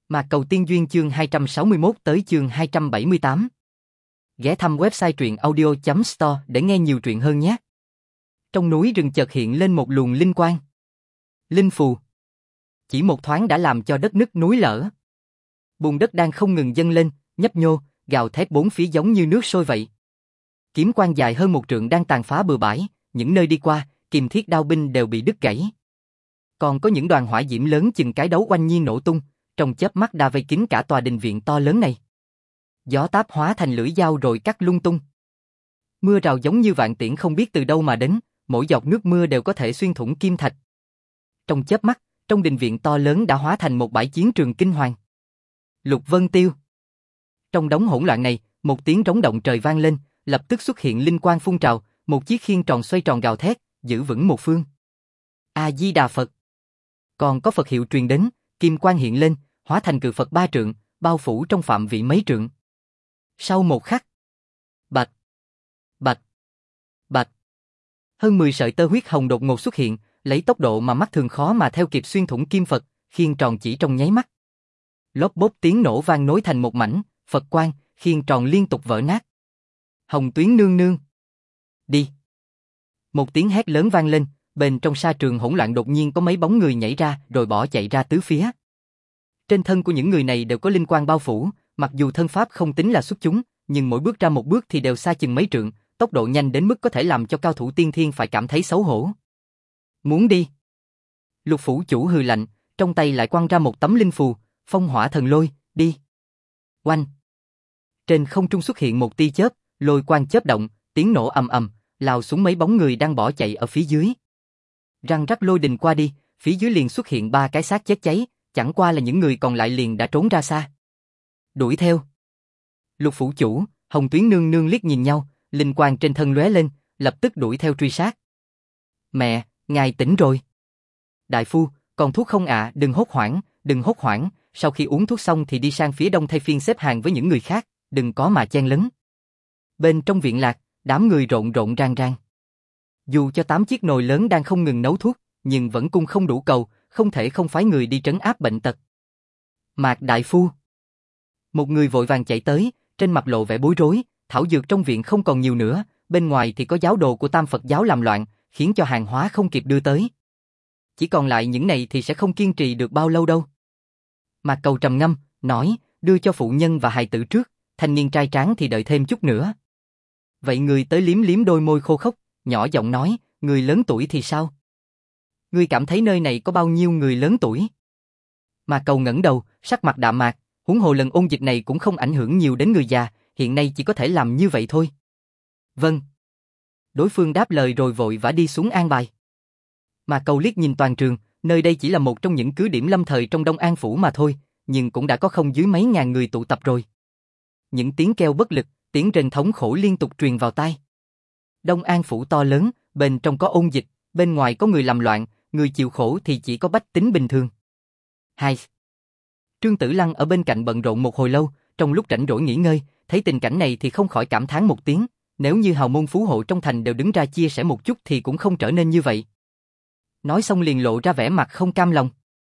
Mạc Cầu Tiên Duyên chương 261 tới chương 278. Ghé thăm website truyệnaudio.store để nghe nhiều truyện hơn nhé. Trong núi rừng chợt hiện lên một luồng linh quang. Linh phù. Chỉ một thoáng đã làm cho đất nứt núi lở. Bùn đất đang không ngừng dâng lên, nhấp nhô, gào thét bốn phía giống như nước sôi vậy. Kiếm quang dài hơn một trượng đang tàn phá bừa bãi, những nơi đi qua, kiềm thiết đao binh đều bị đứt gãy. Còn có những đoàn hỏa diễm lớn chừng cái đấu oanh nhiên nổ tung, trong chớp mắt đã vây kín cả tòa đình viện to lớn này. Gió táp hóa thành lưỡi dao rồi cắt lung tung. Mưa rào giống như vạn tiễn không biết từ đâu mà đến, mỗi giọt nước mưa đều có thể xuyên thủng kim thạch. Trong chớp mắt, trong đình viện to lớn đã hóa thành một bãi chiến trường kinh hoàng. Lục Vân Tiêu. Trong đống hỗn loạn này, một tiếng rống động trời vang lên, lập tức xuất hiện linh quang phun trào, một chiếc khiên tròn xoay tròn gào thét, giữ vững một phương. A Di Đà Phật. Còn có Phật hiệu truyền đến, kim quang hiện lên, hóa thành cự Phật 3 trượng, bao phủ trong phạm vị mấy trượng. Sau một khắc, bạch, bạch, bạch, hơn 10 sợi tơ huyết hồng đột ngột xuất hiện, lấy tốc độ mà mắt thường khó mà theo kịp xuyên thủng kim Phật, khiên tròn chỉ trong nháy mắt. Lốp bốp tiếng nổ vang nối thành một mảnh, Phật quang, khiên tròn liên tục vỡ nát. Hồng Tuyến nương nương. Đi. Một tiếng hét lớn vang lên, bên trong sa trường hỗn loạn đột nhiên có mấy bóng người nhảy ra rồi bỏ chạy ra tứ phía. Trên thân của những người này đều có linh quang bao phủ, mặc dù thân pháp không tính là xuất chúng, nhưng mỗi bước ra một bước thì đều xa chừng mấy trượng, tốc độ nhanh đến mức có thể làm cho cao thủ tiên thiên phải cảm thấy xấu hổ. Muốn đi? Lục phủ chủ hừ lạnh, trong tay lại quăng ra một tấm linh phù, phong hỏa thần lôi, đi. Oanh. Trên không trung xuất hiện một tia chớp, lôi quang chớp động, tiếng nổ ầm ầm, lao xuống mấy bóng người đang bỏ chạy ở phía dưới. Răng rắc lôi đình qua đi, phía dưới liền xuất hiện 3 cái xác chết cháy, chẳng qua là những người còn lại liền đã trốn ra xa. Đuổi theo. Lục phủ chủ, Hồng Tuyến nương nương liếc nhìn nhau, linh quang trên thân lóe lên, lập tức đuổi theo truy sát. Mẹ, ngài tỉnh rồi. Đại phu, còn thuốc không ạ? Đừng hốt hoảng, đừng hốt hoảng, sau khi uống thuốc xong thì đi sang phía đông thay phiên xếp hàng với những người khác, đừng có mà chen lấn. Bên trong viện lạc, đám người rộn rộn rang rang. Dù cho 8 chiếc nồi lớn đang không ngừng nấu thuốc, nhưng vẫn cung không đủ cầu, không thể không phái người đi trấn áp bệnh tật. Mạc đại phu. Một người vội vàng chạy tới, trên mặt lộ vẻ bối rối, thảo dược trong viện không còn nhiều nữa, bên ngoài thì có giáo đồ của Tam Phật giáo làm loạn, khiến cho hàng hóa không kịp đưa tới. Chỉ còn lại những này thì sẽ không kiên trì được bao lâu đâu. Mạc Cầu trầm ngâm, nói, đưa cho phụ nhân và hài tử trước, thanh niên trai tráng thì đợi thêm chút nữa. Vậy người tới liếm liếm đôi môi khô khốc, nhỏ giọng nói, người lớn tuổi thì sao? Ngươi cảm thấy nơi này có bao nhiêu người lớn tuổi? Mạc Cầu ngẩng đầu, sắc mặt đạm mạc, huống hồ lần ôn dịch này cũng không ảnh hưởng nhiều đến người già, hiện nay chỉ có thể làm như vậy thôi. Vâng. Đối phương đáp lời rồi vội vã đi xuống an bài. Mạc Cầu liếc nhìn toàn trường, nơi đây chỉ là một trong những cứ điểm lâm thời trong Đông An phủ mà thôi, nhưng cũng đã có không dưới mấy ngàn người tụ tập rồi. Những tiếng kêu bất lực, tiếng rên thống khổ liên tục truyền vào tai. Đông An phủ to lớn, bên trong có ôn dịch, bên ngoài có người làm loạn, người chịu khổ thì chỉ có bách tính bình thường. Hai. Trương Tử Lăng ở bên cạnh bận rộn một hồi lâu, trong lúc rảnh rỗi nghỉ ngơi, thấy tình cảnh này thì không khỏi cảm thán một tiếng, nếu như hào môn phú hộ trong thành đều đứng ra chia sẻ một chút thì cũng không trở nên như vậy. Nói xong liền lộ ra vẻ mặt không cam lòng.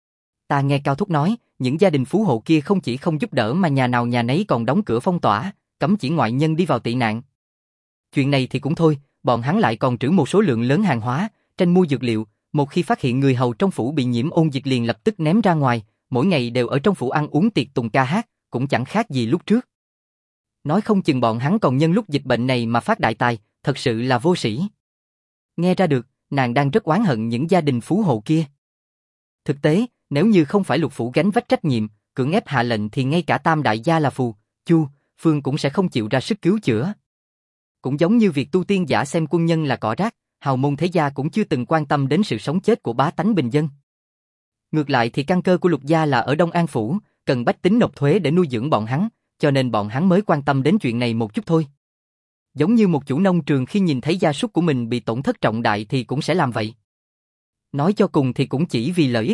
Ta nghe Cao Thúc nói, những gia đình phú hộ kia không chỉ không giúp đỡ mà nhà nào nhà nấy còn đóng cửa phong tỏa, cấm chỉ ngoại nhân đi vào tị nạn. Chuyện này thì cũng thôi, bọn hắn lại còn trữ một số lượng lớn hàng hóa, tranh mua dược liệu, một khi phát hiện người hầu trong phủ bị nhiễm ôn dịch liền lập tức ném ra ngoài, mỗi ngày đều ở trong phủ ăn uống tiệc tùng ca hát, cũng chẳng khác gì lúc trước. Nói không chừng bọn hắn còn nhân lúc dịch bệnh này mà phát đại tài, thật sự là vô sĩ. Nghe ra được, nàng đang rất oán hận những gia đình phú hộ kia. Thực tế, nếu như không phải Lục phủ gánh vác trách nhiệm, cưỡng ép hạ lệnh thì ngay cả Tam đại gia là Phù, Chu, Phương cũng sẽ không chịu ra sức cứu chữa. Cũng giống như việc tu tiên giả xem quân nhân là cỏ rác, hào môn thế gia cũng chưa từng quan tâm đến sự sống chết của bá tánh bình dân. Ngược lại thì căn cơ của Lục gia là ở Đông An phủ, cần bách tính nộp thuế để nuôi dưỡng bọn hắn, cho nên bọn hắn mới quan tâm đến chuyện này một chút thôi. Giống như một chủ nông trường khi nhìn thấy gia súc của mình bị tổn thất trọng đại thì cũng sẽ làm vậy. Nói cho cùng thì cũng chỉ vì lợi ích.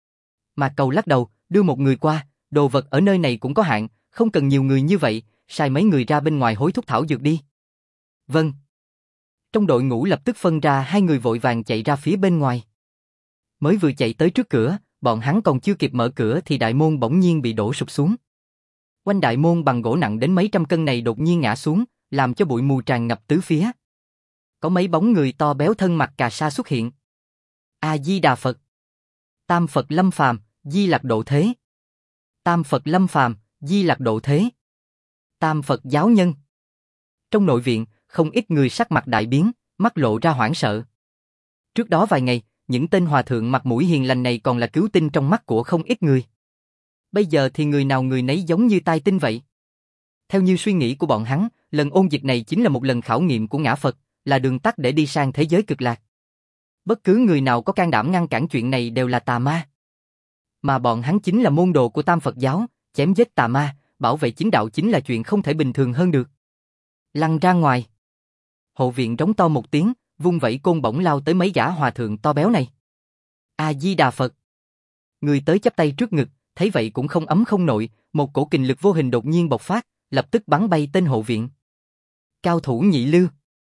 Mạc Cầu lắc đầu, đưa một người qua, đồ vật ở nơi này cũng có hạn, không cần nhiều người như vậy, sai mấy người ra bên ngoài hối thúc thảo dược đi. Vâng. Trong đội ngũ lập tức phân ra 2 người vội vàng chạy ra phía bên ngoài. Mới vừa chạy tới trước cửa, bọn hắn còn chưa kịp mở cửa thì đại môn bỗng nhiên bị đổ sụp xuống. Quanh đại môn bằng gỗ nặng đến mấy trăm cân này đột nhiên ngã xuống, làm cho bụi mù tràn ngập tứ phía. Có mấy bóng người to béo thân mặc cà sa xuất hiện. A Di Đà Phật. Tam Phật lâm phàm, Di Lặc độ thế. Tam Phật lâm phàm, Di Lặc độ thế. Tam Phật giáo nhân. Trong nội viện, không ít người sắc mặt đại biến, mắt lộ ra hoảng sợ. Trước đó vài ngày, những tên hòa thượng mặt mũi hiền lành này còn là cứu tinh trong mắt của không ít người. Bây giờ thì người nào người nấy giống như tai tinh vậy. Theo như suy nghĩ của bọn hắn, lần ôn dịch này chính là một lần khảo nghiệm của ngã Phật, là đường tắt để đi sang thế giới cực lạc. Bất cứ người nào có can đảm ngăn cản chuyện này đều là tà ma. Mà bọn hắn chính là môn đồ của Tam Phật giáo, chém giết tà ma, bảo vệ chính đạo chính là chuyện không thể bình thường hơn được. Lăn ra ngoài. Hộ viện rống to một tiếng, vung vẩy côn bổng lao tới mấy gã hòa thượng to béo này. A Di Đà Phật. Người tới chắp tay trước ngực, thấy vậy cũng không ấm không nội, một cổ kình lực vô hình đột nhiên bộc phát, lập tức bắn bay tên hộ viện. Cao thủ nhị lưu.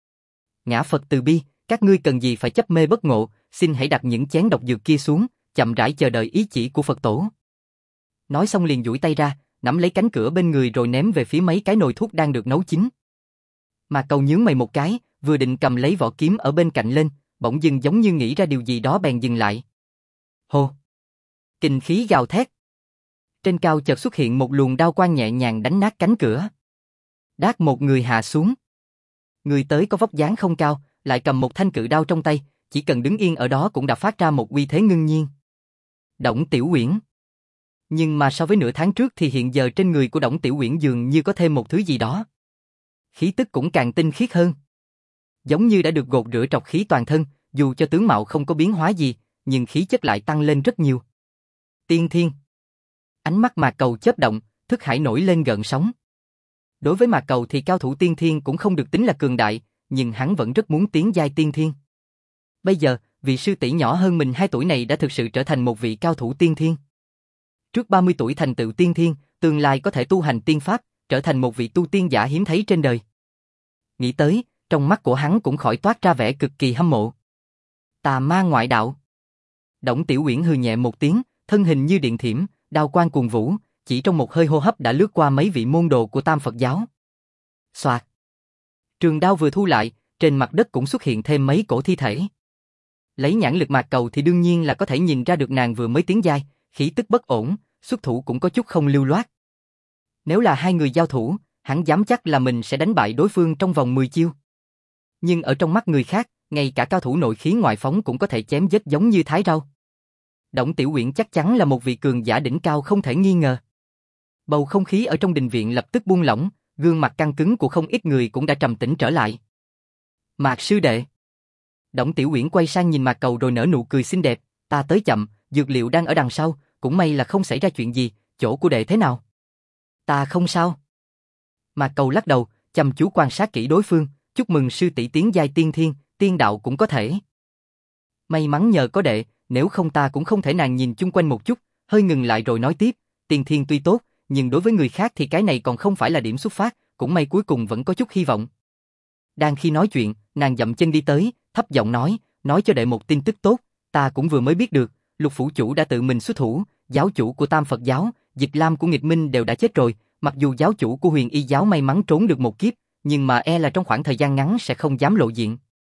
Ngã Phật từ bi, các ngươi cần gì phải chấp mê bất ngộ, xin hãy đặt những chén độc dược kia xuống, chậm rãi chờ đợi ý chỉ của Phật tổ. Nói xong liền duỗi tay ra, nắm lấy cánh cửa bên người rồi ném về phía mấy cái nồi thuốc đang được nấu chín. Mà Cầu nhướng mày một cái, vừa định cầm lấy vỏ kiếm ở bên cạnh lên, bỗng dưng giống như nghĩ ra điều gì đó bèn dừng lại. Hô! Kình khí gào thét. Trên cao chợt xuất hiện một luồng đao quang nhẹ nhàng đánh nát cánh cửa. Đát một người hạ xuống. Người tới có vóc dáng không cao, lại cầm một thanh cự đao trong tay, chỉ cần đứng yên ở đó cũng đã phát ra một uy thế ngưng nhiên. Đổng Tiểu Uyển. Nhưng mà so với nửa tháng trước thì hiện giờ trên người của Đổng Tiểu Uyển dường như có thêm một thứ gì đó. Khí tức cũng càng tinh khiết hơn. Giống như đã được gột rửa trọc khí toàn thân, dù cho tướng mạo không có biến hóa gì, nhưng khí chất lại tăng lên rất nhiều. Tiên thiên. Ánh mắt Mạc Cầu chớp động, thức hải nổi lên gợn sóng. Đối với Mạc Cầu thì cao thủ tiên thiên cũng không được tính là cường đại, nhưng hắn vẫn rất muốn tiến giai tiên thiên. Bây giờ, vị sư tỷ nhỏ hơn mình 2 tuổi này đã thực sự trở thành một vị cao thủ tiên thiên. Trước 30 tuổi thành tựu tiên thiên, tương lai có thể tu hành tiên pháp, trở thành một vị tu tiên giả hiếm thấy trên đời. Nghĩ tới, trong mắt của hắn cũng khỏi toát ra vẻ cực kỳ hâm mộ. Tà ma ngoại đạo. Đổng Tiểu Uyển hừ nhẹ một tiếng, thân hình như điện thiểm, đao quang cuồn vũ, chỉ trong một hơi hô hấp đã lướt qua mấy vị môn đồ của Tam Phật giáo. Xoạt. Trường đao vừa thu lại, trên mặt đất cũng xuất hiện thêm mấy cổ thi thể. Lấy nhãn lực Mạc Cầu thì đương nhiên là có thể nhìn ra được nàng vừa mới tiến giai, khí tức bất ổn, xuất thủ cũng có chút không lưu loát. Nếu là hai người giao thủ, hắn dám chắc là mình sẽ đánh bại đối phương trong vòng 10 chiêu. Nhưng ở trong mắt người khác, ngay cả cao thủ nội khí ngoại phóng cũng có thể chém giết giống như thái rau. Đổng Tiểu Uyển chắc chắn là một vị cường giả đỉnh cao không thể nghi ngờ. Bầu không khí ở trong đình viện lập tức buông lỏng, gương mặt căng cứng của không ít người cũng đã trầm tĩnh trở lại. Mạc sư đệ. Đổng Tiểu Uyển quay sang nhìn Mạc Cầu rồi nở nụ cười xinh đẹp, ta tới chậm, dược liệu đang ở đằng sau, cũng may là không xảy ra chuyện gì, chỗ của đệ thế nào? Ta không sao. Mạc Cầu lắc đầu, chăm chú quan sát kỹ đối phương, chúc mừng sư tỷ tiến giai tiên thiên, tiên đạo cũng có thể. May mắn nhờ có đệ, nếu không ta cũng không thể. Nàng nhìn chung quanh một chút, hơi ngừng lại rồi nói tiếp, tiên thiên tuy tốt, nhưng đối với người khác thì cái này còn không phải là điểm xuất phát, cũng may cuối cùng vẫn có chút hy vọng. Đang khi nói chuyện, nàng dậm chân đi tới, thấp giọng nói cho đệ một tin tức tốt, ta cũng vừa mới biết được, Lục phủ chủ đã tự mình xuất thủ, giáo chủ của Tam Phật giáo, Dịch Lam của Nghịch Minh đều đã chết rồi, mặc dù giáo chủ của Huyền Y giáo may mắn trốn được một kiếp, nhưng mà e là trong khoảng thời gian ngắn sẽ không dám lộ diện.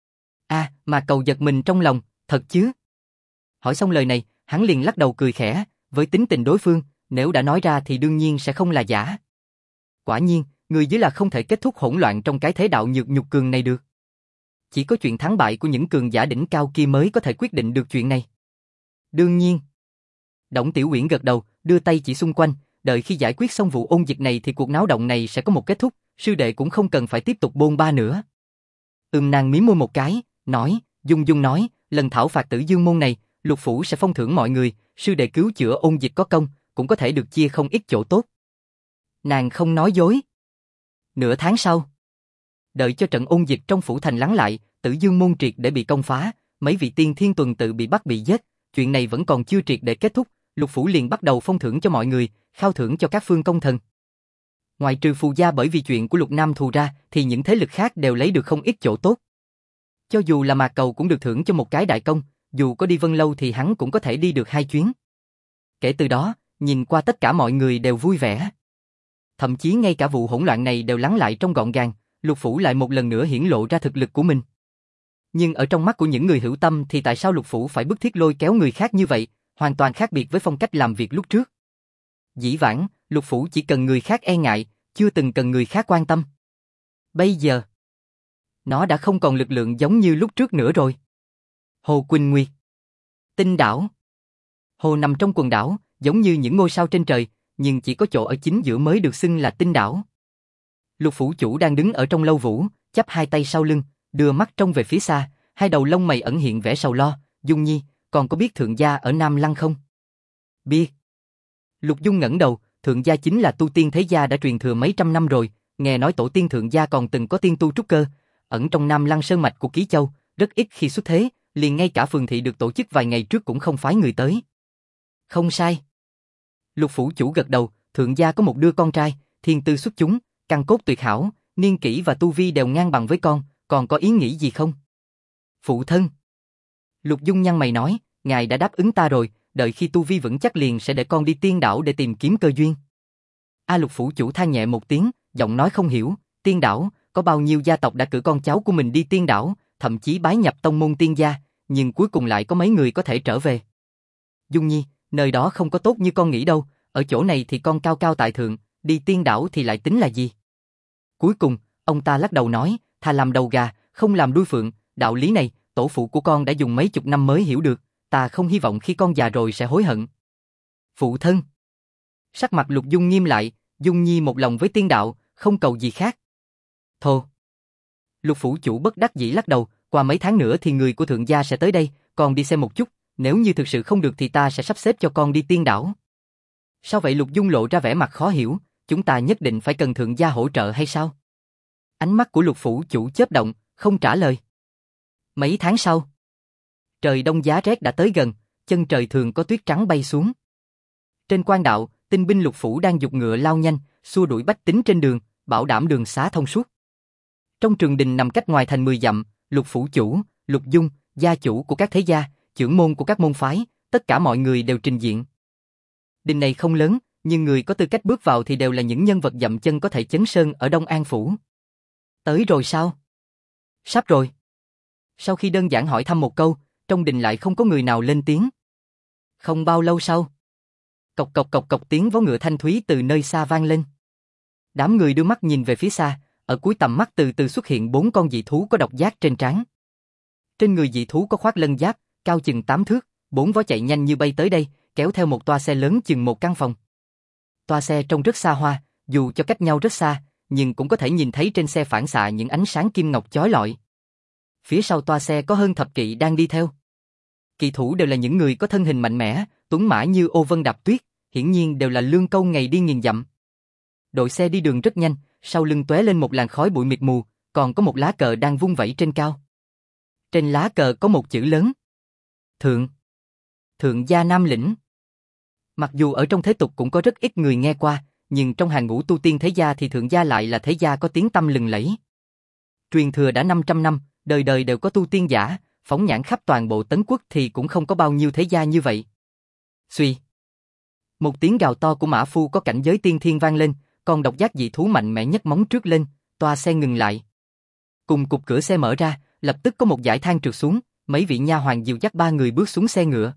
Mà Cầu giật mình trong lòng, thật chứ? Hỏi xong lời này, hắn liền lắc đầu cười khẽ, với tính tình đối phương, nếu đã nói ra thì đương nhiên sẽ không là giả. Quả nhiên, người dưới là không thể kết thúc hỗn loạn trong cái thế đạo nhược cường này được. Chỉ có chuyện thắng bại của những cường giả đỉnh cao kia mới có thể quyết định được chuyện này. Đương nhiên. Đổng Tiểu Uyển gật đầu, đưa tay chỉ xung quanh, đợi khi giải quyết xong vụ ôn dịch này thì cuộc náo động này sẽ có một kết thúc, sư đệ cũng không cần phải tiếp tục bôn ba nữa. Nàng mím môi một cái, dung nói, lần thảo phạt Tử Dương môn này, Lục phủ sẽ phong thưởng mọi người, sư đệ cứu chữa ôn dịch có công, cũng có thể được chia không ít chỗ tốt. Nàng không nói dối. Nửa tháng sau, đợi cho trận ôn dịch trong phủ thành lắng lại, Tử Dương môn triệt để bị công phá, mấy vị tiên thiên tuần tự bị bắt bị giết, chuyện này vẫn còn chưa triệt để kết thúc, Lục phủ liền bắt đầu phong thưởng cho mọi người, khao thưởng cho các phương công thần. Ngoại trừ Phù gia bởi vì chuyện của Lục Nam Thù ra, thì những thế lực khác đều lấy được không ít chỗ tốt. Cho dù là Mạc Cầu cũng được thưởng cho một cái đại công, dù có đi Vân Lâu thì hắn cũng có thể đi được 2 chuyến. Kể từ đó, nhìn qua tất cả mọi người đều vui vẻ. Thậm chí ngay cả vụ hỗn loạn này đều lắng lại trong gọn gàng, Lục Phủ lại một lần nữa hiển lộ ra thực lực của mình. Nhưng ở trong mắt của những người hữu tâm thì tại sao Lục Phủ phải bức thiết lôi kéo người khác như vậy, hoàn toàn khác biệt với phong cách làm việc lúc trước. Dĩ vãng, Lục Phủ chỉ cần người khác e ngại, chưa từng cần người khác quan tâm. Bây giờ, nó đã không còn lực lượng giống như lúc trước nữa rồi. Hồ Quỳnh Nguyệt, Tinh đảo. Hồ nằm trong quần đảo, giống như những ngôi sao trên trời, nhưng chỉ có chỗ ở chính giữa mới được xưng là Tinh đảo. Lục Phủ chủ đang đứng ở trong lâu vũ, chắp hai tay sau lưng, đưa mắt trông về phía xa, hai đầu lông mày ẩn hiện vẻ sầu lo. Dung Nhi, còn có biết thượng gia ở Nam Lăng không? Biết. Lục Dung ngẩng đầu, thượng gia chính là tu tiên thế gia đã truyền thừa mấy trăm năm rồi, nghe nói tổ tiên thượng gia còn từng có tiên tu trúc cơ, ẩn trong Nam Lăng sơn mạch của Ký Châu, rất ít khi xuất thế, liền ngay cả phường thị được tổ chức vài ngày trước cũng không phái người tới. Không sai. Lục Phủ chủ gật đầu, thượng gia có một đứa con trai, thiên tư xuất chúng, căn cốt tuyệt hảo, niên kỷ và tu vi đều ngang bằng với con, còn có ý nghĩ gì không? Phụ thân. Lục Dung nhăn mày nói, ngài đã đáp ứng ta rồi, đợi khi tu vi vững chắc liền sẽ để con đi tiên đảo để tìm kiếm cơ duyên. Lục Phủ chủ than nhẹ một tiếng, giọng nói không hiểu, tiên đảo, có bao nhiêu gia tộc đã cử con cháu của mình đi tiên đảo, thậm chí bái nhập tông môn tiên gia, nhưng cuối cùng lại có mấy người có thể trở về. Dung Nhi, nơi đó không có tốt như con nghĩ đâu, ở chỗ này thì con cao cao tại thượng, đi tiên đảo thì lại tính là gì? Cuối cùng, ông ta lắc đầu nói, thà làm đầu gà, không làm đuôi phượng, đạo lý này, tổ phụ của con đã dùng mấy chục năm mới hiểu được, ta không hy vọng khi con già rồi sẽ hối hận. Phụ thân. Sắc mặt Lục Dung nghiêm lại, Dung Nhi một lòng với tiên đạo, không cầu gì khác. Thô. Lục Phủ chủ bất đắc dĩ lắc đầu, qua mấy tháng nữa thì người của thượng gia sẽ tới đây, con đi xem một chút, nếu như thực sự không được thì ta sẽ sắp xếp cho con đi tiên đảo. Sao vậy? Lục Dung lộ ra vẻ mặt khó hiểu, chúng ta nhất định phải cần thượng gia hỗ trợ hay sao? Ánh mắt của Lục Phủ chủ chớp động, không trả lời. Mấy tháng sau, trời đông giá rét đã tới gần, chân trời thường có tuyết trắng bay xuống. Trên quan đạo, tinh binh Lục Phủ đang giục ngựa lao nhanh, xua đuổi bách tính trên đường, bảo đảm đường xá thông suốt. Trong trường đình nằm cách ngoài thành 10 dặm, Lục Phủ chủ, Lục Dung, gia chủ của các thế gia, trưởng môn của các môn phái, tất cả mọi người đều trình diện. Đình này không lớn, nhưng người có tư cách bước vào thì đều là những nhân vật dậm chân có thể chấn sơn ở Đông An phủ. Tới rồi sao? Sắp rồi. Sau khi đơn giản hỏi thăm một câu, trong đình lại không có người nào lên tiếng. Không bao lâu sau, cộc cộc cộc cộc tiếng vó ngựa thanh thúy từ nơi xa vang lên. Đám người đưa mắt nhìn về phía xa, ở cuối tầm mắt từ từ xuất hiện 4 con dị thú có độc giác trên trán. Trên người dị thú có khoác lân giáp, cao chừng 8 thước, 4 vó chạy nhanh như bay tới đây, kéo theo một toa xe lớn chừng một căn phòng. Toa xe trông rất xa hoa, dù cho cách nhau rất xa, nhưng cũng có thể nhìn thấy trên xe phản xạ những ánh sáng kim ngọc chói lọi. Phía sau toa xe có hơn thập kỵ đang đi theo. Kỵ thủ đều là những người có thân hình mạnh mẽ, tuấn mã như ô vân đạp tuyết, hiển nhiên đều là lương câu ngày đi nghìn dặm. Đội xe đi đường rất nhanh, sau lưng tóe lên một làn khói bụi mịt mù, còn có một lá cờ đang vung vẩy trên cao. Trên lá cờ có một chữ lớn. Thượng. Thượng gia Nam Lĩnh. Mặc dù ở trong thế tục cũng có rất ít người nghe qua, nhưng trong hàng ngũ tu tiên thế gia thì thượng gia lại là thế gia có tiếng tăm lừng lẫy. Truyền thừa đã 500 năm, đời đời đều có tu tiên giả, phóng nhãn khắp toàn bộ Tấn Quốc thì cũng không có bao nhiêu thế gia như vậy. Xuy. Một tiếng gào to của mã phu có cảnh giới tiên thiên vang lên, con độc giác dị thú mạnh mẽ nhất móng trước lên, toa xe ngừng lại. Cùng cục cửa xe mở ra, lập tức có một dải thang trượt xuống, mấy vị nha hoàn dìu dắt 3 người bước xuống xe ngựa.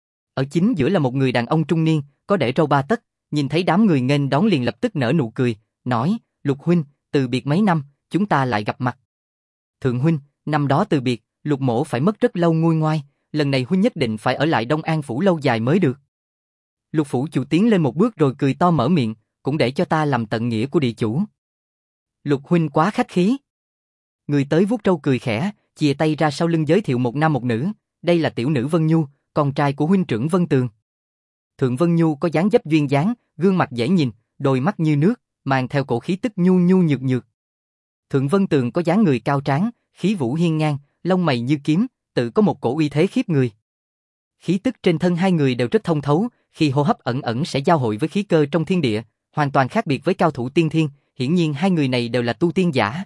Ở chính giữa là một người đàn ông trung niên, có để râu 3 tấc, nhìn thấy đám người nghênh đón liền lập tức nở nụ cười, nói: Lục huynh, từ biệt mấy năm, chúng ta lại gặp mặt. Thượng huynh, năm đó từ biệt, Lục mỗ phải mất rất lâu nguôi ngoai, lần này huynh nhất định phải ở lại Đông An phủ lâu dài mới được. Lục phủ chủ tiến lên một bước rồi cười to mở miệng, cũng để cho ta làm tận nghĩa của địa chủ. Lục huynh quá khách khí. Người tới vuốt râu cười khẽ, chìa tay ra sau lưng giới thiệu một nam một nữ, đây là tiểu nữ Vân Nhu, con trai của huynh trưởng Vân Tường. Thượng Vân Nhu có dáng dấp duyên dáng, gương mặt dễ nhìn, đôi mắt như nước, mang theo cổ khí tức nhu nhu nhược nhược. Thượng Vân Tường có dáng người cao tráng, khí vũ hiên ngang, lông mày như kiếm, tự có một cổ uy thế khiếp người. Khí tức trên thân hai người đều rất thông thấu, khi hô hấp ẩn ẩn sẽ giao hội với khí cơ trong thiên địa, hoàn toàn khác biệt với cao thủ tiên thiên, hiển nhiên hai người này đều là tu tiên giả.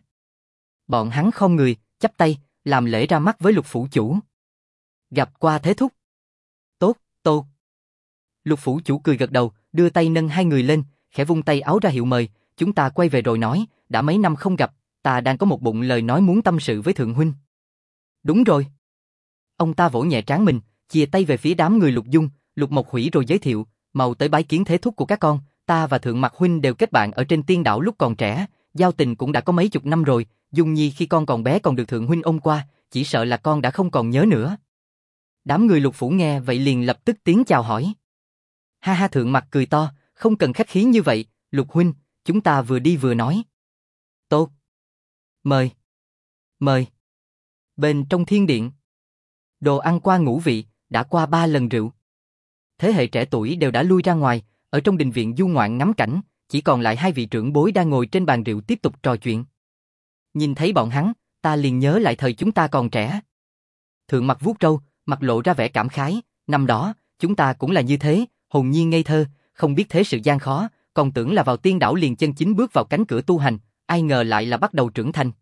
Bọn hắn khom người, chắp tay, làm lễ ra mắt với Lục phủ chủ. Gặp qua thế thúc. Tốt, tốt. Lục phủ chủ cười gật đầu, đưa tay nâng hai người lên, khẽ vung tay áo ra hiệu mời, chúng ta quay về rồi nói, đã mấy năm không gặp, ta đang có một bụng lời nói muốn tâm sự với thượng huynh. Đúng rồi. Ông ta vỗ nhẹ trán mình, chia tay về phía đám người Lục Dung, Lục Mộc Hủy rồi giới thiệu, mau tới bái kiến thế thúc của các con, ta và Thượng Mặc huynh đều kết bạn ở trên Tiên Đảo lúc còn trẻ, giao tình cũng đã có mấy chục năm rồi, Dung Nhi khi con còn bé còn được Thượng huynh ôm qua, chỉ sợ là con đã không còn nhớ nữa. Đám người Lục phủ nghe vậy liền lập tức tiến chào hỏi. Ha ha, Thượng Mặc cười to, không cần khách khí như vậy, Lục huynh, chúng ta vừa đi vừa nói. Tốt. Mời. Mời. Bên trong thiên điện. Đồ ăn qua ngũ vị, đã qua 3 lần rượu. Thế hệ trẻ tuổi đều đã lui ra ngoài, ở trong đình viện du ngoạn ngắm cảnh, chỉ còn lại hai vị trưởng bối đang ngồi trên bàn rượu tiếp tục trò chuyện. Nhìn thấy bọn hắn, ta liền nhớ lại thời chúng ta còn trẻ. Thượng Mặc vuốt râu, mặt lộ ra vẻ cảm khái, năm đó, chúng ta cũng là như thế, hồn nhiên ngây thơ, không biết thế sự gian khó, còn tưởng là vào Tiên Đảo liền chân chính bước vào cánh cửa tu hành, ai ngờ lại là bắt đầu trưởng thành.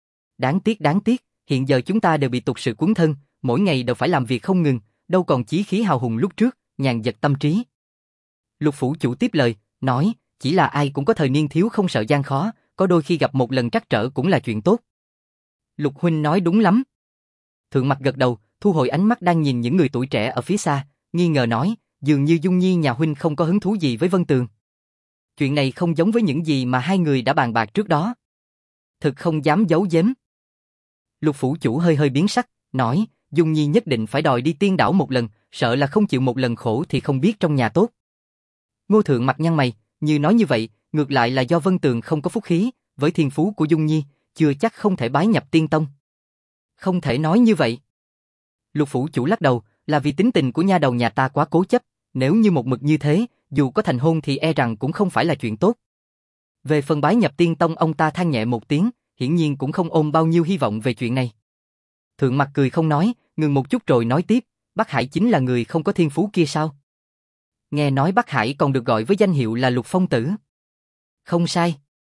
Đáng tiếc, hiện giờ chúng ta đều bị tục sự cuốn thân, mỗi ngày đều phải làm việc không ngừng, đâu còn chí khí hào hùng lúc trước, nhàn dật tâm trí. Lục phủ chủ tiếp lời, nói, chỉ là ai cũng có thời niên thiếu không sợ gian khó, có đôi khi gặp một lần trắc trở cũng là chuyện tốt. Lục huynh nói đúng lắm. Thượng Mặc gật đầu, thu hồi ánh mắt đang nhìn những người tuổi trẻ ở phía xa, nghi ngờ nói, dường như Dung Nhi nhà huynh không có hứng thú gì với Vân Tường. Chuyện này không giống với những gì mà hai người đã bàn bạc trước đó. Thực không dám giấu giếm. Lục phủ chủ hơi hơi biến sắc, nói, Dung Nhi nhất định phải đòi đi Tiên Đảo một lần, sợ là không chịu một lần khổ thì không biết trong nhà tốt. Ngô Thượng Mặc nhăn mày, như nói như vậy, ngược lại là do Vân Tường không có phúc khí, với thiên phú của Dung Nhi, chưa chắc không thể bái nhập Tiên Tông. Không thể nói như vậy. Lục phủ chủ lắc đầu, là vì tính tình của nha đầu nhà ta quá cố chấp, nếu như một mực như thế, dù có thành hôn thì e rằng cũng không phải là chuyện tốt. Về phần bái nhập Tiên Tông, ông ta than nhẹ một tiếng, hiển nhiên cũng không ôm bao nhiêu hy vọng về chuyện này. Thượng Mặc cười không nói, ngừng một chút rồi nói tiếp, Bắc Hải chính là người không có thiên phú kia sao? Nghe nói Bắc Hải còn được gọi với danh hiệu là Lục Phong Tử. Không sai.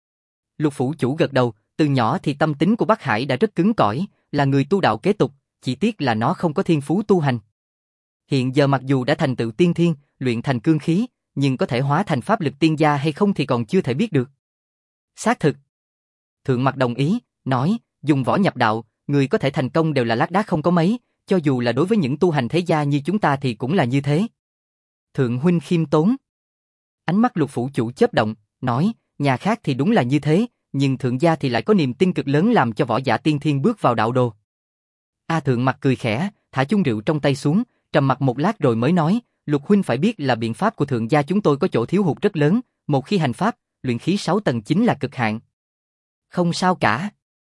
Lục phủ chủ gật đầu, từ nhỏ thì tâm tính của Bắc Hải đã rất cứng cỏi, là người tu đạo kế tục, chỉ tiếc là nó không có thiên phú tu hành. Hiện giờ mặc dù đã thành tựu tiên thiên, luyện thành cương khí, nhưng có thể hóa thành pháp lực tiên gia hay không thì còn chưa thể biết được. Xác thực. Thượng Mặc đồng ý, nói, dùng võ nhập đạo, người có thể thành công đều là lác đác không có mấy, cho dù là đối với những tu hành thế gia như chúng ta thì cũng là như thế. Thượng huynh khiêm tốn. Ánh mắt lục phủ chủ chớp động, nói, nhà khác thì đúng là như thế, nhưng thượng gia thì lại có niềm tin cực lớn làm cho võ giả tiên thiên bước vào đạo đồ. Thượng Mặc cười khẽ, thả chung rượu trong tay xuống, trầm mặc một lát rồi mới nói, Lục huynh phải biết là biện pháp của thượng gia chúng tôi có chỗ thiếu hụt rất lớn, một khi hành pháp, luyện khí 6 tầng chính là cực hạn. Không sao cả.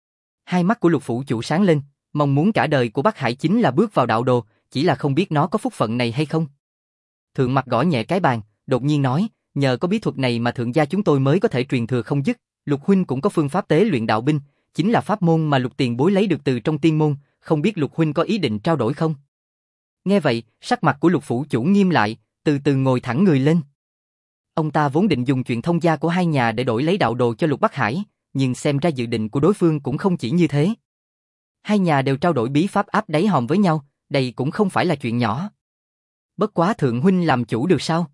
Hai mắt của lục phủ chủ sáng lên, mong muốn cả đời của Bắc Hải chính là bước vào đạo đồ, chỉ là không biết nó có phúc phận này hay không. Thượng Mặc gõ nhẹ cái bàn, đột nhiên nói, nhờ có bí thuật này mà thượng gia chúng tôi mới có thể truyền thừa không dứt, Lục huynh cũng có phương pháp tế luyện đạo binh, chính là pháp môn mà Lục tiền bối lấy được từ trong tiên môn, không biết Lục huynh có ý định trao đổi không? Nghe vậy, sắc mặt của lục phủ chủ nghiêm lại, từ từ ngồi thẳng người lên. Ông ta vốn định dùng chuyện thông gia của hai nhà để đổi lấy đạo đồ cho Lục Bắc Hải, nhưng xem ra dự định của đối phương cũng không chỉ như thế. Hai nhà đều trao đổi bí pháp áp đáy hòm với nhau, đây cũng không phải là chuyện nhỏ. Bất quá thượng huynh làm chủ được sao?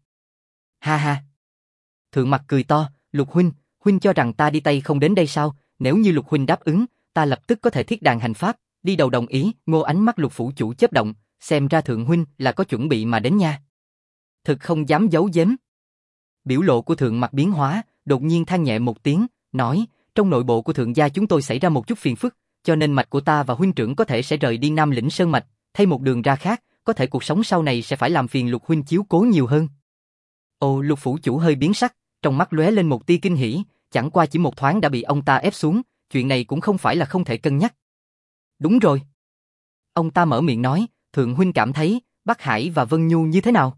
Ha ha. Thượng Mặc cười to, Lục huynh cho rằng ta đi tay không đến đây sao? Nếu như Lục huynh đáp ứng, ta lập tức có thể thiết đàn hành pháp, đi đầu đồng ý. Ngô ánh mắt lục phủ chủ chớp động, xem ra thượng huynh là có chuẩn bị mà đến nha. Thực không dám giấu giếm. Biểu lộ của Thượng Mặc biến hóa, đột nhiên than nhẹ một tiếng, nói, trong nội bộ của thượng gia chúng tôi xảy ra một chút phiền phức, cho nên mạch của ta và huynh trưởng có thể sẽ rời đi Nam Lĩnh Sơn mạch, thay một đường ra khác, có thể cuộc sống sau này sẽ phải làm phiền Lục huynh chiếu cố nhiều hơn. Ồ, lục phủ chủ hơi biến sắc, trong mắt lóe lên một tia kinh hỉ, chẳng qua chỉ một thoáng đã bị ông ta ép xuống, chuyện này cũng không phải là không thể cân nhắc. Đúng rồi. Ông ta mở miệng nói, thượng huynh cảm thấy Bắc Hải và Vân Nhu như thế nào?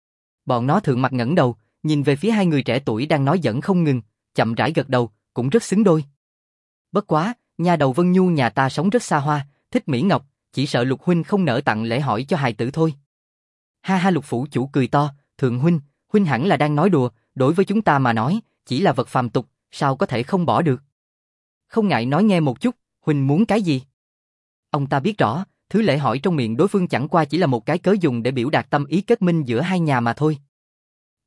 Bọn nó Thượng Mặc ngẩng đầu, nhìn về phía hai người trẻ tuổi đang nói giỡn không ngừng, chậm rãi gật đầu, cũng rất xứng đôi. Bất quá, nhà đầu Vân Nhu nhà ta sống rất xa hoa, thích mỹ ngọc, chỉ sợ Lục huynh không nỡ tặng lễ hỏi cho hài tử thôi. Ha ha, lục phủ chủ cười to, thượng huynh hẳn là đang nói đùa, đối với chúng ta mà nói, chỉ là vật phàm tục, sao có thể không bỏ được. Không ngại nói nghe một chút, huynh muốn cái gì? Ông ta biết rõ, thứ lễ hỏi trong miệng đối phương chẳng qua chỉ là một cái cớ dùng để biểu đạt tâm ý kết minh giữa hai nhà mà thôi.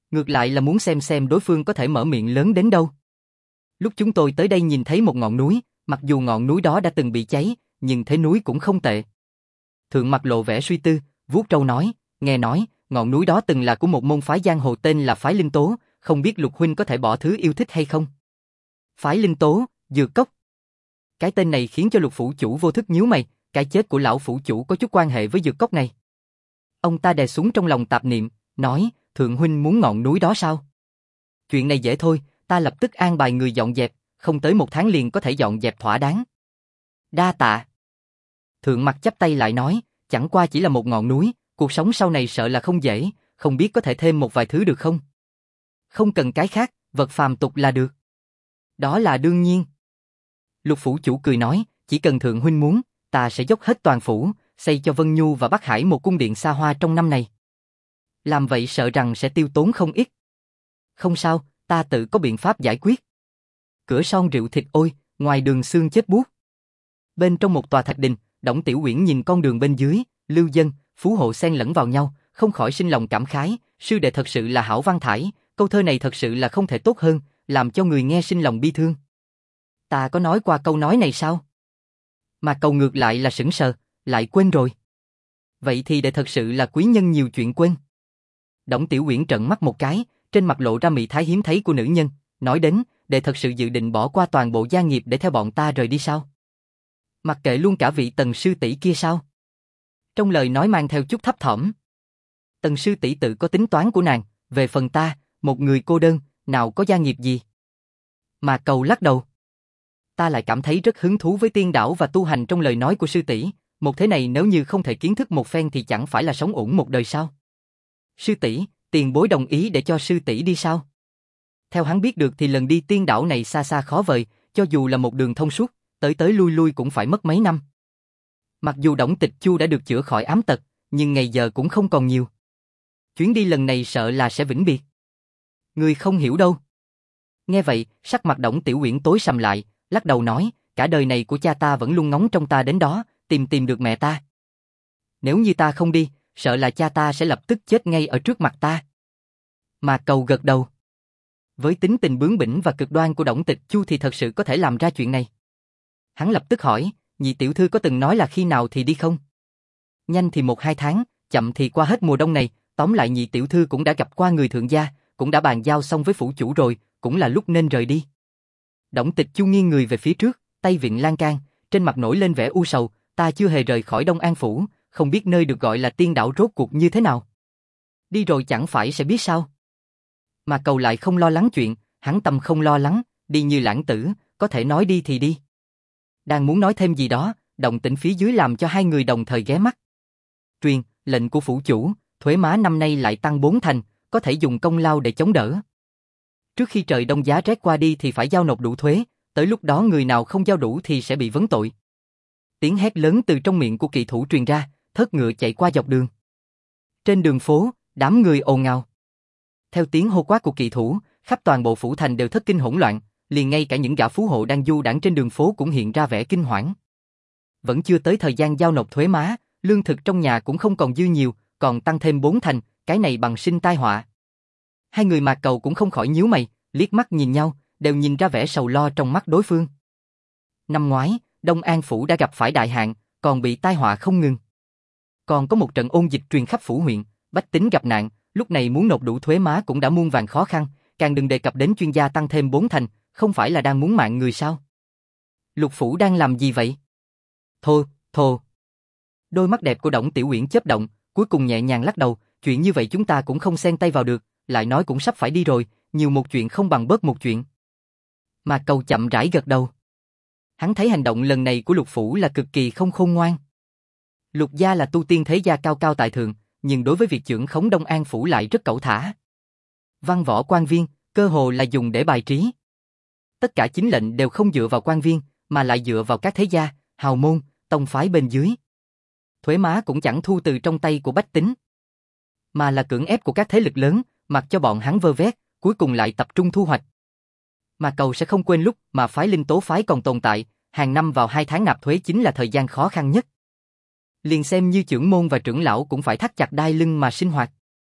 Ngược lại là muốn xem đối phương có thể mở miệng lớn đến đâu. Lúc chúng tôi tới đây nhìn thấy một ngọn núi, mặc dù ngọn núi đó đã từng bị cháy, nhưng thế núi cũng không tệ. Thượng Mặc lộ vẻ suy tư, vuốt trâu nói, nghe nói, ngọn núi đó từng là của một môn phái giang hồ tên là phái Linh Tố, không biết Lục huynh có thể bỏ thứ yêu thích hay không? Phái Linh Tố, Dược Cốc. Cái tên này khiến cho Lục phủ chủ vô thức nhíu mày, cái chết của lão phủ chủ có chút quan hệ với dược cốc này. Ông ta đè xuống trong lòng tạp niệm, nói, Thượng huynh muốn ngọn núi đó sao? Chuyện này dễ thôi, ta lập tức an bài người dọn dẹp, không tới 1 tháng liền có thể dọn dẹp thỏa đáng. Đa tạ. Thượng Mặc chắp tay lại nói, chẳng qua chỉ là một ngọn núi, cuộc sống sau này sợ là không dễ, không biết có thể thêm một vài thứ được không? Không cần cái khác, vật phàm tục là được. Đó là đương nhiên. Lục phủ chủ cười nói, chỉ cần Thượng huynh muốn, ta sẽ dốc hết toàn phủ, xây cho Vân Nhu và Bắc Hải một cung điện xa hoa trong năm này. Làm vậy sợ rằng sẽ tiêu tốn không ít. Không sao, ta tự có biện pháp giải quyết. Cửa son rượu thịt ôi, ngoài đường xương chết buốt. Bên trong một tòa thạch đình, Đổng Tiểu Uyển nhìn con đường bên dưới, lưu dân, phú hộ xen lẫn vào nhau, không khỏi sinh lòng cảm khái, sư đệ thật sự là hảo văn thải, câu thơ này thật sự là không thể tốt hơn, làm cho người nghe sinh lòng bi thương. Ta có nói qua câu nói này sao? Mà Cầu ngược lại là sững sờ, lại quên rồi. Vậy thì đệ thật sự là quý nhân nhiều chuyện quên. Đổng Tiểu Uyển trợn mắt một cái, trên mặt lộ ra mị thái hiếm thấy của nữ nhân, nói đến, đệ thật sự dự định bỏ qua toàn bộ gia nghiệp để theo bọn ta rời đi sao? Mặc kệ luôn cả vị Tần sư tỷ kia sao? Trong lời nói mang theo chút thấp thỏm. Tần sư tỷ tự có tính toán của nàng, về phần ta, một người cô đơn, nào có gia nghiệp gì? Mà Cầu lắc đầu. Ta lại cảm thấy rất hứng thú với tiên đảo và tu hành trong lời nói của sư tỷ, một thế này nếu như không thể kiến thức một phen thì chẳng phải là sống uổng một đời sao? Sư tỷ, tiền bối đồng ý để cho sư tỷ đi sao? Theo hắn biết được thì lần đi tiên đảo này xa xa khó vời, cho dù là một đường thông suốt, tới lui lui cũng phải mất mấy năm. Mặc dù Đổng Tịch Chu đã được chữa khỏi ám tật, nhưng ngày giờ cũng không còn nhiều. Chuyến đi lần này sợ là sẽ vĩnh biệt. Người không hiểu đâu. Nghe vậy, sắc mặt Đổng Tiểu Uyển tối sầm lại, lắc đầu nói, cả đời này của cha ta vẫn luôn ngóng trong ta đến đó, tìm được mẹ ta. Nếu như ta không đi, sợ là cha ta sẽ lập tức chết ngay ở trước mặt ta. Mà Cầu gật đầu. Với tính tình bướng bỉnh và cực đoan của Đổng Tịch Chu thì thật sự có thể làm ra chuyện này. Hắn lập tức hỏi, nhị tiểu thư có từng nói là khi nào thì đi không? Nhanh thì 1-2 tháng, chậm thì qua hết mùa đông này, tóm lại nhị tiểu thư cũng đã gặp qua người thượng gia, cũng đã bàn giao xong với phủ chủ rồi, cũng là lúc nên rời đi. Đổng Tịch Chu nghiêng người về phía trước, tay vịn lan can, trên mặt nổi lên vẻ u sầu, ta chưa hề rời khỏi Đông An phủ, không biết nơi được gọi là tiên đảo rốt cuộc như thế nào. Đi rồi chẳng phải sẽ biết sao? Mà Cầu lại không lo lắng chuyện, hắn tâm không lo lắng, đi như lãng tử, có thể nói đi thì đi. Đang muốn nói thêm gì đó, động tĩnh phía dưới làm cho hai người đồng thời ghé mắt. Truyền, lệnh của phủ chủ, thuế má năm nay lại tăng 4 thành, có thể dùng công lao để chống đỡ. Trước khi trời đông giá rét qua đi thì phải giao nộp đủ thuế, tới lúc đó người nào không giao đủ thì sẽ bị vấn tội. Tiếng hét lớn từ trong miệng của kỳ thủ truyền ra, thớt ngựa chạy qua dọc đường. Trên đường phố, đám người ồn ào. Theo tiếng hô quát của kỳ thủ, khắp toàn bộ phủ thành đều thất kinh hỗn loạn, liền ngay cả những gã phú hộ đang du đãng trên đường phố cũng hiện ra vẻ kinh hoảng. Vẫn chưa tới thời gian giao nộp thuế má, lương thực trong nhà cũng không còn dư nhiều, còn tăng thêm 4 thành, cái này bằng sinh tai họa. Hai người Mạc Cầu cũng không khỏi nhíu mày, liếc mắt nhìn nhau, đều nhìn ra vẻ sầu lo trong mắt đối phương. Năm ngoái, Đông An phủ đã gặp phải đại hạn, còn bị tai họa không ngừng. Còn có một trận ôn dịch truyền khắp phủ huyện, bách tính gặp nạn, lúc này muốn nộp đủ thuế má cũng đã muôn vàn khó khăn, càng đừng đề cập đến chuyên gia tăng thêm 4 thành, không phải là đang muốn mạng người sao? Lục phủ đang làm gì vậy? Thô. Đôi mắt đẹp của Đổng Tiểu Uyển chớp động, cuối cùng nhẹ nhàng lắc đầu, chuyện như vậy chúng ta cũng không xen tay vào được, lại nói cũng sắp phải đi rồi, nhiều một chuyện không bằng bớt một chuyện. Mà Cầu chậm rãi gật đầu. Hắn thấy hành động lần này của Lục phủ là cực kỳ không khôn ngoan. Lục gia là tu tiên thế gia cao cao tại thượng, nhưng đối với việc trưởng khống Đông An phủ lại rất cẩu thả. Văn võ quan viên, cơ hồ là dùng để bài trí. Tất cả chính lệnh đều không dựa vào quan viên, mà lại dựa vào các thế gia, hào môn, tông phái bên dưới. Thuế má cũng chẳng thu từ trong tay của bách tính, mà là cưỡng ép của các thế lực lớn, mặc cho bọn hắn vơ vét, cuối cùng lại tập trung thu hoạch. Mà Cầu sẽ không quên lúc mà phái Linh Tố phái còn tồn tại, hàng năm vào 2 tháng nạp thuế chính là thời gian khó khăn nhất. Liền xem như trưởng môn và trưởng lão cũng phải thắt chặt đai lưng mà sinh hoạt.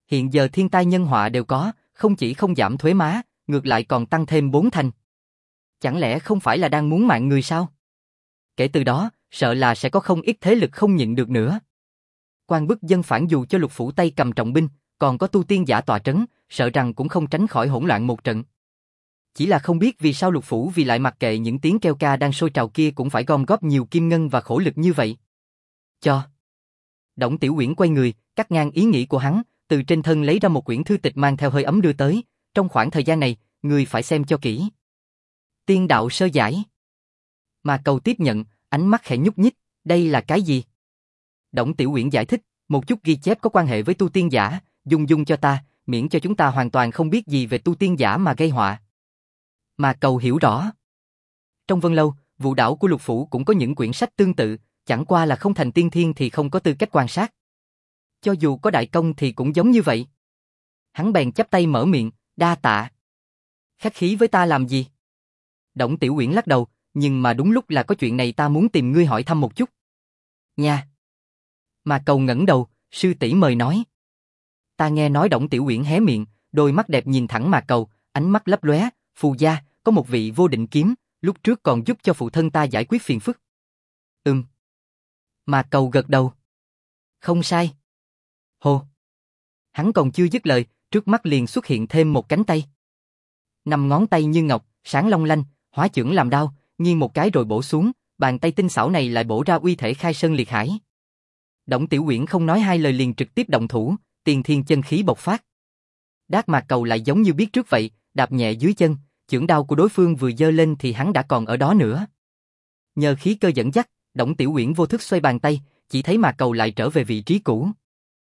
Hiện giờ thiên tai nhân họa đều có, không chỉ không giảm thuế má, ngược lại còn tăng thêm 4 thành. Chẳng lẽ không phải là đang muốn mạng người sao? Kể từ đó, sợ là sẽ có không ít thế lực không nhịn được nữa. Quan bức dân phản dù cho Lục phủ tay cầm trọng binh, còn có tu tiên giả tọa trấn, sợ rằng cũng không tránh khỏi hỗn loạn một trận. Chỉ là không biết vì sao Lục phủ vì lại mặc kệ những tiếng kêu ca đang sôi trào kia cũng phải gom góp nhiều kim ngân và khổ lực như vậy. Cho. Đổng Tiểu Uyển quay người, cắt ngang ý nghĩ của hắn, từ trên thân lấy ra một quyển thư tịch mang theo hơi ấm đưa tới. Trong khoảng thời gian này, người phải xem cho kỹ. Tiên đạo sơ giải. Mà Cầu tiếp nhận, ánh mắt khẽ nhúc nhích, đây là cái gì? Đổng Tiểu Uyển giải thích, một chút ghi chép có quan hệ với tu tiên giả, dùng cho ta, miễn cho chúng ta hoàn toàn không biết gì về tu tiên giả mà gây họa. Mà Cầu hiểu rõ. Trong Vân Lâu, vụ đảo của Lục phủ cũng có những quyển sách tương tự, chẳng qua là không thành tiên thiên thì không có tư cách quan sát. Cho dù có đại công thì cũng giống như vậy. Hắn bèn chắp tay mở miệng, đa tạ. Khách khí với ta làm gì? Đổng Tiểu Uyển lắc đầu, nhưng mà đúng lúc là có chuyện này ta muốn tìm ngươi hỏi thăm một chút. Nha. Mà Cầu ngẩng đầu, sư tỷ mời nói. Ta nghe nói Đổng Tiểu Uyển hé miệng, đôi mắt đẹp nhìn thẳng Mà Cầu, ánh mắt lấp lóe, phù gia, có một vị vô định kiếm, lúc trước còn giúp cho phụ thân ta giải quyết phiền phức. Mà Cầu gật đầu. Không sai. Hồ. Hắn còn chưa dứt lời, trước mắt liền xuất hiện thêm một cánh tay. 5 ngón tay như ngọc, sáng long lanh, hóa chưởng làm đao, nghiêng một cái rồi bổ xuống, bàn tay tinh xảo này lại bổ ra uy thể khai sơn liệt hải. Đổng Tiểu Uyển không nói hai lời liền trực tiếp động thủ, tiền thiên chân khí bộc phát. Đát Mạc Cầu lại giống như biết trước vậy, đạp nhẹ dưới chân, chưởng đao của đối phương vừa giơ lên thì hắn đã còn ở đó nữa. Nhờ khí cơ dẫn dắt, Đổng Tiểu Uyển vô thức xoay bàn tay, chỉ thấy Mạc Cầu lại trở về vị trí cũ.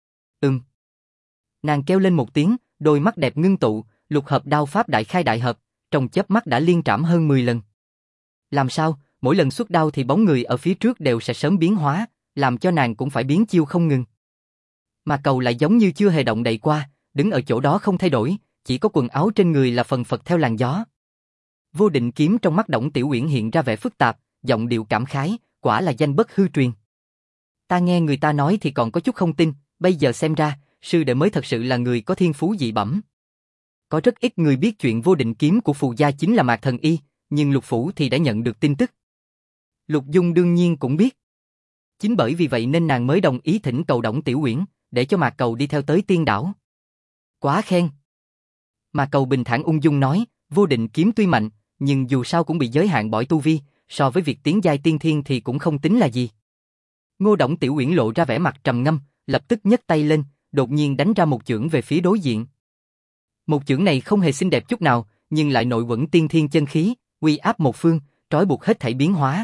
Nàng kêu lên một tiếng, đôi mắt đẹp ngưng tụ, lục hợp đao pháp đại khai đại hợp, trong chớp mắt đã liên trảm hơn 10 lần. Làm sao, mỗi lần xuất đao thì bóng người ở phía trước đều sẽ sớm biến hóa, làm cho nàng cũng phải biến chiêu không ngừng. Mà Cầu lại giống như chưa hề động đậy qua, đứng ở chỗ đó không thay đổi, chỉ có quần áo trên người là phần phật theo làn gió. Vô định kiếm trong mắt Đổng Tiểu Uyển hiện ra vẻ phức tạp, giọng điệu cảm khái, quả là danh bất hư truyền. Ta nghe người ta nói thì còn có chút không tin, bây giờ xem ra, sư đệ mới thật sự là người có thiên phú dị bẩm. Có rất ít người biết chuyện vô định kiếm của phù gia chính là Mạc Thần Y, nhưng Lục phủ thì đã nhận được tin tức. Lục Dung đương nhiên cũng biết. Chính bởi vì vậy nên nàng mới đồng ý thỉnh cầu Đổng Tiểu Uyển, để cho Mạc Cầu đi theo tới tiên đảo. Quá khen. Mạc Cầu bình thản ung dung nói, vô định kiếm tuy mạnh, nhưng dù sao cũng bị giới hạn bởi tu vi, so với việc tiến giai tiên thiên thì cũng không tính là gì. Ngô Đổng Tiểu Uyển lộ ra vẻ mặt trầm ngâm, lập tức nhấc tay lên, đột nhiên đánh ra một chưởng về phía đối diện. Một chưởng này không hề xinh đẹp chút nào, nhưng lại nội quẩn tiên thiên chân khí, uy áp một phương, trói buộc hết thảy biến hóa.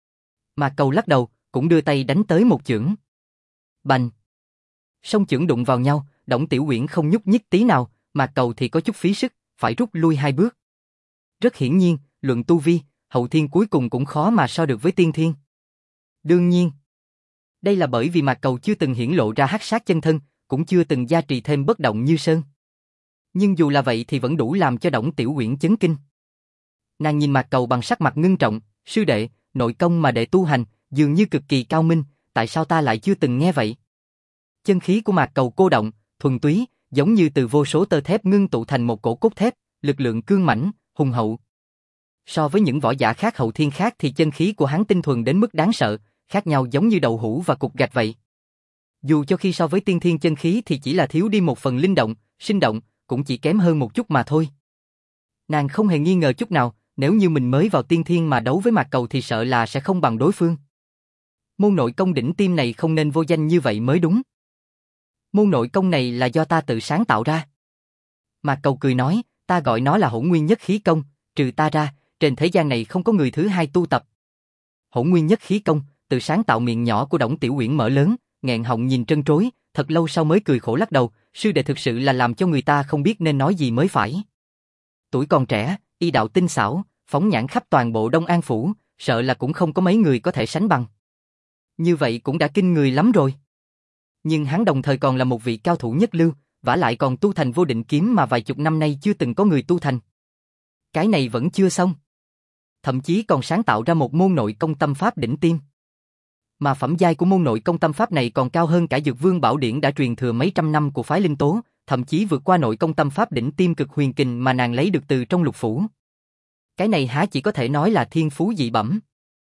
Mà Cầu lắc đầu, cũng đưa tay đánh tới một chưởng. Bành! Song chưởng đụng vào nhau, Đổng Tiểu Uyển không nhúc nhích tí nào, mà Cầu thì có chút phí sức, phải rút lui 2 bước. Rất hiển nhiên, luận tu vi, hậu thiên cuối cùng cũng khó mà so được với tiên thiên. Đương nhiên, đây là bởi vì Mạc Cầu chưa từng hiển lộ ra hắc sát chân thân, cũng chưa từng gia trì thêm bất động như sơn. Nhưng dù là vậy thì vẫn đủ làm cho Đổng Tiểu Uyển chấn kinh. Nàng nhìn Mạc Cầu bằng sắc mặt ngưng trọng, sư đệ, nội công mà đệ tu hành, dường như cực kỳ cao minh, tại sao ta lại chưa từng nghe vậy? Chân khí của Mạc Cầu cô động, thuần túy, giống như từ vô số tơ thép ngưng tụ thành một cổ cốt thép, lực lượng cương mãnh, hùng hậu. So với những võ giả khác hậu thiên khác thì chân khí của hắn tinh thuần đến mức đáng sợ, khác nhau giống như đậu hũ và cục gạch vậy. Dù cho khi so với tiên thiên chân khí thì chỉ là thiếu đi một phần linh động, sinh động, cũng chỉ kém hơn một chút mà thôi. Nàng không hề nghi ngờ chút nào, nếu như mình mới vào tiên thiên mà đấu với Mạc Cầu thì sợ là sẽ không bằng đối phương. Môn nội công đỉnh tiêm này không nên vô danh như vậy mới đúng. Môn nội công này là do ta tự sáng tạo ra. Mạc Cầu cười nói, ta gọi nó là Hỗn Nguyên Nhất Khí Công, trừ ta ra, trên thế gian này không có người thứ hai tu tập. Hỗn Nguyên Nhất Khí Công, tự sáng tạo. Miệng nhỏ của Đổng Tiểu Uyển mở lớn, nghẹn họng nhìn trân trối, thật lâu sau mới cười khổ lắc đầu, sư đệ thực sự là làm cho người ta không biết nên nói gì mới phải. Tuổi còn trẻ, y đạo tinh xảo, phóng nhãn khắp toàn bộ Đông An phủ, sợ là cũng không có mấy người có thể sánh bằng. Như vậy cũng đã kinh người lắm rồi. Nhưng hắn đồng thời còn là một vị cao thủ nhất lưu, vả lại còn tu thành vô định kiếm mà vài chục năm nay chưa từng có người tu thành. Cái này vẫn chưa xong. Thậm chí còn sáng tạo ra một môn nội công tâm pháp đỉnh tiêm. Mà phẩm giai của môn nội công tâm pháp này còn cao hơn cả Dược Vương Bảo Điển đã truyền thừa mấy trăm năm của phái Linh Tố, thậm chí vượt qua nội công tâm pháp đỉnh tiêm Cực Huyền Kình mà nàng lấy được từ trong lục phủ. Cái này há chỉ có thể nói là thiên phú dị bẩm.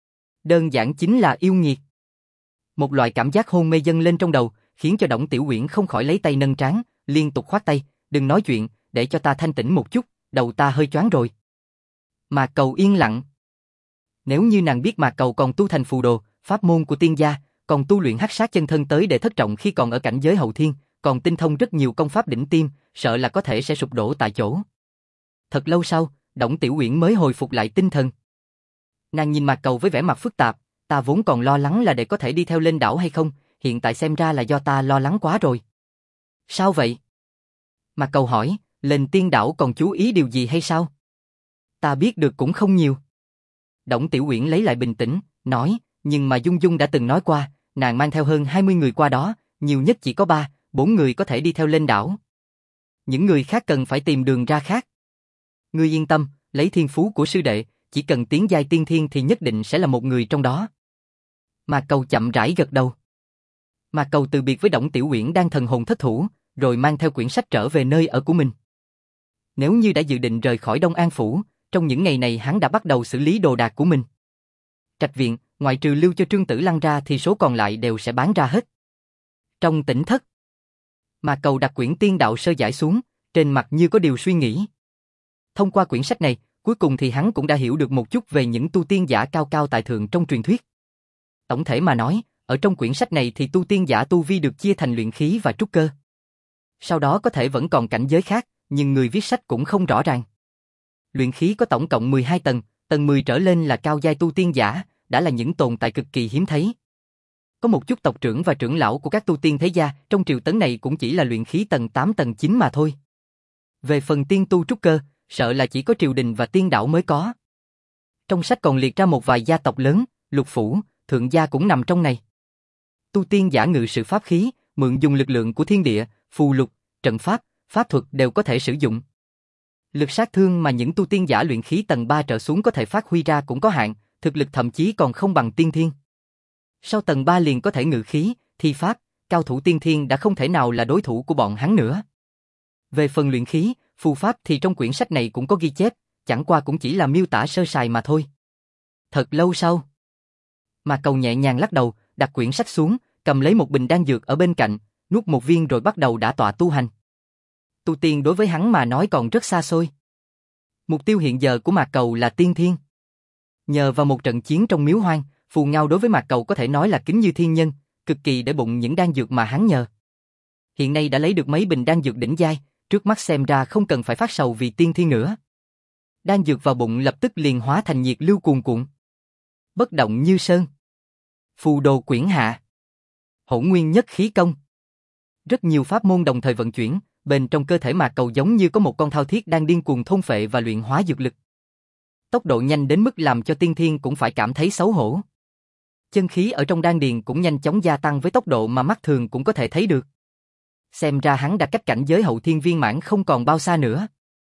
Đơn giản chính là yêu nghiệt. Một loại cảm giác hôn mê dâng lên trong đầu, khiến cho Đổng Tiểu Uyển không khỏi lấy tay nâng trán, liên tục khoát tay, đừng nói chuyện, để cho ta thanh tĩnh một chút, đầu ta hơi choáng rồi. Mạc Cầu yên lặng. Nếu như nàng biết Mạc Cầu còn tu thành phù đồ, pháp môn của tiên gia, còn tu luyện hắc sát chân thân tới đệ thất trọng khi còn ở cảnh giới hậu thiên, còn tinh thông rất nhiều công pháp đỉnh tiêm, sợ là có thể sẽ sụp đổ tại chỗ. Thật lâu sau, Đổng Tiểu Uyển mới hồi phục lại tinh thần. Nàng nhìn Mạc Cầu với vẻ mặt phức tạp, ta vốn còn lo lắng là để có thể đi theo lên đảo hay không, hiện tại xem ra là do ta lo lắng quá rồi. Sao vậy? Mạc Cầu hỏi, lên tiên đảo còn chú ý điều gì hay sao? Ta biết được cũng không nhiều. Đổng Tiểu Uyển lấy lại bình tĩnh, nói, nhưng mà Dung Dung đã từng nói qua, nàng mang theo hơn 20 người qua đó, nhiều nhất chỉ có 3-4 người có thể đi theo lên đảo. Những người khác cần phải tìm đường ra khác. Ngươi yên tâm, lấy thiên phú của sư đệ, chỉ cần tiến giai tiên thiên thì nhất định sẽ là một người trong đó. Mạc Cầu chậm rãi gật đầu. Mạc Cầu từ biệt với Đổng Tiểu Uyển đang thần hồn thất thủ, rồi mang theo quyển sách trở về nơi ở của mình. Nếu như đã dự định rời khỏi Đông An Phủ, trong những ngày này hắn đã bắt đầu xử lý đồ đạc của mình. Trạch viện, ngoại trừ lưu cho Trương Tử Lăng ra thì số còn lại đều sẽ bán ra hết. Trong tỉnh thất, Mạc Cầu đặt quyển tiên đạo sơ giải xuống, trên mặt như có điều suy nghĩ. Thông qua quyển sách này, cuối cùng thì hắn cũng đã hiểu được một chút về những tu tiên giả cao cao tại thượng trong truyền thuyết. Tổng thể mà nói, ở trong quyển sách này thì tu tiên giả tu vi được chia thành luyện khí và trúc cơ. Sau đó có thể vẫn còn cảnh giới khác, nhưng người viết sách cũng không rõ ràng. Luyện khí có tổng cộng 12 tầng, tầng 10 trở lên là cao giai tu tiên giả, đã là những tồn tại cực kỳ hiếm thấy. Có một chút tộc trưởng và trưởng lão của các tu tiên thế gia trong triều tấn này cũng chỉ là luyện khí tầng 8 tầng 9 mà thôi. Về phần tiên tu trúc cơ, sợ là chỉ có triều đình và tiên đảo mới có. Trong sách còn liệt ra một vài gia tộc lớn, Lục Phủ, Thượng gia cũng nằm trong này. Tu tiên giả ngự sử pháp khí, mượn dùng lực lượng của thiên địa, phù lục, trận pháp, pháp thuật đều có thể sử dụng. Lực sát thương mà những tu tiên giả luyện khí tầng 3 trở xuống có thể phát huy ra cũng có hạn, thực lực thậm chí còn không bằng tiên thiên. Sau tầng 3 liền có thể ngự khí, thi pháp, cao thủ tiên thiên đã không thể nào là đối thủ của bọn hắn nữa. Về phần luyện khí, phù pháp thì trong quyển sách này cũng có ghi chép, chẳng qua cũng chỉ là miêu tả sơ sài mà thôi. Thật lâu sau, Mạc Cầu nhẹ nhàng lắc đầu, đặt quyển sách xuống, cầm lấy một bình đan dược ở bên cạnh, nuốt một viên rồi bắt đầu đả tọa tu hành. Tu tiên đối với hắn mà nói còn rất xa xôi. Mục tiêu hiện giờ của Mạc Cầu là tiên thiên. Nhờ vào một trận chiến trong miếu hoang, Phù Ngao đối với Mạc Cầu có thể nói là kính như thiên nhân, cực kỳ để bụng những đan dược mà hắn nhờ. Hiện nay đã lấy được mấy bình đan dược đỉnh giai, trước mắt xem ra không cần phải phát sầu vì tiên thiên nữa. Đan dược vào bụng lập tức liền hóa thành nhiệt lưu cuồn cuộn. Bất động như sơn. Phù đồ quyển hạ. Hỗn nguyên nhất khí công. Rất nhiều pháp môn đồng thời vận chuyển, bên trong cơ thể Mạc Cầu giống như có một con thao thiết đang điên cuồng thôn phệ và luyện hóa dược lực. Tốc độ nhanh đến mức làm cho tiên thiên cũng phải cảm thấy xấu hổ. Chân khí ở trong đan điền cũng nhanh chóng gia tăng với tốc độ mà mắt thường cũng có thể thấy được. Xem ra hắn đã cách cảnh giới hậu thiên viên mãn không còn bao xa nữa.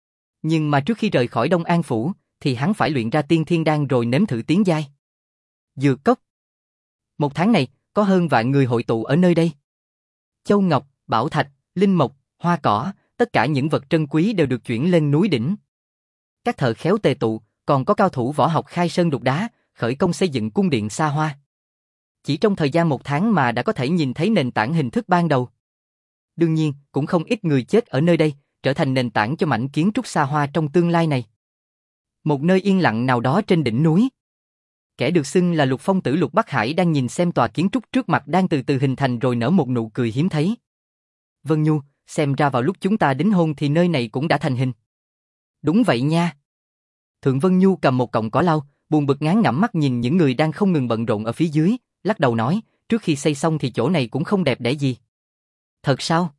Nhưng mà trước khi rời khỏi Đông An Phủ, thì hắn phải luyện ra tiên thiên đan rồi nếm thử tiến giai. Dược cốc. Một tháng này, có hơn vạn người hội tụ ở nơi đây. Châu ngọc, bảo thạch, linh mộc, hoa cỏ, tất cả những vật trân quý đều được chuyển lên núi đỉnh. Các thợ khéo tề tụ, còn có cao thủ võ học khai sơn đục đá, khởi công xây dựng cung điện xa hoa. Chỉ trong thời gian 1 tháng mà đã có thể nhìn thấy nền tảng hình thức ban đầu. Đương nhiên, cũng không ít người chết ở nơi đây, trở thành nền tảng cho mảnh kiến trúc xa hoa trong tương lai này. Một nơi yên lặng nào đó trên đỉnh núi. Kẻ được xưng là Lục Phong tử Lục Bắc Hải đang nhìn xem tòa kiến trúc trước mặt đang từ từ hình thành rồi nở một nụ cười hiếm thấy. Vân Nhu, xem ra vào lúc chúng ta đính hôn thì nơi này cũng đã thành hình. Đúng vậy nha. Thượng Vân Nhu cầm một cọng cỏ lau, buồn bực ngán ngẩm mắt nhìn những người đang không ngừng bận rộn ở phía dưới, lắc đầu nói, trước khi xây xong thì chỗ này cũng không đẹp đẽ gì. Thật sao?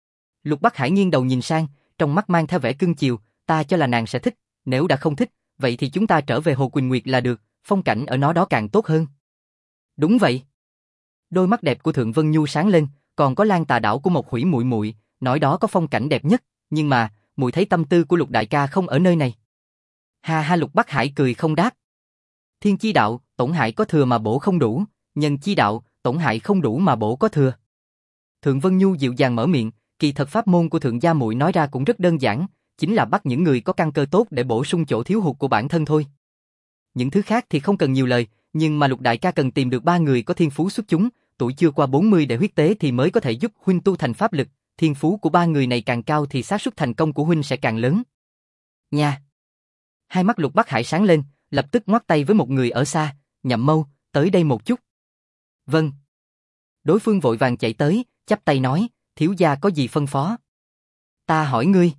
Lục Bắc Hải nghiêng đầu nhìn sang, trong mắt mang theo vẻ cưng chiều, ta cho là nàng sẽ thích, nếu đã không thích, vậy thì chúng ta trở về Hồ Quỳnh Nguyệt là được, phong cảnh ở nó đó càng tốt hơn. Đúng vậy. Đôi mắt đẹp của Thượng Vân Nhu sáng lên, còn có Lan Tà đảo của Mộc Hủy muội muội, nói đó có phong cảnh đẹp nhất, nhưng mà, muội thấy tâm tư của Lục đại ca không ở nơi này. Ha ha, Lục Bắc Hải cười không đáp. Thiên chi đạo, tổn hại có thừa mà bổ không đủ, nhân chi đạo, tổn hại không đủ mà bổ có thừa. Thượng Vân Nhu dịu dàng mở miệng, kỳ thật pháp môn của thượng gia muội nói ra cũng rất đơn giản, chính là bắt những người có căn cơ tốt để bổ sung chỗ thiếu hụt của bản thân thôi. Những thứ khác thì không cần nhiều lời, nhưng mà Lục đại ca cần tìm được 3 người có thiên phú xuất chúng, tuổi chưa qua 40 để huyết tế thì mới có thể giúp huynh tu thành pháp lực, thiên phú của 3 người này càng cao thì xác suất thành công của huynh sẽ càng lớn. Nha. Hai mắt Lục Bắc Hải sáng lên, lập tức ngoắc tay với một người ở xa, Nhậm Mâu, tới đây một chút. Vâng. Đối phương vội vàng chạy tới, chắp tay nói, thiếu gia có gì phân phó? Ta hỏi ngươi.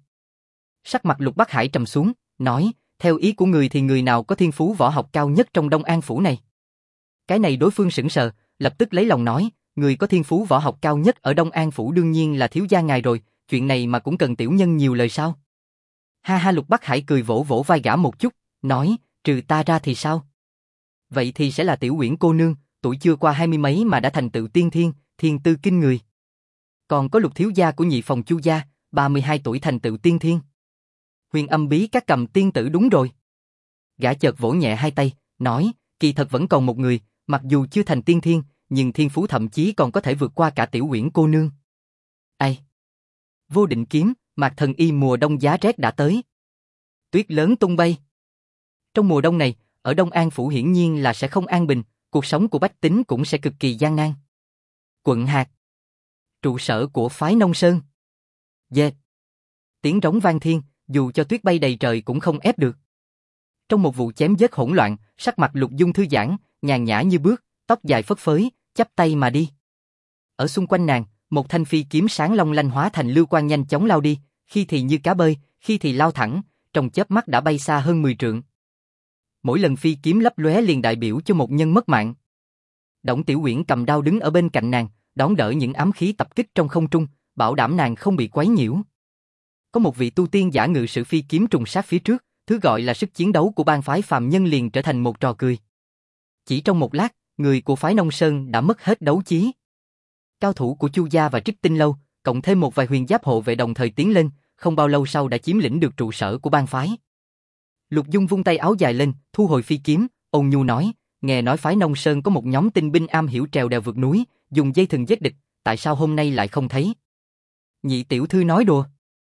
Sắc mặt Lục Bắc Hải trầm xuống, nói, theo ý của người thì người nào có thiên phú võ học cao nhất trong Đông An phủ này? Cái này đối phương sững sờ, lập tức lấy lòng nói, người có thiên phú võ học cao nhất ở Đông An phủ đương nhiên là thiếu gia ngài rồi, chuyện này mà cũng cần tiểu nhân nhiều lời sao? Ha ha, Lục Bắc Hải cười vỗ vỗ vai gã một chút, nói, trừ ta ra thì sao? Vậy thì sẽ là Tiểu Uyển cô nương, tuổi chưa qua 20 mấy mà đã thành tựu tiên thiên, thiên tư kinh người. Còn có Lục thiếu gia của nhị phòng Chu gia, 32 tuổi thành tựu tiên thiên. Huyền Âm Bí Các cầm tiên tử đúng rồi. Gã chợt vỗ nhẹ hai tay, nói, kỳ thật vẫn còn một người, mặc dù chưa thành tiên thiên, nhưng thiên phú thậm chí còn có thể vượt qua cả Tiểu Uyển cô nương. Ai? Vô Định Kiếm, Mạc Thần Y mùa đông giá rét đã tới. Tuyết lớn tung bay. Trong mùa đông này, ở Đông An phủ hiển nhiên là sẽ không an bình, cuộc sống của bách tính cũng sẽ cực kỳ gian nan. Quận Hạt, trụ sở của phái Nông Sơn. Dệt. Tiếng rống vang thiên, dù cho tuyết bay đầy trời cũng không ép được. Trong một vụ chém giết hỗn loạn, sắc mặt Lục Dung thư giãn, nhàn nhã như bước, tóc dài phất phới, chắp tay mà đi. Ở xung quanh nàng, một thanh phi kiếm sáng long lanh hóa thành lưu quang nhanh chóng lao đi, khi thì như cá bơi, khi thì lao thẳng, trong chớp mắt đã bay xa hơn 10 trượng. Mỗi lần phi kiếm lấp lóe liền đại biểu cho một nhân mất mạng. Đổng Tiểu Uyển cầm đao đứng ở bên cạnh nàng, đón đỡ những ám khí tập kích trong không trung, bảo đảm nàng không bị quấy nhiễu. Có một vị tu tiên giả ngự sử phi kiếm trùng sát phía trước, thứ gọi là sức chiến đấu của bang phái phàm nhân liền trở thành một trò cười. Chỉ trong một lát, người của phái Nông Sơn đã mất hết đấu chí. Cao thủ của Chu gia và Trích Tinh lâu, cộng thêm một vài huyền giáp hộ vệ đồng thời tiến lên, không bao lâu sau đã chiếm lĩnh được trụ sở của bang phái. Lục Dung vung tay áo dài lên, thu hồi phi kiếm, ôn nhu nói, nghe nói phái Nông Sơn có một nhóm tinh binh am hiểu trèo đèo vượt núi, dùng dây thừng giết địch, tại sao hôm nay lại không thấy? Nhị tiểu thư nói đùa.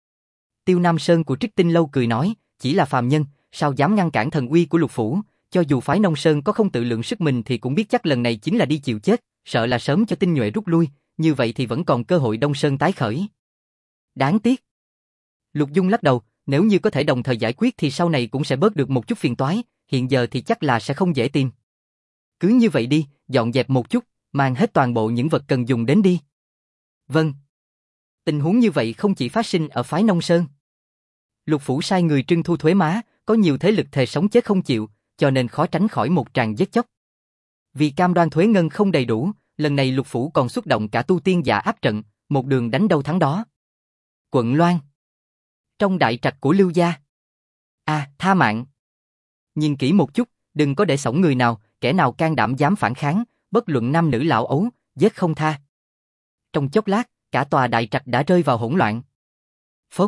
Tiêu Nam Sơn của Trích Tinh lâu cười nói, chỉ là phàm nhân, sao dám ngăn cản thần uy của Lục phủ, cho dù phái Nông Sơn có không tự lượng sức mình thì cũng biết chắc lần này chính là đi chịu chết, sợ là sớm cho tinh nhuệ rút lui, như vậy thì vẫn còn cơ hội Đông Sơn tái khởi. Đáng tiếc. Lục Dung lắc đầu, nếu như có thể đồng thời giải quyết thì sau này cũng sẽ bớt được một chút phiền toái, hiện giờ thì chắc là sẽ không dễ tìm. Cứ như vậy đi, dọn dẹp một chút, mang hết toàn bộ những vật cần dùng đến đi. Vâng. Tình huống như vậy không chỉ phát sinh ở phái Nông Sơn. Lục phủ sai người trưng thu thuế má, có nhiều thế lực thề sống chết không chịu, cho nên khó tránh khỏi một tràng giết chóc. Vì cam đoan thuế ngân không đầy đủ, lần này Lục phủ còn xuất động cả tu tiên giả áp trận, một đường đánh đâu thắng đó. Quận Loan. Trong đại trạch của Lưu gia. Tha mạng. Nhìn kỹ một chút, đừng có để xổng người nào, kẻ nào can đảm dám phản kháng, bất luận nam nữ lão ấu, giết không tha. Trong chốc lát, cả tòa đại trạch đã rơi vào hỗn loạn. Phốc.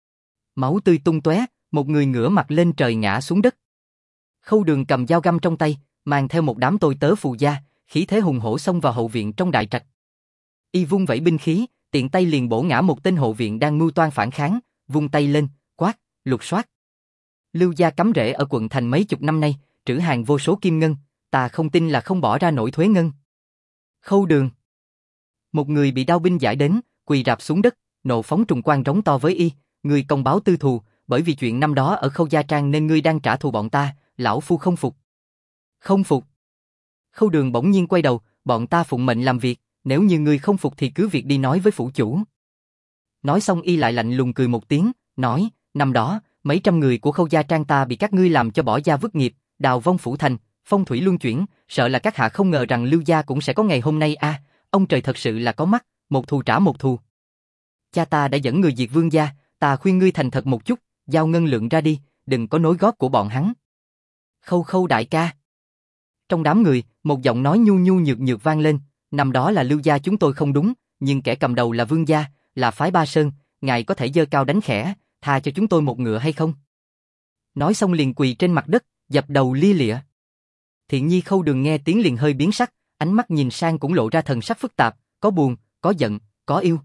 Máu tươi tung tóe, một người ngửa mặt lên trời ngã xuống đất. Khâu Đường cầm dao găm trong tay, mang theo một đám tôi tớ phù gia, khí thế hùng hổ xông vào hậu viện trong đại trạch. Y vung vẩy binh khí, tiện tay liền bổ ngã một tên hộ viện đang mưu toan phản kháng, vung tay lên, quát, lục soát. Lưu gia cắm rễ ở quận thành mấy chục năm nay, trữ hàng vô số kim ngân, ta không tin là không bỏ ra nổi thuế ngân. Khâu Đường. Một người bị đao binh giải đến, quỳ rạp xuống đất, nộ phóng trùng quang rống to với y, người công báo tư thù, bởi vì chuyện năm đó ở Khâu gia trang nên ngươi đang trả thù bọn ta, lão phu không phục. Không phục. Khâu Đường bỗng nhiên quay đầu, bọn ta phụng mệnh làm việc, nếu như ngươi không phục thì cứ việc đi nói với phủ chủ. Nói xong y lại lạnh lùng cười một tiếng, nói, năm đó, mấy trăm người của Khâu gia trang ta bị các ngươi làm cho bỏ gia vứt nghiệp, đào vong phủ thành, phong thủy luân chuyển, sợ là các hạ không ngờ rằng Lưu gia cũng sẽ có ngày hôm nay ông trời thật sự là có mắt, một thù trả một thù. Cha ta đã dẫn người diệt Vương gia, ta khuyên ngươi thành thật một chút, giao ngân lượng ra đi, đừng có nối gót của bọn hắn. Khâu đại ca. Trong đám người, một giọng nói nhu nhu nhược nhược vang lên, năm đó là Lưu gia chúng tôi không đúng, nhưng kẻ cầm đầu là Vương gia, là phái Ba Sơn, ngài có thể giơ cao đánh khẽ, tha cho chúng tôi một ngựa hay không? Nói xong liền quỳ trên mặt đất, dập đầu lia lịa. Thiện Nhi Khâu Đường nghe tiếng liền hơi biến sắc, ánh mắt nhìn sang cũng lộ ra thần sắc phức tạp, có buồn, có giận, có yêu.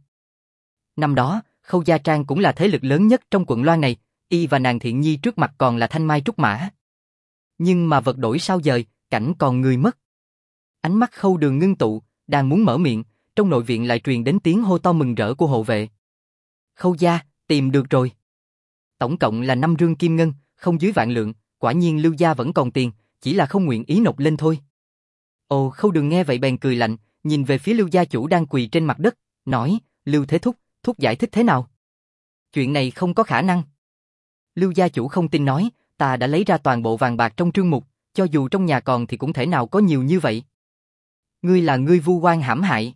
Năm đó, Khâu Gia Trang cũng là thế lực lớn nhất trong quận Loan này, y và nàng Thiện Nhi trước mặt còn là thanh mai trúc mã. Nhưng mà vật đổi sao dời, cảnh còn người mất. Ánh mắt Khâu Đường ngưng tụ, đang muốn mở miệng, trong nội viện lại truyền đến tiếng hô to mừng rỡ của hộ vệ. Khâu gia, tìm được rồi. Tổng cộng là 5 rương kim ngân, không dưới vạn lượng, quả nhiên Lưu gia vẫn còn tiền, chỉ là không nguyện ý nộp lên thôi. Ồ, Khâu Đường nghe vậy bèn cười lạnh, nhìn về phía Lưu gia chủ đang quỳ trên mặt đất, nói, Lưu Thế Thúc, Thúc giải thích thế nào? Chuyện này không có khả năng. Lưu gia chủ không tin nói, ta đã lấy ra toàn bộ vàng bạc trong trương mục, cho dù trong nhà còn thì cũng thể nào có nhiều như vậy. Ngươi là ngươi vu oan hãm hại.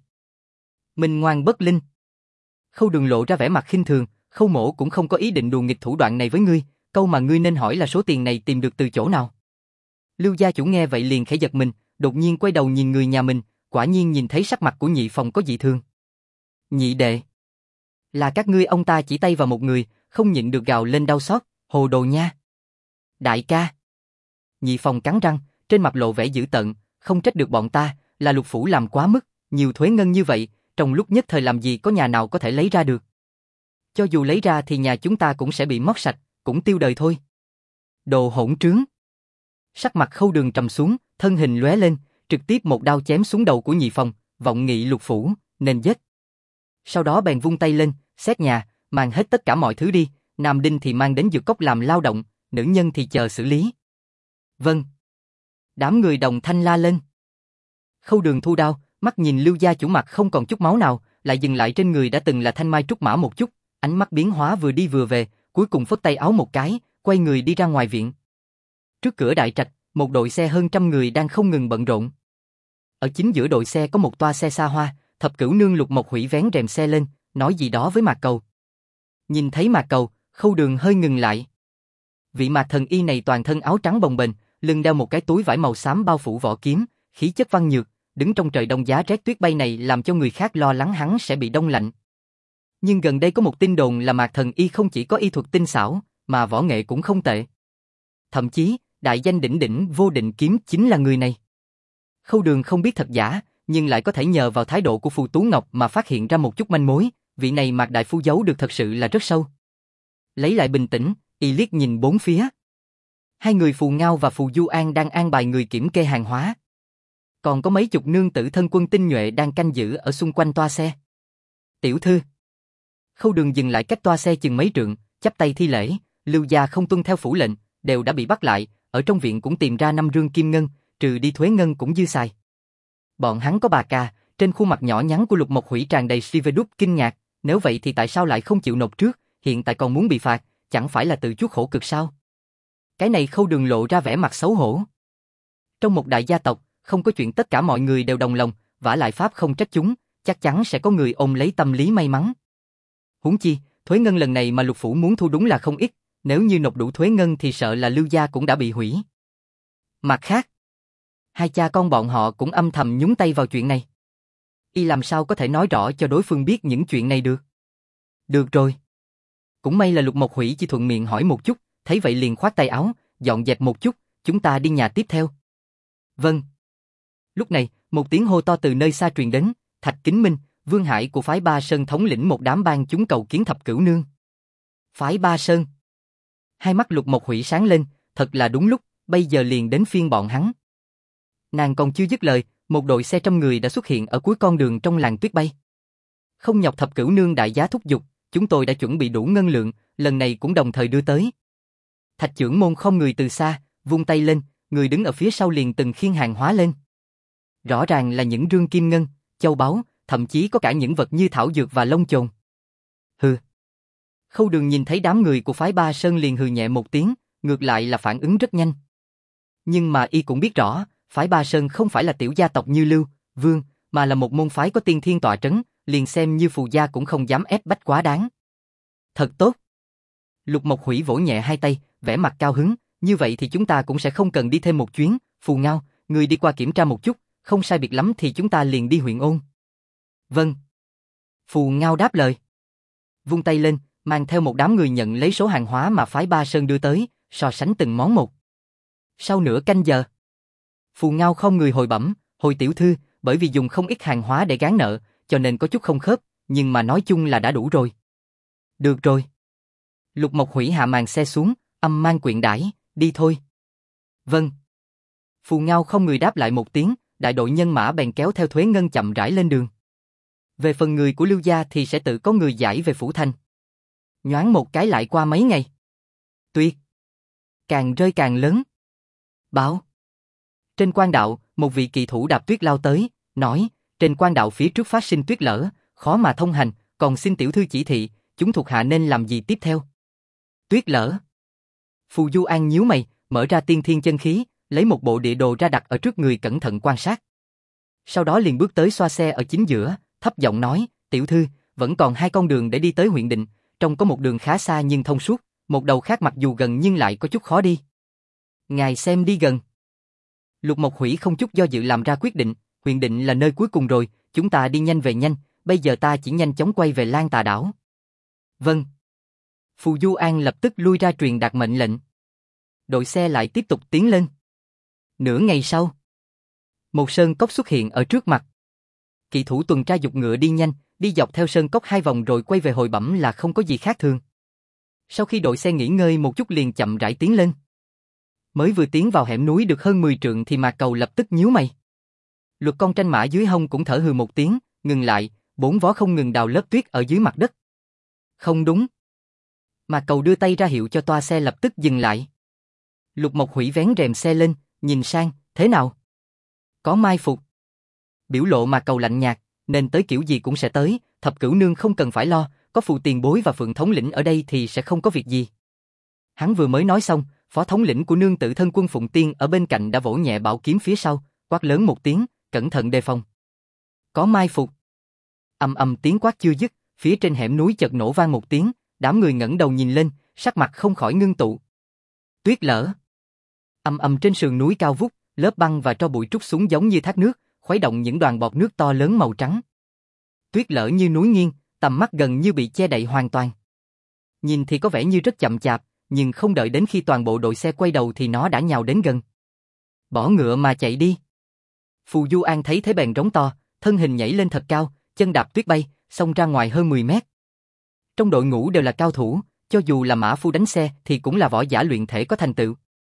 Minh ngoan bất linh. Khâu Đường lộ ra vẻ mặt khinh thường, Khâu mỗ cũng không có ý định đùa nghịch thủ đoạn này với ngươi, câu mà ngươi nên hỏi là số tiền này tìm được từ chỗ nào. Lưu gia chủ nghe vậy liền khẽ giật mình, đột nhiên quay đầu nhìn người nhà mình, quả nhiên nhìn thấy sắc mặt của Nhị Phòng có dị thường. Nhị đệ. Là các ngươi, ông ta chỉ tay vào một người, không nhịn được gào lên đau xót, hồ đồ nha. Đại ca. Nhị Phòng cắn răng, trên mặt lộ vẻ dữ tợn, không trách được bọn ta, là Lục phủ làm quá mức, nhiều thuế ngân như vậy, trong lúc nhất thời làm gì có nhà nào có thể lấy ra được. Cho dù lấy ra thì nhà chúng ta cũng sẽ bị mót sạch, cũng tiêu đời thôi. Đồ hỗn trướng. Sắc mặt Khâu Đường trầm xuống, thân hình lóe lên, trực tiếp một đao chém xuống đầu của Nhị Phòng, vọng nghị Lục phủ, nên giết. Sau đó bèn vung tay lên, xét nhà, mang hết tất cả mọi thứ đi, nam đinh thì mang đến dược cốc làm lao động, nữ nhân thì chờ xử lý. Vâng. Đám người đồng thanh la lên. Khâu Đường thu đao, mắt nhìn Lưu gia chủ mặt không còn chút máu nào, lại dừng lại trên người đã từng là thanh mai trúc mã một chút, ánh mắt biến hóa vừa đi vừa về, cuối cùng phất tay áo một cái, quay người đi ra ngoài viện. Trước cửa đại trạch, một đội xe hơn 100 người đang không ngừng bận rộn. Ở chính giữa đội xe có một toa xe xa hoa, Thập Cửu Nương Lục Mộc Hủy vén rèm xe lên, nói gì đó với Mạc Cầu. Nhìn thấy Mạc Cầu, Khâu Đường hơi ngừng lại. Vị Mạc thần y này toàn thân áo trắng bồng bềnh, lưng đeo một cái túi vải màu xám bao phủ vỏ kiếm, khí chất văn nhược, đứng trong trời đông giá rét tuyết bay này làm cho người khác lo lắng hắn sẽ bị đông lạnh. Nhưng gần đây có một tin đồn là Mạc thần y không chỉ có y thuật tinh xảo, mà võ nghệ cũng không tệ. Thậm chí, đại danh đỉnh đỉnh Vô Định Kiếm chính là người này. Khâu Đường không biết thật giả, nhưng lại có thể nhờ vào thái độ của Phù Tú Ngọc mà phát hiện ra một chút manh mối, vị này Mạc đại phu giấu được thật sự là rất sâu. Lấy lại bình tĩnh, y liếc nhìn bốn phía. Hai người Phù Ngao và Phù Du An đang an bài người kiểm kê hàng hóa. Còn có mấy chục nương tử thân quân tinh nhuệ đang canh giữ ở xung quanh toa xe. Tiểu thư. Khâu Đường dừng lại cách toa xe chừng mấy trượng, chắp tay thi lễ, Lưu gia không tuân theo phủ lệnh, đều đã bị bắt lại, ở trong viện cũng tìm ra 5 rương kim ngân, trừ đi thuế ngân cũng dư xài. Bọn hắn có bà ca, trên khuôn mặt nhỏ nhắn của Lục Mộc Hủy tràn đầy suy đúc kinh ngạc, nếu vậy thì tại sao lại không chịu nộp trước, hiện tại còn muốn bị phạt, chẳng phải là tự chuốc khổ cực sao? Cái này Khâu Đường lộ ra vẻ mặt xấu hổ. Trong một đại gia tộc, không có chuyện tất cả mọi người đều đồng lòng, vả lại pháp không trách chúng, chắc chắn sẽ có người ôm lấy tâm lý may mắn. Huống chi, thuế ngân lần này mà Lục phủ muốn thu đúng là không ít, nếu như nộp đủ thuế ngân thì sợ là Lưu gia cũng đã bị hủy. Mặt khác, hai cha con bọn họ cũng âm thầm nhúng tay vào chuyện này. Y làm sao có thể nói rõ cho đối phương biết những chuyện này được? Được rồi. Cũng may là Lục Mộc Hủy chỉ thuận miệng hỏi một chút, thấy vậy liền khoát tay áo, dọn dẹp một chút, chúng ta đi nhà tiếp theo. Vâng. Lúc này, một tiếng hô to từ nơi xa truyền đến, Thạch Kính Minh, Vương Hải của phái Ba Sơn thống lĩnh một đám bang chúng cầu kiến Thập Cửu Nương. Phái Ba Sơn. Hai mắt Lục Mộc Hủy sáng lên, thật là đúng lúc, bây giờ liền đến phiên bọn hắn. Nàng còn chưa dứt lời, một đội xe 100 người đã xuất hiện ở cuối con đường trong làng tuyết bay. Không nhọc Thập Cửu Nương đại giá thúc giục, chúng tôi đã chuẩn bị đủ ngân lượng, lần này cũng đồng thời đưa tới. Thạch Chưởng Môn không người từ xa, vung tay lên, người đứng ở phía sau liền từng khiêng hàng hóa lên. Rõ ràng là những rương kim ngân, châu báu, thậm chí có cả những vật như thảo dược và lông chồn. Hừ. Khâu Đường nhìn thấy đám người của phái Ba Sơn liền hừ nhẹ một tiếng, ngược lại là phản ứng rất nhanh. Nhưng mà y cũng biết rõ, phái Ba Sơn không phải là tiểu gia tộc như Lưu, Vương, mà là một môn phái có tiên thiên tọa trấn, liền xem như Phù gia cũng không dám ép bách quá đáng. Thật tốt. Lục Mộc Hủy vỗ nhẹ hai tay, vẻ mặt cao hứng, như vậy thì chúng ta cũng sẽ không cần đi thêm một chuyến, Phù Ngao, người đi qua kiểm tra một chút, không sai biệt lắm thì chúng ta liền đi huyện Ôn. Vâng. Phù Ngao đáp lời. Vung tay lên, mang theo một đám người nhận lấy số hàng hóa mà phái Ba Sơn đưa tới, so sánh từng món một. Sau nửa canh giờ, Phù Ngao không người hồi bẩm, hồi tiểu thư, bởi vì dùng không ít hàng hóa để gán nợ, cho nên có chút không khớp, nhưng mà nói chung là đã đủ rồi. Được rồi. Lục Mộc Hủy hạ màn xe xuống, âm mang quyện đãi, đi thôi. Vâng. Phù Ngao không người đáp lại một tiếng, đại đội nhân mã bèn kéo theo Thuế Ngân chậm rãi lên đường. Về phần người của Lưu gia thì sẽ tự có người giải về phủ thành. Nhoáng một cái lại qua mấy ngày. Tuyết. Càng rơi càng lớn. Báo. Trên quan đạo, một vị kỳ thủ đạp tuyết lao tới, nói, trên quan đạo phía trước phát sinh tuyết lở, khó mà thông hành, còn xin tiểu thư chỉ thị, chúng thuộc hạ nên làm gì tiếp theo. Tuyết lở. Phù Du An nhíu mày, mở ra tiên thiên chân khí, lấy một bộ địa đồ ra đặt ở trước người cẩn thận quan sát. Sau đó liền bước tới xoa xe ở chính giữa, thấp giọng nói, tiểu thư, vẫn còn 2 con đường để đi tới huyện Định, trong có một đường khá xa nhưng thông suốt, một đầu khác mặc dù gần nhưng lại có chút khó đi. Ngài xem đi gần. Lục Mộc Hủy không chút do dự làm ra quyết định, huyện Định là nơi cuối cùng rồi, chúng ta đi nhanh về nhanh, bây giờ ta chỉ nhanh chóng quay về Lan Tà đảo. Vâng. Phù Du An lập tức lui ra truyền đạt mệnh lệnh. Đội xe lại tiếp tục tiến lên. Nửa ngày sau, một sơn cốc xuất hiện ở trước mặt. Kỵ thủ tuần tra giục ngựa đi nhanh, đi dọc theo sơn cốc 2 vòng rồi quay về hồi bẩm là không có gì khác thường. Sau khi đội xe nghỉ ngơi một chút liền chậm rãi tiến lên. Mới vừa tiến vào hẻm núi được hơn 10 trượng thì Mạc Cầu lập tức nhíu mày. Luật Con Tranh Mã dưới hông cũng thở hừ một tiếng, ngừng lại, 4 vó không ngừng đào lớp tuyết ở dưới mặt đất. Không đúng. Mạc Cầu đưa tay ra hiệu cho toa xe lập tức dừng lại. Lục Mộc Hủy vén rèm xe lên, nhìn sang, thế nào? Có mai phục. Biểu lộ Mạc Cầu lạnh nhạt, nên tới kiểu gì cũng sẽ tới, Thập Cửu Nương không cần phải lo, có Phù Tiền Bối và Phượng Thống lĩnh ở đây thì sẽ không có việc gì. Hắn vừa mới nói xong, phó thống lĩnh của nương tự thân quân Phụng Tiên ở bên cạnh đã vỗ nhẹ bảo kiếm phía sau, quát lớn một tiếng, cẩn thận đề phòng. Có mai phục. Ầm ầm tiếng quát chưa dứt, phía trên hẻm núi chợt nổ vang một tiếng, đám người ngẩng đầu nhìn lên, sắc mặt không khỏi ngưng tụ. Tuyết lở. Ầm ầm trên sườn núi cao vút, lớp băng và tro bụi trút xuống giống như thác nước, khuấy động những đoàn bọt nước to lớn màu trắng. Tuyết lở như núi nghiêng, tầm mắt gần như bị che đậy hoàn toàn. Nhìn thì có vẻ như rất chậm chạp, nhưng không đợi đến khi toàn bộ đội xe quay đầu thì nó đã nhào đến gần. Bỏ ngựa mà chạy đi. Phù Du An thấy thế bèn rống to, thân hình nhảy lên thật cao, chân đạp tuyết bay, xông ra ngoài hơn 10 mét. Trong đội ngũ đều là cao thủ, cho dù là mã phu đánh xe thì cũng là võ giả luyện thể có thành tựu.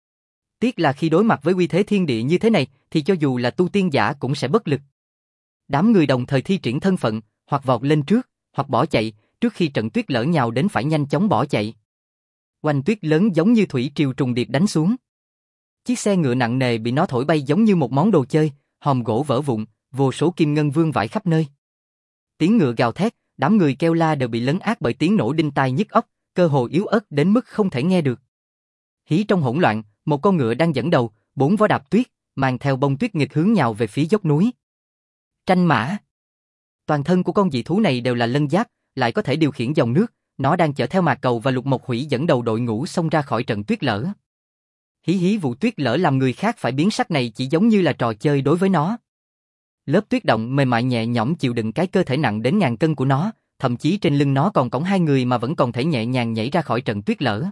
Tiếc là khi đối mặt với uy thế thiên địa như thế này thì cho dù là tu tiên giả cũng sẽ bất lực. Đám người đồng thời thi triển thân phận, hoặc vọt lên trước, hoặc bỏ chạy, trước khi trận tuyết lở nhào đến phải nhanh chóng bỏ chạy. Oanh tuyết lớn giống như thủy triều trùng điệp đánh xuống. Chiếc xe ngựa nặng nề bị nó thổi bay giống như một món đồ chơi, hòm gỗ vỡ vụn, vô số kim ngân vương vãi khắp nơi. Tiếng ngựa gào thét, đám người kêu la đều bị lấn át bởi tiếng nổ đinh tai nhức óc, cơ hồ yếu ớt đến mức không thể nghe được. Hí trong hỗn loạn, một con ngựa đang dẫn đầu, 4 vó đạp tuyết, mang theo bông tuyết nghịch hướng nhào về phía dốc núi. Tranh mã. Toàn thân của con dị thú này đều là lân giáp, lại có thể điều khiển dòng nước, nó đang chở theo Mạc Cầu và Lục Mộc Hủy dẫn đầu đội ngũ xông ra khỏi trận tuyết lở. Hí hí, vụ tuyết lở làm người khác phải biến sắc này chỉ giống như là trò chơi đối với nó. Lớp tuyết động mềm mại nhẹ nhõm chịu đựng cái cơ thể nặng đến ngàn cân của nó, thậm chí trên lưng nó còn cõng 2 người mà vẫn còn thể nhẹ nhàng nhảy ra khỏi trận tuyết lở.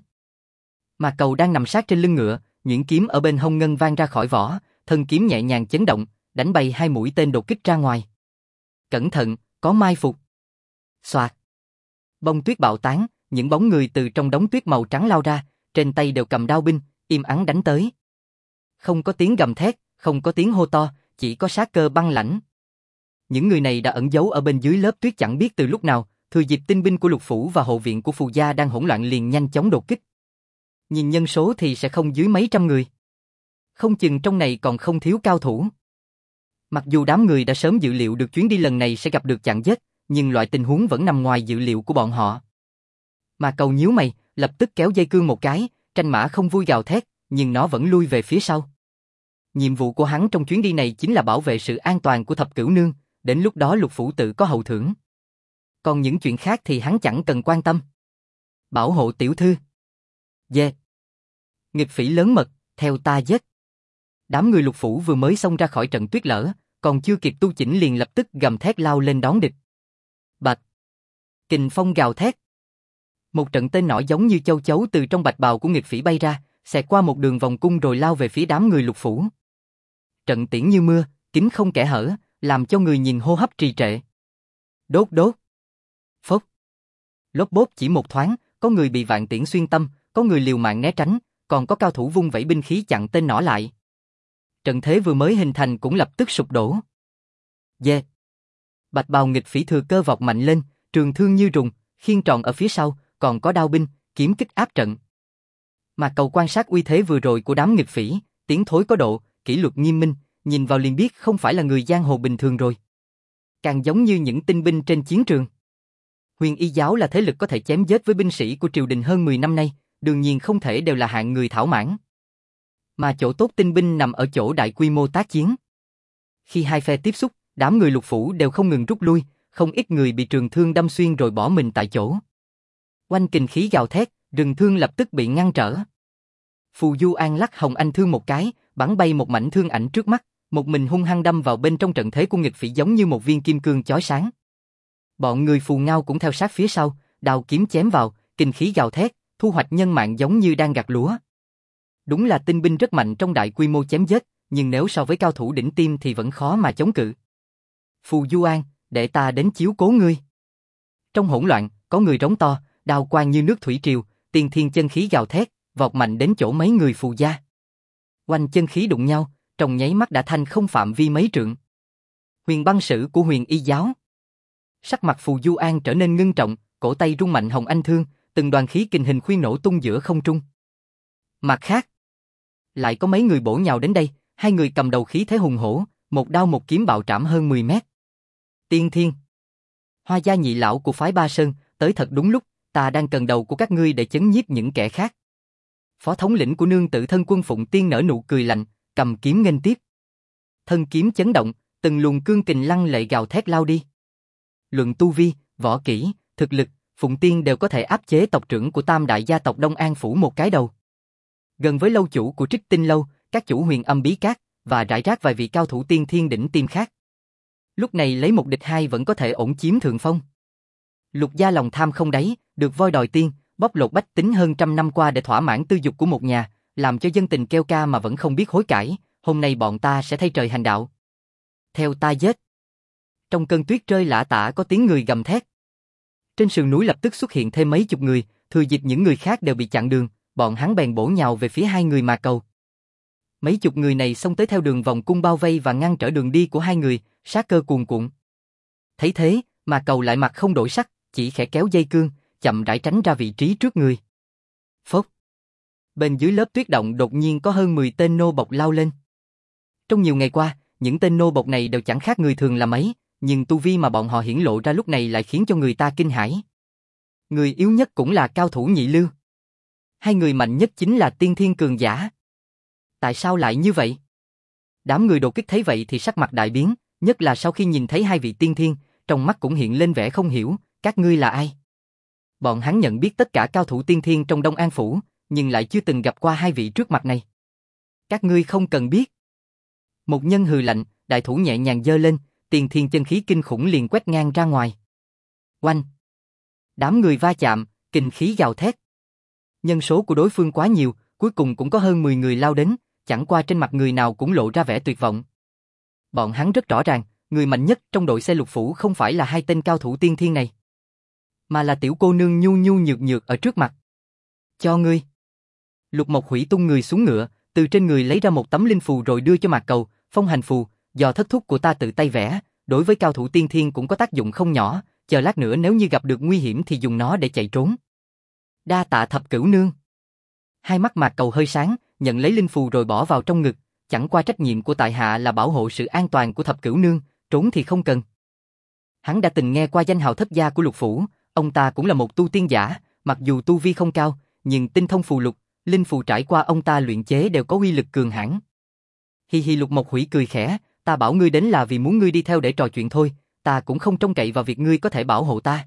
Mạc Cầu đang nằm sát trên lưng ngựa, nhuyễn kiếm ở bên hông ngân vang ra khỏi vỏ, thân kiếm nhẹ nhàng chấn động, đánh bay 2 mũi tên đột kích ra ngoài. Cẩn thận, có mai phục. Xoạt. Bông tuyết bạo tán, những bóng người từ trong đống tuyết màu trắng lao ra, trên tay đều cầm đao binh, im ắng đánh tới. Không có tiếng gầm thét, không có tiếng hô to, chỉ có sát cơ băng lãnh. Những người này đã ẩn giấu ở bên dưới lớp tuyết chẳng biết từ lúc nào, thừa dịp tinh binh của Lục phủ và hộ viện của Phù gia đang hỗn loạn liền nhanh chóng đột kích. Nhìn nhân số thì sẽ không dưới mấy trăm người. Không chừng trong này còn không thiếu cao thủ. Mặc dù đám người đã sớm dự liệu được chuyến đi lần này sẽ gặp được chặn giết, nhưng loại tình huống vẫn nằm ngoài dự liệu của bọn họ. Mà Cầu nhíu mày, lập tức kéo dây cương một cái, Tranh Mã không vui gào thét, nhưng nó vẫn lui về phía sau. Nhiệm vụ của hắn trong chuyến đi này chính là bảo vệ sự an toàn của Thập Cửu Nương, đến lúc đó Lục phủ tự có hậu thưởng. Còn những chuyện khác thì hắn chẳng cần quan tâm. Bảo hộ tiểu thư. Dê. Nghịch phỉ lớn mật, theo ta giết. Đám người Lục phủ vừa mới xông ra khỏi trận tuyết lở, còn chưa kịp tu chỉnh liền lập tức gầm thét lao lên đón địch. Bạch. Kình phong gào thét. Một trận tên nỏ giống như châu chấu từ trong bạch bào của nghịch phỉ bay ra, xẹt qua một đường vòng cung rồi lao về phía đám người Lục phủ. Trận tiễn như mưa, kín không kẽ hở, làm cho người nhìn hô hấp trì trệ. Đốt đốt. Phốc. Lốp bốp chỉ một thoáng, có người bị vạn tiễn xuyên tâm, có người liều mạng né tránh, còn có cao thủ vung vẩy binh khí chặn tên nỏ lại. Trận thế vừa mới hình thành cũng lập tức sụp đổ. Yeah. Bạch bào nghịch phỉ thừa cơ vọt mạnh lên, trường thương như rùng, khiên tròn ở phía sau, còn có đao binh, kiếm kích áp trận. Mà Cầu quan sát uy thế vừa rồi của đám nghịch phỉ, tiến thối có độ, kỷ luật nghiêm minh, nhìn vào liền biết không phải là người giang hồ bình thường rồi. Càng giống như những tinh binh trên chiến trường. Huyền Y giáo là thế lực có thể chém giết với binh sĩ của triều đình hơn 10 năm nay, đương nhiên không thể đều là hạng người thảo mãn. Mà chỗ tốt tinh binh nằm ở chỗ đại quy mô tác chiến. Khi hai phe tiếp xúc, đám người Lục phủ đều không ngừng rút lui, không ít người bị trường thương đâm xuyên rồi bỏ mình tại chỗ. Oanh kình khí gào thét, rừng thương lập tức bị ngăn trở. Phù Du An lắc Hồng Anh thương một cái, bắn bay một mảnh thương ảnh trước mắt, một mình hung hăng đâm vào bên trong trận thế của nghịch phỉ giống như một viên kim cương chói sáng. Bọn người Phù Ngao cũng theo sát phía sau, đao kiếm chém vào, kình khí gào thét, thu hoạch nhân mạng giống như đang gặt lúa. Đúng là tinh binh rất mạnh trong đại quy mô chém giết, nhưng nếu so với cao thủ đỉnh tiêm thì vẫn khó mà chống cự. Phù Du An, để ta đến chiếu cố ngươi. Trong hỗn loạn, có người rống to, đao quang như nước thủy triều, tiên thiên chân khí gào thét, vọt mạnh đến chỗ mấy người Phù gia. Oanh chân khí đụng nhau, trong nháy mắt đã thanh không phạm vi mấy trượng. Huyền băng sử của Huyền Y giáo. Sắc mặt Phù Du An trở nên ngưng trọng, cổ tay rung mạnh Hồng Anh thương, từng đoàn khí kình hình khuyên nổ tung giữa không trung. Mặt khác, lại có mấy người bổ nhào đến đây, hai người cầm đầu khí thế hùng hổ, một đao một kiếm bạo trảm hơn 10 mét. Tiên Thiên, Hoa gia nhị lão của phái Ba Sơn, tới thật đúng lúc, ta đang cần đầu của các ngươi để chấn nhiếp những kẻ khác. Phó thống lĩnh của nương tự thân Quân Phụng Tiên nở nụ cười lạnh, cầm kiếm nghênh tiếp. Thân kiếm chấn động, từng luồng cương kình lăng lệ gào thét lao đi. Luận tu vi, võ kỹ, thực lực, Phụng Tiên đều có thể áp chế tộc trưởng của tam đại gia tộc Đông An phủ một cái đầu. Gần với lâu chủ của Trích Tinh lâu, các chủ Huyền Âm bí cát và rải rác vài vị cao thủ tiên thiên đỉnh tiêm khác. Lúc này lấy một địch hai vẫn có thể ổn chiếm thượng phong. Lục gia lòng tham không đáy, được voi đòi tiên, bóc lột bách tính hơn trăm năm qua để thỏa mãn tư dục của một nhà, làm cho dân tình kêu ca mà vẫn không biết hối cải, hôm nay bọn ta sẽ thay trời hành đạo. Theo ta giết. Trong cơn tuyết rơi lả tả có tiếng người gầm thét. Trên sườn núi lập tức xuất hiện thêm mấy chục người, thừa dịp những người khác đều bị chặn đường, bọn hắn bèn bổ nhào về phía hai người mà Cầu. Mấy chục người này xông tới theo đường vòng cung bao vây và ngăn trở đường đi của hai người, sát cơ cuồn cuộn. Thấy thế, mà Cầu lại mặt không đổi sắc, chỉ khẽ kéo dây cương, chậm rãi tránh ra vị trí trước người. Phốc. Bên dưới lớp tuyết động đột nhiên có hơn 10 tên nô bộc lao lên. Trong nhiều ngày qua, những tên nô bộc này đều chẳng khác người thường là mấy, nhưng tu vi mà bọn họ hiển lộ ra lúc này lại khiến cho người ta kinh hãi. Người yếu nhất cũng là cao thủ nhị lưu. Hai người mạnh nhất chính là tiên thiên cường giả. Tại sao lại như vậy? Đám người đột kích thấy vậy thì sắc mặt đại biến, nhất là sau khi nhìn thấy hai vị tiên thiên, trong mắt cũng hiện lên vẻ không hiểu, các ngươi là ai? Bọn hắn nhận biết tất cả cao thủ tiên thiên trong Đông An phủ, nhưng lại chưa từng gặp qua hai vị trước mặt này. Các ngươi không cần biết. Một nhân hừ lạnh, đại thủ nhẹ nhàng giơ lên, tiên thiên chân khí kinh khủng liền quét ngang ra ngoài. Oanh! Đám người va chạm, kình khí gào thét. Nhân số của đối phương quá nhiều, cuối cùng cũng có hơn 10 người lao đến, chẳng qua trên mặt người nào cũng lộ ra vẻ tuyệt vọng. Bọn hắn rất rõ ràng, người mạnh nhất trong đội xe Lục phủ không phải là hai tên cao thủ tiên thiên này, mà là tiểu cô nương nhu nhu nhược nhược ở trước mặt. Cho ngươi. Lục Mộc Hủy tung người xuống ngựa, từ trên người lấy ra một tấm linh phù rồi đưa cho Mạc Cầu, phong hành phù, do thất thúc của ta tự tay vẽ, đối với cao thủ tiên thiên cũng có tác dụng không nhỏ, chờ lát nữa nếu như gặp được nguy hiểm thì dùng nó để chạy trốn. Đa tạ Thập Cửu nương. Hai mắt Mạc Cầu hơi sáng, nhận lấy linh phù rồi bỏ vào trong ngực, chẳng qua trách nhiệm của tại hạ là bảo hộ sự an toàn của Thập Cửu nương, trốn thì không cần. Hắn đã từng nghe qua danh hào thất gia của Lục phủ, ông ta cũng là một tu tiên giả, mặc dù tu vi không cao, nhưng tinh thông phù lục, linh phù trải qua ông ta luyện chế đều có uy lực cường hãn. Hi hi, Lục Mộc Hủy cười khẽ, ta bảo ngươi đến là vì muốn ngươi đi theo để trò chuyện thôi, ta cũng không trông cậy vào việc ngươi có thể bảo hộ ta.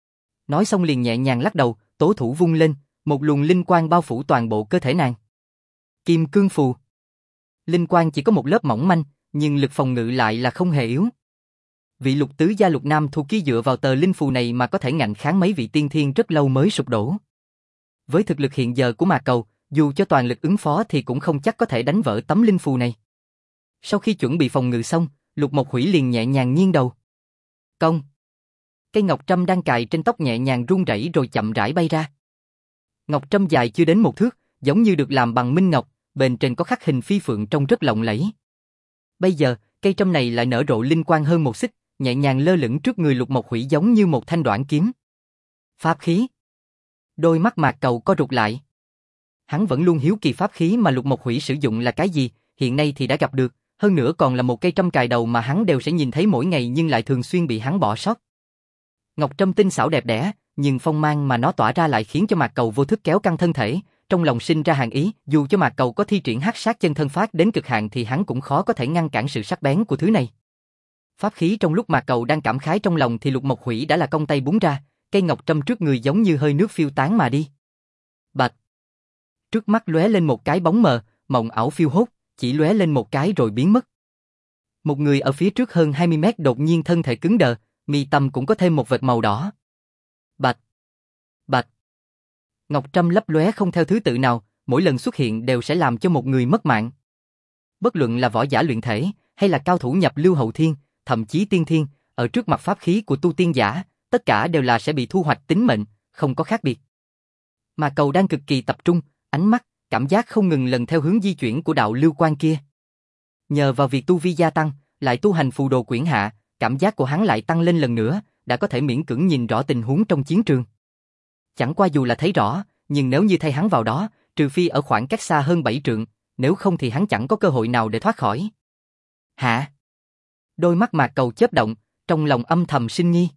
Nói xong liền nhẹ nhàng lắc đầu, tố thủ vung lên, một luồng linh quang bao phủ toàn bộ cơ thể nàng. Kim cương phù. Linh quang chỉ có một lớp mỏng manh, nhưng lực phòng ngự lại là không hề yếu. Vị Lục tứ gia Lục Nam Thu ký dựa vào tờ linh phù này mà có thể ngạnh kháng mấy vị tiên thiên rất lâu mới sụp đổ. Với thực lực hiện giờ của Mạc Cầu, dù cho toàn lực ứng phó thì cũng không chắc có thể đánh vỡ tấm linh phù này. Sau khi chuẩn bị phòng ngự xong, Lục Mộc Hủy liền nhẹ nhàng nghiêng đầu. Cong. Cây ngọc trâm đang cài trên tóc nhẹ nhàng rung rẩy rồi chậm rãi bay ra. Ngọc trâm dài chưa đến 1 thước, giống như được làm bằng minh ngọc, bên trên có khắc hình phi phượng trông rất lộng lẫy. Bây giờ, cây trâm này lại nở rộ linh quang hơn 1 xích, nhẹ nhàng lơ lửng trước người Lục Mộc Hủy giống như một thanh đoản kiếm. Pháp khí. Đôi mắt Mạc Cầu co rụt lại. Hắn vẫn luôn hiếu kỳ pháp khí mà Lục Mộc Hủy sử dụng là cái gì, hiện nay thì đã gặp được, hơn nữa còn là một cây trâm cài đầu mà hắn đều sẽ nhìn thấy mỗi ngày nhưng lại thường xuyên bị hắn bỏ sót. Ngọc trâm tinh xảo đẹp đẽ, nhưng phong mang mà nó tỏa ra lại khiến cho Mạc Cầu vô thức kéo căng thân thể, trong lòng sinh ra hàn ý, dù cho Mạc Cầu có thi triển hắc sát chân thân phát đến cực hạn thì hắn cũng khó có thể ngăn cản sự sắc bén của thứ này. Pháp khí trong lúc Mạc Cầu đang cảm khái trong lòng thì Lục Mộc Hủy đã là cong tay búng ra, cây ngọc trâm trước người giống như hơi nước phiêu tán mà đi. Bạch. Trước mắt lóe lên một cái bóng mờ, mộng ảo phiêu hốt, chỉ lóe lên một cái rồi biến mất. Một người ở phía trước hơn 20 mét đột nhiên thân thể cứng đờ, mi tâm cũng có thêm một vệt màu đỏ. Bạch. Bạch. Ngọc trâm lấp lóe không theo thứ tự nào, mỗi lần xuất hiện đều sẽ làm cho một người mất mạng. Bất luận là võ giả luyện thể, hay là cao thủ nhập lưu hậu thiên, thậm chí tiên thiên, ở trước mặt pháp khí của tu tiên giả, tất cả đều là sẽ bị thu hoạch tính mệnh, không có khác biệt. Mà Cầu đang cực kỳ tập trung, ánh mắt, cảm giác không ngừng lần theo hướng di chuyển của đạo lưu quang kia. Nhờ vào việc tu vi gia tăng, lại tu hành phù đồ quyển hạ, cảm giác của hắn lại tăng lên lần nữa, đã có thể miễn cưỡng nhìn rõ tình huống trong chiến trường. Chẳng qua dù là thấy rõ, nhưng nếu như thay hắn vào đó, trừ phi ở khoảng cách xa hơn 7 trượng, nếu không thì hắn chẳng có cơ hội nào để thoát khỏi. Hả? Đôi mắt Mạc Cầu chớp động, trong lòng âm thầm sinh nghi.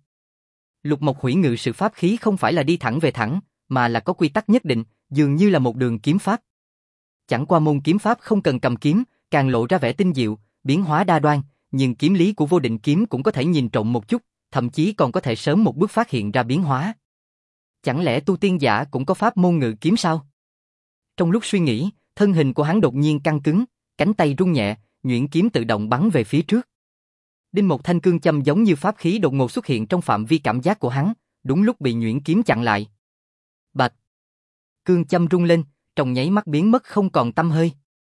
Lục Mộc Hủy ngự sự pháp khí không phải là đi thẳng về thẳng, mà là có quy tắc nhất định, dường như là một đường kiếm pháp. Chẳng qua môn kiếm pháp không cần cầm kiếm, càng lộ ra vẻ tinh diệu, biến hóa đa đoan, nhưng kiếm lý của vô định kiếm cũng có thể nhìn trộm một chút, thậm chí còn có thể sớm một bước phát hiện ra biến hóa. Chẳng lẽ tu tiên giả cũng có pháp môn ngự kiếm sao? Trong lúc suy nghĩ, thân hình của hắn đột nhiên căng cứng, cánh tay rung nhẹ, nhuyễn kiếm tự động bắn về phía trước. Đinh một thanh cương châm giống như pháp khí đột ngột xuất hiện trong phạm vi cảm giác của hắn, đúng lúc bị nhuyễn kiếm chặn lại. Bạch! Cương châm rung lên, trong nháy mắt biến mất không còn tăm hơi.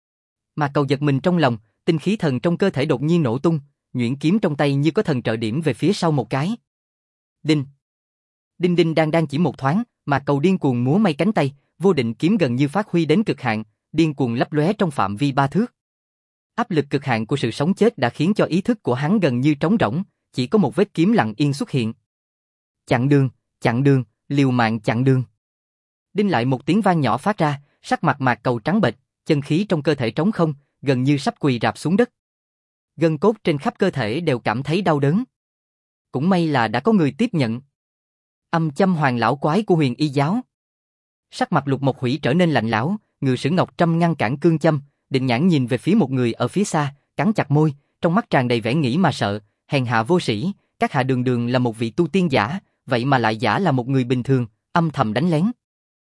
Mà Cầu giật mình trong lòng, tinh khí thần trong cơ thể đột nhiên nổ tung, nhuyễn kiếm trong tay như có thần trợ điểm về phía sau một cái. Đinh! Đinh đinh đang chỉ một thoáng, mà Cầu điên cuồng múa may cánh tay, vô định kiếm gần như phát huy đến cực hạn, điên cuồng lấp lóe trong phạm vi 3 thước. Áp lực cực hạn của sự sống chết đã khiến cho ý thức của hắn gần như trống rỗng, chỉ có một vết kiếm lặng yên xuất hiện. Chặn đường, liều mạng chặn đường. Đinh lại một tiếng vang nhỏ phát ra, sắc mặt Mạc Cầu trắng bệch, chân khí trong cơ thể trống không, gần như sắp quỳ rạp xuống đất. Gân cốt trên khắp cơ thể đều cảm thấy đau đớn. Cũng may là đã có người tiếp nhận. Âm châm hoàng lão quái của Huyền Y giáo. Sắc mặt Lục Mộc Hủy trở nên lạnh lẽo, ngự sử ngọc trâm ngăn cản cương châm, định nhãn nhìn về phía một người ở phía xa, cắn chặt môi, trong mắt tràn đầy vẻ nghĩ mà sợ, hèn hạ vô sĩ, các hạ đường đường là một vị tu tiên giả, vậy mà lại giả là một người bình thường, âm thầm đánh lén.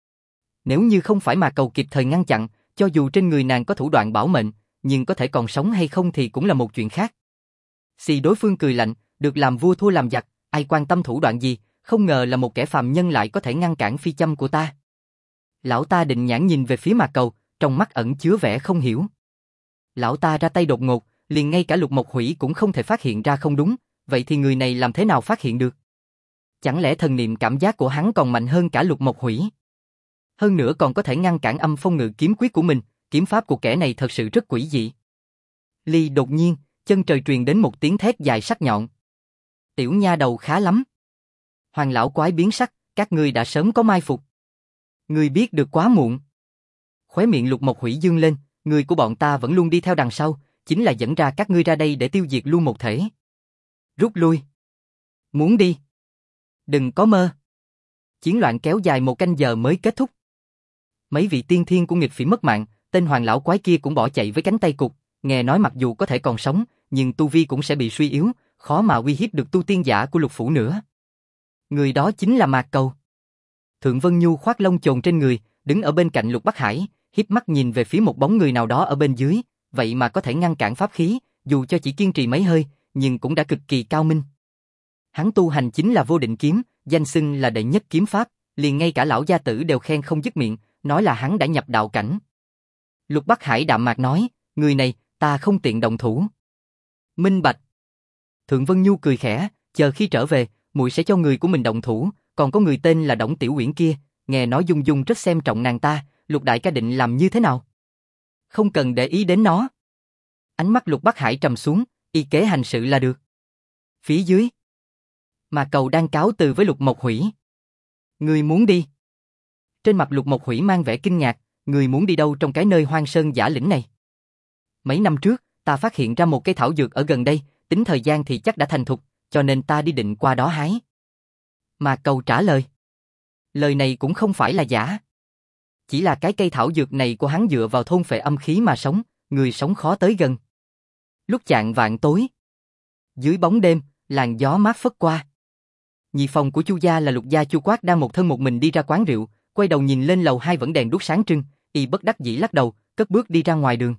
Nếu như không phải mà Cầu kịp thời ngăn chặn, cho dù trên người nàng có thủ đoạn bảo mệnh, nhưng có thể còn sống hay không thì cũng là một chuyện khác. Xì đối phương cười lạnh, được làm vua thua làm giặc, ai quan tâm thủ đoạn gì, không ngờ là một kẻ phàm nhân lại có thể ngăn cản phi châm của ta. Lão ta định nhãn nhìn về phía Mạc Cầu, trong mắt ẩn chứa vẻ không hiểu. Lão ta ra tay đột ngột, liền ngay cả Lục Mộc Hủy cũng không thể phát hiện ra không đúng, vậy thì người này làm thế nào phát hiện được? Chẳng lẽ thần niệm cảm giác của hắn còn mạnh hơn cả Lục Mộc Hủy? Hơn nữa còn có thể ngăn cản âm phong ngự kiếm quyết của mình, kiếm pháp của kẻ này thật sự rất quỷ dị. Ly đột nhiên, chân trời truyền đến một tiếng thét dài sắc nhọn. Tiểu nha đầu khá lắm. Hoàng lão quái biến sắc, các ngươi đã sớm có mai phục. Ngươi biết được quá muộn. Khóe miệng Lục Mộc Hủy dương lên, người của bọn ta vẫn luôn đi theo đằng sau, chính là dẫn ra các ngươi ra đây để tiêu diệt luôn một thể. Rút lui. Muốn đi. Đừng có mơ. Chiến loạn kéo dài 1 canh giờ mới kết thúc. Mấy vị tiên thiên của nghịch phỉ mất mạng, tên hoàng lão quái kia cũng bỏ chạy với cánh tay cụt, nghe nói mặc dù có thể còn sống, nhưng tu vi cũng sẽ bị suy yếu, khó mà uy hiếp được tu tiên giả của Lục phủ nữa. Người đó chính là Mạc Cầu. Thượng Vân Nhu khoác lông chồn trên người, đứng ở bên cạnh Lục Bắc Hải, híp mắt nhìn về phía một bóng người nào đó ở bên dưới, vậy mà có thể ngăn cản pháp khí, dù cho chỉ kiên trì mấy hơi, nhưng cũng đã cực kỳ cao minh. Hắn tu hành chính là vô định kiếm, danh xưng là đệ nhất kiếm pháp, liền ngay cả lão gia tử đều khen không dứt miệng, nói là hắn đã nhập đạo cảnh. Lục Bắc Hải đạm mạc nói, người này, ta không tiện động thủ. Minh bạch. Thượng Vân Nhu cười khẽ, chờ khi trở về, muội sẽ cho người của mình động thủ, còn có người tên là Đổng Tiểu Uyển kia, nghe nói Dung Dung rất xem trọng nàng ta, Lục đại ca định làm như thế nào? Không cần để ý đến nó. Ánh mắt Lục Bắc Hải trầm xuống, y kế hành sự là được. Phía dưới, Mà Cầu đang cáo từ với Lục Mộc Hủy. Ngươi muốn đi? Trên mặt Lục Mộc Hủy mang vẻ kinh ngạc, ngươi muốn đi đâu trong cái nơi hoang sơn giả lĩnh này? Mấy năm trước, ta phát hiện ra một cây thảo dược ở gần đây, tính thời gian thì chắc đã thành thục, cho nên ta đi định qua đó hái. Mà Cầu trả lời. Lời này cũng không phải là giả. Chỉ là cái cây thảo dược này của hắn dựa vào thôn phệ âm khí mà sống, người sống khó tới gần. Lúc chạng vạng tối, dưới bóng đêm, làn gió mát phất qua. Nhị phòng của Chu gia là Lục gia Chu Quát đang một thân một mình đi ra quán rượu, quay đầu nhìn lên lầu 2 vẫn đèn đuốc sáng trưng, y bất đắc dĩ lắc đầu, cất bước đi ra ngoài đường.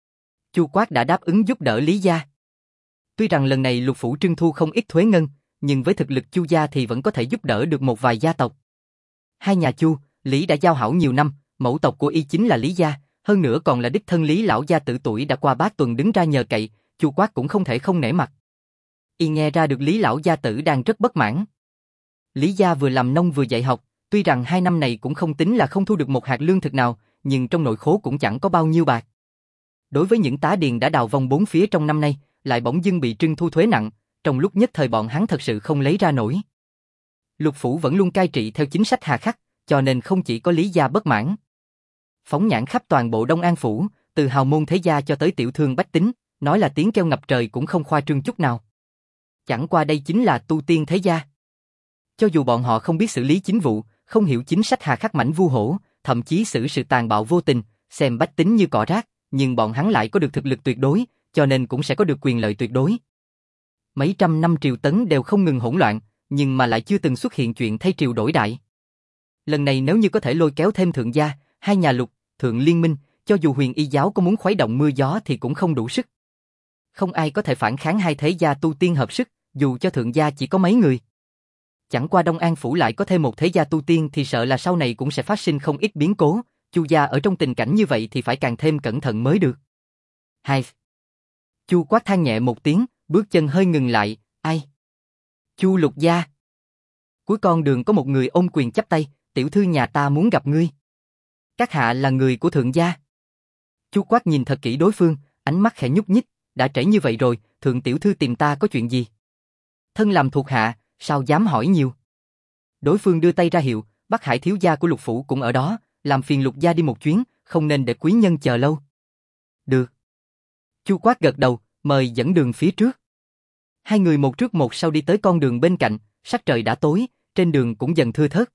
Chu Quát đã đáp ứng giúp đỡ Lý gia. Tuy rằng lần này Lục phủ trưng thu không ít thuế ngân, nhưng với thực lực Chu gia thì vẫn có thể giúp đỡ được một vài gia tộc. Hai nhà Chu, Lý đã giao hảo nhiều năm, mẫu tộc của y chính là Lý gia, hơn nữa còn là đích thân Lý lão gia tử tuổi đã qua bát tuần đứng ra nhờ cậy, Chu Quát cũng không thể không nể mặt. Y nghe ra được Lý lão gia tử đang rất bất mãn. Lý gia vừa làm nông vừa dạy học, tuy rằng 2 năm này cũng không tính là không thu được một hạt lương thực nào, nhưng trong nội khố cũng chẳng có bao nhiêu bạc. Đối với những tá điền đã đào vong bốn phía trong năm nay, lại bỗng dưng bị trưng thu thuế nặng, trong lúc nhất thời bọn hắn thật sự không lấy ra nổi. Lục phủ vẫn luôn cai trị theo chính sách hà khắc, cho nên không chỉ có Lý gia bất mãn. Phóng nhãn khắp toàn bộ Đông An phủ, từ hào môn thế gia cho tới tiểu thương bách tính, nói là tiếng kêu ngập trời cũng không khoa trương chút nào. Chẳng qua đây chính là tu tiên thế gia. Cho dù bọn họ không biết xử lý chính vụ, không hiểu chính sách hà khắc mãnh vu hổ, thậm chí xử sự tàn bạo vô tình, xem bách tính như cỏ rác, nhưng bọn hắn lại có được thực lực tuyệt đối, cho nên cũng sẽ có được quyền lợi tuyệt đối. Mấy trăm năm triều tấn đều không ngừng hỗn loạn, nhưng mà lại chưa từng xuất hiện chuyện thay triều đổi đại. Lần này nếu như có thể lôi kéo thêm thượng gia, hai nhà Lục, Thượng liên minh, cho dù Huyền Y giáo có muốn khuấy động mưa gió thì cũng không đủ sức. Không ai có thể phản kháng hai thế gia tu tiên hợp sức, dù cho thượng gia chỉ có mấy người. Chẳng qua Đông An phủ lại có thêm một thế gia tu tiên thì sợ là sau này cũng sẽ phát sinh không ít biến cố, Chu gia ở trong tình cảnh như vậy thì phải càng thêm cẩn thận mới được. Hai. Chu Quát than nhẹ một tiếng, bước chân hơi ngừng lại, ai? Chu Lục gia. Cuối con đường có một người ôm quyền chắp tay, tiểu thư nhà ta muốn gặp ngươi. Các hạ là người của thượng gia. Chu Quát nhìn thật kỹ đối phương, ánh mắt khẽ nhúc nhích, đã trễ như vậy rồi, thượng tiểu thư tìm ta có chuyện gì? Thân làm thuộc hạ, sao dám hỏi nhiều? Đối phương đưa tay ra hiệu, Bắc Hải thiếu gia của Lục phủ cũng ở đó, làm phiền Lục gia đi một chuyến, không nên để quý nhân chờ lâu. Được. Chu Quát gật đầu, mời dẫn đường phía trước. Hai người một trước một sau đi tới con đường bên cạnh, sắc trời đã tối, trên đường cũng dần thưa thớt.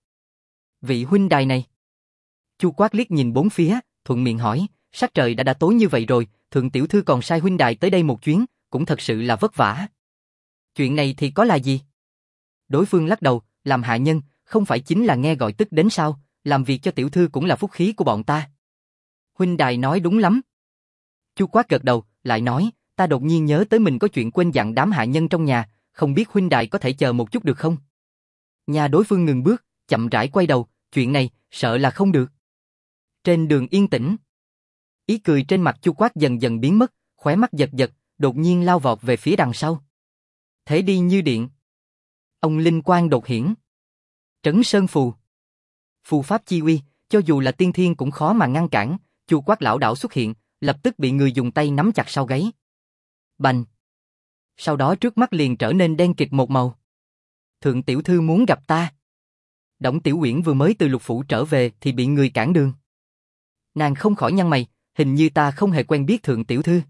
Vị huynh đài này. Chu Quát liếc nhìn bốn phía, thuận miệng hỏi, sắc trời đã tối như vậy rồi, thượng tiểu thư còn sai huynh đài tới đây một chuyến, cũng thật sự là vất vả. Chuyện này thì có là gì? Đối phương lắc đầu, làm hạ nhân, không phải chính là nghe gọi tức đến sao, làm việc cho tiểu thư cũng là phúc khí của bọn ta. Huynh đài nói đúng lắm. Chu Quát gật đầu, lại nói, ta đột nhiên nhớ tới mình có chuyện quên dặn đám hạ nhân trong nhà, không biết huynh đài có thể chờ một chút được không? Nhà đối phương ngừng bước, chậm rãi quay đầu, chuyện này, sợ là không được. Trên đường yên tĩnh, ý cười trên mặt Chu Quát dần dần biến mất, khóe mắt giật giật, đột nhiên lao vọt về phía đằng sau. Thế đi như điện. Ông linh quang đột hiển. Trấn sơn phù. Phù pháp chi uy, cho dù là tiên thiên cũng khó mà ngăn cản, Chu Quát lão đảo xuất hiện, lập tức bị người dùng tay nắm chặt sau gáy. Bành. Sau đó trước mắt liền trở nên đen kịt một màu. Thượng tiểu thư muốn gặp ta. Đổng Tiểu Uyển vừa mới từ Lục phủ trở về thì bị người cản đường. Nàng không khỏi nhăn mày, hình như ta không hề quen biết thượng tiểu thư.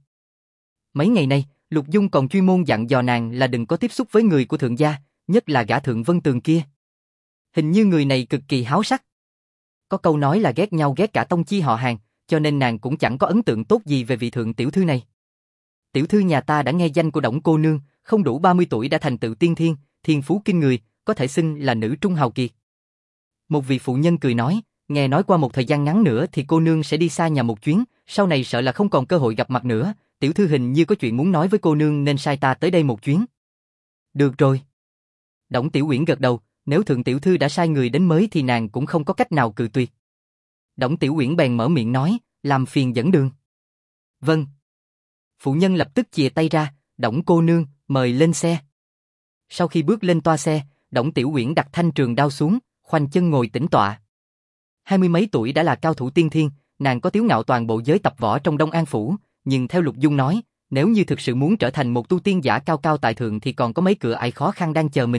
Mấy ngày nay, Lục Dung còn chuyên môn dặn dò nàng là đừng có tiếp xúc với người của thượng gia, nhất là gã Thượng Vân Tường kia. Hình như người này cực kỳ háo sắc. Có câu nói là ghét nhau ghét cả tông chi họ hàng, cho nên nàng cũng chẳng có ấn tượng tốt gì về vị thượng tiểu thư này. Tiểu thư nhà ta đã nghe danh của Đổng cô nương, không đủ 30 tuổi đã thành tựu tiên thiên, thiên phú kinh người, có thể xưng là nữ trung hào kiệt. Một vị phụ nhân cười nói, nghe nói qua một thời gian ngắn nữa thì cô nương sẽ đi xa nhà một chuyến, sau này sợ là không còn cơ hội gặp mặt nữa, tiểu thư hình như có chuyện muốn nói với cô nương nên sai ta tới đây một chuyến. Được rồi. Đổng Tiểu Uyển gật đầu, nếu thượng tiểu thư đã sai người đến mới thì nàng cũng không có cách nào cự tuyệt. Đổng Tiểu Uyển bèn mở miệng nói, làm phiền dẫn đường. Vâng. Phụ nhân lập tức chìa tay ra, Đổng cô nương, Mời lên xe. Sau khi bước lên toa xe, Đổng Tiểu Uyển đặt thanh trường đao xuống, khoanh chân ngồi tĩnh tọa. 20 mấy tuổi đã là cao thủ tiên thiên, nàng có tiếu ngạo toàn bộ giới tập võ trong Đông An Phủ, nhưng theo Lục Dung nói, nếu như thực sự muốn trở thành một tu tiên giả cao cao tại thượng thì còn có mấy cửa ải khó khăn đang chờ mình.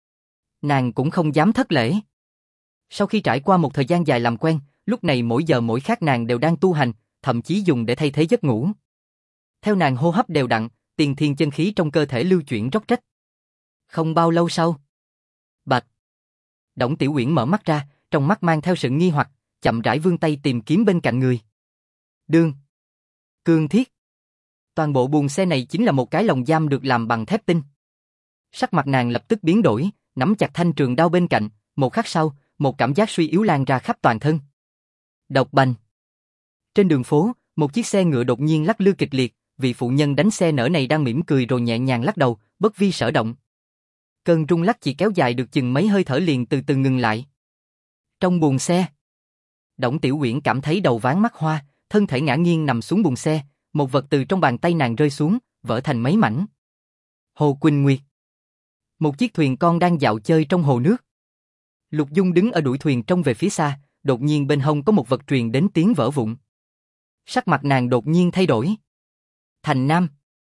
Nàng cũng không dám thất lễ. Sau khi trải qua một thời gian dài làm quen, lúc này mỗi giờ mỗi khắc nàng đều đang tu hành, thậm chí dùng để thay thế giấc ngủ. Theo nàng hô hấp đều đặn, tiên thiên chân khí trong cơ thể lưu chuyển róc rách. Không bao lâu sau, bạch, Đổng Tiểu Uyển mở mắt ra, trong mắt mang theo sự nghi hoặc, chậm rãi vươn tay tìm kiếm bên cạnh người. Đương, cương thiết. Toàn bộ buồng xe này chính là một cái lồng giam được làm bằng thép tinh. Sắc mặt nàng lập tức biến đổi, nắm chặt thanh trường đao bên cạnh, một khắc sau, một cảm giác suy yếu lan ra khắp toàn thân. Độc bành. Trên đường phố, một chiếc xe ngựa đột nhiên lắc lư kịch liệt, vị phụ nhân đánh xe nở này đang mỉm cười rồi nhẹ nhàng lắc đầu, bất vi sở động. Cơn rung lắc chỉ kéo dài được chừng mấy hơi thở liền từ từ ngừng lại. Trong buồng xe, Đổng Tiểu Uyển cảm thấy đầu váng mắt hoa, thân thể ngã nghiêng nằm xuống buồng xe, một vật từ trong bàn tay nàng rơi xuống, vỡ thành mấy mảnh. Hồ Quỳnh Nguyệt. Một chiếc thuyền con đang dạo chơi trong hồ nước. Lục Dung đứng ở đuôi thuyền trông về phía xa, đột nhiên bên hông có một vật truyền đến tiếng vỡ vụn. Sắc mặt nàng đột nhiên thay đổi. Thành Nam.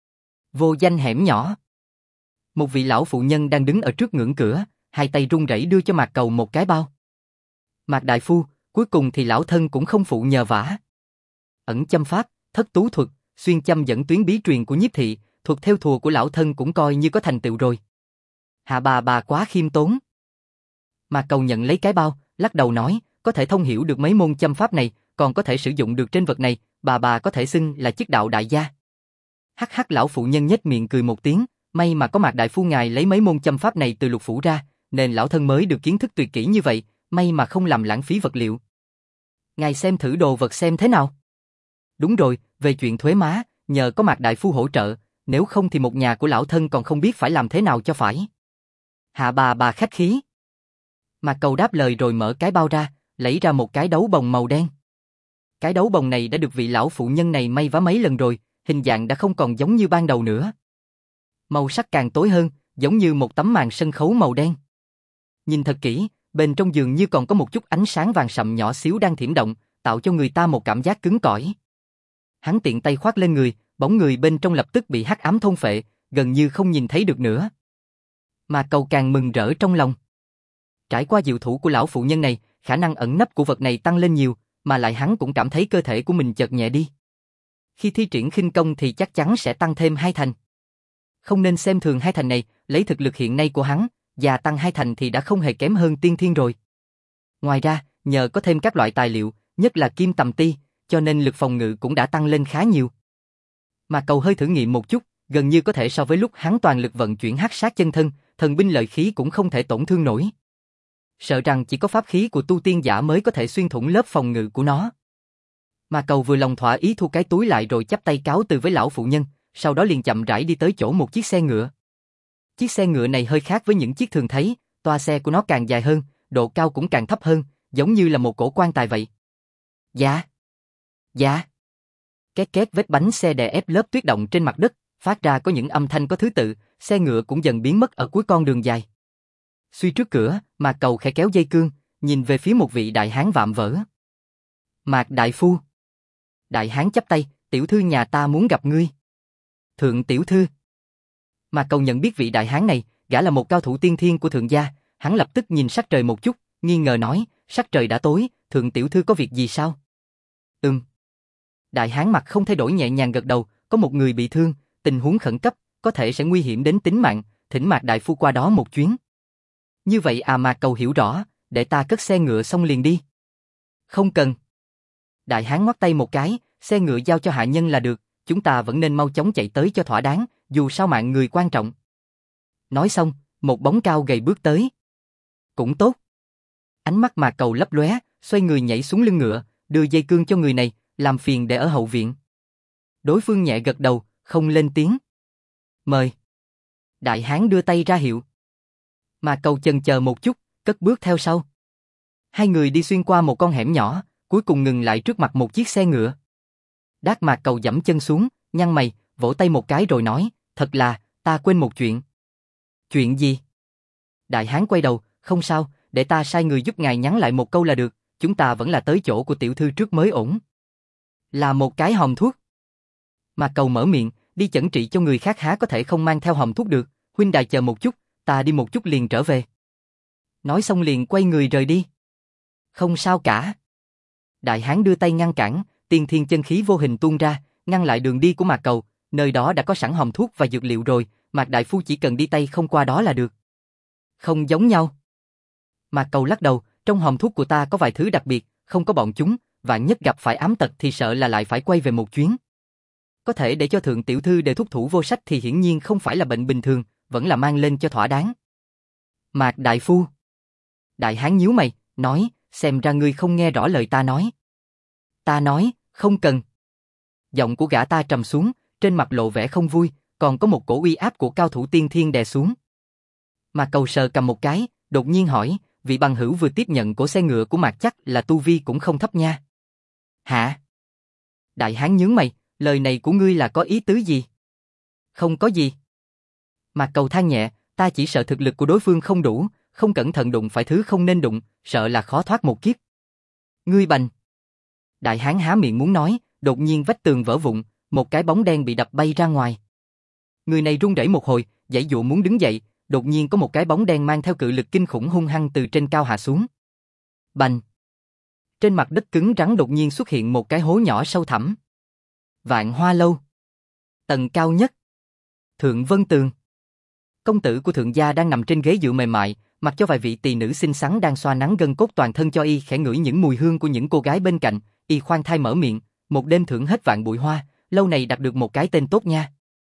Vô danh hẻm nhỏ. Một vị lão phụ nhân đang đứng ở trước ngưỡng cửa, hai tay run rẩy đưa cho Mạc Cầu một cái bao. Mạc đại phu, cuối cùng thì lão thân cũng không phụ nhờ vả. Ẩn châm pháp, thất tú thuật, xuyên châm dẫn tuyến bí truyền của Nhiếp thị, thuật theo thùa của lão thân cũng coi như có thành tựu rồi. Hạ bà quá khiêm tốn. Mạc Cầu nhận lấy cái bao, lắc đầu nói, có thể thông hiểu được mấy môn châm pháp này, còn có thể sử dụng được trên vật này, bà có thể xưng là chức đạo đại gia. Hắc hắc, lão phụ nhân nhếch miệng cười một tiếng, may mà có Mạc đại phu ngài lấy mấy môn châm pháp này từ Lục phủ ra, nên lão thân mới được kiến thức tuyệt kỹ như vậy, may mà không làm lãng phí vật liệu. Ngài xem thử đồ vật xem thế nào. Đúng rồi, về chuyện thuế má, nhờ có Mạc đại phu hỗ trợ, nếu không thì một nhà của lão thân còn không biết phải làm thế nào cho phải. Hạ bà khách khí. Mạc Cầu đáp lời rồi mở cái bao ra, lấy ra một cái đấu bồng màu đen. Cái đấu bồng này đã được vị lão phụ nhân này may vá mấy lần rồi, hình dạng đã không còn giống như ban đầu nữa. Màu sắc càng tối hơn, giống như một tấm màn sân khấu màu đen. Nhìn thật kỹ, bên trong dường như còn có một chút ánh sáng vàng sậm nhỏ xíu đang thiểm động, tạo cho người ta một cảm giác cứng cỏi. Hắn tiện tay khoác lên người, bóng người bên trong lập tức bị hắc ám thôn phệ, gần như không nhìn thấy được nữa. Mà Cầu càng mừng rỡ trong lòng. Trải qua diệu thủ của lão phụ nhân này, khả năng ẩn nấp của vật này tăng lên nhiều, mà lại hắn cũng cảm thấy cơ thể của mình chợt nhẹ đi. Khi thi triển khinh công thì chắc chắn sẽ tăng thêm 2 thành. Không nên xem thường 2 thành này, lấy thực lực hiện nay của hắn, và tăng 2 thành thì đã không hề kém hơn tiên thiên rồi. Ngoài ra, nhờ có thêm các loại tài liệu, nhất là kim tầm ti, cho nên lực phòng ngự cũng đã tăng lên khá nhiều. Mà Cầu hơi thử nghiệm một chút, gần như có thể so với lúc hắn toàn lực vận chuyển hắc sát chân thân, thần binh lợi khí cũng không thể tổn thương nổi. Sợ rằng chỉ có pháp khí của tu tiên giả mới có thể xuyên thủng lớp phòng ngự của nó. Mà Cầu vừa lòng thỏa ý thu cái túi lại rồi chắp tay cáo từ với lão phụ nhân, sau đó liền chậm rãi đi tới chỗ một chiếc xe ngựa. Chiếc xe ngựa này hơi khác với những chiếc thường thấy, toa xe của nó càng dài hơn, độ cao cũng càng thấp hơn, giống như là một cổ quan tài vậy. Dạ. Dạ. Két két vết bánh xe đè ép lớp tuyết động trên mặt đất, phát ra có những âm thanh có thứ tự, xe ngựa cũng dần biến mất ở cuối con đường dài. Suy trước cửa, Mạc Cầu khẽ kéo dây cương, nhìn về phía một vị đại hán vạm vỡ. Mạc đại phu. Đại hán chắp tay, tiểu thư nhà ta muốn gặp ngươi. Thượng tiểu thư. Mạc Cầu nhận biết vị đại hán này, gã là một cao thủ tiên thiên của thượng gia, hắn lập tức nhìn sắc trời một chút, nghi ngờ nói, sắc trời đã tối, thượng tiểu thư có việc gì sao? Đại hán mặt không thay đổi nhẹ nhàng gật đầu, có một người bị thương, tình huống khẩn cấp, có thể sẽ nguy hiểm đến tính mạng, thỉnh Mạc đại phu qua đó một chuyến. Như vậy à, Mạc Cầu hiểu rõ, để ta cất xe ngựa xong liền đi. Không cần. Đại hán ngoắc tay một cái, xe ngựa giao cho hạ nhân là được, chúng ta vẫn nên mau chóng chạy tới cho thỏa đáng, dù sao mạng người quan trọng. Nói xong, một bóng cao gầy bước tới. Cũng tốt. Ánh mắt Mạc Cầu lấp lóe, xoay người nhảy xuống lưng ngựa, đưa dây cương cho người này, làm phiền để ở hậu viện. Đối phương nhẹ gật đầu, không lên tiếng. Mời. Đại hán đưa tay ra hiệu. Mạc Cầu chần chờ một chút, cất bước theo sau. Hai người đi xuyên qua một con hẻm nhỏ, cuối cùng ngừng lại trước mặt một chiếc xe ngựa. Đát Mạc Cầu giẫm chân xuống, nhăn mày, vỗ tay một cái rồi nói, thật là, Ta quên một chuyện. Chuyện gì? Đại hán quay đầu, không sao, để ta sai người giúp ngài nhắn lại một câu là được, chúng ta vẫn là tới chỗ của tiểu thư trước mới ổn. Là một cái hòm thuốc. Mạc Cầu mở miệng, đi chẩn trị cho người khác há có thể không mang theo hòm thuốc được, huynh đài chờ một chút, ta đi một chút liền trở về. Nói xong liền quay người rời đi. Không sao cả. Đại hán đưa tay ngăn cản, tiên thiên chân khí vô hình tuôn ra, ngăn lại đường đi của Mạc Cầu, nơi đó đã có sẵn hòm thuốc và dược liệu rồi, Mạc đại phu chỉ cần đi tay không qua đó là được. Không giống nhau. Mạc Cầu lắc đầu, trong hòm thuốc của ta có vài thứ đặc biệt, không có bọn chúng, vạn nhất gặp phải ám tật thì sợ là lại phải quay về một chuyến. Có thể để cho thượng tiểu thư đề thúc thủ vô sách thì hiển nhiên không phải là bệnh bình thường, vẫn là mang lên cho thỏa đáng. Mạc đại phu. Đại hán nhíu mày, nói, xem ra ngươi không nghe rõ lời ta nói. Ta nói, không cần. Giọng của gã ta trầm xuống, trên mặt lộ vẻ không vui, còn có một cổ uy áp của cao thủ tiên thiên đè xuống. Mạc Cầu sờ cầm một cái, đột nhiên hỏi, vị bằng hữu vừa tiếp nhận cổ xe ngựa của Mạc chắc là tu vi cũng không thấp nha. Hả? Đại hán nhướng mày, lời này của ngươi là có ý tứ gì? Không có gì. Mạc Cầu than nhẹ, ta chỉ sợ thực lực của đối phương không đủ, không cẩn thận đụng phải thứ không nên đụng, sợ là khó thoát một kiếp. Ngươi bành. Đại hán há miệng muốn nói, đột nhiên vách tường vỡ vụn, một cái bóng đen bị đập bay ra ngoài. Người này run rẩy một hồi, giãy giụa muốn đứng dậy, đột nhiên có một cái bóng đen mang theo cự lực kinh khủng hung hăng từ trên cao hạ xuống. Bành. Trên mặt đất cứng rắn đột nhiên xuất hiện một cái hố nhỏ sâu thẳm. Vạn Hoa Lâu. Tầng cao nhất. Thượng Vân Tường. Công tử của thượng gia đang nằm trên ghế dựa mềm mại, mặc cho vài vị tỳ nữ xinh xắn đang xoa nắng gân cốt toàn thân cho y khẽ ngửi những mùi hương của những cô gái bên cạnh, y khoan thai mở miệng, một đêm thưởng hết vạn bụi hoa, lâu này đặt được một cái tên tốt nha.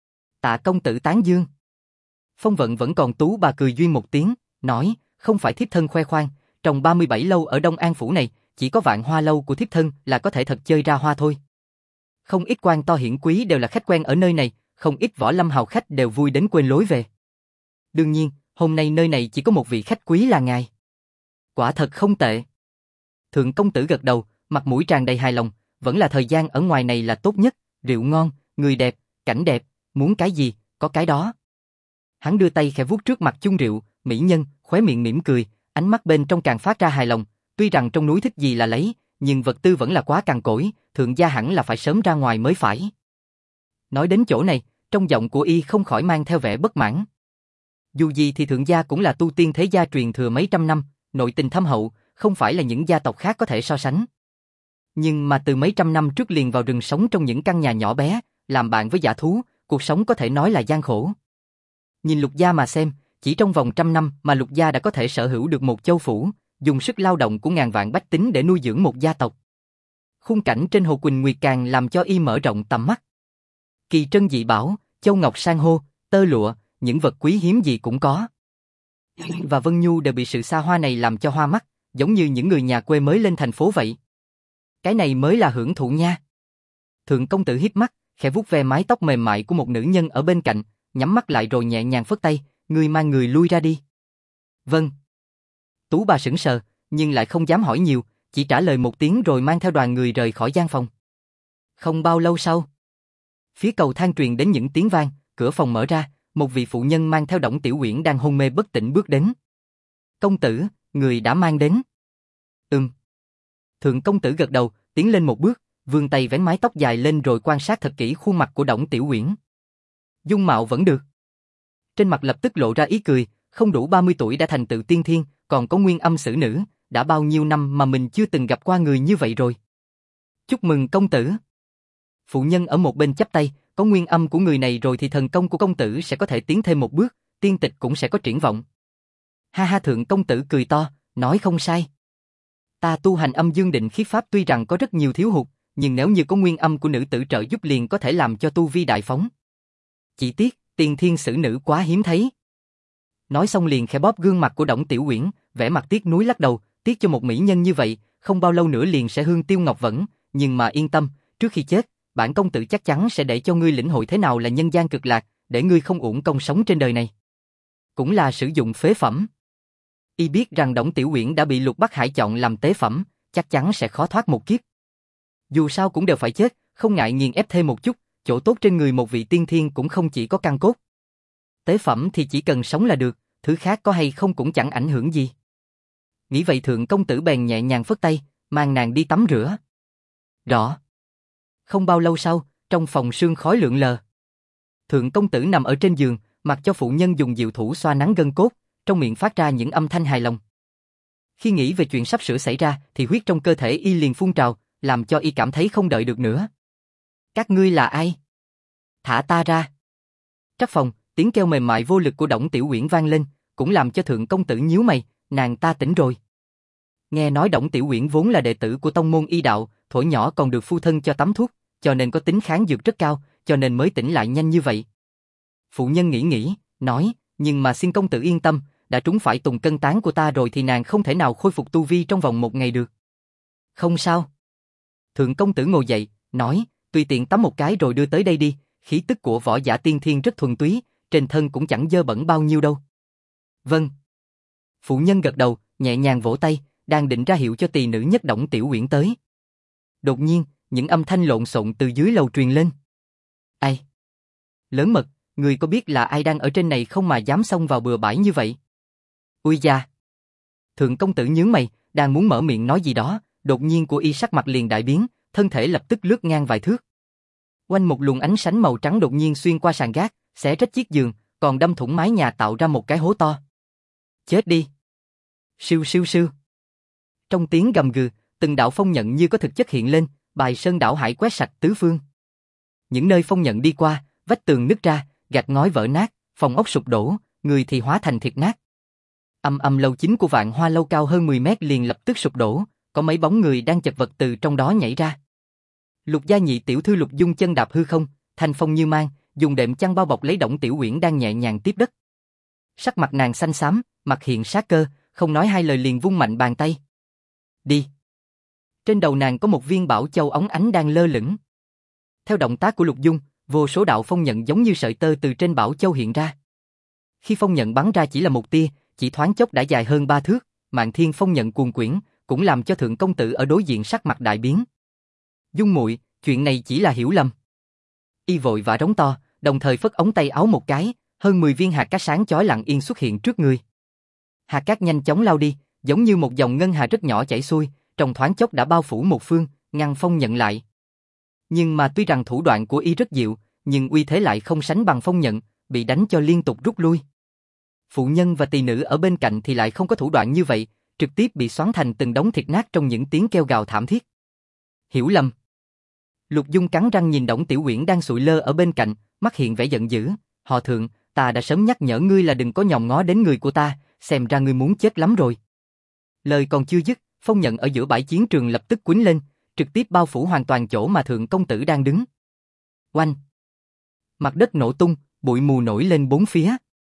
Tạ công tử tán dương. Phong Vận vẫn còn tú bà cười duyên một tiếng, nói, không phải thiếp thân khoe khoang, trong 37 lâu ở Đông An phủ này, chỉ có Vạn Hoa Lâu của thiếp thân là có thể thật chơi ra hoa thôi. Không ít quan to hiển quý đều là khách quen ở nơi này, không ít võ lâm hào khách đều vui đến quên lối về. Đương nhiên, hôm nay nơi này chỉ có một vị khách quý là ngài. Quả thật không tệ. Thượng công tử gật đầu, mặt mũi tràn đầy hài lòng, vẫn là thời gian ở ngoài này là tốt nhất, rượu ngon, người đẹp, cảnh đẹp, muốn cái gì, có cái đó. Hắn đưa tay khẽ vuốt trước mặt chung rượu, mỹ nhân, khóe miệng mỉm cười, ánh mắt bên trong càng phát ra hài lòng, tuy rằng trong núi thích gì là lấy, nhưng vật tư vẫn là quá cằn cỗi, thượng gia hẳn là phải sớm ra ngoài mới phải. Nói đến chỗ này, trong giọng của y không khỏi mang theo vẻ bất mãn. Dù gì thì thượng gia cũng là tu tiên thế gia truyền thừa mấy trăm năm, nội tình thâm hậu, không phải là những gia tộc khác có thể so sánh. Nhưng mà từ mấy trăm năm trước liền vào rừng sống trong những căn nhà nhỏ bé, làm bạn với dã thú, cuộc sống có thể nói là gian khổ. Nhìn Lục gia mà xem, chỉ trong vòng 100 năm mà Lục gia đã có thể sở hữu được một châu phủ, dùng sức lao động của ngàn vạn bách tính để nuôi dưỡng một gia tộc. Khung cảnh trên Hồ Quỳnh Nguyệt càng làm cho y mở rộng tầm mắt. Kỳ trân dị bảo, châu ngọc san hô, tơ lụa, những vật quý hiếm gì cũng có. Và Vân Nhu đều bị sự xa hoa này làm cho hoa mắt, giống như những người nhà quê mới lên thành phố vậy. Cái này mới là hưởng thụ nha. Thượng công tử híp mắt, khẽ vuốt ve mái tóc mềm mại của một nữ nhân ở bên cạnh, nhắm mắt lại rồi nhẹ nhàng phất tay, ngươi mang người lui ra đi. Vâng. Tú bà sững sờ, nhưng lại không dám hỏi nhiều, chỉ trả lời một tiếng rồi mang theo đoàn người rời khỏi gian phòng. Không bao lâu sau, phía cầu thang truyền đến những tiếng vang, cửa phòng mở ra, một vị phụ nhân mang theo Đổng Tiểu Uyển đang hôn mê bất tỉnh bước đến. Công tử, người đã mang đến. Thượng công tử gật đầu, tiến lên một bước, vươn tay vén mái tóc dài lên rồi quan sát thật kỹ khuôn mặt của Đổng Tiểu Uyển. Dung mạo vẫn được. Trên mặt lập tức lộ ra ý cười, không đủ 30 tuổi đã thành tựu tiên thiên, còn có nguyên âm xử nữ, đã bao nhiêu năm mà mình chưa từng gặp qua người như vậy rồi. Chúc mừng công tử. Phụ nhân ở một bên chắp tay, có nguyên âm của người này rồi thì thần công của công tử sẽ có thể tiến thêm một bước, tiên tịch cũng sẽ có triển vọng. Ha ha, thượng công tử cười to, nói không sai. Ta tu hành âm dương định khiết pháp tuy rằng có rất nhiều thiếu hụt, nhưng nếu như có nguyên âm của nữ tử trợ giúp liền có thể làm cho tu vi đại phóng. Chỉ tiếc, tiên thiên xử nữ quá hiếm thấy. Nói xong liền khẽ bóp gương mặt của Đổng Tiểu Uyển, vẻ mặt tiếc nuối lắc đầu, tiếc cho một mỹ nhân như vậy, không bao lâu nữa liền sẽ hương tiêu ngọc vẫn, nhưng mà yên tâm, trước khi chết, bản công tử chắc chắn sẽ để cho ngươi lĩnh hội thế nào là nhân gian cực lạc, để ngươi không uổng công sống trên đời này. Cũng là sử dụng phế phẩm. Y biết rằng Đổng Tiểu Uyển đã bị Lục Bắc Hải chọn làm tế phẩm, chắc chắn sẽ khó thoát một kiếp. Dù sao cũng đều phải chết, không ngại nghiền ép thêm một chút, chỗ tốt trên người một vị tiên thiên cũng không chỉ có căn cốt. tế phẩm thì chỉ cần sống là được, thứ khác có hay không cũng chẳng ảnh hưởng gì. Nghĩ vậy thượng công tử bèn nhẹ nhàng phất tay, mang nàng đi tắm rửa. Rõ. Không bao lâu sau, trong phòng sương khói lượn lờ. Thượng công tử nằm ở trên giường, mặc cho phụ nhân dùng diệu thủ xoa nắng gân cốt, trong miệng phát ra những âm thanh hài lòng. Khi nghĩ về chuyện sắp sửa xảy ra, thì huyết trong cơ thể y liền phun trào, làm cho y cảm thấy không đợi được nữa. Các ngươi là ai? Thả ta ra. Trắc phòng, tiếng kêu mềm mại vô lực của Đổng Tiểu Uyển vang lên, cũng làm cho thượng công tử nhíu mày, nàng ta tỉnh rồi. Nghe nói Đổng Tiểu Uyển vốn là đệ tử của tông môn y đạo, thuở nhỏ còn được phu thân cho tắm thuốc, cho nên có tính kháng dược rất cao, cho nên mới tỉnh lại nhanh như vậy. Phụ nhân nghĩ, nói, nhưng mà xin công tử yên tâm, đã trúng phải tùng cân tán của ta rồi thì nàng không thể nào khôi phục tu vi trong vòng 1 ngày được. Không sao. Thượng công tử ngồi dậy, nói, tùy tiện tắm một cái rồi đưa tới đây đi, khí tức của võ giả tiên thiên rất thuần túy, trên thân cũng chẳng dơ bẩn bao nhiêu đâu. Vâng. Phụ nhân gật đầu, nhẹ nhàng vỗ tay, đang định ra hiệu cho tỳ nữ nhất Đổng Tiểu Uyển tới. Đột nhiên, những âm thanh lộn xộn từ dưới lầu truyền lên. Ai? Lớn mật, người có biết là ai đang ở trên này không mà dám xông vào bừa bãi như vậy? Ui da! Thượng công tử nhướng mày, đang muốn mở miệng nói gì đó, đột nhiên của y sắc mặt liền đại biến, thân thể lập tức lướt ngang vài thước. Quanh một luồng ánh sáng màu trắng đột nhiên xuyên qua sàn gác, xé rách chiếc giường, còn đâm thủng mái nhà tạo ra một cái hố to. Chết đi! Siêu siêu siêu! Trong tiếng gầm gừ, từng đạo phong nhận như có thực chất hiện lên, bài sơn đảo hải quét sạch tứ phương. Những nơi phong nhận đi qua, vách tường nứt ra, gạch ngói vỡ nát, phòng ốc sụp đổ, người thì hóa thành thịt nát. Lầu chính của Vạn Hoa lâu cao hơn 10 mét liền lập tức sụp đổ, có mấy bóng người đang chật vật từ trong đó nhảy ra. Lục gia nhị tiểu thư Lục Dung chân đạp hư không, thanh phong như mang, dùng đệm chăn bao bọc lấy Đổng Tiểu Uyển đang nhẹ nhàng tiếp đất. Sắc mặt nàng xanh xám, mặt hiện sát cơ, không nói hai lời liền vung mạnh bàn tay. Đi. Trên đầu nàng có một viên bảo châu óng ánh đang lơ lửng. Theo động tác của Lục Dung, vô số đạo phong nhận giống như sợi tơ từ trên bảo châu hiện ra. Khi phong nhận bắn ra chỉ là một tia, chỉ thoáng chốc đã dài hơn 3 thước, Mạn Thiên phong nhận cuồn quyển, cũng làm cho thượng công tử ở đối diện sắc mặt đại biến. Dung muội, chuyện này chỉ là hiểu lầm. Y vội vã rống to, đồng thời phất ống tay áo một cái, hơn 10 viên hạt cát sáng chói lặng yên xuất hiện trước người. Hạt cát nhanh chóng lao đi, giống như một dòng ngân hà rất nhỏ chảy xuôi, trong thoáng chốc đã bao phủ một phương, ngăn phong nhận lại. Nhưng mà tuy rằng thủ đoạn của y rất diệu, nhưng uy thế lại không sánh bằng phong nhận, bị đánh cho liên tục rút lui. Phụ nhân và tỳ nữ ở bên cạnh thì lại không có thủ đoạn như vậy, trực tiếp bị xoắn thành từng đống thịt nát trong những tiếng kêu gào thảm thiết. Hiểu lầm. Lục Dung cắn răng nhìn Đổng Tiểu Uyển đang sụi lơ ở bên cạnh, mắt hiện vẻ giận dữ. Họ Thượng, ta đã sớm nhắc nhở ngươi là đừng có nhòm ngó đến người của ta, xem ra ngươi muốn chết lắm rồi. Lời còn chưa dứt, phong nhận ở giữa bãi chiến trường lập tức quýnh lên, trực tiếp bao phủ hoàn toàn chỗ mà thượng công tử đang đứng. Oanh! Mặt đất nổ tung, bụi mù nổi lên bốn phía.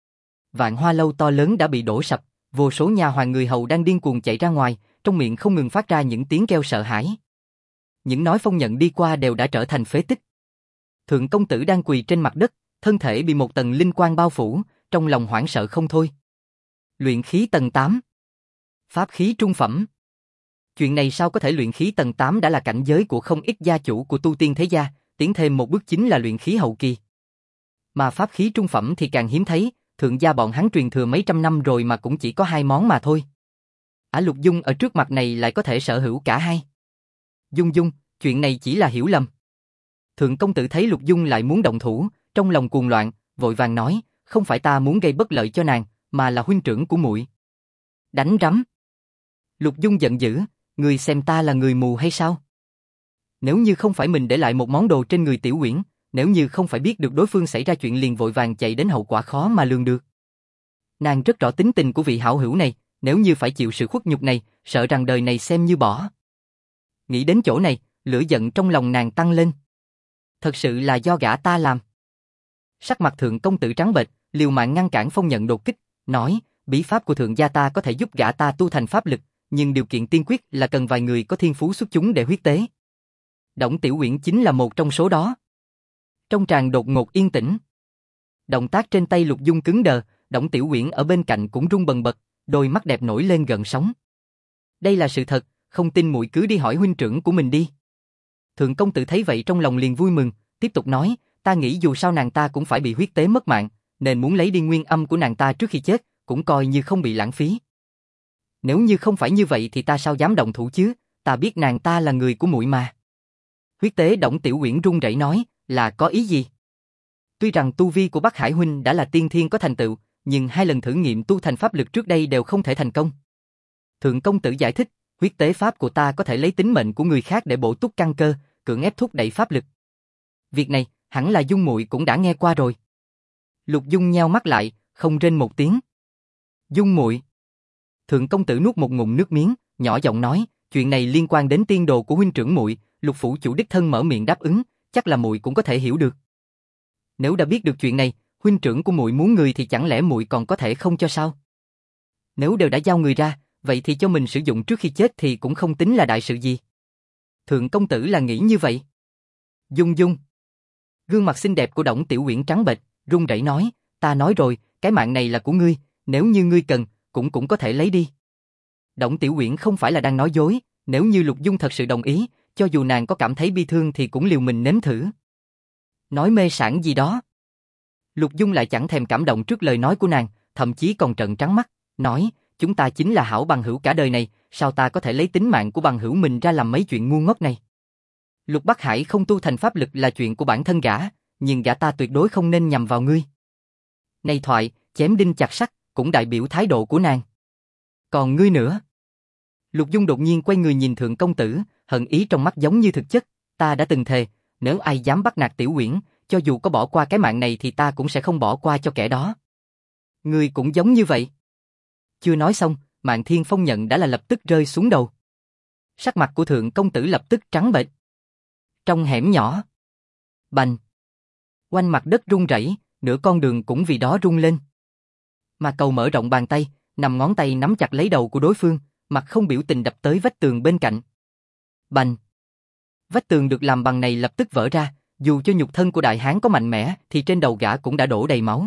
Vạn Hoa lâu to lớn đã bị đổ sập, vô số nha hoàn người hầu đang điên cuồng chạy ra ngoài, trong miệng không ngừng phát ra những tiếng kêu sợ hãi. Những nói phong nhận đi qua đều đã trở thành phế tích. Thượng công tử đang quỳ trên mặt đất, thân thể bị một tầng linh quang bao phủ, trong lòng hoảng sợ không thôi. Luyện khí tầng 8. Pháp khí trung phẩm. Chuyện này sao có thể, luyện khí tầng 8 đã là cảnh giới của không ít gia chủ của tu tiên thế gia, tiến thêm một bước chính là luyện khí hậu kỳ. Mà pháp khí trung phẩm thì càng hiếm thấy, thượng gia bọn hắn truyền thừa mấy trăm năm rồi mà cũng chỉ có 2 món mà thôi. Lục Dung ở trước mặt này lại có thể sở hữu cả hai. Dung, chuyện này chỉ là hiểu lầm. Thượng công tử thấy Lục Dung lại muốn động thủ, trong lòng cuồng loạn, vội vàng nói, không phải ta muốn gây bất lợi cho nàng, mà là huynh trưởng của muội. Đánh rắm. Lục Dung giận dữ, người xem ta là người mù hay sao? Nếu như không phải mình để lại một món đồ trên người Tiểu Uyển, nếu như không phải biết được đối phương xảy ra chuyện liền vội vàng chạy đến, hậu quả khó mà lường được. Nàng rất rõ tính tình của vị hảo hữu này, nếu như phải chịu sự khuất nhục này, sợ rằng đời này xem như bỏ. Nghĩ đến chỗ này, lửa giận trong lòng nàng tăng lên. Thật sự là do gã ta làm. Sắc mặt thượng công tử trắng bệch, liều mạng ngăn cản phong nhận đột kích, nói, bí pháp của thượng gia ta có thể giúp gã ta tu thành pháp lực, nhưng điều kiện tiên quyết là cần vài người có thiên phú xuất chúng để huyết tế. Đổng Tiểu Uyển chính là một trong số đó. Trong tràng đột ngột yên tĩnh. Động tác trên tay Lục Dung cứng đờ, Đổng Tiểu Uyển ở bên cạnh cũng run bần bật, đôi mắt đẹp nổi lên gợn sóng. Đây là sự thật, không tin muội cứ đi hỏi huynh trưởng của mình đi. Thượng công tử thấy vậy trong lòng liền vui mừng, tiếp tục nói, ta nghĩ dù sao nàng ta cũng phải bị huyết tế mất mạng, nên muốn lấy đi nguyên âm của nàng ta trước khi chết, cũng coi như không bị lãng phí. Nếu như không phải như vậy thì ta sao dám động thủ chứ, ta biết nàng ta là người của muội mà. Huyết tế Đổng Tiểu Uyển run rẩy nói, là có ý gì? Tuy rằng tu vi của Bắc Hải huynh đã là tiên thiên có thành tựu, nhưng 2 lần thử nghiệm tu thành pháp lực trước đây đều không thể thành công. Thượng công tử giải thích, huyết tế pháp của ta có thể lấy tính mệnh của người khác để bổ túc căn cơ, cưỡng ép thúc đẩy pháp lực. Việc này, hẳn là Dung muội cũng đã nghe qua rồi. Lục Dung nheo mắt lại, không rên một tiếng. Dung muội. Thượng công tử nuốt một ngụm nước miếng, nhỏ giọng nói, chuyện này liên quan đến tiên đồ của huynh trưởng muội, Lục phủ chủ đích thân mở miệng đáp ứng, chắc là muội cũng có thể hiểu được. Nếu đã biết được chuyện này, huynh trưởng của muội muốn người thì chẳng lẽ muội còn có thể không cho sao? Nếu đều đã giao người ra, vậy thì cho mình sử dụng trước khi chết thì cũng không tính là đại sự gì. Thượng công tử là nghĩ như vậy. Dung Dung. Gương mặt xinh đẹp của Đổng Tiểu Uyển trắng bệch, run rẩy nói, ta nói rồi, cái mạng này là của ngươi, nếu như ngươi cần, cũng có thể lấy đi. Đổng Tiểu Uyển không phải là đang nói dối, nếu như Lục Dung thật sự đồng ý, cho dù nàng có cảm thấy bi thương thì cũng liều mình nếm thử. Nói mê sảng gì đó. Lục Dung lại chẳng thèm cảm động trước lời nói của nàng, thậm chí còn trợn trắng mắt, nói, chúng ta chính là hảo bằng hữu cả đời này, sao ta có thể lấy tính mạng của bằng hữu mình ra làm mấy chuyện ngu ngốc này. Lục Bắc Hải không tu thành pháp lực là chuyện của bản thân gã, nhưng gã ta tuyệt đối không nên nhằm vào ngươi. Này thoại, chém đinh chặt sắt, cũng đại biểu thái độ của nàng. Còn ngươi nữa. Lục Dung đột nhiên quay người nhìn Thượng công tử, hận ý trong mắt giống như thực chất, ta đã từng thề, nếu ai dám bắt nạt Tiểu Uyển, cho dù có bỏ qua cái mạng này thì ta cũng sẽ không bỏ qua cho kẻ đó. Ngươi cũng giống như vậy. Chưa nói xong, Mạn Thiên Phong nhận đã là lập tức rơi xuống đầu. Sắc mặt của Thượng công tử lập tức trắng bệch. Trong hẻm nhỏ, bành, quanh mặt đất rung rẩy, nửa con đường cũng vì đó rung lên. Mà Cầu mở rộng bàn tay, nằm ngón tay nắm chặt lấy đầu của đối phương, mặt không biểu tình đập tới vách tường bên cạnh. Bành. Vách tường được làm bằng này lập tức vỡ ra, dù cho nhục thân của đại hán có mạnh mẽ thì trên đầu gã cũng đã đổ đầy máu.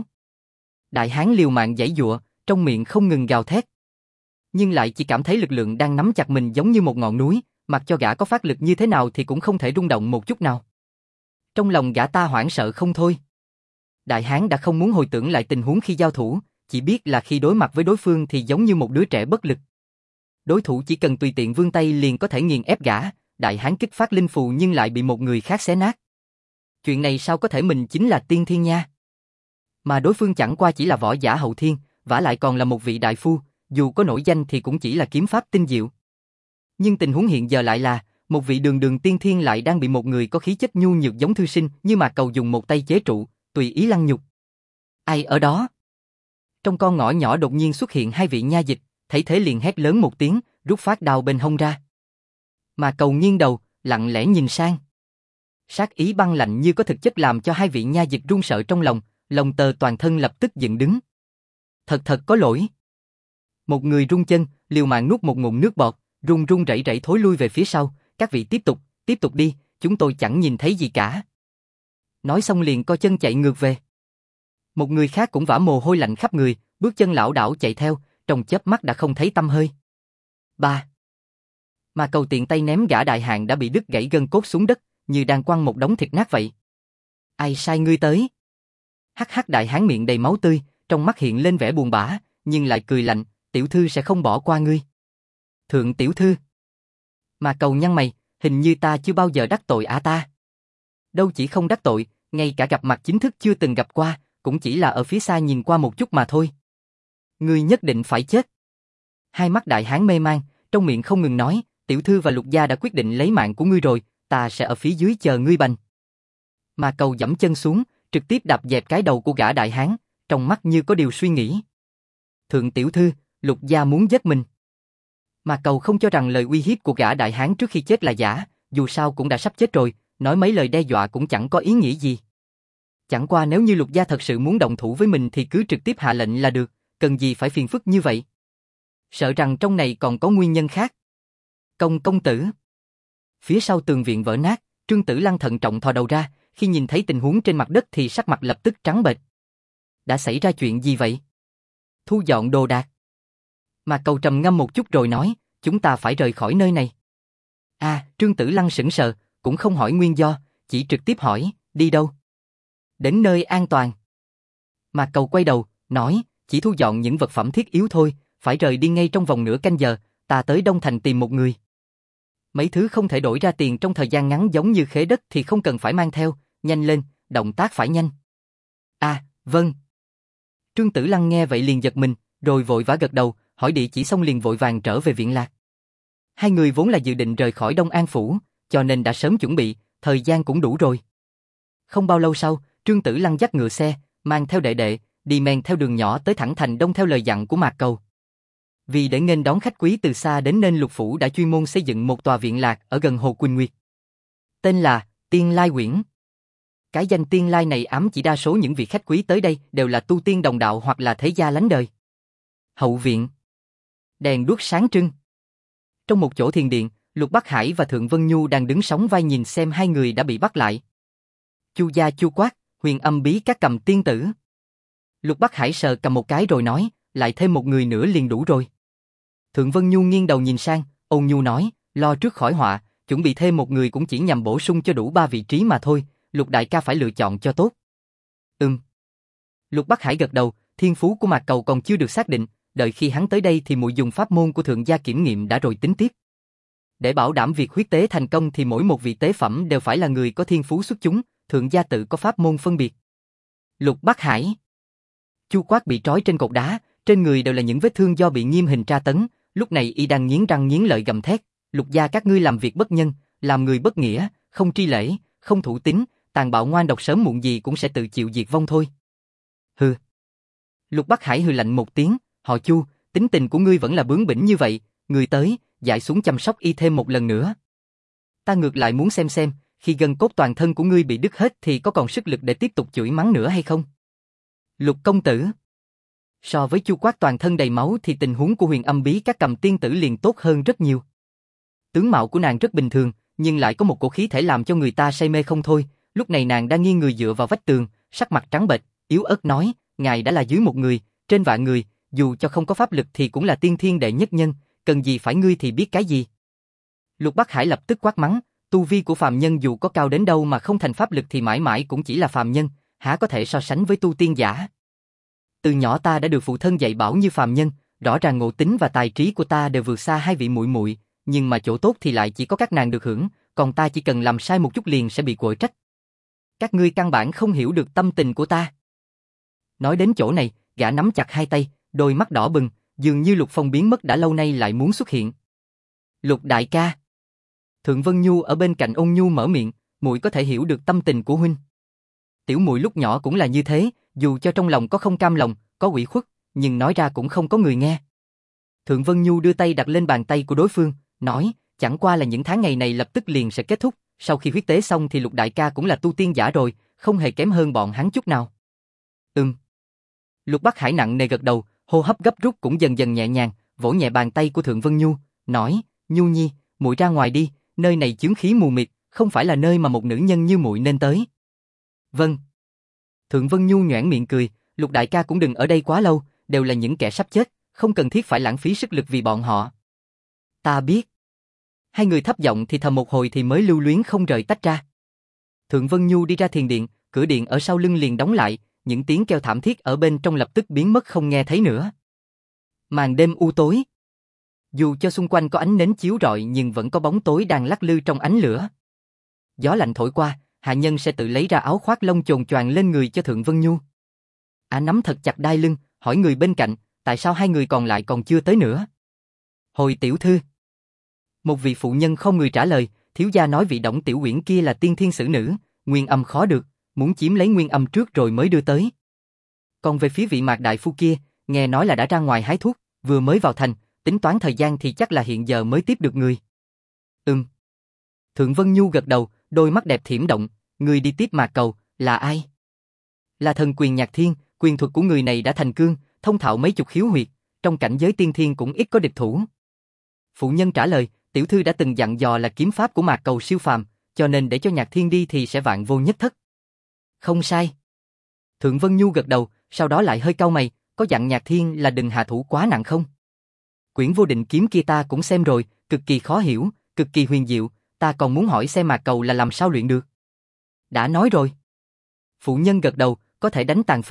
Đại hán liều mạng giãy giụa, trong miệng không ngừng gào thét. Nhưng lại chỉ cảm thấy lực lượng đang nắm chặt mình giống như một ngọn núi, mặc cho gã có phát lực như thế nào thì cũng không thể rung động một chút nào. Trong lòng gã ta hoảng sợ không thôi. Đại hán đã không muốn hồi tưởng lại tình huống khi giao thủ, chỉ biết là khi đối mặt với đối phương thì giống như một đứa trẻ bất lực. Đối thủ chỉ cần tùy tiện vươn tay liền có thể nghiền ép gã, đại hán kích phát linh phù nhưng lại bị một người khác xé nát. Chuyện này sao có thể, mình chính là tiên thiên nha. Mà đối phương chẳng qua chỉ là võ giả hậu thiên, vả lại còn là một vị đại phu, dù có nổi danh thì cũng chỉ là kiếm pháp tinh diệu. Nhưng tình huống hiện giờ lại là, một vị đường đường tiên thiên lại đang bị một người có khí chất nhu nhược giống thư sinh như Mạc Cầu dùng một tay chế trụ, tùy ý lăng nhục. Ai ở đó? Trong con ngõ nhỏ đột nhiên xuất hiện 2 vị nha dịch, thấy thế liền hét lớn một tiếng, rút phát đao bên hông ra. Mạc Cầu nghiêng đầu, lặng lẽ nhìn sang. Sát ý băng lạnh như có thực chất làm cho 2 vị nha dịch run sợ trong lòng, lòng tờ toàn thân lập tức dựng đứng. Thật có lỗi. Một người run chân, liều mạng nuốt một ngụm nước bọt, run rẩy rẩy thối lui về phía sau, các vị tiếp tục đi, chúng tôi chẳng nhìn thấy gì cả. Nói xong liền co chân chạy ngược về. Một người khác cũng vã mồ hôi lạnh khắp người, bước chân lảo đảo chạy theo, trong chớp mắt đã không thấy tăm hơi. Mà Cầu tiện tay ném gã đại hạng đã bị đứt gãy gân cốt xuống đất, như đang quăng một đống thịt nát vậy. Ai sai ngươi tới? Hắc đại hán miệng đầy máu tươi, trong mắt hiện lên vẻ buồn bã, nhưng lại cười lạnh, tiểu thư sẽ không bỏ qua ngươi. Thượng tiểu thư. Mà Cầu nhăn mày, hình như ta chưa bao giờ đắc tội ta. Đâu chỉ không đắc tội, ngay cả gặp mặt chính thức chưa từng gặp qua, cũng chỉ là ở phía xa nhìn qua một chút mà thôi. Ngươi nhất định phải chết. Hai mắt đại hán mê man, trong miệng không ngừng nói, tiểu thư và Lục gia đã quyết định lấy mạng của ngươi rồi, ta sẽ ở phía dưới chờ ngươi bành. Mà Cầu giẫm chân xuống, trực tiếp đạp dẹp cái đầu của gã đại hán, trong mắt như có điều suy nghĩ. Thượng tiểu thư, Lục gia muốn giết mình. Mà Cầu không cho rằng lời uy hiếp của gã đại hán trước khi chết là giả, dù sao cũng đã sắp chết rồi, nói mấy lời đe dọa cũng chẳng có ý nghĩa gì. Chẳng qua nếu như Lục gia thật sự muốn động thủ với mình thì cứ trực tiếp hạ lệnh là được, cần gì phải phiền phức như vậy. Sợ rằng trong này còn có nguyên nhân khác. Công tử. Phía sau tường viện vỡ nát, Trương Tử Lăng thận trọng thò đầu ra, khi nhìn thấy tình huống trên mặt đất thì sắc mặt lập tức trắng bệch. Đã xảy ra chuyện gì vậy? Thu dọn đồ đạc. Mà Cầu trầm ngâm một chút rồi nói, chúng ta phải rời khỏi nơi này. Trương Tử Lăng sững sờ, cũng không hỏi nguyên do, chỉ trực tiếp hỏi, đi đâu? Đến nơi an toàn. Mạc Cầu quay đầu, nói, chỉ thu dọn những vật phẩm thiết yếu thôi, phải rời đi ngay trong vòng nửa canh giờ, ta tới Đông Thành tìm một người. Mấy thứ không thể đổi ra tiền trong thời gian ngắn giống như khế đất thì không cần phải mang theo, nhanh lên, động tác phải nhanh. Vâng. Trương Tử Lăng nghe vậy liền giật mình, rồi vội vã gật đầu, hỏi địa chỉ xong liền vội vàng trở về Viện Lạc. Hai người vốn là dự định rời khỏi Đông An Phủ, cho nên đã sớm chuẩn bị, thời gian cũng đủ rồi. Không bao lâu sau, Trương Tử Lăng dắt ngựa xe, mang theo đệ đệ, đi men theo đường nhỏ tới thẳng thành Đông theo lời dặn của Mạc Cầu. Vì để nghênh đón khách quý từ xa đến nên Lục Phủ đã chuyên môn xây dựng một tòa viện lạc ở gần Hồ Quỳnh Nguyệt. Tên là Tiên Lai Uyển. Cái danh Tiên Lai này ám chỉ đa số những vị khách quý tới đây đều là tu tiên đồng đạo hoặc là thế gia lánh đời. Hậu viện. Đèn đuốc sáng trưng. Trong một chỗ thiền điện, Lục Bắc Hải và Thượng Vân Nhu đang đứng sóng vai nhìn xem hai người đã bị bắt lại. Chu gia Chu Quát, Huyền Âm Bí Các cầm tiên tử. Lục Bắc Hải sờ cầm một cái rồi nói, lại thêm một người nữa liền đủ rồi. Thượng Vân Nhu nghiêng đầu nhìn sang, ôn nhu nói, lo trước khỏi họa, chuẩn bị thêm một người cũng chỉ nhằm bổ sung cho đủ 3 vị trí mà thôi, Lục đại ca phải lựa chọn cho tốt. Lục Bắc Hải gật đầu, thiên phú của Mạc Cầu còn chưa được xác định, đợi khi hắn tới đây thì muội dùng pháp môn của thượng gia kiểm nghiệm đã rồi tính tiếp. Để bảo đảm việc huyết tế thành công thì mỗi một vị tế phẩm đều phải là người có thiên phú xuất chúng, thượng gia tự có pháp môn phân biệt. Lục Bắc Hải. Chu Quát bị trói trên cột đá, trên người đều là những vết thương do bị nghiêm hình tra tấn, lúc này y đang nghiến răng nghiến lợi gầm thét, Lục gia các ngươi làm việc bất nhân, làm người bất nghĩa, không tri lễ, không thủ tín, tàn bạo ngoan độc sớm muộn gì cũng sẽ tự chịu diệt vong thôi. Hừ. Lục Bắc Hải hừ lạnh một tiếng, họ Chu, tính tình của ngươi vẫn là bướng bỉnh như vậy, người tới, dại xuống chăm sóc y thêm một lần nữa. Ta ngược lại muốn xem, khi gân cốt toàn thân của ngươi bị đứt hết thì có còn sức lực để tiếp tục chửi mắng nữa hay không? Lục công tử. So với Chu Quát toàn thân đầy máu thì tình huống của Huyền Âm Bí Các cầm tiên tử liền tốt hơn rất nhiều. Tướng mạo của nàng rất bình thường, nhưng lại có một cổ khí thể làm cho người ta say mê không thôi. Lúc này nàng đang nghiêng người dựa vào vách tường, sắc mặt trắng bệch, yếu ớt nói, ngài đã là dưới một người, trên vạn người, dù cho không có pháp lực thì cũng là tiên thiên đệ nhất nhân, cần gì phải ngươi thì biết cái gì. Lục Bắc Hải lập tức quát mắng, tu vi của phàm nhân dù có cao đến đâu mà không thành pháp lực thì mãi mãi cũng chỉ là phàm nhân, há có thể so sánh với tu tiên giả. Từ nhỏ ta đã được phụ thân dạy bảo như phàm nhân, rõ ràng ngộ tính và tài trí của ta đều vượt xa hai vị muội muội, nhưng mà chỗ tốt thì lại chỉ có các nàng được hưởng, còn ta chỉ cần làm sai một chút liền sẽ bị quở trách. Các ngươi căn bản không hiểu được tâm tình của ta. Nói đến chỗ này, gã nắm chặt hai tay, đôi mắt đỏ bừng, dường như Lục Phong biến mất đã lâu nay lại muốn xuất hiện. Lục đại ca. Thượng Vân Nhu ở bên cạnh ôn nhu mở miệng, muội có thể hiểu được tâm tình của huynh. Tiểu muội lúc nhỏ cũng là như thế, dù cho trong lòng có không cam lòng, có ủy khuất, nhưng nói ra cũng không có người nghe. Thượng Vân Nhu đưa tay đặt lên bàn tay của đối phương, nói, chẳng qua là những tháng ngày này lập tức liền sẽ kết thúc, sau khi huyết tế xong thì Lục đại ca cũng là tu tiên giả rồi, không hề kém hơn bọn hắn chút nào. Lục Bắc Hải nặng nề gật đầu, hô hấp gấp rút cũng dần dần nhẹ nhàng, vỗ nhẹ bàn tay của Thượng Vân Nhu, nói, Nhu nhi, muội ra ngoài đi, nơi này chướng khí mù mịt, không phải là nơi mà một nữ nhân như muội nên tới. Vâng. Thượng Vân Nhu nhoẻn miệng cười, Lục đại ca cũng đừng ở đây quá lâu, đều là những kẻ sắp chết, không cần thiết phải lãng phí sức lực vì bọn họ. Ta biết. Hai người thấp giọng thì thầm một hồi thì mới lưu luyến không rời tách ra. Thượng Vân Nhu đi ra thiền điện, cửa điện ở sau lưng liền đóng lại, những tiếng kêu thảm thiết ở bên trong lập tức biến mất không nghe thấy nữa. Màn đêm u tối. Dù cho xung quanh có ánh nến chiếu rọi nhưng vẫn có bóng tối đang lắc lư trong ánh lửa. Gió lạnh thổi qua, hạ nhân sẽ tự lấy ra áo khoác lông chồn choàng lên người cho Thượng Vân Nhu. Nắm thật chặt đai lưng, hỏi người bên cạnh, tại sao hai người còn lại còn chưa tới nữa? Hồi tiểu thư. Một vị phụ nhân không người trả lời, thiếu gia nói vị Đổng Tiểu Uyển kia là tiên thiên sử nữ, nguyên âm khó được, muốn chiếm lấy nguyên âm trước rồi mới đưa tới. Còn về phía vị Mạc đại phu kia, nghe nói là đã ra ngoài hái thuốc, vừa mới vào thành, tính toán thời gian thì chắc là hiện giờ mới tiếp được người. Thượng Vân Nhu gật đầu, đôi mắt đẹp thiểm động, người đi tiếp Mạc Cầu, là ai? Là thần quyền Nhạc Thiên, quyền thuật của người này đã thành cương, thông thạo mấy chục khiếu huyệt, trong cảnh giới tiên thiên cũng ít có địch thủ. Phụ nhân trả lời, tiểu thư đã từng dặn dò là kiếm pháp của Mạc Cầu siêu phàm, cho nên để cho Nhạc Thiên đi thì sẽ vạn vô nhất thất. Không sai. Thượng Vân Nhu gật đầu, sau đó lại hơi cau mày, có dặn Nhạc Thiên là đừng hạ thủ quá nặng không? Quyển vô định kiếm kia ta cũng xem rồi, cực kỳ khó hiểu, cực kỳ huyền diệu, ta còn muốn hỏi xem Mạc Cầu là làm sao luyện được. Đã nói rồi. Phụ nhân gật đầu, có thể đánh tàn phế,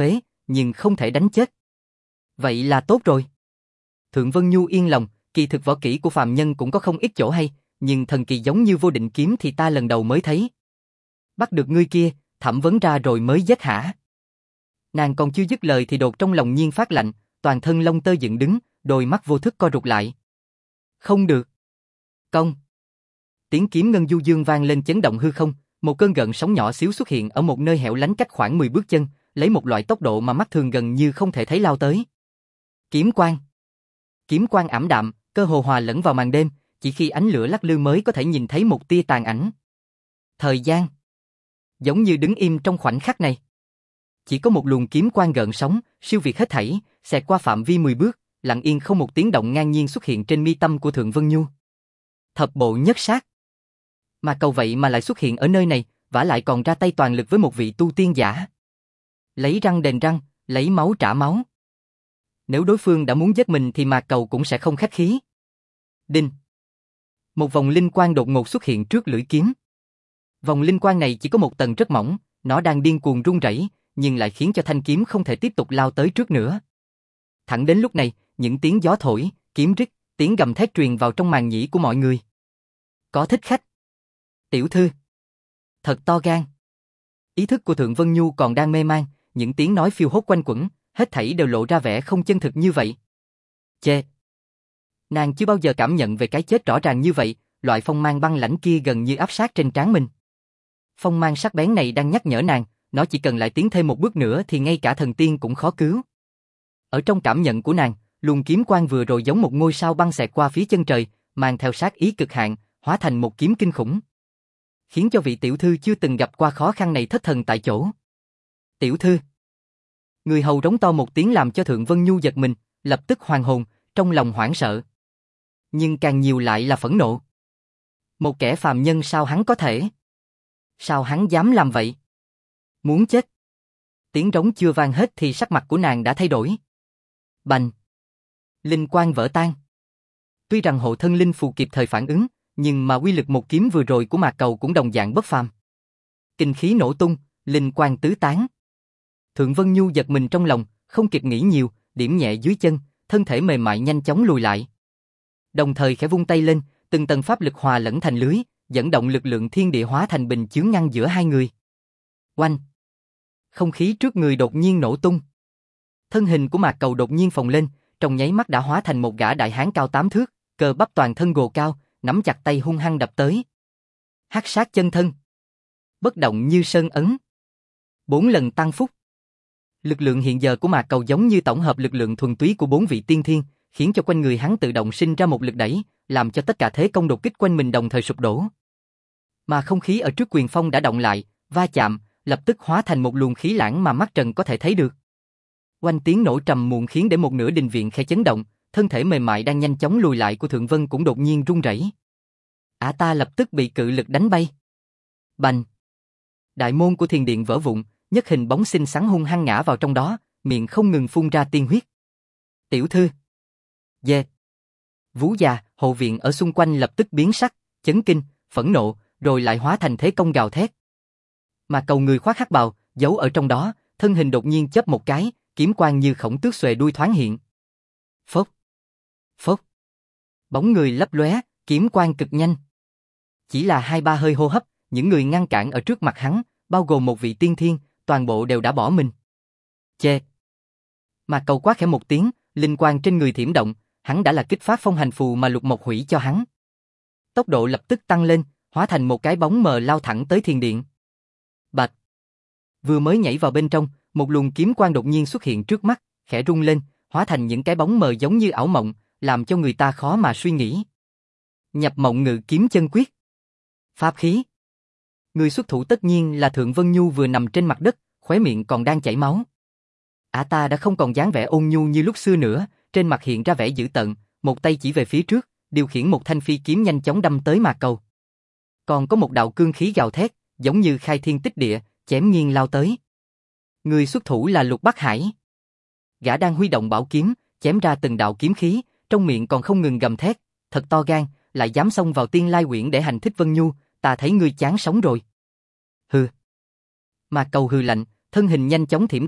nhưng không thể đánh chết. Vậy là tốt rồi. Thượng Vân Nhu yên lòng, kỳ thực võ kỹ của phàm nhân cũng có không ít chỗ hay, nhưng thần kỳ giống như vô định kiếm thì ta lần đầu mới thấy. Bắt được ngươi kia, thẩm vấn ra rồi mới giết hả? Nàng còn chưa dứt lời thì đột trong lòng Nhiên phát lạnh, toàn thân lông tơ dựng đứng, đôi mắt vô thức co rụt lại. Không được. Công. Tiếng kiếm ngân du dương vang lên chấn động hư không, một cơn gợn sóng nhỏ xíu xuất hiện ở một nơi hẻo lánh cách khoảng 10 bước chân, lấy một loại tốc độ mà mắt thường gần như không thể thấy lao tới. Kiếm quang. Kiếm quang ảm đạm, cơ hồ hòa lẫn vào màn đêm, chỉ khi ánh lửa lắc lư mới có thể nhìn thấy một tia tàn ảnh. Thời gian. Giống như đứng im trong khoảnh khắc này. Chỉ có một luồng kiếm quang gợn sóng, siêu việt hết thảy, xẹt qua phạm vi 10 bước, lặng yên không một tiếng động ngang nhiên xuất hiện trên mi tâm của Thượng Vân Nhu. Thập bộ nhất sát. Mà cầu vậy mà lại xuất hiện ở nơi này, vả lại còn ra tay toàn lực với một vị tu tiên giả. Lấy răng đền răng, lấy máu trả máu. Nếu đối phương đã muốn giết mình thì Mạc Cầu cũng sẽ không khách khí. Đinh. Một vòng linh quang đột ngột xuất hiện trước lưỡi kiếm. Vòng linh quang này chỉ có một tầng rất mỏng, nó đang điên cuồng rung rẩy, nhưng lại khiến cho thanh kiếm không thể tiếp tục lao tới trước nữa. Thẳng đến lúc này, những tiếng gió thổi, kiếm rít, tiếng gầm thét truyền vào trong màn nhĩ của mọi người. Có thích khách. Tiểu thư. Thật to gan. Ý thức của Thượng Vân Nhu còn đang mê man, những tiếng nói phiêu hốt quanh quẩn, hết thảy đều lộ ra vẻ không chân thực như vậy. Chê. Nàng chưa bao giờ cảm nhận về cái chết rõ ràng như vậy, loại phong mang băng lãnh kia gần như áp sát trên trán mình. Phong mang sắc bén này đang nhắc nhở nàng, nó chỉ cần lại tiến thêm một bước nữa thì ngay cả thần tiên cũng khó cứu. Ở trong cảm nhận của nàng, luồng kiếm quang vừa rồi giống một ngôi sao băng xẹt qua phía chân trời, mang theo sát ý cực hạn, hóa thành một kiếm kinh khủng. Khiến cho vị tiểu thư chưa từng gặp qua khó khăn này thất thần tại chỗ. Tiểu thư. Người hầu rống to một tiếng làm cho Thượng Vân Nhu giật mình, lập tức hoàn hồn, trong lòng hoảng sợ. Nhưng càng nhiều lại là phẫn nộ. Một kẻ phàm nhân sao hắn có thể? Sao hắn dám làm vậy? Muốn chết. Tiếng rống chưa vang hết thì sắc mặt của nàng đã thay đổi. Bành. Linh quang vỡ tan. Tuy rằng hộ thân linh phù kịp thời phản ứng, nhưng mà uy lực một kiếm vừa rồi của Mạc Cầu cũng đồng dạng bất phàm. Kinh khí nổ tung, linh quang tứ tán. Thượng Vân Nhu giật mình trong lòng, không kịp nghĩ nhiều, điểm nhẹ dưới chân, thân thể mềm mại nhanh chóng lùi lại. Đồng thời khẽ vung tay lên, từng tầng pháp lực hòa lẫn thành lưới, dẫn động lực lượng thiên địa hóa thành bình chướng ngăn giữa hai người. Oanh! Không khí trước người đột nhiên nổ tung. Thân hình của Mạc Cầu đột nhiên phồng lên, trong nháy mắt đã hóa thành một gã đại hán cao 8 thước, cơ bắp toàn thân gồ cao, nắm chặt tay hung hăng đập tới. Hắc sát chân thân. Bất động như sơn ấn. 4 lần tăng phúc. Lực lượng hiện giờ của Mạc Cầu giống như tổng hợp lực lượng thuần túy của 4 vị tiên thiên, khiến cho quanh người hắn tự động sinh ra một lực đẩy, làm cho tất cả thế công đột kích quanh mình đồng thời sụp đổ. Mà không khí ở trước quyền phong đã động lại, va chạm, lập tức hóa thành một luồng khí lãng mà mắt trần có thể thấy được. Oanh tiếng nổ trầm muộn khiến để một nửa đình viện khẽ chấn động, thân thể mềm mại đang nhanh chóng lùi lại của Thượng Vân cũng đột nhiên run rẩy. Ả ta lập tức bị cự lực đánh bay. Bành! Đại môn của thiền điện vỡ vụn, nhất hình bóng xinh xắn hung hăng ngã vào trong đó, miệng không ngừng phun ra tiên huyết. Tiểu thư! Dê! Vú già, hộ viện ở xung quanh lập tức biến sắc, chấn kinh, phẫn nộ, rồi lại hóa thành thế công gào thét. Mà Cầu người khoác hắc bào, giấu ở trong đó, thân hình đột nhiên chớp một cái, kiếm quang như khổng tước xuề đuôi thoáng hiện. Phốc! Phốc! Bóng người lấp lóe, kiếm quang cực nhanh. Chỉ là 2-3 hơi hô hấp, những người ngăn cản ở trước mặt hắn, bao gồm một vị tiên thiên, toàn bộ đều đã bỏ mình. Chê! Mà Cầu quát khẽ một tiếng, linh quang trên người thiểm động, hắn đã là kích phát phong hành phù mà Lục Mộc hủy cho hắn. Tốc độ lập tức tăng lên, hóa thành một cái bóng mờ lao thẳng tới thiền điện. Bạch! Vừa mới nhảy vào bên trong, một luồng kiếm quang đột nhiên xuất hiện trước mắt, khẽ rung lên, hóa thành những cái bóng mờ giống như ảo mộng, làm cho người ta khó mà suy nghĩ. Nhập mộng ngự kiếm chân quyết. Pháp khí. Người xuất thủ tất nhiên là Thượng Vân Nhu vừa nằm trên mặt đất, khóe miệng còn đang chảy máu. Ả ta đã không còn dáng vẻ ôn nhu như lúc xưa nữa, trên mặt hiện ra vẻ dữ tợn, một tay chỉ về phía trước, điều khiển một thanh phi kiếm nhanh chóng đâm tới Mạc Cầu. Còn có một đạo cương khí gào thét, giống như khai thiên tích địa, chém nghiêng lao tới. Người xuất thủ là Lục Bắc Hải. Gã đang huy động bảo kiếm, chém ra từng đạo kiếm khí, trong miệng còn không ngừng gầm thét, thật to gan, lại dám xông vào Tiên Lai Uyển để hành thích Vân Nhu, ta thấy ngươi chán sống rồi. Hừ. Mạc Cầu hừ lạnh, thân hình nhanh chóng thiểm động,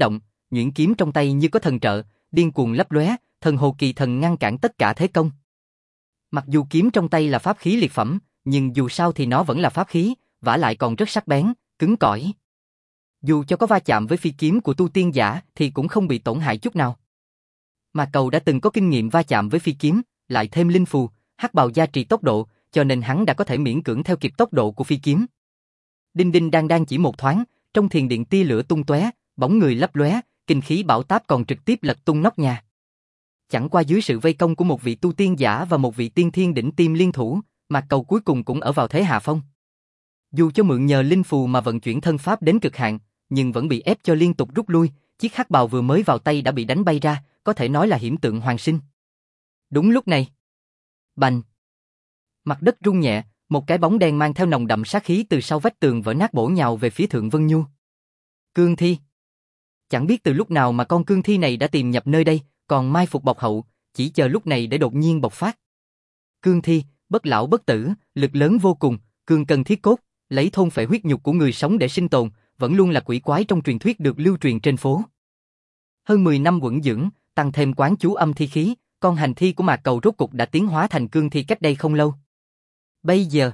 nhuyễn kiếm trong tay như có thần trợ, điên cuồng lấp lóe, thần hồ kỳ thần ngăn cản tất cả thế công. Mặc dù kiếm trong tay là pháp khí liệt phẩm, nhưng dù sao thì nó vẫn là pháp khí, vả lại còn rất sắc bén, cứng cỏi. Dù cho có va chạm với phi kiếm của tu tiên giả thì cũng không bị tổn hại chút nào. Mà Cầu đã từng có kinh nghiệm va chạm với phi kiếm, lại thêm linh phù, hắc bào gia trì tốc độ, cho nên hắn đã có thể miễn cưỡng theo kịp tốc độ của phi kiếm. Đinh đinh đang chỉ một thoáng, trong thiền điện tia lửa tung tóe, bóng người lấp lóe, kinh khí bão táp còn trực tiếp lật tung nóc nhà. Chẳng qua dưới sự vây công của một vị tu tiên giả và một vị tiên thiên đỉnh tiêm liên thủ, Mạc Cầu cuối cùng cũng ở vào thế hạ phong. Dù cho mượn nhờ linh phù mà vận chuyển thân pháp đến cực hạn, nhưng vẫn bị ép cho liên tục rút lui, chiếc hắc bào vừa mới vào tay đã bị đánh bay ra, có thể nói là hiểm tượng hoàn sinh. Đúng lúc này, bành! Mặt đất rung nhẹ, một cái bóng đen mang theo nồng đậm sát khí từ sau vách tường vỡ nát bổ nhào về phía Thượng Vân Nhu. Cương thi! Chẳng biết từ lúc nào mà con cương thi này đã tìm nhập nơi đây, còn mai phục bọc hậu, chỉ chờ lúc này để đột nhiên bộc phát. Cương thi, bất lão bất tử, lực lớn vô cùng, cương cần thiết cốt, lấy thôn phệ huyết nhục của người sống để sinh tồn, vẫn luôn là quỷ quái trong truyền thuyết được lưu truyền trên phố. Hơn 10 năm quẩn dưỡng, tăng thêm quán chú âm thi khí, con hành thi của Mạc Cầu rốt cục đã tiến hóa thành cương thi cách đây không lâu. Bây giờ,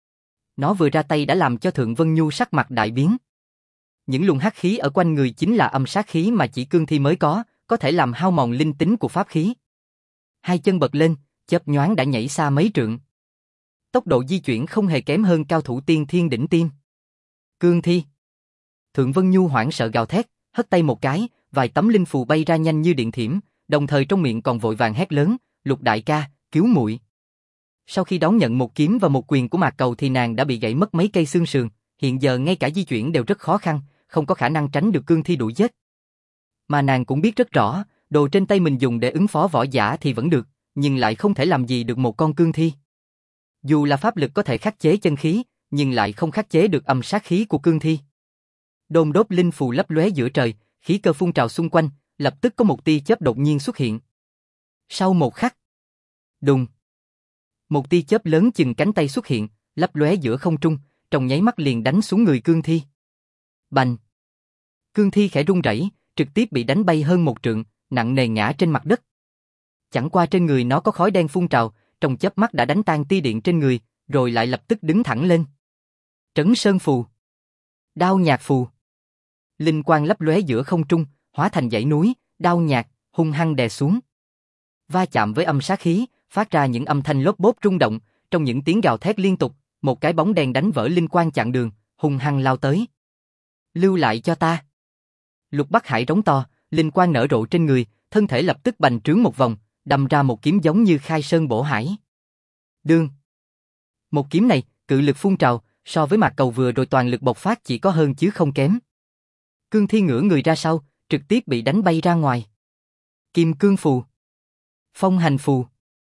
nó vừa ra tay đã làm cho Thượng Vân Nhu sắc mặt đại biến. Những luồng hắc khí ở quanh người chính là âm sát khí mà chỉ cương thi mới có thể làm hao mòn linh tính của pháp khí. Hai chân bật lên, chớp nhoáng đã nhảy xa mấy trượng. Tốc độ di chuyển không hề kém hơn cao thủ tiên thiên đỉnh tiêm. Cương thi! Thượng Vân Nhu hoảng sợ gào thét, hất tay một cái, vài tấm linh phù bay ra nhanh như điện thiểm, đồng thời trong miệng còn vội vàng hét lớn, Lục đại ca, cứu muội. Sau khi đón nhận một kiếm và một quyền của Mạc Cầu thì nàng đã bị gãy mất mấy cây xương sườn, hiện giờ ngay cả di chuyển đều rất khó khăn, không có khả năng tránh được cương thi đuổi giết. Mà nàng cũng biết rất rõ, đồ trên tay mình dùng để ứng phó võ giả thì vẫn được, nhưng lại không thể làm gì được một con cương thi. Dù là pháp lực có thể khắc chế chân khí, nhưng lại không khắc chế được âm sát khí của cương thi. Đôn đốt linh phù lấp lóe giữa trời, khí cơ phun trào xung quanh, lập tức có một tia chớp đột nhiên xuất hiện. Sau một khắc, đùng, một tia chớp lớn chừng cánh tay xuất hiện, lấp lóe giữa không trung, trong nháy mắt liền đánh xuống người cương thi. Bành! Cương thi khẽ run rẩy, trực tiếp bị đánh bay hơn một trượng, nặng nề ngã trên mặt đất. Chẳng qua trên người nó có khói đen phun trào, trong chớp mắt đã đánh tan tia điện trên người, rồi lại lập tức đứng thẳng lên. Trấn Sơn phù, Đao Nhạc phù. Linh quang lấp lóe giữa không trung, hóa thành dãy núi, đao nhạc, hung hăng đè xuống. Va chạm với âm sát khí, phát ra những âm thanh lốp bốp rung động, trong những tiếng gào thét liên tục, một cái bóng đen đánh vỡ linh quang chặn đường, hung hăng lao tới. Lưu lại cho ta. Lục Bắc Hải rống to, linh quang nở rộ trên người, thân thể lập tức bành trướng một vòng, đâm ra một kiếm giống như khai sơn bổ hải. Đương. Một kiếm này, cự lực phun trào, so với Mạc Cầu vừa rồi toàn lực bộc phát chỉ có hơn chứ không kém. Cương thi ngửa người ra sau, trực tiếp bị đánh bay ra ngoài. Kim cương phù, Phong hành phù,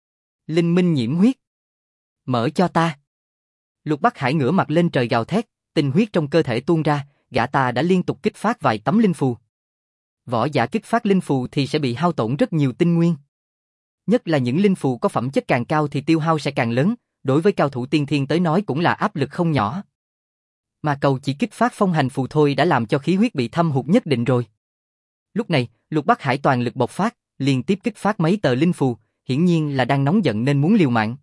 Linh minh nhiễm huyết. Mở cho ta. Lục Bắc Hải ngửa mặt lên trời gào thét, tinh huyết trong cơ thể tuôn ra, gã ta đã liên tục kích phát vài tấm linh phù. Võ giả kích phát linh phù thì sẽ bị hao tổn rất nhiều tinh nguyên. Nhất là những linh phù có phẩm chất càng cao thì tiêu hao sẽ càng lớn, đối với cao thủ tiên thiên tới nói cũng là áp lực không nhỏ. Mà Cầu chỉ kích phát phong hành phù thôi đã làm cho khí huyết bị thâm hụt nhất định rồi. Lúc này, Lục Bắc Hải toàn lực bộc phát, liên tiếp kích phát mấy tờ linh phù, hiển nhiên là đang nóng giận nên muốn liều mạng.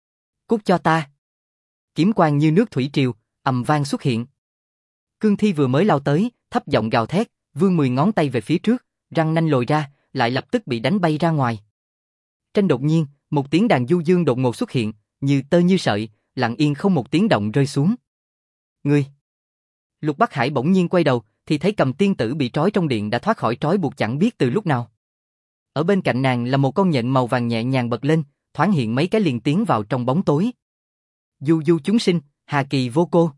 Cút cho ta. Kiếm quang như nước thủy triều, ầm vang xuất hiện. Cương thi vừa mới lao tới, thấp giọng gào thét, vươn 10 ngón tay về phía trước, răng nanh lồi ra, lại lập tức bị đánh bay ra ngoài. Trên đột nhiên, một tiếng đàn du dương đột ngột xuất hiện, như tơ như sợi, lặng yên không một tiếng động rơi xuống. Ngươi! Lục Bắc Hải bỗng nhiên quay đầu, thì thấy Cầm tiên tử bị trói trong điện đã thoát khỏi trói buộc chẳng biết từ lúc nào. Ở bên cạnh nàng là một con nhện màu vàng nhẹ nhàng bật lên, thoáng hiện mấy cái liền tiến vào trong bóng tối. Du du chúng sinh, hà kỳ vô cô.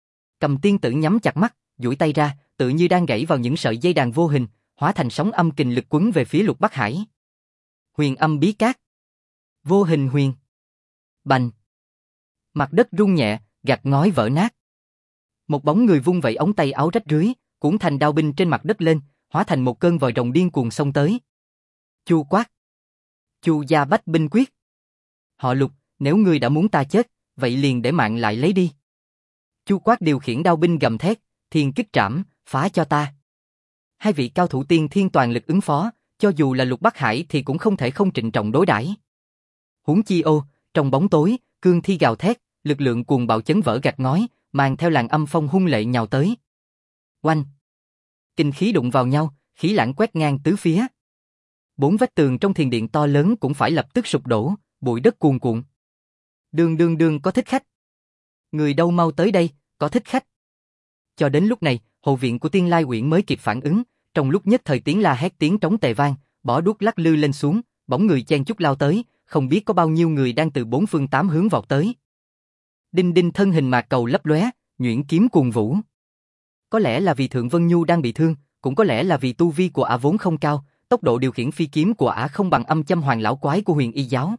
Cầm tiên tử nhắm chặt mắt, duỗi tay ra, tự như đang gãy vào những sợi dây đàn vô hình, hóa thành sóng âm kình lực quấn về phía Lục Bắc Hải. Huyền âm bí cát. Vô hình huyền. Bành. Mặt đất rung nhẹ, gạch ngói vỡ nát. Một bóng người vung vẩy ống tay áo rách rưới, cuốn thành đao binh trên mặt đất lên, hóa thành một cơn vòi rồng điên cuồng xông tới. Chu quát. Chu gia bách binh quyết. Họ Lục, nếu ngươi đã muốn ta chết, vậy liền để mạng lại lấy đi. Chu quát điều khiển đao binh gầm thét, thiên kích trảm, phá cho ta. Hai vị cao thủ tiên thiên toàn lực ứng phó, cho dù là Lục Bắc Hải thì cũng không thể không trịnh trọng đối đãi. Huống chi trong bóng tối, cương thi gào thét, lực lượng cuồng bạo chấn vỡ gạch ngói, mang theo làn âm phong hung lệ nhào tới. Oanh! Kinh khí đụng vào nhau, khí lãng quét ngang tứ phía. Bốn vách tường trong thiền điện to lớn cũng phải lập tức sụp đổ, bụi đất cuồn cuộn. Đường có thích khách. Người đâu mau tới đây, có thích khách. Cho đến lúc này, hộ viện của Tiên Lai Uyển mới kịp phản ứng, trong lúc nhất thời tiếng la hét tiếng trống tề vang, bỏ đuốc lắc lư lên xuống, bóng người chen chúc lao tới, không biết có bao nhiêu người đang từ bốn phương tám hướng vọt tới. Đinh đinh thân hình Mạc Cầu lấp lóe, nhuyễn kiếm cuồng vũ. Có lẽ là vì Thượng Vân Nhu đang bị thương, cũng có lẽ là vì tu vi của ả vốn không cao, tốc độ điều khiển phi kiếm của ả không bằng âm châm hoàng lão quái của Huyền Y giáo.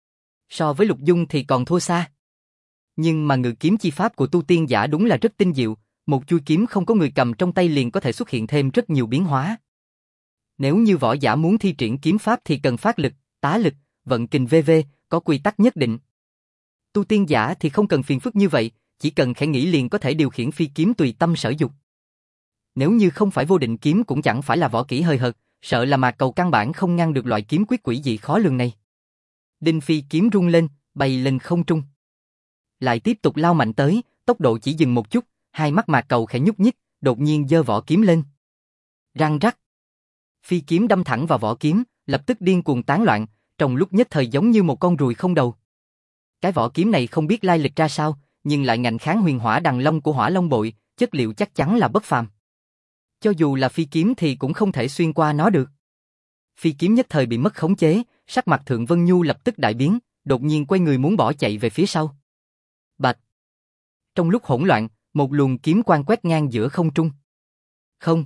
So với Lục Dung thì còn thua xa. Nhưng mà ngự kiếm chi pháp của tu tiên giả đúng là rất tinh diệu, một chuôi kiếm không có người cầm trong tay liền có thể xuất hiện thêm rất nhiều biến hóa. Nếu như võ giả muốn thi triển kiếm pháp thì cần phát lực, tá lực, vận kình v.v, có quy tắc nhất định. Tu tiên giả thì không cần phiền phức như vậy, chỉ cần khẽ nghĩ liền có thể điều khiển phi kiếm tùy tâm sở dục. Nếu như không phải vô định kiếm cũng chẳng phải là võ kỹ hời hợt, sợ là Mạc Cầu căn bản không ngăn được loại kiếm quyết quỷ dị khó lường này. Đinh phi kiếm rung lên, bay lên không trung. Lại tiếp tục lao mạnh tới, tốc độ chỉ dừng một chút, hai mắt Mạc Cầu khẽ nhúc nhích, đột nhiên giơ vỏ kiếm lên. Răng rắc. Phi kiếm đâm thẳng vào vỏ kiếm, lập tức điên cuồng tán loạn, trong lúc nhất thời giống như một con ruồi không đầu. Cái vỏ kiếm này không biết lai lịch ra sao, nhưng lại ngạnh kháng huyền hỏa đằng long của Hỏa Long bội, chất liệu chắc chắn là bất phàm. Cho dù là phi kiếm thì cũng không thể xuyên qua nó được. Phi kiếm nhất thời bị mất khống chế, sắc mặt Thượng Vân Nhu lập tức đại biến, đột nhiên quay người muốn bỏ chạy về phía sau. Bạch! Trong lúc hỗn loạn, một luồng kiếm quang quét ngang giữa không trung. Không!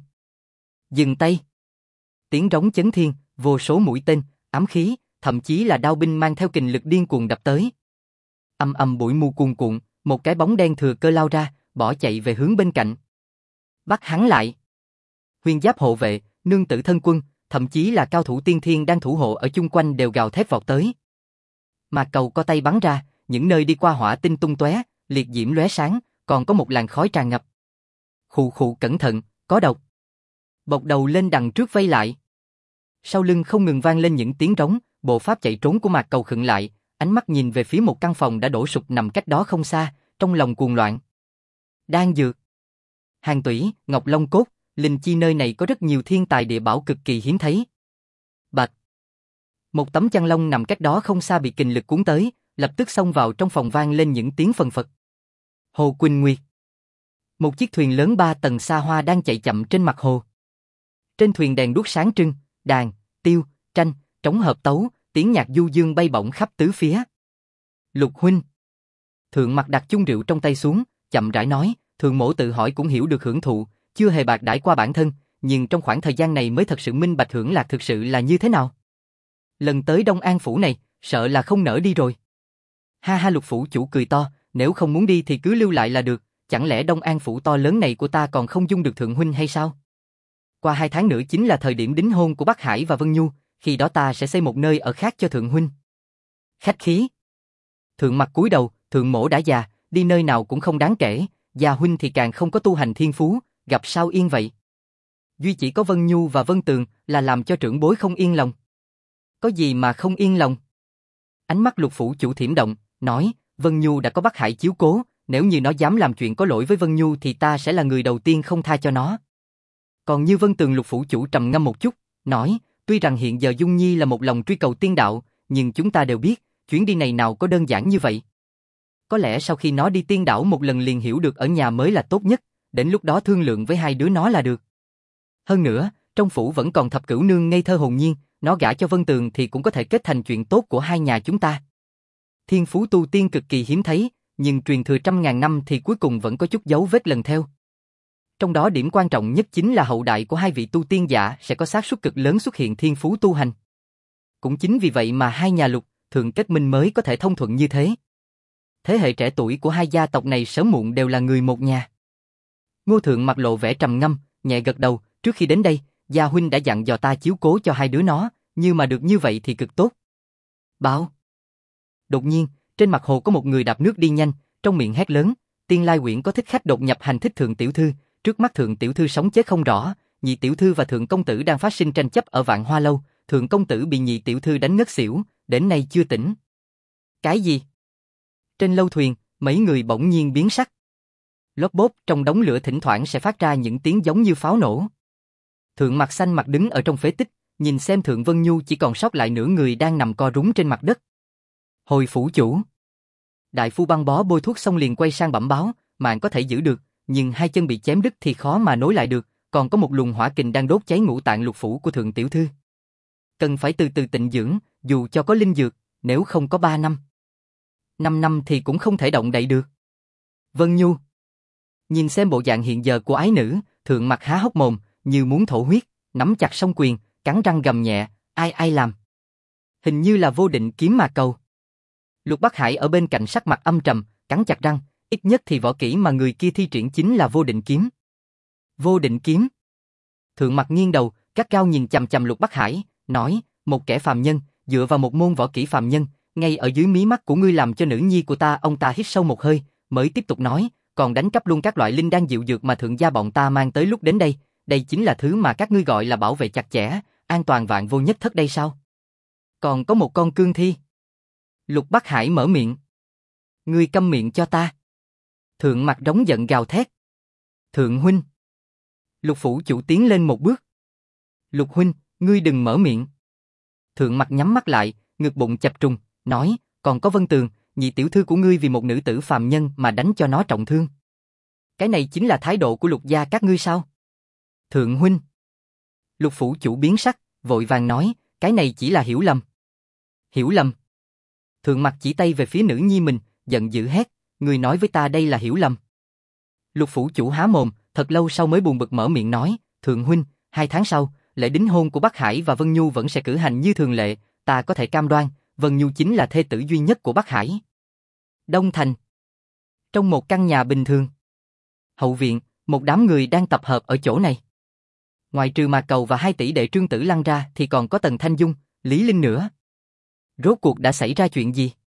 Dừng tay! Tiếng rống chấn thiên, vô số mũi tên, ám khí, thậm chí là đao binh mang theo kình lực điên cuồng đập tới. Âm âm bụi mù cuồn cuộn, một cái bóng đen thừa cơ lao ra, bỏ chạy về hướng bên cạnh. Bắt hắn lại! Huyền giáp hộ vệ, nương tử thân quân, thậm chí là cao thủ tiên thiên đang thủ hộ ở chung quanh đều gào thét vọt tới. Mạc Cầu co tay bắn ra, những nơi đi qua hỏa tinh tung tóe, liệt diễm lóe sáng, còn có một làn khói tràn ngập. Khụ khụ cẩn thận, có độc. Bộc đầu lên đằng trước vây lại. Sau lưng không ngừng vang lên những tiếng rống, bộ pháp chạy trốn của Mạc Cầu khựng lại, ánh mắt nhìn về phía một căn phòng đã đổ sụp nằm cách đó không xa, trong lòng cuồng loạn. Đan dược, hàn tủy, ngọc long cốt, linh chi, nơi này có rất nhiều thiên tài địa bảo cực kỳ hiếm thấy. Bạch! Một tấm chăn lông nằm cách đó không xa bị kình lực cuốn tới, lập tức xông vào trong phòng, vang lên những tiếng phần phật. Hồ Quỳnh Nguyệt. Một chiếc thuyền lớn 3 tầng xa hoa đang chạy chậm trên mặt hồ. Trên thuyền đèn đuốc sáng trưng, đàn, tiêu, tranh, trống hợp tấu, tiếng nhạc du dương bay bổng khắp tứ phía. Lục huynh. Thượng Mặc đặt chung rượu trong tay xuống, chậm rãi nói, Thượng mỗ tự hỏi cũng hiểu được hưởng thụ, chưa hề bạc đãi qua bản thân, nhưng trong khoảng thời gian này mới thật sự minh bạch hưởng lạc thực sự là như thế nào. Lần tới Đông An phủ này, sợ là không nỡ đi rồi. Ha ha, Lục phủ chủ cười to, nếu không muốn đi thì cứ lưu lại là được, chẳng lẽ Đông An phủ to lớn này của ta còn không dung được Thượng huynh hay sao? Qua 2 tháng nữa chính là thời điểm đính hôn của Bắc Hải và Vân Nhu, khi đó ta sẽ xây một nơi ở khác cho Thượng huynh. Khách khí. Thượng Mặc cúi đầu, Thượng mỗ đã già, đi nơi nào cũng không đáng kể, già huynh thì càng không có tu hành thiên phú, gặp sao yên vậy. Duy chỉ có Vân Nhu và Vân Tường là làm cho trưởng bối không yên lòng. Có gì mà không yên lòng? Ánh mắt Lục phủ chủ thiểm động, nói, Vân Nhu đã có Bắc Hải chiếu cố, nếu như nó dám làm chuyện có lỗi với Vân Nhu thì ta sẽ là người đầu tiên không tha cho nó. Còn như Vân Tường, Lục phủ chủ trầm ngâm một chút, nói, tuy rằng hiện giờ Dung Nhi là một lòng truy cầu tiên đạo, nhưng chúng ta đều biết, chuyến đi này nào có đơn giản như vậy. Có lẽ sau khi nó đi tiên đảo một lần liền hiểu được ở nhà mới là tốt nhất, đến lúc đó thương lượng với hai đứa nó là được. Hơn nữa, trong phủ vẫn còn Thập Cửu nương ngây thơ hồn nhiên, nó gả cho Vân Tường thì cũng có thể kết thành chuyện tốt của hai nhà chúng ta. Thiên phú tu tiên cực kỳ hiếm thấy, nhưng truyền thừa trăm ngàn năm thì cuối cùng vẫn có chút dấu vết lần theo. Trong đó điểm quan trọng nhất chính là hậu đại của hai vị tu tiên giả sẽ có xác suất cực lớn xuất hiện thiên phú tu hành. Cũng chính vì vậy mà hai nhà Lục, Thượng kết minh mới có thể thông thuận như thế. Thế hệ trẻ tuổi của hai gia tộc này sớm muộn đều là người một nhà. Ngô Thượng mặt lộ vẻ trầm ngâm, nhẹ gật đầu, trước khi đến đây, gia huynh đã dặn dò ta chiếu cố cho hai đứa nó, như mà được như vậy thì cực tốt. Báo. Đột nhiên, trên mặt hồ có một người đạp nước đi nhanh, trong miệng hét lớn, Tiên Lai Uyển có thích khách đột nhập hành thích Thượng tiểu thư, trước mắt Thượng tiểu thư sống chết không rõ, nhị tiểu thư và thượng công tử đang phát sinh tranh chấp ở Vạn Hoa lâu, thượng công tử bị nhị tiểu thư đánh ngất xỉu, đến nay chưa tỉnh. Cái gì? Trên lâu thuyền, mấy người bỗng nhiên biến sắc. Lốp bốp, trong đống lửa thỉnh thoảng sẽ phát ra những tiếng giống như pháo nổ. Thượng Mặt Xanh mặt đứng ở trong phế tích, nhìn xem Thượng Vân Nhu chỉ còn sót lại nửa người đang nằm co rúm trên mặt đất. Hồi phủ chủ. Đại phu băng bó bôi thuốc xong liền quay sang bẩm báo, mạng có thể giữ được, nhưng hai chân bị chém đứt thì khó mà nối lại được, còn có một luồng hỏa kình đang đốt cháy ngũ tạng lục phủ của thượng tiểu thư. Cần phải từ từ tịnh dưỡng, dù cho có linh dược, nếu không có 3 năm. 5 năm thì cũng không thể động đậy được. Vân Nhu. Nhìn xem bộ dạng hiện giờ của ái nữ, Thượng Mặt há hốc mồm, như muốn thổ huyết, nắm chặt song quyền, cắn răng gầm nhẹ, ai làm? Hình như là Vô Định Kiếm mà cầu. Lục Bắc Hải ở bên cạnh sắc mặt âm trầm, cắn chặt răng, ít nhất thì võ kỹ mà người kia thi triển chính là Vô Định Kiếm. Vô Định Kiếm. Thượng Mặt nghiêng đầu, gắt gao nhìn chằm chằm Lục Bắc Hải, nói, một kẻ phàm nhân, dựa vào một môn võ kỹ phàm nhân, ngay ở dưới mí mắt của ngươi làm cho nữ nhi của ta. Ông ta hít sâu một hơi, mới tiếp tục nói, còn đánh cắp luôn các loại linh đan diệu dược mà thượng gia bọn ta mang tới lúc đến đây, đây chính là thứ mà các ngươi gọi là bảo vệ chặt chẽ, an toàn vạn vô nhất thất đây sao? Còn có một con cương thi. Lục Bắc Hải mở miệng. Ngươi câm miệng cho ta. Thượng Mặt đống giận gào thét. Thượng huynh. Lục phủ chủ tiến lên một bước. Lục huynh, ngươi đừng mở miệng. Thượng Mặt nhắm mắt lại, ngực bụng chập trùng, nói, còn có Vân Tường, nhị tiểu thư của ngươi vì một nữ tử phàm nhân mà đánh cho nó trọng thương. Cái này chính là thái độ của Lục gia các ngươi sao? Thượng huynh. Lục phủ chủ biến sắc, vội vàng nói, cái này chỉ là hiểu lầm. Hiểu lầm. Thượng Mặt chỉ tay về phía nữ nhi mình, giận dữ hét, ngươi nói với ta đây là hiểu lầm. Lục phủ chủ há mồm, thật lâu sau mới buồn bực mở miệng nói, Thượng huynh, 2 tháng sau, lễ đính hôn của Bắc Hải và Vân Nhu vẫn sẽ cử hành như thường lệ, ta có thể cam đoan, Vân Nhu chính là thê tử duy nhất của Bắc Hải. Đông Thành. Trong một căn nhà bình thường. Hậu viện, một đám người đang tập hợp ở chỗ này. Ngoài trừ Mạc Cầu và 2 tỷ đệ Trương Tử Lăng ra thì còn có Tần Thanh Dung, Lý Linh nữa. Rốt cuộc đã xảy ra chuyện gì?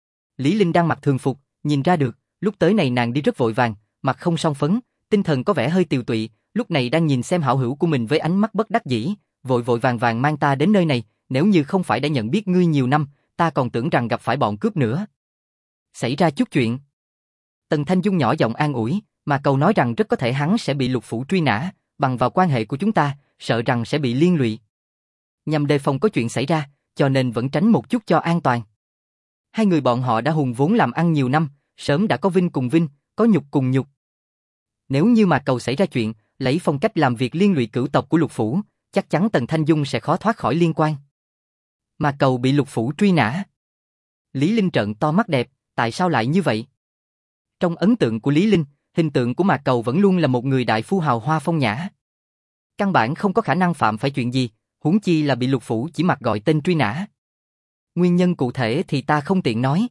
Lý Linh đang mặc thường phục, nhìn ra được, lúc tới này nàng đi rất vội vàng, mặt không son phấn, tinh thần có vẻ hơi tiều tụy, lúc này đang nhìn xem hảo hữu của mình với ánh mắt bất đắc dĩ, vội vội vàng vàng mang ta đến nơi này, nếu như không phải đã nhận biết ngươi nhiều năm, ta còn tưởng rằng gặp phải bọn cướp nữa. Xảy ra chút chuyện. Tần Thanh Dung nhỏ giọng an ủi, mà Cầu nói rằng rất có thể hắn sẽ bị Lục phủ truy nã, bằng vào quan hệ của chúng ta, sợ rằng sẽ bị liên lụy. Nhằm đề phòng có chuyện xảy ra, cho nên vẫn tránh một chút cho an toàn. Hai người bọn họ đã hùng vốn làm ăn nhiều năm, sớm đã có vinh cùng vinh, có nhục cùng nhục. Nếu như mà Cầu xảy ra chuyện, lấy phong cách làm việc liên lụy cửu tộc của Lục phủ, chắc chắn Tần Thanh Dung sẽ khó thoát khỏi liên quan. Mà Cầu bị Lục phủ truy nã. Lý Linh trợn to mắt đẹp, tại sao lại như vậy? Trong ấn tượng của Lý Linh, hình tượng của Mạc Cầu vẫn luôn là một người đại phu hào hoa phong nhã. Căn bản không có khả năng phạm phải chuyện gì, huống chi là bị Lục phủ chỉ mặc gọi tên truy nã. Nguyên nhân cụ thể thì ta không tiện nói.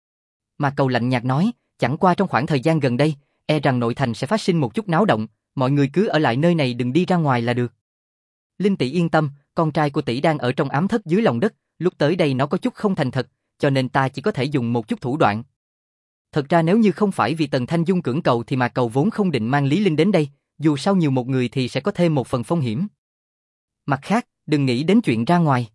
Mạc Cầu lạnh nhạt nói, chẳng qua trong khoảng thời gian gần đây, e rằng nội thành sẽ phát sinh một chút náo động, mọi người cứ ở lại nơi này đừng đi ra ngoài là được. Linh tỷ yên tâm, con trai của tỷ đang ở trong ám thất dưới lòng đất, lúc tới đây nó có chút không thành thật, cho nên ta chỉ có thể dùng một chút thủ đoạn. Thật ra nếu như không phải vì Tần Thanh Dung cưỡng cầu thì Mạc Cầu vốn không định mang Lý Linh đến đây, dù sao nhiều một người thì sẽ có thêm một phần phong hiểm. Mặt khác, đừng nghĩ đến chuyện ra ngoài.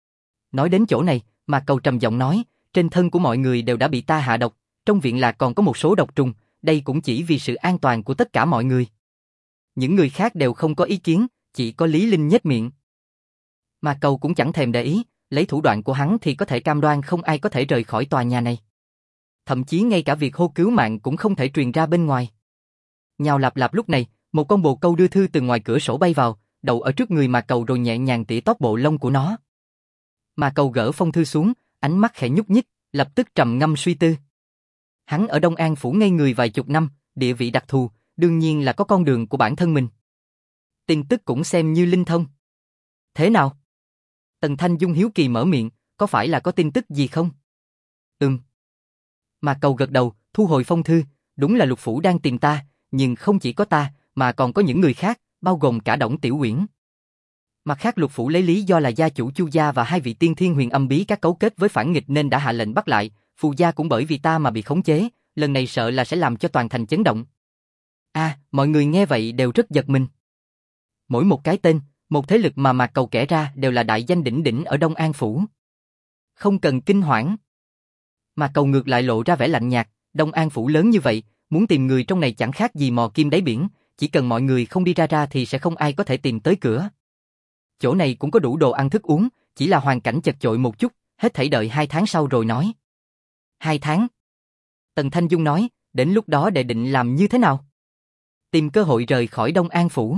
Nói đến chỗ này, Mạc Cầu trầm giọng nói, trên thân của mọi người đều đã bị ta hạ độc, trong viện lạc còn có một số độc trùng, đây cũng chỉ vì sự an toàn của tất cả mọi người. Những người khác đều không có ý kiến, chỉ có Lý Linh nhếch miệng. Mạc Cầu cũng chẳng thèm để ý, lấy thủ đoạn của hắn thì có thể cam đoan không ai có thể rời khỏi tòa nhà này. Thậm chí ngay cả việc hô cứu mạng cũng không thể truyền ra bên ngoài. Nhào lạp lạp lúc này, một con bồ câu đưa thư từ ngoài cửa sổ bay vào, đậu ở trước người Mạc Cầu rồi nhẹ nhàng tỉa tóc bộ lông của nó. Mạc Cầu gỡ phong thư xuống, ánh mắt khẽ nhúc nhích, lập tức trầm ngâm suy tư. Hắn ở Đông An phủ ngây người vài chục năm, địa vị đặc thù, đương nhiên là có con đường của bản thân mình. Tin tức cũng xem như linh thông. Thế nào? Tần Thanh Dung hiếu kỳ mở miệng, có phải là có tin tức gì không? Mạc Cầu gật đầu, thu hồi phong thư, đúng là Lục phủ đang tìm ta, nhưng không chỉ có ta, mà còn có những người khác, bao gồm cả Đổng Tiểu Uyển. Mặt khác Lục phủ lấy lý do là gia chủ Chu gia và 2 vị tiên thiên huyền âm bí các cấu kết với phản nghịch nên đã hạ lệnh bắt lại, Phù gia cũng bởi vì ta mà bị khống chế, lần này sợ là sẽ làm cho toàn thành chấn động. Mọi người nghe vậy đều rất giật mình. Mỗi một cái tên, một thế lực mà Mạc Cầu kể ra đều là đại danh đỉnh đỉnh ở Đông An Phủ. Không cần kinh hoảng. Mạc Cầu ngược lại lộ ra vẻ lạnh nhạt, Đông An Phủ lớn như vậy, muốn tìm người trong này chẳng khác gì mò kim đáy biển, chỉ cần mọi người không đi ra thì sẽ không ai có thể tìm tới cửa. Chỗ này cũng có đủ đồ ăn thức uống, chỉ là hoàn cảnh chật chội một chút, hết thảy đợi 2 tháng sau rồi nói. 2 tháng? Tần Thanh Dung nói, đến lúc đó đệ định làm như thế nào? Tìm cơ hội rời khỏi Đông An Phủ.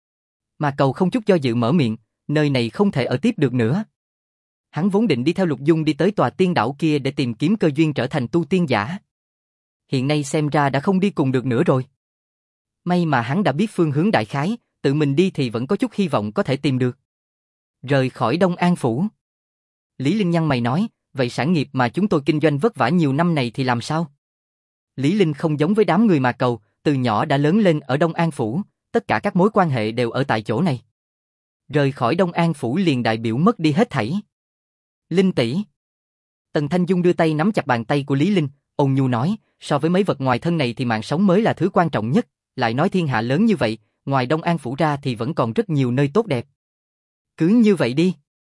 Mà Cầu không chút do dự mở miệng, nơi này không thể ở tiếp được nữa. Hắn vốn định đi theo Lục Dung đi tới tòa tiên đảo kia để tìm kiếm cơ duyên trở thành tu tiên giả. Hiện nay xem ra đã không đi cùng được nữa rồi. May mà hắn đã biết phương hướng đại khái, tự mình đi thì vẫn có chút hy vọng có thể tìm được. Rời khỏi Đông An Phủ. Lý Linh nhăn mày nói, vậy sản nghiệp mà chúng tôi kinh doanh vất vả nhiều năm này thì làm sao? Lý Linh không giống với đám người Mà Cầu, từ nhỏ đã lớn lên ở Đông An Phủ, tất cả các mối quan hệ đều ở tại chỗ này. Rời khỏi Đông An Phủ liền đại biểu mất đi hết thảy. Linh tỷ. Tần Thanh Dung đưa tay nắm chặt bàn tay của Lý Linh, ôn nhu nói, so với mấy vật ngoài thân này thì mạng sống mới là thứ quan trọng nhất, lại nói thiên hạ lớn như vậy, ngoài Đông An Phủ ra thì vẫn còn rất nhiều nơi tốt đẹp. Cứ như vậy đi.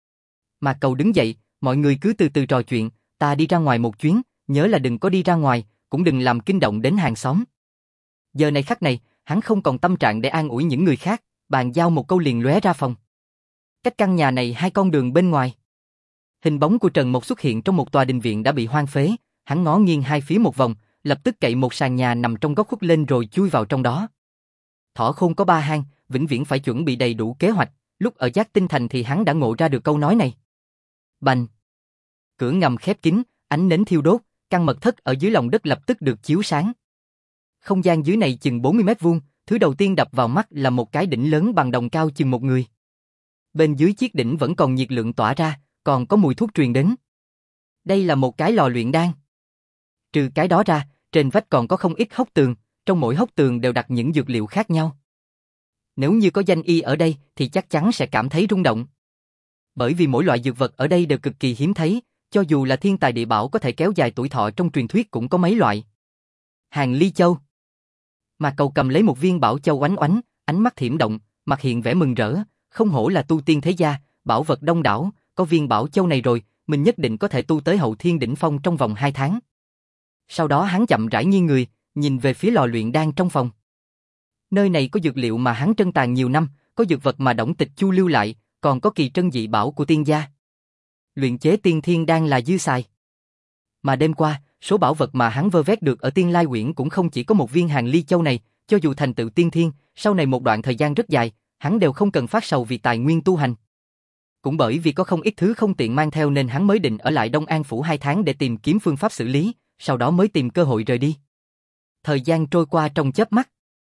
Mà Cầu đứng dậy, mọi người cứ từ từ trò chuyện, ta đi ra ngoài một chuyến, nhớ là đừng có đi ra ngoài, cũng đừng làm kinh động đến hàng xóm. Giờ này khắc này, hắn không còn tâm trạng để an ủi những người khác, bàn giao một câu liền lóe ra phòng. Cách căn nhà này 2 con đường bên ngoài. Hình bóng của Trần Mộc xuất hiện trong một tòa đình viện đã bị hoang phế, hắn ngó nghiêng hai phía một vòng, lập tức cậy một sàn nhà nằm trong góc khuất lên rồi chui vào trong đó. Thỏ khôn có 3 hang, vĩnh viễn phải chuẩn bị đầy đủ kế hoạch, lúc ở Giác Tinh Thành thì hắn đã ngộ ra được câu nói này. Bành! Cửa ngầm khép kín, ánh nến thiêu đốt, căn mật thất ở dưới lòng đất lập tức được chiếu sáng. Không gian dưới này chừng 40 mét vuông, thứ đầu tiên đập vào mắt là một cái đỉnh lớn bằng đồng cao chừng một người. Bên dưới chiếc đỉnh vẫn còn nhiệt lượng tỏa ra, còn có mùi thuốc truyền đến. Đây là một cái lò luyện đan. Trừ cái đó ra, trên vách còn có không ít hốc tường, trong mỗi hốc tường đều đặt những dược liệu khác nhau. Nếu như có danh y ở đây thì chắc chắn sẽ cảm thấy rung động. Bởi vì mỗi loại dược vật ở đây đều cực kỳ hiếm thấy, cho dù là thiên tài địa bảo có thể kéo dài tuổi thọ trong truyền thuyết cũng có mấy loại. Hàng ly châu. Mà Cầu cầm lấy một viên bảo châu oánh oánh, ánh mắt thiểm động, mặt hiện vẻ mừng rỡ, không hổ là tu tiên thế gia, bảo vật đông đảo, có viên bảo châu này rồi, mình nhất định có thể tu tới hậu thiên đỉnh phong trong vòng 2 tháng. Sau đó hắn chậm rãi nghiêng người, nhìn về phía lò luyện đan trong phòng. Nơi này có dược liệu mà hắn trân tàng nhiều năm, có dược vật mà Đổng Tịch Chu lưu lại, còn có kỳ trân dị bảo của tiên gia. Luyện chế tiên thiên đan là dư xài. Mà đêm qua, số bảo vật mà hắn vơ vét được ở Tiên Lai Uyển cũng không chỉ có một viên hàng ly châu này, cho dù thành tựu tiên thiên, sau này một đoạn thời gian rất dài, hắn đều không cần phát sầu vì tài nguyên tu hành. Cũng bởi vì có không ít thứ không tiện mang theo nên hắn mới định ở lại Đông An Phủ 2 tháng để tìm kiếm phương pháp xử lý, sau đó mới tìm cơ hội rời đi. Thời gian trôi qua trong chớp mắt.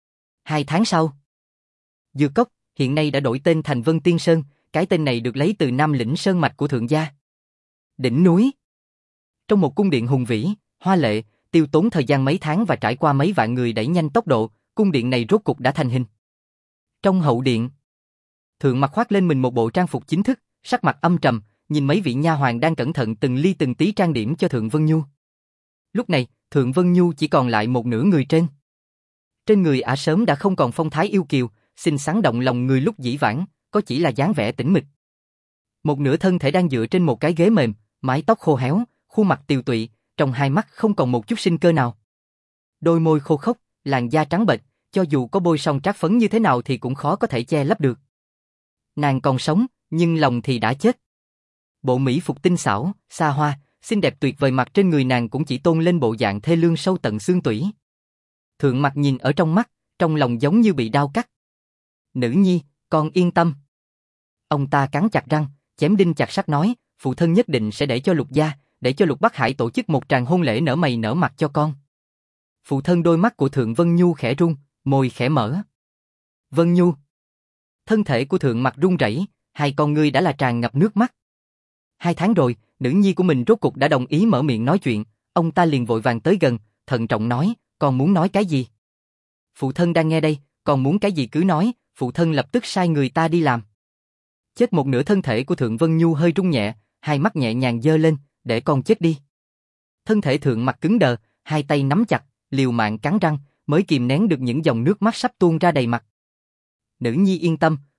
2 tháng sau, Dược Cốc hiện nay đã đổi tên thành Vân Tiên Sơn, cái tên này được lấy từ Nam Lĩnh Sơn mạch của thượng gia. Đỉnh núi. Trong một cung điện hùng vĩ, hoa lệ, tiêu tốn thời gian mấy tháng và trải qua mấy vạn người đẩy nhanh tốc độ, cung điện này rốt cục đã thành hình. Trong hậu điện, Thượng Mặc khoác lên mình một bộ trang phục chính thức, sắc mặt âm trầm, nhìn mấy vị nha hoàn đang cẩn thận từng ly từng tí trang điểm cho Thượng Vân Nhu. Lúc này, Thượng Vân Nhu chỉ còn lại một nửa người trên. Trên người ả sớm đã không còn phong thái yêu kiều, xinh xắn động lòng người lúc dĩ vãng, có chỉ là dáng vẻ tĩnh mịch. Một nửa thân thể đang dựa trên một cái ghế mềm, mái tóc khô héo, khuôn mặt tiều tụy, trong hai mắt không còn một chút sinh cơ nào. Đôi môi khô khốc, làn da trắng bệch, cho dù có bôi son trát phấn như thế nào thì cũng khó có thể che lấp được. Nàng còn sống, nhưng lòng thì đã chết. Bộ mỹ phục tinh xảo, xa hoa, xinh đẹp tuyệt vời mặt trên người nàng cũng chỉ tôn lên bộ dạng thê lương sâu tận xương tủy. Thượng Mặc nhìn ở trong mắt, trong lòng giống như bị đao cắt. Nữ nhi, con yên tâm. Ông ta cắn chặt răng, chém đinh chặt sắt nói, phụ thân nhất định sẽ để cho Lục gia, để cho Lục Bắc Hải tổ chức một tràng hôn lễ nở mày nở mặt cho con. Phụ thân. Đôi mắt của Thượng Vân Nhu khẽ rung, môi khẽ mở. Vân Nhu. Thân thể của Thượng Mặc run rẩy, hai con ngươi đã là tràn ngập nước mắt. 2 tháng rồi, nữ nhi của mình rốt cục đã đồng ý mở miệng nói chuyện, ông ta liền vội vàng tới gần, thận trọng nói, con muốn nói cái gì? Phụ thân đang nghe đây, con muốn cái gì cứ nói, phụ thân lập tức sai người ta đi làm. Chết một nửa thân thể của Thượng Vân Nhu hơi rung nhẹ, hai mắt nhẹ nhàng giơ lên, để con chết đi. Thân thể Thượng Mặc cứng đờ, hai tay nắm chặt, liều mạng cắn răng, mới kìm nén được những dòng nước mắt sắp tuôn ra đầy mặt. Nữ nhi yên tâm,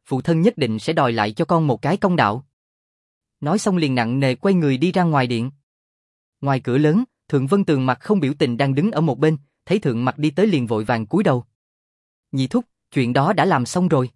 phụ thân nhất định sẽ đòi lại cho con một cái công đạo. Nói xong liền nặng nề quay người đi ra ngoài điện. Ngoài cửa lớn, Thượng Vân Tường mặt không biểu tình đang đứng ở một bên, thấy Thượng Mặc đi tới liền vội vàng cúi đầu. Nhị thúc, chuyện đó đã làm xong rồi.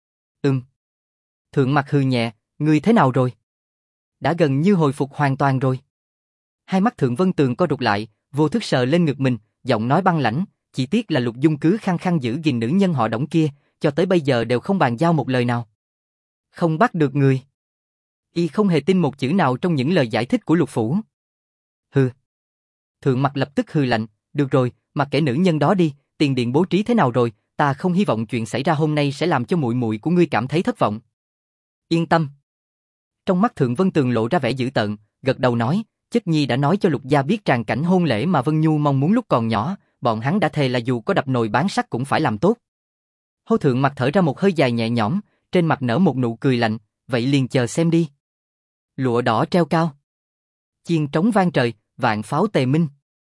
Thượng Mặc hừ nhẹ, ngươi thế nào rồi? Đã gần như hồi phục hoàn toàn rồi. Hai mắt Thượng Vân Tường co rụt lại, vô thức sờ lên ngực mình, giọng nói băng lãnh, chỉ tiếc là Lục Dung cứ khăng khăng giữ gìn nữ nhân họ Đổng kia, cho tới bây giờ đều không bàn giao một lời nào. Không bắt được người. Y không hề tin một chữ nào trong những lời giải thích của Lục phủ. Hừ. Thượng Mặc lập tức hừ lạnh, được rồi, mặc kệ nữ nhân đó đi, tiền điện bố trí thế nào rồi, ta không hy vọng chuyện xảy ra hôm nay sẽ làm cho muội muội của ngươi cảm thấy thất vọng. Yên tâm. Trong mắt Thượng Vân Tường lộ ra vẻ dữ tợn, gật đầu nói, Chất Nhi đã nói cho Lục gia biết tràng cảnh hôn lễ mà Vân Nhu mong muốn lúc còn nhỏ, bọn hắn đã thề là dù có đập nồi bán sắt cũng phải làm tốt. Hô Thượng Mặc thở ra một hơi dài nhẹ nhõm, trên mặt nở một nụ cười lạnh, vậy liền chờ xem đi. Lụa đỏ treo cao. Chiên trống vang trời, vạn pháo tề minh.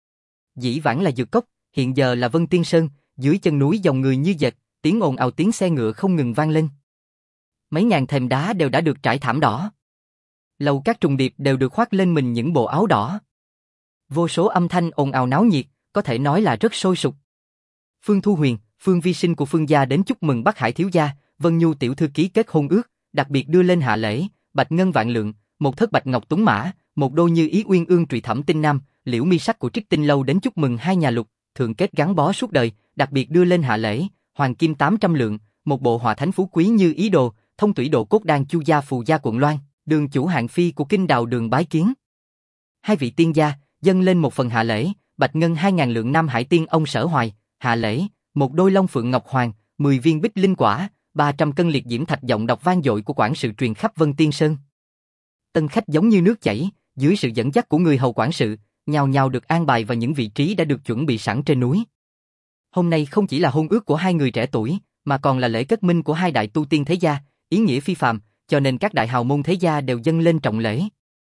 Dĩ vãng là Dược Cốc, hiện giờ là Vân Tiên Sơn, dưới chân núi dòng người như dệt, tiếng ồn ào tiếng xe ngựa không ngừng vang lên. Mấy ngàn thềm đá đều đã được trải thảm đỏ. Lầu các trùng điệp đều được khoác lên mình những bộ áo đỏ. Vô số âm thanh ồn ào náo nhiệt, có thể nói là rất sôi sục. Phương Thu Huyền, Phương Vi Sinh của Phương gia đến chúc mừng Bắc Hải thiếu gia, Vân Nhu tiểu thư ký kết hôn ước, đặc biệt đưa lên hạ lễ, bạch ngân vạn lượng, một thất bạch ngọc tuấn mã, một đôi như ý uyên ương trụy thẩm tinh nam, liễu mi sắc của Trích Tinh lâu đến chúc mừng hai nhà Lục, thượng kết gắn bó suốt đời, đặc biệt đưa lên hạ lễ, hoàng kim 800 lượng, một bộ họa thánh phú quý như ý đồ, thông thủy độ cốt đan chu gia phù gia quận Loan, đường chủ hạng phi của kinh đào đường bái kiến. Hai vị tiên gia dâng lên một phần hạ lễ, bạch ngân 2000 lượng Nam Hải tiên ông Sở Hoài, hạ lễ, một đôi long phượng ngọc hoàng, 10 viên bích linh quả, 300 cân liệt diễm thạch giọng đọc vang dội của quản sự truyền khắp Vân Tiên Sơn. Tân khách giống như nước chảy, dưới sự dẫn dắt của người hầu quản sự, nhào nhào được an bài vào những vị trí đã được chuẩn bị sẵn trên núi. Hôm nay không chỉ là hôn ước của hai người trẻ tuổi, mà còn là lễ kết minh của hai đại tu tiên thế gia, ý nghĩa phi phàm, cho nên các đại hào môn thế gia đều dâng lên trọng lễ.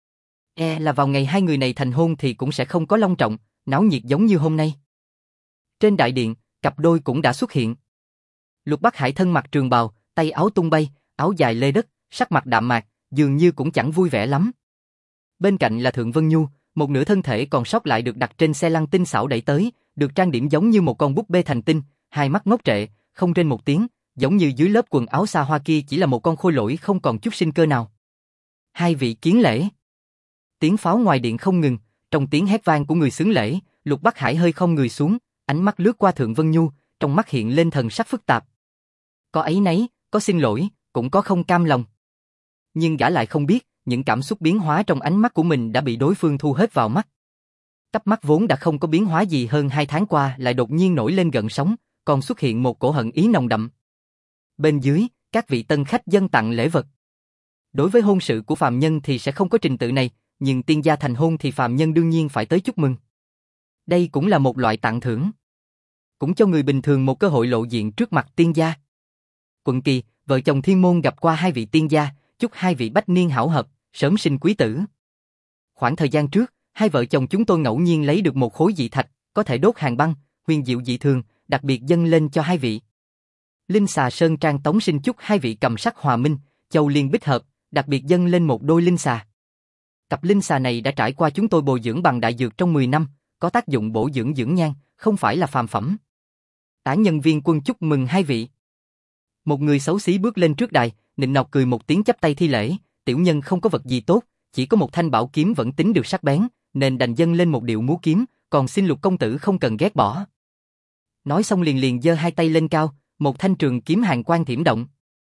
Là vào ngày hai người này thành hôn thì cũng sẽ không có long trọng, náo nhiệt giống như hôm nay. Trên đại điện, cặp đôi cũng đã xuất hiện. Lục Bắc Hải thân mặc trường bào, tay áo tung bay, áo dài lê đất, sắc mặt đạm mạc, dường như cũng chẳng vui vẻ lắm. Bên cạnh là Thượng Vân Nhu, một nửa thân thể còn sót lại được đặt trên xe lăn tinh xảo đẩy tới, được trang điểm giống như một con búp bê thành tinh, hai mắt ngốc trệ, không rên một tiếng, giống như dưới lớp quần áo xa hoa kia chỉ là một con khôi lỗi không còn chút sinh cơ nào. Hai vị kiến lễ. Tiếng pháo ngoài điện không ngừng, trong tiếng hét vang của người xướng lễ, Lục Bắc Hải hơi không người xuống, ánh mắt lướt qua Thượng Vân Nhu, trong mắt hiện lên thần sắc phức tạp. Có áy náy, có xin lỗi, cũng có không cam lòng. Nhưng gã lại không biết, những cảm xúc biến hóa trong ánh mắt của mình đã bị đối phương thu hết vào mắt. Cặp mắt vốn đã không có biến hóa gì hơn 2 tháng qua lại đột nhiên nổi lên gợn sóng, còn xuất hiện một cổ hận ý nồng đậm. Bên dưới, các vị tân khách dâng tặng lễ vật. Đối với hôn sự của phàm nhân thì sẽ không có trình tự này, nhưng tiên gia thành hôn thì phàm nhân đương nhiên phải tới chúc mừng. Đây cũng là một loại tặng thưởng. Cũng cho người bình thường một cơ hội lộ diện trước mặt tiên gia. Quận Kỳ, vợ chồng Thiên Môn gặp qua hai vị tiên gia, chúc hai vị bách niên hảo hợp, sớm sinh quý tử. Khoảng thời gian trước, hai vợ chồng chúng tôi ngẫu nhiên lấy được một khối dị thạch, có thể đốt hàng băng, huyền diệu dị thường, đặc biệt dâng lên cho hai vị. Linh xà Sơn Trang Tống Sinh chúc hai vị cầm sắc hòa minh, châu liên bích hợp, đặc biệt dâng lên một đôi linh xà. Cặp linh xà này đã trải qua chúng tôi bồi dưỡng bằng đại dược trong 10 năm, có tác dụng bổ dưỡng dưỡng nhan, không phải là phàm phẩm. Tả nhân viên quân chúc mừng hai vị. Một người xấu xí bước lên trước đài, nịnh nọt cười một tiếng chắp tay thi lễ, tiểu nhân không có vật gì tốt, chỉ có một thanh bảo kiếm vẫn tính được sắc bén, nên đành dâng lên một điệu múa kiếm, còn xin Lục công tử không cần ghét bỏ. Nói xong liền liền giơ hai tay lên cao, một thanh trường kiếm hàn quang thiểm động.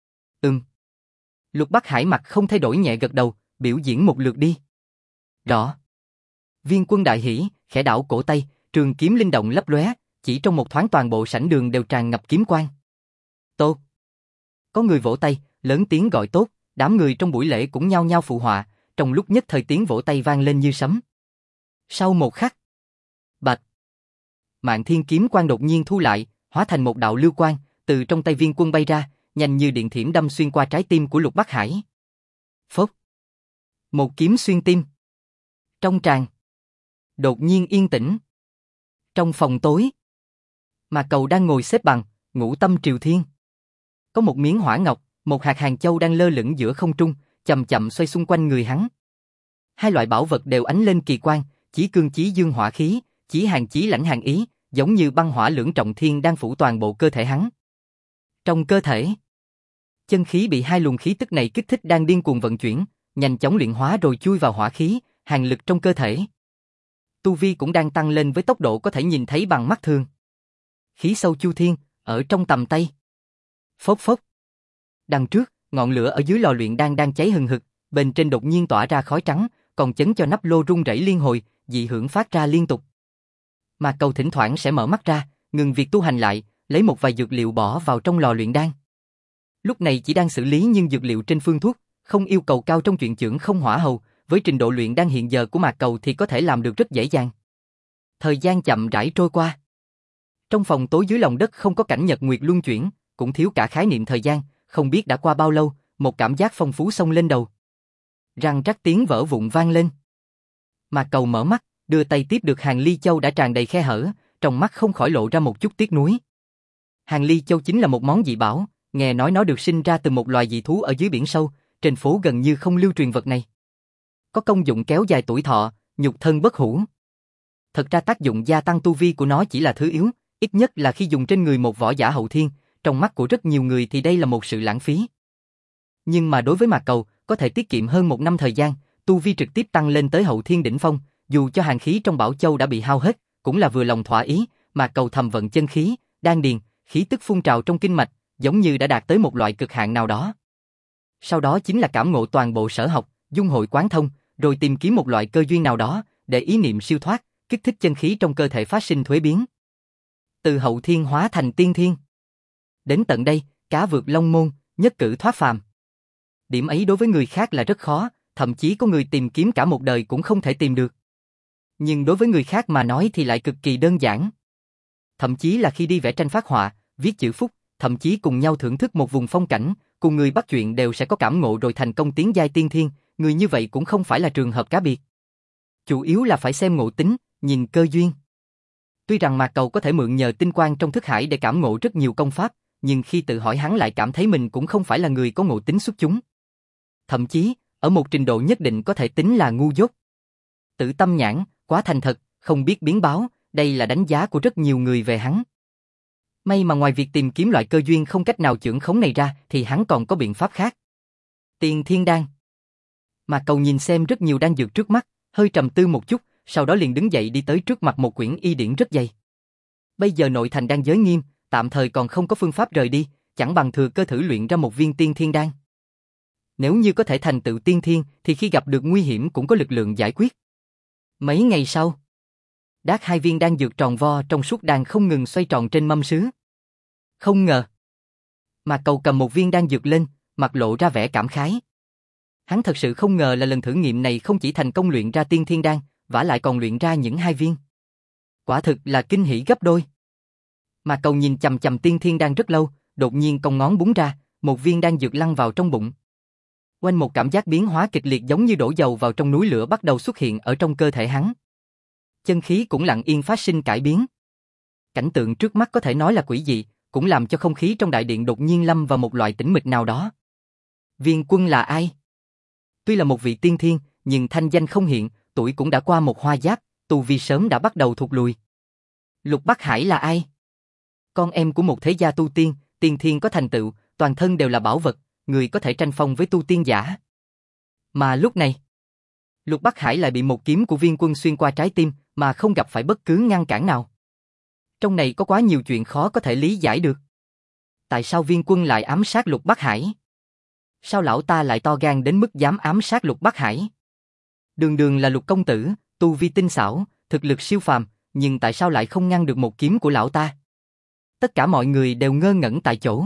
Lục Bắc Hải mặt không thay đổi nhẹ gật đầu, biểu diễn một lượt đi. Rõ. Viên quân đại hỉ, khẽ đảo cổ tay, trường kiếm linh động lấp lóe, chỉ trong một thoáng toàn bộ sảnh đường đều tràn ngập kiếm quang. Tốt. Có người vỗ tay, lớn tiếng gọi tốt, đám người trong buổi lễ cũng nhao nhao phụ họa, trong lúc nhất thời tiếng vỗ tay vang lên như sấm. Sau một khắc, bạch, Mạn Thiên kiếm quang đột nhiên thu lại, hóa thành một đạo lưu quang, từ trong tay viên quân bay ra, nhanh như điện thiểm đâm xuyên qua trái tim của Lục Bắc Hải. Phốc. Một kiếm xuyên tim. Trong tràng, đột nhiên yên tĩnh. Trong phòng tối, mà Cầu đang ngồi xếp bằng, ngũ tâm triều thiên. Có một miếng hỏa ngọc, Một hạt hàng châu đang lơ lửng giữa không trung, chậm chậm xoay xung quanh người hắn. Hai loại bảo vật đều ánh lên kỳ quang, chí cương chí dương hỏa khí, chí hàn chí lãnh hàn ý, giống như băng hỏa lưỡng trọng thiên đang phủ toàn bộ cơ thể hắn. Trong cơ thể, chân khí bị hai luồng khí tức này kích thích đang điên cuồng vận chuyển, nhanh chóng luyện hóa rồi chui vào hỏa khí, hàn lực trong cơ thể. Tu vi cũng đang tăng lên với tốc độ có thể nhìn thấy bằng mắt thường. Khí sâu chu thiên, ở trong tầm tay. Phốc phốc. Đằng trước, ngọn lửa ở dưới lò luyện đang cháy hừng hực, bên trên đột nhiên tỏa ra khói trắng, còn chấn cho nắp lô rung rẩy liên hồi, dị hưởng phát ra liên tục. Mà Cầu thỉnh thoảng sẽ mở mắt ra, ngừng việc tu hành lại, lấy một vài dược liệu bỏ vào trong lò luyện đan. Lúc này chỉ đang xử lý nhưng dược liệu trên phương thuốc, không yêu cầu cao trong chuyện chưởng không hỏa hầu, với trình độ luyện đan hiện giờ của Mạc Cầu thì có thể làm được rất dễ dàng. Thời gian chậm rãi trôi qua. Trong phòng tối dưới lòng đất không có cảnh nhật nguyệt luân chuyển, cũng thiếu cả khái niệm thời gian, không biết đã qua bao lâu, một cảm giác phong phú xông lên đầu. Răng rắc tiếng vỡ vụn vang lên. Mạc Cầu mở mắt, đưa tay tiếp được Hàn Ly Châu đã tràn đầy khe hở, trong mắt không khỏi lộ ra một chút tiếc nuối. Hàn Ly Châu chính là một món dị bảo, nghe nói nó được sinh ra từ một loài dị thú ở dưới biển sâu, trên phố gần như không lưu truyền vật này. Có công dụng kéo dài tuổi thọ, nhục thân bất hủ. Thật ra tác dụng gia tăng tu vi của nó chỉ là thứ yếu, ít nhất là khi dùng trên người một võ giả hậu thiên, trong mắt của rất nhiều người thì đây là một sự lãng phí. Nhưng mà đối với Mạc Cầu, có thể tiết kiệm hơn 1 năm thời gian, tu vi trực tiếp tăng lên tới hậu thiên đỉnh phong, dù cho hàn khí trong bảo châu đã bị hao hết, cũng là vừa lòng thỏa ý, Mạc Cầu thầm vận chân khí, đan điền, khí tức phun trào trong kinh mạch, giống như đã đạt tới một loại cực hạn nào đó. Sau đó chính là cảm ngộ toàn bộ sở học, dung hội quán thông, rồi tìm kiếm một loại cơ duyên nào đó, để ý niệm siêu thoát, kích thích chân khí trong cơ thể phát sinh thuế biến. Từ hậu thiên hóa thành tiên thiên. Đến tận đây, cá vượt long môn, nhất cử thoát phàm. Điểm ấy đối với người khác là rất khó, thậm chí có người tìm kiếm cả một đời cũng không thể tìm được. Nhưng đối với người khác mà nói thì lại cực kỳ đơn giản. Thậm chí là khi đi vẽ tranh phác họa, viết chữ phúc, thậm chí cùng nhau thưởng thức một vùng phong cảnh, cùng người bắt chuyện đều sẽ có cảm ngộ rồi thành công tiến giai tiên thiên, người như vậy cũng không phải là trường hợp cá biệt. Chủ yếu là phải xem ngộ tính, nhìn cơ duyên. Tuy rằng Mạc Cầu có thể mượn nhờ tinh quang trong thức hải để cảm ngộ rất nhiều công pháp, nhưng khi tự hỏi hắn lại cảm thấy mình cũng không phải là người có ngộ tính xuất chúng. Thậm chí, ở một trình độ nhất định có thể tính là ngu dốt. Tự tâm nhãn, quá thành thật, không biết biến báo, đây là đánh giá của rất nhiều người về hắn. May mà ngoài việc tìm kiếm loại cơ duyên không cách nào chưởng khống này ra, thì hắn còn có biện pháp khác. Tiên thiên đan. Mạc Cầu nhìn xem rất nhiều đan dược trước mắt, hơi trầm tư một chút, sau đó liền đứng dậy đi tới trước mặt một quyển y điển rất dày. Bây giờ nội thành đang giới nghiêm, tạm thời còn không có phương pháp rời đi, chẳng bằng thừa cơ thử luyện ra một viên tiên thiên đan. Nếu như có thể thành tựu tiên thiên, thì khi gặp được nguy hiểm cũng có lực lượng giải quyết. Mấy ngày sau, đát 2 viên đan dược tròn vo trong suốt đang không ngừng xoay tròn trên mâm sứ. Không ngờ, Mạc Cầu cầm một viên đan dược lên, mặt lộ ra vẻ cảm khái. Hắn thật sự không ngờ là lần thử nghiệm này không chỉ thành công luyện ra tiên thiên đan, vả lại còn luyện ra những 2 viên. Quả thực là kinh hỉ gấp đôi. Mạc Cầu nhìn chằm chằm tiên thiên đan rất lâu, đột nhiên cong ngón búng ra, một viên đan dược lăn vào trong bụng. Quanh một cảm giác biến hóa kịch liệt giống như đổ dầu vào trong núi lửa bắt đầu xuất hiện ở trong cơ thể hắn. Chân khí cũng lặng yên phát sinh cải biến. Cảnh tượng trước mắt có thể nói là quỷ dị, cũng làm cho không khí trong đại điện đột nhiên lâm vào một loại tĩnh mịch nào đó. Viên Quân là ai? Tuy là một vị tiên thiên, nhưng thanh danh không hiện, tuổi cũng đã qua một hoa giáp, tu vi sớm đã bắt đầu thụt lùi. Lục Bắc Hải là ai? Con em của một thế gia tu tiên, tiên thiên có thành tựu, toàn thân đều là bảo vật, người có thể tranh phong với tu tiên giả. Mà lúc này, Lục Bắc Hải lại bị một kiếm của Viên Quân xuyên qua trái tim mà không gặp phải bất cứ ngăn cản nào. Trong này có quá nhiều chuyện khó có thể lý giải được. Tại sao Viên Quân lại ám sát Lục Bắc Hải? Sao lão ta lại to gan đến mức dám ám sát Lục Bắc Hải? Đường đường là Lục công tử, tu vi tinh xảo, thực lực siêu phàm, nhưng tại sao lại không ngăn được một kiếm của lão ta? Tất cả mọi người đều ngơ ngẩn tại chỗ.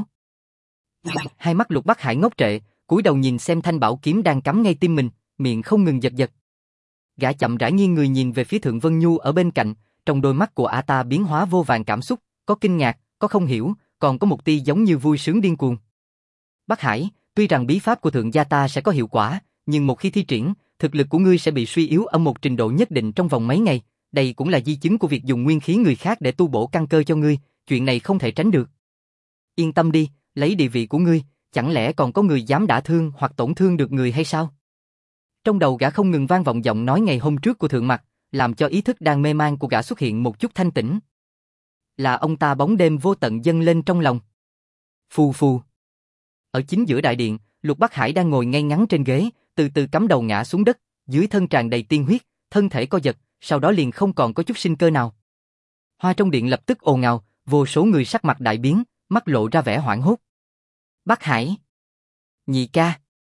Hai mắt Lục Bắc Hải ngốc trệ, cúi đầu nhìn xem thanh bảo kiếm đang cắm ngay tim mình, miệng không ngừng giật giật. Gã chậm rãi nghiêng người nhìn về phía Thượng Vân Nhu ở bên cạnh, trong đôi mắt của ả ta biến hóa vô vàn cảm xúc, có kinh ngạc, có không hiểu, còn có một tia giống như vui sướng điên cuồng. Bắc Hải, tuy rằng bí pháp của thượng gia ta sẽ có hiệu quả, nhưng một khi thi triển, thực lực của ngươi sẽ bị suy yếu ở một trình độ nhất định trong vòng mấy ngày, đây cũng là di chứng của việc dùng nguyên khí người khác để tu bổ căn cơ cho ngươi, chuyện này không thể tránh được. Yên tâm đi, lấy địa vị của ngươi, chẳng lẽ còn có người dám đả thương hoặc tổn thương được người hay sao? Trong đầu gã không ngừng vang vọng giọng nói ngày hôm trước của Thượng Mặc, làm cho ý thức đang mê man của gã xuất hiện một chút thanh tĩnh. Là ông ta bóng đêm vô tận dâng lên trong lòng. Phù phù. Ở chính giữa đại điện, Lục Bắc Hải đang ngồi ngay ngắn trên ghế, từ từ cắm đầu ngã xuống đất, dưới thân tràn đầy tiên huyết, thân thể co giật, sau đó liền không còn có chút sinh cơ nào. Hoa trong điện lập tức ồn ào, vô số người sắc mặt đại biến, mắt lộ ra vẻ hoảng hốt. Bắc Hải, nhị ca,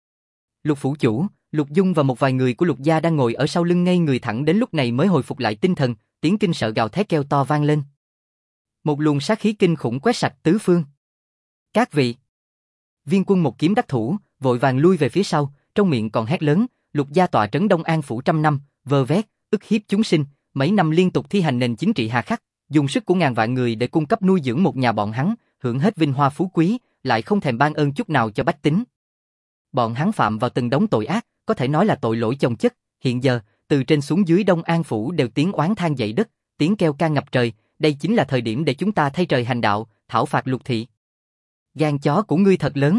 Lục phủ chủ, Lục Dung và một vài người của Lục gia đang ngồi ở sau lưng ngây người thẳng đến lúc này mới hồi phục lại tinh thần, tiếng kinh sợ gào thét kêu to vang lên. Một luồng sát khí kinh khủng quét sạch tứ phương. Các vị, Viên Quân một kiếm đắc thủ, vội vàng lui về phía sau, trong miệng còn hét lớn, Lục gia tọa trấn Đông An phủ trăm năm, vơ vét, ức hiếp chúng sinh, mấy năm liên tục thi hành nền chính trị hà khắc, dùng sức của ngàn vạn người để cung cấp nuôi dưỡng một nhà bọn hắn, hưởng hết vinh hoa phú quý, lại không thèm ban ơn chút nào cho bách tính. Bọn hắn phạm vào từng đống tội ác, có thể nói là tội lỗi chồng chất, hiện giờ, từ trên xuống dưới Đông An phủ đều tiếng oán than dậy đất, tiếng kêu ca ngập trời, đây chính là thời điểm để chúng ta thay trời hành đạo, thảo phạt Lục thị. Gan chó của ngươi thật lớn.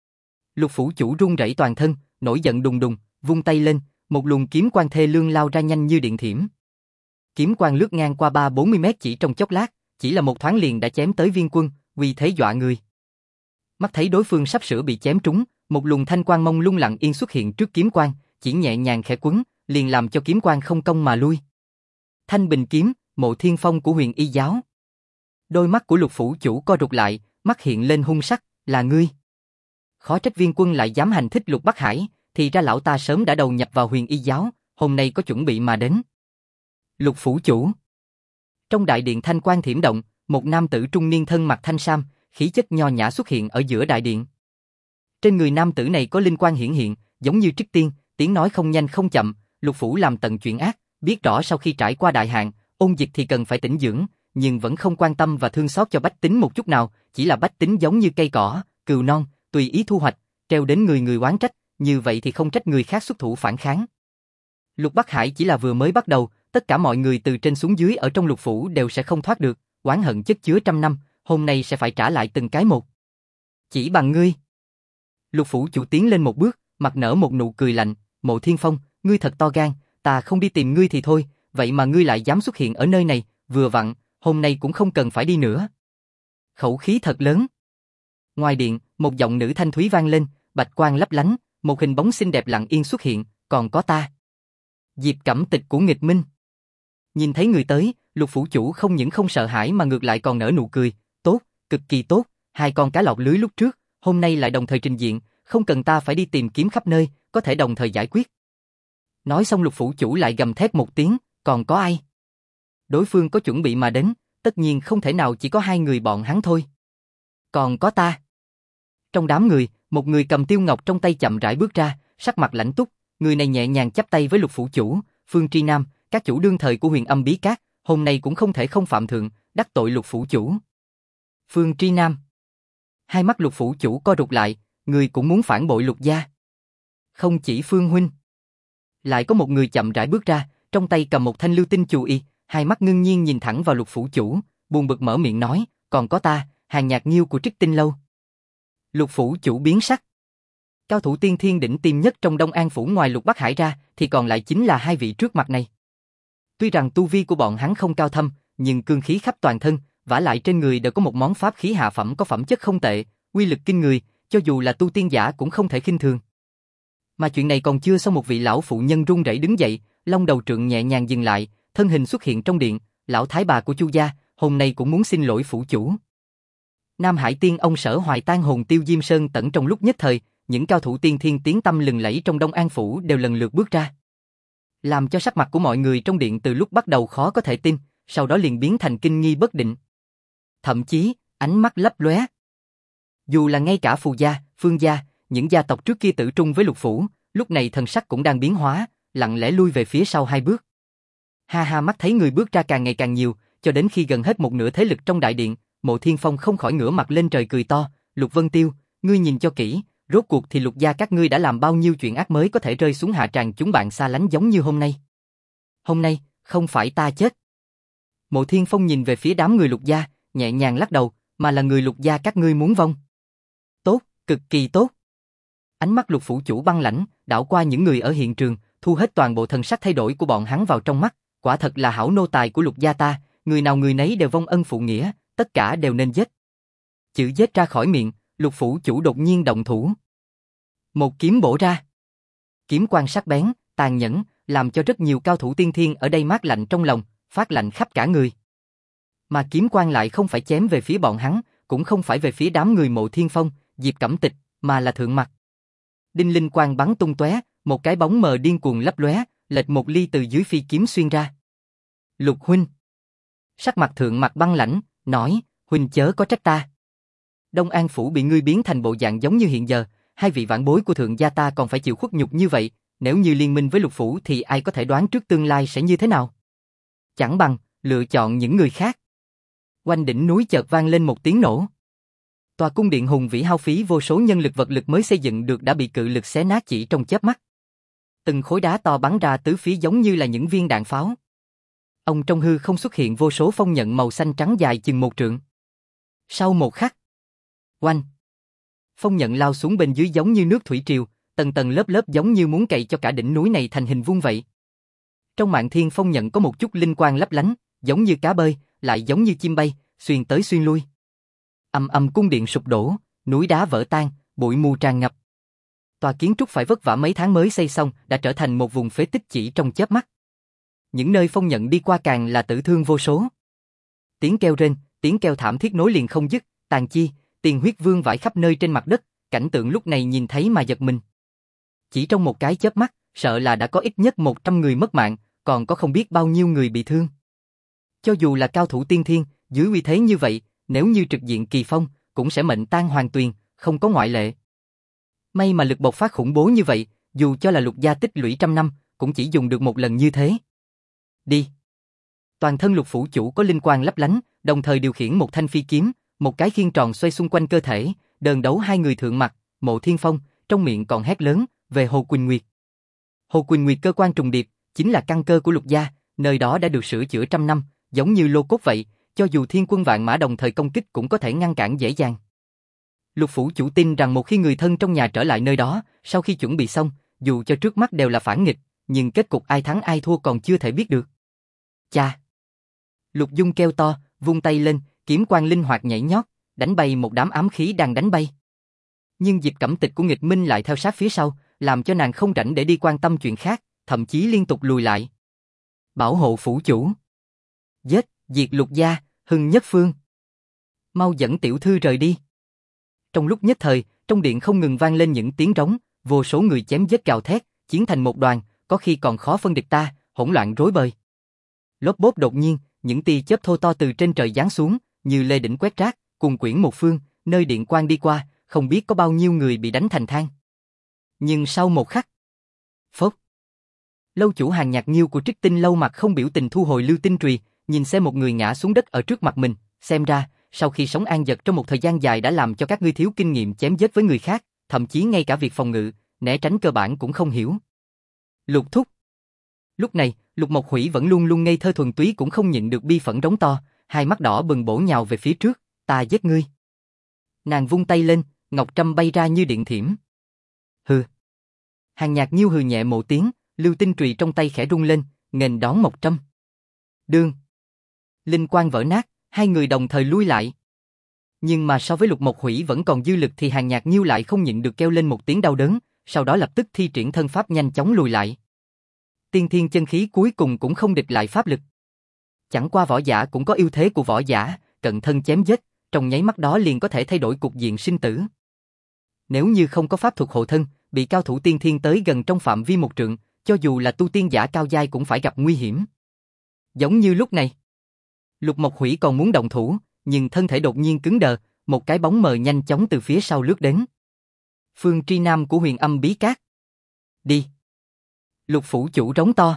Lục phủ chủ run rẩy toàn thân, nổi giận đùng đùng, vung tay lên, một luồng kiếm quang thê lương lao ra nhanh như điện thiểm. Kiếm quang lướt ngang qua 30-40 mét chỉ trong chốc lát, chỉ là một thoáng liền đã chém tới Viên Quân, uy thế dọa người. Mắt thấy đối phương sắp sửa bị chém trúng, một luồng thanh quang mông lung lặng yên xuất hiện trước kiếm quang, chỉ nhẹ nhàng khẽ quấn, liền làm cho kiếm quang không công mà lui. Thanh bình kiếm, Mộ Thiên Phong của Huyền Y giáo. Đôi mắt của Lục phủ chủ co rụt lại, mắt hiện lên hung sắc, là ngươi. Khó trách Viên Quân lại dám hành thích Lục Bắc Hải, thì ra lão ta sớm đã đầu nhập vào Huyền Y giáo, hôm nay có chuẩn bị mà đến. Lục phủ chủ. Trong đại điện thanh quang thiểm động, một nam tử trung niên thân mặc thanh sam, khí chất nho nhã xuất hiện ở giữa đại điện. Trên người nam tử này có linh quang hiển hiện, giống như trích tiên, tiếng nói không nhanh không chậm, Lục phủ làm tận chuyện ác, biết rõ sau khi trải qua đại hạn, ôn dịch thì cần phải tĩnh dưỡng, nhưng vẫn không quan tâm và thương xót cho bách tính một chút nào, chỉ là bách tính giống như cây cỏ, cừu non, tùy ý thu hoạch, treo đến người người oán trách, như vậy thì không trách người khác xuất thủ phản kháng. Lục Bắc Hải chỉ là vừa mới bắt đầu, tất cả mọi người từ trên xuống dưới ở trong Lục phủ đều sẽ không thoát được, oán hận chất chứa trăm năm, hôm nay sẽ phải trả lại từng cái một. Chỉ bằng ngươi. Lục phủ chủ tiến lên một bước, mặt nở một nụ cười lạnh, Mộ Thiên Phong, ngươi thật to gan, ta không đi tìm ngươi thì thôi, vậy mà ngươi lại dám xuất hiện ở nơi này, vừa vặn, hôm nay cũng không cần phải đi nữa. Khẩu khí thật lớn. Ngoài điện, một giọng nữ thanh thúy vang lên, bạch quang lấp lánh, một hình bóng xinh đẹp lặng yên xuất hiện, còn có ta. Diệp Cẩm Tịch của Nghịch Minh. Nhìn thấy người tới, Lục phủ chủ không những không sợ hãi mà ngược lại còn nở nụ cười, tốt, cực kỳ tốt, hai con cá lọt lưới lúc trước, hôm nay lại đồng thời trình diện, không cần ta phải đi tìm kiếm khắp nơi, có thể đồng thời giải quyết. Nói xong Lục phủ chủ lại gầm thét một tiếng, còn có ai? Đối phương có chuẩn bị mà đến, tất nhiên không thể nào chỉ có hai người bọn hắn thôi. Còn có ta. Trong đám người, một người cầm tiêu ngọc trong tay chậm rãi bước ra, sắc mặt lãnh túc, người này nhẹ nhàng chắp tay với Lục phủ chủ, Phương Tri Nam, các chủ đương thời của Huyền Âm Bí Các, hôm nay cũng không thể không phạm thượng, đắc tội Lục phủ chủ. Phương Tri Nam. Hai mắt Lục phủ chủ co rụt lại, người cũng muốn phản bội Lục gia. Không chỉ Phương huynh, lại có một người chậm rãi bước ra, trong tay cầm một thanh lưu tinh chù y, hai mắt ngưng nhiên nhìn thẳng vào Lục phủ chủ, buồn bực mở miệng nói, còn có ta, Hàng Nhạc Nghiêu của Trích Tinh lâu. Lục phủ chủ biến sắc. Cao thủ tiên thiên đỉnh tiêm nhất trong Đông An phủ ngoài Lục Bắc Hải ra, thì còn lại chính là hai vị trước mặt này. Tuy rằng tu vi của bọn hắn không cao thâm, nhưng cương khí khắp toàn thân, vả lại trên người đều có một món pháp khí hạ phẩm có phẩm chất không tệ, uy lực kinh người, cho dù là tu tiên giả cũng không thể khinh thường. Mà chuyện này còn chưa xong, một vị lão phụ nhân run rẩy đứng dậy, long đầu trượng nhẹ nhàng dừng lại, thân hình xuất hiện trong điện, lão thái bà của Chu gia, hôm nay cũng muốn xin lỗi phủ chủ. Nam Hải Tiên ông Sở Hoài tan hồn Tiêu Diêm Sơn tẩn trong lúc nhất thời, những cao thủ tiên thiên tiếng tăm lừng lẫy trong Đông An phủ đều lần lượt bước ra, làm cho sắc mặt của mọi người trong điện từ lúc bắt đầu khó có thể tin, sau đó liền biến thành kinh nghi bất định. Thậm chí, ánh mắt lấp lóe. Dù là ngay cả Phù gia, Phương gia, những gia tộc trước kia tử trung với Lục phủ, lúc này thần sắc cũng đang biến hóa, lặng lẽ lui về phía sau hai bước. Ha ha, mắt thấy người bước ra càng ngày càng nhiều, cho đến khi gần hết một nửa thế lực trong đại điện, Mộ Thiên Phong không khỏi ngửa mặt lên trời cười to, Lục Vân Tiêu, ngươi nhìn cho kỹ, rốt cuộc thì Lục gia các ngươi đã làm bao nhiêu chuyện ác mới có thể rơi xuống hạ tràng chúng bạn xa lánh giống như hôm nay. Hôm nay, không phải ta chết. Mộ Thiên Phong nhìn về phía đám người Lục gia, nhẹ nhàng lắc đầu, mà là người Lục gia các ngươi muốn vong. Tốt, Cực kỳ tốt. Ánh mắt Lục phủ chủ băng lãnh, đảo qua những người ở hiện trường, thu hết toàn bộ thần sắc thay đổi của bọn hắn vào trong mắt, quả thật là hảo nô tài của Lục gia ta, người nào người nấy đều vong ân phụ nghĩa, tất cả đều nên giết. Chữ giết ra khỏi miệng, Lục phủ chủ đột nhiên động thủ. Một kiếm bổ ra. Kiếm quang sắc bén, tàn nhẫn, làm cho rất nhiều cao thủ tiên thiên ở đây mát lạnh trong lòng, phát lạnh khắp cả người. Mà kiếm quang lại không phải chém về phía bọn hắn, cũng không phải về phía đám người Mộ Thiên Phong, Diệp Cẩm Tịch, mà là thượng mặt. Đinh linh quang bắn tung tóe, một cái bóng mờ điên cuồng lấp lóe, lệch một ly từ dưới phi kiếm xuyên ra. Lục huynh. Sắc mặt thượng mặt băng lãnh, nói, huynh chớ có trách ta. Đông An phủ bị ngươi biến thành bộ dạng giống như hiện giờ, hai vị vãn bối của thượng gia ta còn phải chịu khuất nhục như vậy, nếu như liên minh với Lục phủ thì ai có thể đoán trước tương lai sẽ như thế nào? Chẳng bằng lựa chọn những người khác. Quanh đỉnh núi chợt vang lên một tiếng nổ. Tòa cung điện hùng vĩ hao phí vô số nhân lực vật lực mới xây dựng được đã bị cự lực xé nát chỉ trong chớp mắt. Từng khối đá to bắn ra tứ phía giống như là những viên đạn pháo. Ông trong hư không xuất hiện vô số phong nhận màu xanh trắng dài chừng 1 trượng. Sau một khắc, oanh, phong nhận lao xuống bên dưới giống như nước thủy triều, tầng tầng lớp lớp giống như muốn cày cho cả đỉnh núi này thành hình vuông vậy. Trong mạn thiên phong nhận có một chút linh quang lấp lánh, giống như cá bơi, lại giống như chim bay, xuyên tới xuyên lui. Ầm ầm cung điện sụp đổ, núi đá vỡ tan, bụi mù tràn ngập. Tòa kiến trúc phải vất vả mấy tháng mới xây xong đã trở thành một vùng phế tích chỉ trong chớp mắt. Những nơi phong nhận đi qua càng là tử thương vô số. Tiếng kêu rên, tiếng kêu thảm thiết nối liền không dứt, tàn chi, tiền huyết vương vãi khắp nơi trên mặt đất, cảnh tượng lúc này nhìn thấy mà giật mình. Chỉ trong một cái chớp mắt, sợ là đã có ít nhất 100 người mất mạng, còn có không biết bao nhiêu người bị thương. Cho dù là cao thủ tiên thiên, dưới uy thế như vậy, nếu như trực diện kỳ phong, cũng sẽ mệnh tan hoàn tuyền, không có ngoại lệ. May mà lực bộc phát khủng bố như vậy, dù cho là Lục gia tích lũy trăm năm, cũng chỉ dùng được một lần như thế. Đi. Toàn thân Lục phủ chủ có linh quang lấp lánh, đồng thời điều khiển một thanh phi kiếm, một cái khiên tròn xoay xung quanh cơ thể, đờn đấu hai người thượng mặt, Mộ Thiên Phong, trong miệng còn hét lớn về Hồ Quỳnh Nguyệt. Hồ Quỳnh Nguyệt cơ quan trùng điệp, chính là căn cơ của Lục gia, nơi đó đã được sửa chữa trăm năm, giống như lô cốt vậy, cho dù thiên quân vạn mã đồng thời công kích cũng có thể ngăn cản dễ dàng. Lục phủ chủ tin rằng một khi người thân trong nhà trở lại nơi đó, sau khi chuẩn bị xong, dù cho trước mắt đều là phản nghịch, nhưng kết cục ai thắng ai thua còn chưa thể biết được. Cha! Lục Dung kêu to, vung tay lên, kiếm quang linh hoạt nhảy nhót, đánh bay một đám ám khí đang đánh bay. Nhưng Diệp Cẩm Tịch của nghịch minh lại theo sát phía sau, làm cho nàng không rảnh để đi quan tâm chuyện khác, thậm chí liên tục lùi lại. Bảo hộ phủ chủ! Giết, diệt Lục gia, Hưng Nhất Phương! Mau dẫn tiểu thư rời đi! Trong lúc nhất thời, trong điện không ngừng vang lên những tiếng rống, vô số người chém giết gào thét, chiến thành một đoàn, có khi còn khó phân địch ta, hỗn loạn rối bời. Lốp bốp đột nhiên, những tia chớp thô to từ trên trời giáng xuống, như lê đỉnh quét rác, cùng quyển một phương, nơi điện quang đi qua, không biết có bao nhiêu người bị đánh thành than. Nhưng sau một khắc, phốc, lâu chủ Hàng Nhạc Nhiêu của Trích Tinh lâu mặt không biểu tình thu hồi lưu tinh trùy, nhìn xem một người ngã xuống đất ở trước mặt mình, xem ra, sau khi sống an giật trong một thời gian dài đã làm cho các ngươi thiếu kinh nghiệm chém giết với người khác, thậm chí ngay cả việc phòng ngự, né tránh cơ bản cũng không hiểu. Lục thúc. Lúc này, Lục Mộc Hủy vẫn luôn luôn ngây thơ thuần túy cũng không nhịn được bi phẫn rống to, hai mắt đỏ bừng bổ nhào về phía trước, ta giết ngươi. Nàng vung tay lên, ngọc trâm bay ra như điện thiểm. Hừ. Hàng Nhạc Nhiêu hừ nhẹ một tiếng, lưu tinh trùy trong tay khẽ rung lên, nghênh đón một trâm. Đương. Linh quang vỡ nát, hai người đồng thời lui lại. Nhưng mà so với Lục Mộc Hủy vẫn còn dư lực thì Hàng Nhạc Nhiêu lại không nhịn được kêu lên một tiếng đau đớn, sau đó lập tức thi triển thân pháp nhanh chóng lùi lại. Tiên thiên chân khí cuối cùng cũng không địch lại pháp lực. Chẳng qua võ giả cũng có ưu thế của võ giả, cận thân chém giết, trong nháy mắt đó liền có thể thay đổi cục diện sinh tử. Nếu như không có pháp thuật hộ thân, bị cao thủ tiên thiên tới gần trong phạm vi 1 trượng, cho dù là tu tiên giả cao giai cũng phải gặp nguy hiểm. Giống như lúc này, Lục Mộc Hủy còn muốn động thủ, nhưng thân thể đột nhiên cứng đờ, một cái bóng mờ nhanh chóng từ phía sau lướt đến. Phương Tri Nam của Huyền Âm Bí Cát. Đi. Lục phủ chủ rống to.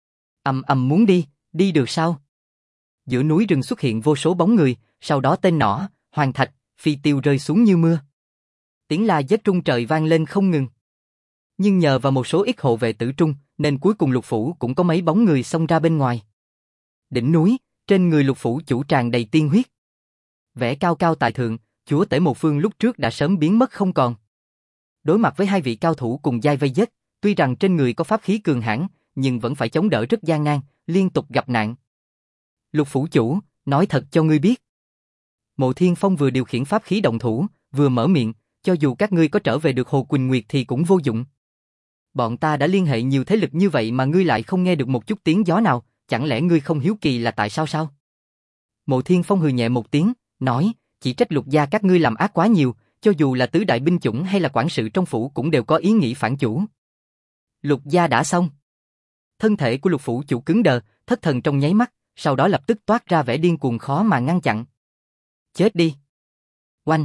Ầm ầm muốn đi, đi được sao? Giữa núi rừng xuất hiện vô số bóng người, sau đó tên nỏ, hoàng thạch, phi tiêu rơi xuống như mưa. Tiếng la giết trung trời vang lên không ngừng. Nhưng nhờ vào một số ít hộ vệ tử trung, nên cuối cùng Lục phủ cũng có mấy bóng người xông ra bên ngoài. Đỉnh núi, trên người Lục phủ chủ tràn đầy tiên huyết. Vẻ cao cao tại thượng, Chúa tể một phương lúc trước đã sớm biến mất không còn. Đối mặt với hai vị cao thủ cùng giai vây giết, tuy rằng trên người có pháp khí cường hãn, nhưng vẫn phải chống đỡ rất gian nan, liên tục gặp nạn. Lục phủ chủ, nói thật cho ngươi biết. Mộ Thiên Phong vừa điều khiển pháp khí động thủ, vừa mở miệng, cho dù các ngươi có trở về được Hồ Quỳnh Nguyệt thì cũng vô dụng. Bọn ta đã liên hệ nhiều thế lực như vậy mà ngươi lại không nghe được một chút tiếng gió nào, chẳng lẽ ngươi không hiếu kỳ là tại sao sao? Mộ Thiên Phong hừ nhẹ một tiếng, nói, chỉ trách Lục gia các ngươi làm ác quá nhiều, cho dù là tứ đại binh chủng hay là quản sự trong phủ cũng đều có ý nghĩ phản chủ. Lục gia đã xong. Thân thể của Lục phủ chủ cứng đờ, thất thần trong nháy mắt, sau đó lập tức toát ra vẻ điên cuồng khó mà ngăn chặn. Chết đi. Oanh.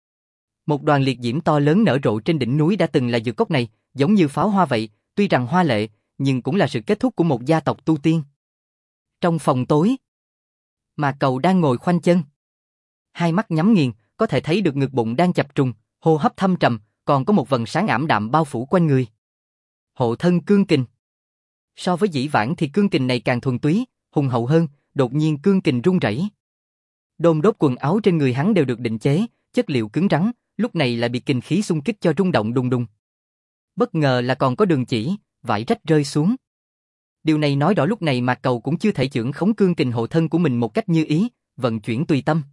Một đoàn liệt diễm to lớn nở rộ trên đỉnh núi đã từng là dược cốc này, giống như pháo hoa vậy, tuy rằng hoa lệ, nhưng cũng là sự kết thúc của một gia tộc tu tiên. Trong phòng tối, Mạc Cầu đang ngồi khoanh chân. Hai mắt nhắm nghiền, có thể thấy được ngực bụng đang chập trùng, hô hấp thâm trầm, còn có một vầng sáng ảm đạm bao phủ quanh người. Hộ thân cương kình. So với dĩ vãng thì cương kình này càng thuần túy, hùng hậu hơn, đột nhiên cương kình rung rẩy. Đôn đốt quần áo trên người hắn đều được định chế, chất liệu cứng rắn, lúc này lại bị kình khí xung kích cho rung động đùng đùng. Bất ngờ là còn có đường chỉ, vải rách rơi xuống. Điều này nói rõ lúc này Mạc Cầu cũng chưa thể chưởng khống cương kình hộ thân của mình một cách như ý, vận chuyển tùy tâm.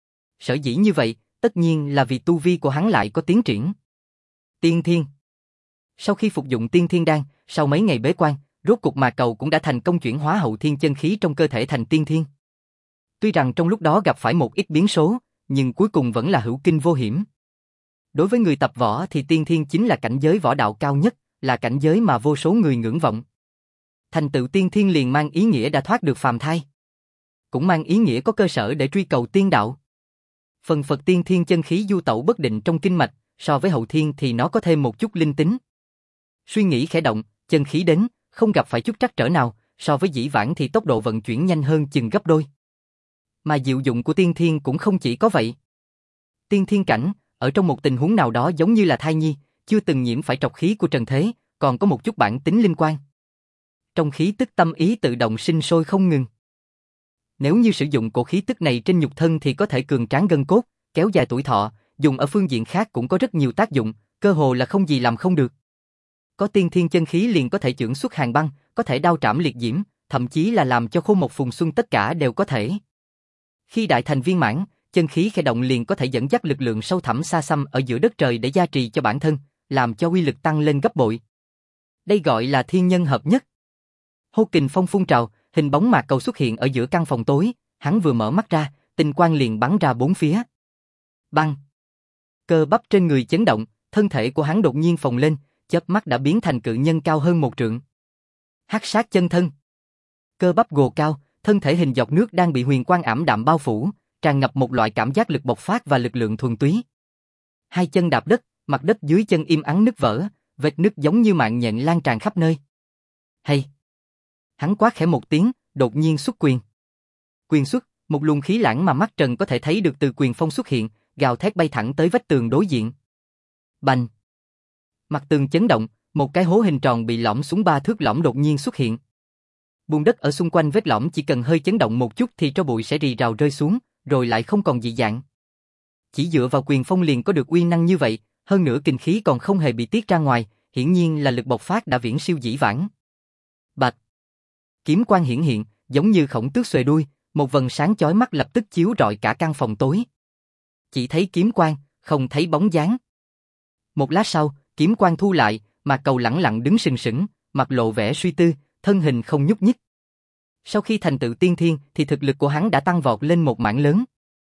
Sở dĩ như vậy, tất nhiên là vì tu vi của hắn lại có tiến triển. Tiên Thiên. Sau khi phục dụng Tiên Thiên đan, sau mấy ngày bế quan, rốt cục Mạc Cầu cũng đã thành công chuyển hóa hậu thiên chân khí trong cơ thể thành Tiên Thiên. Tuy rằng trong lúc đó gặp phải một ít biến số, nhưng cuối cùng vẫn là hữu kinh vô hiểm. Đối với người tập võ thì Tiên Thiên chính là cảnh giới võ đạo cao nhất, là cảnh giới mà vô số người ngưỡng vọng. Thành tựu Tiên Thiên liền mang ý nghĩa đã thoát được phàm thai, cũng mang ý nghĩa có cơ sở để truy cầu tiên đạo. Phần Phật Tiên Thiên chân khí du tẩu bất định trong kinh mạch, so với hậu thiên thì nó có thêm một chút linh tính. Suy nghĩ khẽ động, chân khí đến, không gặp phải chút trắc trở nào, so với dĩ vãng thì tốc độ vận chuyển nhanh hơn chừng gấp đôi. Mà diệu dụng của Tiên Thiên cũng không chỉ có vậy. Tiên Thiên cảnh, ở trong một tình huống nào đó giống như là thai nhi, chưa từng nhiễm phải trọc khí của trần thế, còn có một chút bản tính linh quan. Trong khí tức tâm ý tự động sinh sôi không ngừng. Nếu như sử dụng cổ khí tức này trên nhục thân thì có thể cường tráng gân cốt, kéo dài tuổi thọ, dùng ở phương diện khác cũng có rất nhiều tác dụng, cơ hồ là không gì làm không được. Có Tiên Thiên chân khí liền có thể chưởng xuất hàng băng, có thể đao trảm liệt diễm, thậm chí là làm cho khô một phùng xuân tất cả đều có thể. Khi đại thành viên mãn, chân khí khẽ động liền có thể dẫn dắt lực lượng sâu thẳm xa xăm ở giữa đất trời để gia trì cho bản thân, làm cho uy lực tăng lên gấp bội. Đây gọi là thiên nhân hợp nhất. Hô kình phong phun trào, hình bóng Mạc Cầu xuất hiện ở giữa căn phòng tối, hắn vừa mở mắt ra, tinh quang liền bắn ra bốn phía. Băng! Cơ bắp trên người chấn động, thân thể của hắn đột nhiên phồng lên, chớp mắt đã biến thành cự nhân cao hơn 1 trượng. Hắc sát chân thân. Cơ bắp gồ cao, thân thể hình giọt nước đang bị huyền quang ảm đạm bao phủ, tràn ngập một loại cảm giác lực bộc phát và lực lượng thuần túy. Hai chân đạp đất, mặt đất dưới chân im ắng nứt vỡ, vết nứt giống như mạng nhện lan tràn khắp nơi. Hay! Hắn quát khẽ một tiếng, đột nhiên xuất quyền. Quyền xuất, một luồng khí lãng mà mắt trần có thể thấy được từ quyền phong xuất hiện, gào thét bay thẳng tới vách tường đối diện. Bành! Mặt tường chấn động, một cái hố hình tròn bị lõm xuống 3 thước lõm đột nhiên xuất hiện. Bùn đất ở xung quanh vết lõm chỉ cần hơi chấn động một chút thì tro bụi sẽ rì rào rơi xuống, rồi lại không còn dị dạng. Chỉ dựa vào quyền phong liền có được uy năng như vậy, hơn nữa kình khí còn không hề bị tiết ra ngoài, hiển nhiên là lực bộc phát đã viễn siêu dĩ vãng. Bạch! Kiếm quang hiển hiện, giống như khổng tước xuề đuôi, một vầng sáng chói mắt lập tức chiếu rọi cả căn phòng tối. Chỉ thấy kiếm quang, không thấy bóng dáng. Một lát sau, kiếm quang thu lại, Mạc Cầu lẳng lặng đứng sừng sững, mặt lộ vẻ suy tư, thân hình không nhúc nhích. Sau khi thành tựu tiên thiên thì thực lực của hắn đã tăng vọt lên một mảng lớn.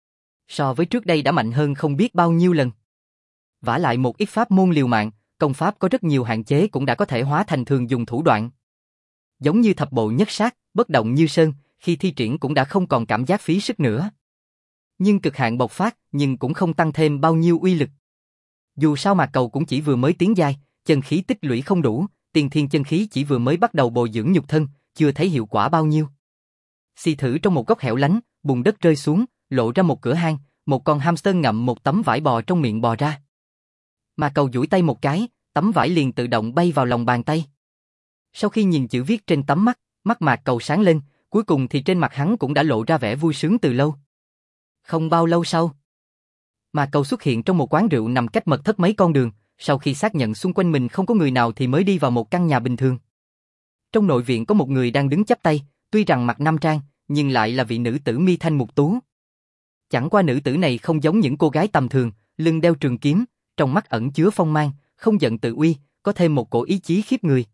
So với trước đây đã mạnh hơn không biết bao nhiêu lần. Vả lại một ít pháp môn liều mạng, công pháp có rất nhiều hạn chế cũng đã có thể hóa thành thường dùng thủ đoạn. Giống như thập bộ nhất sát, bất động như sơn, khi thi triển cũng đã không còn cảm giác phí sức nữa. Nhưng cực hạn bộc phát, nhưng cũng không tăng thêm bao nhiêu uy lực. Dù sao Mạc Cầu cũng chỉ vừa mới tiến giai, chân khí tích lũy không đủ, tiên thiên chân khí chỉ vừa mới bắt đầu bồi dưỡng nhục thân, chưa thấy hiệu quả bao nhiêu. Xì thử trong một góc hẻo lánh, bùn đất rơi xuống, lộ ra một cửa hang, một con hamster ngậm một tấm vải bò trong miệng bò ra. Mạc Cầu duỗi tay một cái, tấm vải liền tự động bay vào lòng bàn tay. Sau khi nhìn chữ viết trên tấm mắt Mạc Cầu sáng lên, cuối cùng thì trên mặt hắn cũng đã lộ ra vẻ vui sướng từ lâu. Không bao lâu sau, Mà Cầu xuất hiện trong một quán rượu nằm cách mật thất mấy con đường, sau khi xác nhận xung quanh mình không có người nào thì mới đi vào một căn nhà bình thường. Trong nội viện có một người đang đứng chắp tay, tuy rằng mặc nam trang, nhưng lại là vị nữ tử mi thanh mục tú. Chẳng qua nữ tử này không giống những cô gái tầm thường, lưng đeo trường kiếm, trong mắt ẩn chứa phong mang, không giận tự uy, có thêm một cổ ý chí khiếp người.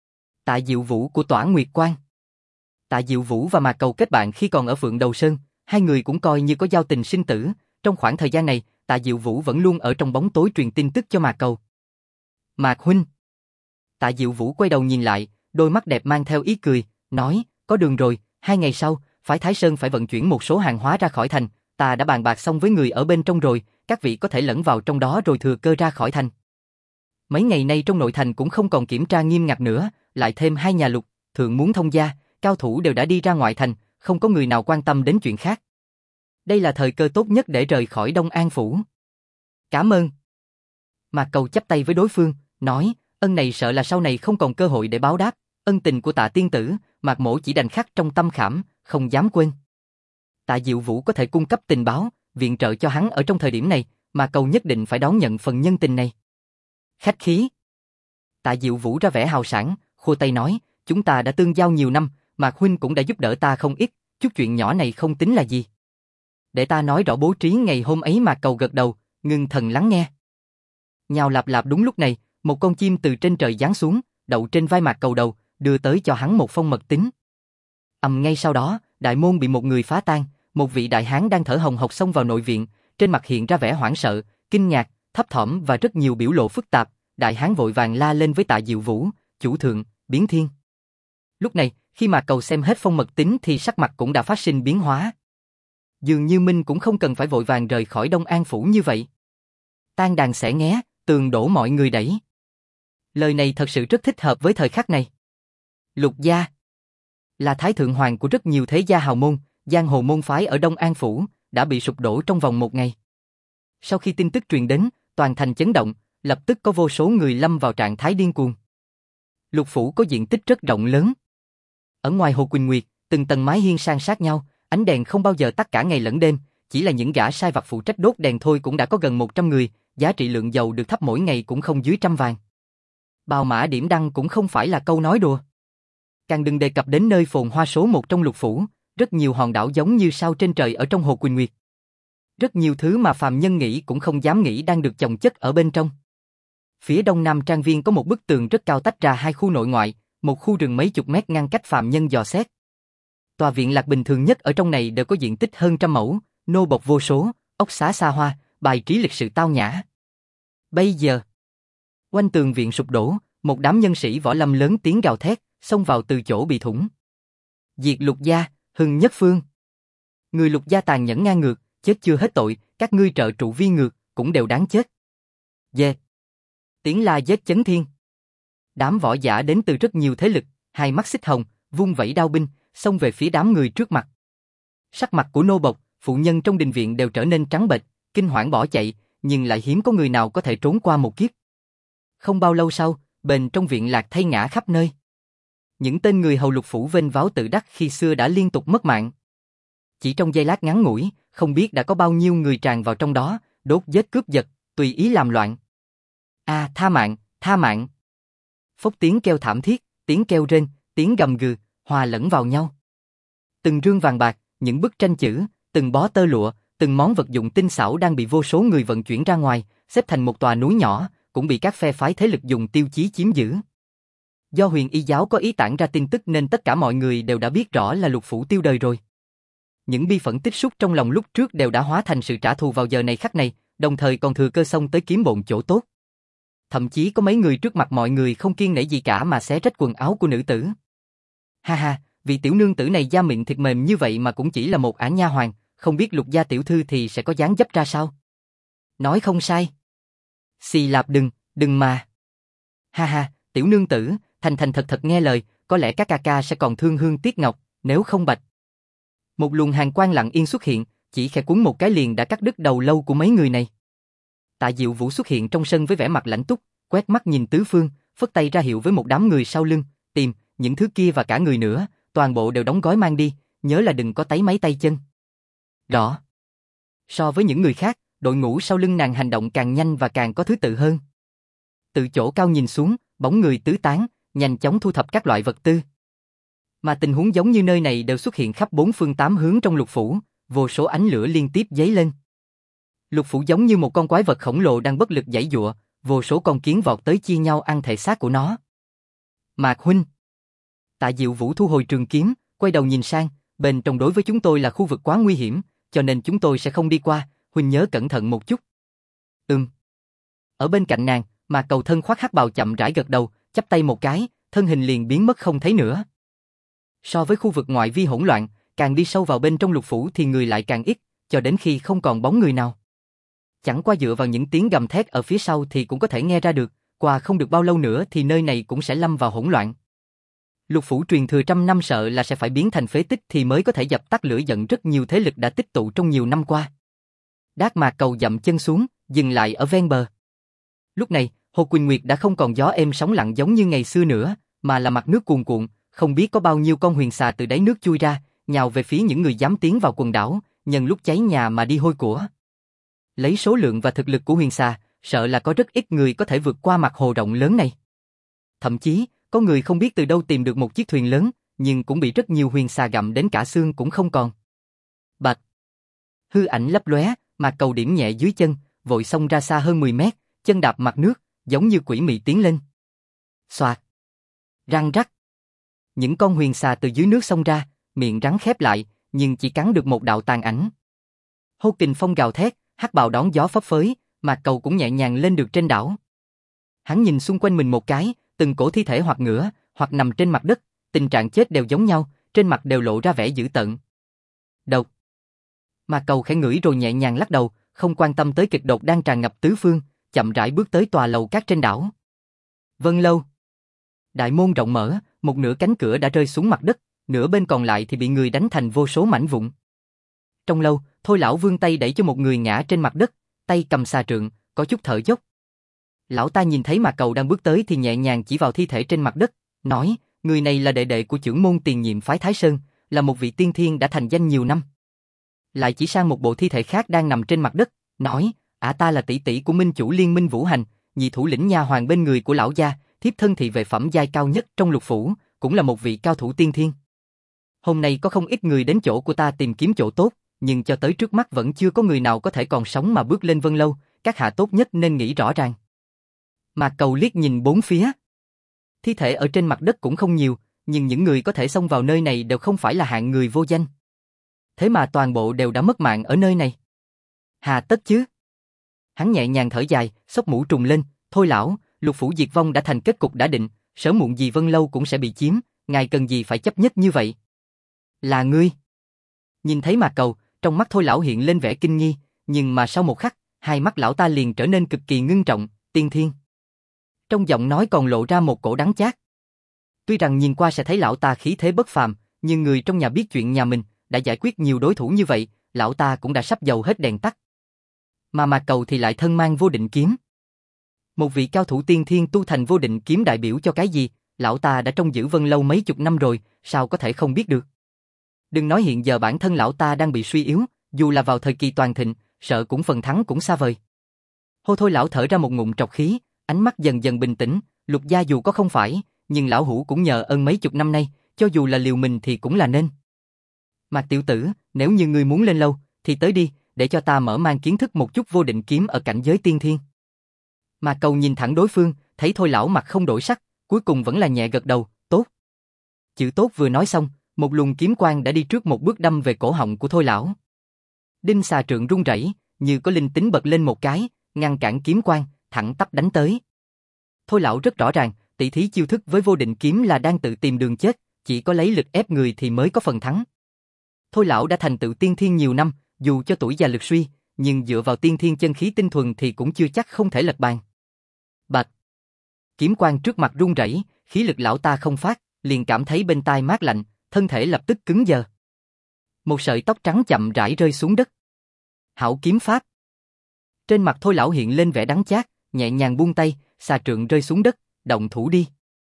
Tạ Diệu Vũ của Tỏa Nguyệt Quan. Tạ Diệu Vũ và Mạc Cầu kết bạn khi còn ở Phượng Đầu Sơn, hai người cũng coi như có giao tình sinh tử. Trong khoảng thời gian này, Tạ Diệu Vũ vẫn luôn ở trong bóng tối truyền tin tức cho Mạc Cầu. Mạc huynh. Tạ Diệu Vũ quay đầu nhìn lại, đôi mắt đẹp mang theo ý cười, nói, có đường rồi, 2 ngày sau, phái Thái Sơn phải vận chuyển một số hàng hóa ra khỏi thành, ta đã bàn bạc xong với người ở bên trong rồi, các vị có thể lẫn vào trong đó rồi thừa cơ ra khỏi thành. Mấy ngày nay trong nội thành cũng không còn kiểm tra nghiêm ngặt nữa, lại thêm 2 nhà Lục, Thượng muốn thông gia, cao thủ đều đã đi ra ngoại thành, không có người nào quan tâm đến chuyện khác. Đây là thời cơ tốt nhất để rời khỏi Đông An Phủ. Cảm ơn. Mạc Cầu chắp tay với đối phương, nói, ân này sợ là sau này không còn cơ hội để báo đáp, ân tình của Tạ tiên tử, Mạc mỗ chỉ đành khắc trong tâm khảm, không dám quên. Tạ Diệu Vũ có thể cung cấp tình báo, viện trợ cho hắn ở trong thời điểm này, Mạc Cầu nhất định phải đón nhận phần nhân tình này. Khách khí. Tạ Diệu Vũ ra vẻ hào sảng, khua tay nói, chúng ta đã tương giao nhiều năm, Mạc huynh cũng đã giúp đỡ ta không ít, chút chuyện nhỏ này không tính là gì. Để ta nói rõ bố trí ngày hôm ấy. Mạc Cầu gật đầu, ngưng thần lắng nghe. Nhào lạp lạp, đúng lúc này, một con chim từ trên trời giáng xuống, đậu trên vai Mạc Cầu đầu, đưa tới cho hắn một phong mật tín. Ngay sau đó, đại môn bị một người phá tan, một vị đại hán đang thở hồng hộc xông vào nội viện, trên mặt hiện ra vẻ hoảng sợ, kinh ngạc, thấp thỏm và rất nhiều biểu lộ phức tạp. Đại hán vội vàng la lên với Tạ Diệu Vũ, chủ thượng, biến thiên. Lúc này, khi Mạc Cầu xem hết phong mật tín thì sắc mặt cũng đã phát sinh biến hóa. Dường như Minh cũng không cần phải vội vàng rời khỏi Đông An Phủ như vậy. Tan đàn xẻ nghé, tường đổ mọi người đẩy. Lời này thật sự rất thích hợp với thời khắc này. Lục gia là thái thượng hoàng của rất nhiều thế gia hào môn, giang hồ môn phái ở Đông An Phủ, đã bị sụp đổ trong vòng 1 ngày. Sau khi tin tức truyền đến, toàn thành chấn động, lập tức có vô số người lâm vào trạng thái điên cuồng. Lục phủ có diện tích rất rộng lớn. Ở ngoài Hồ Quỳnh Nguyệt, từng tầng mái hiên san sát nhau, ánh đèn không bao giờ tắt cả ngày lẫn đêm, chỉ là những gã sai vặt phụ trách đốt đèn thôi cũng đã có gần 100 người, giá trị lượng dầu được thắp mỗi ngày cũng không dưới 100 vàng. Bào mã điểm đăng cũng không phải là câu nói đùa. Càng đừng đề cập đến nơi phồn hoa số 1 trong lục phủ, rất nhiều hòn đảo giống như sao trên trời ở trong Hồ Quỳnh Nguyệt. Rất nhiều thứ mà phàm nhân nghĩ cũng không dám nghĩ đang được chồng chất ở bên trong. Phía đông nam trang viên có một bức tường rất cao tách ra 2 khu nội ngoại, một khu rừng mấy chục mét ngăn cách phàm nhân dò xét. Tòa viện lạc bình thường nhất ở trong này đều có diện tích hơn 100 mẫu, nô bộc vô số, ốc xá xa hoa, bài trí lịch sự tao nhã. Bây giờ, quanh tường viện sụp đổ, một đám nhân sĩ võ lâm lớn tiếng gào thét, xông vào từ chỗ bị thủng. Diệt Lục gia, hưng nhất phương. Người Lục gia tàn nhẫn ngang ngược, chết chưa hết tội, các ngươi trợ trụ vi ngược, cũng đều đáng chết. Dê. Tiếng la giết chấn thiên. Đám võ giả đến từ rất nhiều thế lực, hai mắt xích hồng, vung vẩy đao binh, xông về phía đám người trước mặt. Sắc mặt của nô bộc, phụ nhân trong đình viện đều trở nên trắng bệch, kinh hoảng bỏ chạy, nhưng lại hiếm có người nào có thể trốn qua một kiếp. Không bao lâu sau, bên trong viện lạc thay ngã khắp nơi. Những tên người hầu lục phủ vênh váo tự đắc khi xưa đã liên tục mất mạng. Chỉ trong giây lát ngắn ngủi, không biết đã có bao nhiêu người tràn vào trong đó, đốt giết cướp giật, tùy ý làm loạn. Tha mạng, tha mạng. Phốc tiếng kêu thảm thiết, tiếng kêu rên, tiếng gầm gừ, hòa lẫn vào nhau. Từng rương vàng bạc, những bức tranh chữ, từng bó tơ lụa, từng món vật dụng tinh xảo đang bị vô số người vận chuyển ra ngoài, xếp thành một tòa núi nhỏ, cũng bị các phe phái thế lực dùng tiêu chí chiếm giữ. Do Huyền Y giáo có ý tản ra tin tức nên tất cả mọi người đều đã biết rõ là lục phủ tiêu đời rồi. Những bi phẫn tích xúc trong lòng lúc trước đều đã hóa thành sự trả thù vào giờ này khắc này, đồng thời còn thừa cơ xông tới kiếm bộn chỗ tốt. Thậm chí có mấy người trước mặt mọi người không kiêng nể gì cả mà xé rách quần áo của nữ tử. Ha ha, vị tiểu nương tử này da mịn thịt mềm như vậy mà cũng chỉ là một ả nha hoàn, không biết Lục gia tiểu thư thì sẽ có dáng dấp ra sao. Nói không sai. Xì lạp đừng mà. Ha ha, tiểu nương tử, thành thật nghe lời, có lẽ các ca ca sẽ còn thương hương tiếc ngọc, nếu không bạch. Một luồng hàn quang lặng yên xuất hiện, chỉ khẽ cuốn một cái liền đã cắt đứt đầu lâu của mấy người này. Tạ Diệu Vũ xuất hiện trong sân với vẻ mặt lãnh túc, quét mắt nhìn tứ phương, phất tay ra hiệu với một đám người sau lưng, tìm, những thứ kia và cả người nữa, toàn bộ đều đóng gói mang đi, nhớ là đừng có táy máy tay chân. Rõ. So với những người khác, đội ngũ sau lưng nàng hành động càng nhanh và càng có thứ tự hơn. Từ chỗ cao nhìn xuống, bóng người tứ tán, nhanh chóng thu thập các loại vật tư. Mà tình huống giống như nơi này đều xuất hiện khắp 4 phương 8 hướng trong lục phủ, vô số ánh lửa liên tiếp giấy lên. Lục phủ giống như một con quái vật khổng lồ đang bất lực giãy giụa, vô số con kiến vọt tới chia nhau ăn thể xác của nó. Mạc huynh. Tạ Diệu Vũ thu hồi trường kiếm, quay đầu nhìn sang, bên trong đối với chúng tôi là khu vực quá nguy hiểm, cho nên chúng tôi sẽ không đi qua, huynh nhớ cẩn thận một chút. Ở bên cạnh nàng, Mạc Cầu thân khoác hắc bào chậm rãi gật đầu, chắp tay một cái, thân hình liền biến mất không thấy nữa. So với khu vực ngoại vi hỗn loạn, càng đi sâu vào bên trong lục phủ thì người lại càng ít, cho đến khi không còn bóng người nào. Chẳng qua dựa vào những tiếng gầm thét ở phía sau thì cũng có thể nghe ra được, qua không được bao lâu nữa thì nơi này cũng sẽ lâm vào hỗn loạn. Lục phủ truyền thừa trăm năm sợ là sẽ phải biến thành phế tích thì mới có thể dập tắt lửa giận rất nhiều thế lực đã tích tụ trong nhiều năm qua. Đát Mạc Cầu dậm chân xuống, dừng lại ở ven bờ. Lúc này, Hồ Quỳnh Nguyệt đã không còn gió êm sóng lặng giống như ngày xưa nữa, mà là mặt nước cuồn cuộn, không biết có bao nhiêu con huyền xà từ đáy nước chui ra, nhào về phía những người dám tiến vào quần đảo, nhân lúc cháy nhà mà đi hôi của. Lấy số lượng và thực lực của huyền xà, sợ là có rất ít người có thể vượt qua mặt hồ rộng lớn này. Thậm chí, có người không biết từ đâu tìm được một chiếc thuyền lớn, nhưng cũng bị rất nhiều huyền xà gặm đến cả xương cũng không còn. Bạch! Hư ảnh lấp lóe, Mạc Cầu điểm nhẹ dưới chân, vội xông ra xa hơn 10 mét, chân đạp mặt nước, giống như quỷ mị tiến lên. Xoạt! Răng rắc! Những con huyền xà từ dưới nước xông ra, miệng rắn khép lại, nhưng chỉ cắn được một đạo tàn ảnh. Hô kình phong gào thét, hắc bào đón gió phấp phới, Mạc Cầu cũng nhẹ nhàng lên được trên đảo. Hắn nhìn xung quanh mình một cái, từng cổ thi thể hoặc ngửa, hoặc nằm trên mặt đất, tình trạng chết đều giống nhau, trên mặt đều lộ ra vẻ dữ tợn. Độc. Mạc Cầu khẽ ngửi rồi nhẹ nhàng lắc đầu, không quan tâm tới kịch độc đang tràn ngập tứ phương, chậm rãi bước tới tòa lầu cát trên đảo. Vân Lâu. Đại môn rộng mở, một nửa cánh cửa đã rơi xuống mặt đất, nửa bên còn lại thì bị người đánh thành vô số mảnh vụn. Trong lâu, Thôi lão vươn tay đẩy cho một người ngã trên mặt đất, tay cầm xà trượng, có chút thở dốc. Lão ta nhìn thấy Mạc Cầu đang bước tới thì nhẹ nhàng chỉ vào thi thể trên mặt đất, nói, người này là đệ đệ của trưởng môn tiền nhiệm phái Thái Sơn, là một vị tiên thiên đã thành danh nhiều năm. Lại chỉ sang một bộ thi thể khác đang nằm trên mặt đất, nói, ta là tỷ tỷ của minh chủ liên minh Vũ Hành, nhị thủ lĩnh nha hoàn bên người của lão gia, thiếp thân thị vệ phẩm giai cao nhất trong lục phủ, cũng là một vị cao thủ tiên thiên. Hôm nay có không ít người đến chỗ của ta tìm kiếm chỗ tốt, nhưng cho tới trước mắt vẫn chưa có người nào có thể còn sống mà bước lên Vân Lâu, các hạ tốt nhất nên nghĩ rõ ràng. Mạc Cầu liếc nhìn bốn phía. Thi thể ở trên mặt đất cũng không nhiều, nhưng những người có thể xông vào nơi này đều không phải là hạng người vô danh. Thế mà toàn bộ đều đã mất mạng ở nơi này. Hà tất chứ? Hắn nhẹ nhàng thở dài, xốc mũ trùng lên, thôi lão, lục phủ diệt vong đã thành kết cục đã định, sớm muộn gì Vân Lâu cũng sẽ bị chiếm, ngài cần gì phải chấp nhất như vậy? Là ngươi. Nhìn thấy Mạc Cầu, trong mắt Thôi lão hiện lên vẻ kinh nghi, nhưng mà sau một khắc, hai mắt lão ta liền trở nên cực kỳ ngưng trọng, tiên thiên. Trong giọng nói còn lộ ra một cổ đắng chát. Tuy rằng nhìn qua sẽ thấy lão ta khí thế bất phàm, nhưng người trong nhà biết chuyện nhà mình, đã giải quyết nhiều đối thủ như vậy, lão ta cũng đã sắp dầu hết đèn tắt. Mà Mạc Cầu thì lại thân mang vô định kiếm. Một vị cao thủ tiên thiên tu thành vô định kiếm đại biểu cho cái gì, lão ta đã trông giữ Vân Lâu mấy chục năm rồi, sao có thể không biết được. Đừng nói hiện giờ bản thân lão ta đang bị suy yếu, dù là vào thời kỳ toàn thịnh, sợ cũng phần thắng cũng xa vời. Hô Thôi lão thở ra một ngụm trọc khí, ánh mắt dần dần bình tĩnh, Lục gia dù có không phải, nhưng lão hủ cũng nhờ ơn mấy chục năm nay, cho dù là liều mình thì cũng là nên. Mạc tiểu tử, nếu như ngươi muốn lên lâu, thì tới đi, để cho ta mở mang kiến thức một chút vô định kiếm ở cảnh giới tiên thiên. Mạc Cầu nhìn thẳng đối phương, thấy Thôi lão mặt không đổi sắc, cuối cùng vẫn là nhẹ gật đầu, tốt. Chữ tốt vừa nói xong, một luồng kiếm quang đã đi trước một bước đâm về cổ họng của Thôi lão. Đinh xà trượng rung rẩy, như có linh tính bật lên một cái, ngăn cản kiếm quang, thẳng tắp đánh tới. Thôi lão rất rõ ràng, tỷ thí chiêu thức với vô định kiếm là đang tự tìm đường chết, chỉ có lấy lực ép người thì mới có phần thắng. Thôi lão đã thành tựu tiên thiên nhiều năm, dù cho tuổi già lực suy, nhưng dựa vào tiên thiên chân khí tinh thuần thì cũng chưa chắc không thể lật bàn. Bạch! Kiếm quang trước mặt rung rẩy, khí lực lão ta không phát, liền cảm thấy bên tai mát lạnh, thân thể lập tức cứng đờ. Một sợi tóc trắng chậm rãi rơi xuống đất. Hảo kiếm pháp. Trên mặt Thôi lão hiện lên vẻ đắng chát, nhẹ nhàng buông tay, xà trượng rơi xuống đất, động thủ đi.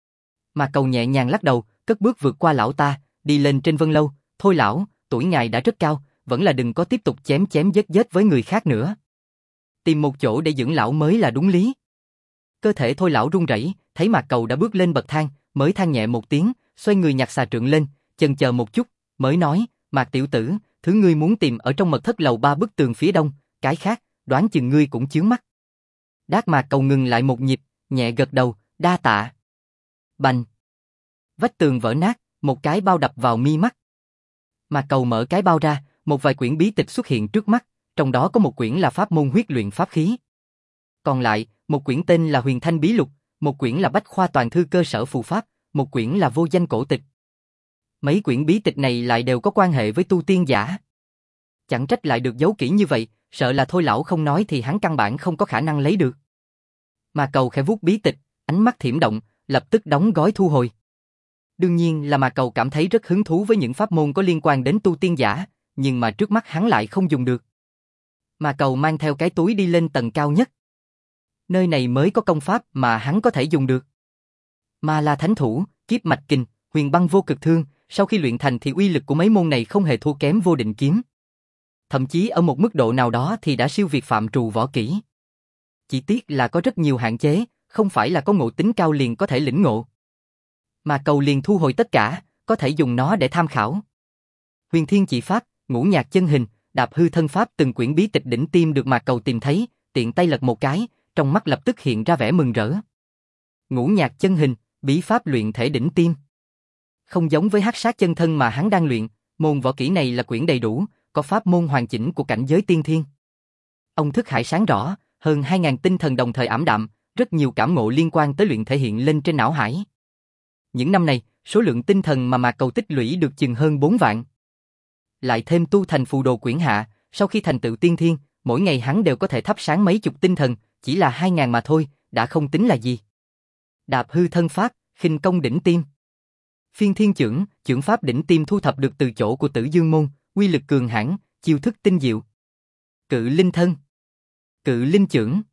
Mạc Cầu nhẹ nhàng lắc đầu, cất bước vượt qua lão ta, đi lên trên Vân Lâu. Thôi lão, tuổi ngài đã rất cao, vẫn là đừng có tiếp tục chém chém giết giết với người khác nữa. tìm một chỗ để dưỡng lão mới là đúng lý. Cơ thể Thôi lão run rẩy, thấy Mạc Cầu đã bước lên bậc thang, mới than nhẹ một tiếng, xoay người nhặt xà trượng lên, chần chờ một chút, mới nói, Mạc tiểu tử, thứ ngươi muốn tìm ở trong mật thất lầu 3 bức tường phía đông, cái khác, đoán chừng ngươi cũng chướng mắt. Đát Mạc Cầu ngừng lại một nhịp, nhẹ gật đầu, đa tạ. Bành! Vách tường vỡ nát, một cái bao đập vào mi mắt. Mạc Cầu mở cái bao ra, một vài quyển bí tịch xuất hiện trước mắt, trong đó có một quyển là pháp môn huyết luyện pháp khí. Còn lại, một quyển tên là Huyền Thanh Bí Lục, một quyển là Bách Khoa Toàn Thư Cơ Sở Phù Pháp, một quyển là Vô Danh Cổ Tịch. Mấy quyển bí tịch này lại đều có quan hệ với tu tiên giả. Chẳng trách lại được giấu kỹ như vậy, sợ là Thôi lão không nói thì hắn căn bản không có khả năng lấy được. Mạc Cầu khẽ vuốt bí tịch, ánh mắt thiểm động, lập tức đóng gói thu hồi. Đương nhiên là Mạc Cầu cảm thấy rất hứng thú với những pháp môn có liên quan đến tu tiên giả, nhưng mà trước mắt hắn lại không dùng được. Mạc Cầu mang theo cái túi đi lên tầng cao nhất. Nơi này mới có công pháp mà hắn có thể dùng được. Ma La Thánh Thủ, Kiếp Mạch Kình, Huyền Băng Vô Cực Thương, sau khi luyện thành thì uy lực của mấy môn này không hề thua kém Vô Định Kiếm. Thậm chí ở một mức độ nào đó thì đã siêu việt phạm trù võ kỹ. Chỉ tiếc là có rất nhiều hạn chế, không phải là có ngộ tính cao liền có thể lĩnh ngộ. Mạc Cầu liền thu hồi tất cả, có thể dùng nó để tham khảo. Huyền Thiên Chỉ Pháp, Ngũ Nhạc Chân Hình, Đạp Hư Thân Pháp, từng quyển bí tịch đỉnh tiêm được Mạc Cầu tìm thấy, tiện tay lật một cái, trong mắt lập tức hiện ra vẻ mừng rỡ. Ngũ Nhạc Chân Hình, bí pháp luyện thể đỉnh tiêm. Không giống với Hắc Sát Chân Thân mà hắn đang luyện, môn võ kỹ này là quyển đầy đủ, có pháp môn hoàn chỉnh của cảnh giới tiên thiên. Ông thức hải sáng rõ, hơn 2000 tinh thần đồng thời ảm đạm, rất nhiều cảm ngộ liên quan tới luyện thể hiện lên trên não hải. Những năm này, số lượng tinh thần mà Mạc Cầu tích lũy được chừng hơn 4 vạn. Lại thêm tu thành phù đồ quyển hạ, sau khi thành tựu tiên thiên, mỗi ngày hắn đều có thể thắp sáng mấy chục tinh thần, chỉ là 2000 mà thôi, đã không tính là gì. Đạp Hư Thân Pháp, khinh công đỉnh tiêm. Phiên Thiên Chưởng, chưởng pháp đỉnh tiêm thu thập được từ chỗ của Tử Dương môn, uy lực cường hãn, chiêu thức tinh diệu. Cự Linh Thân, Cự Linh Chưởng.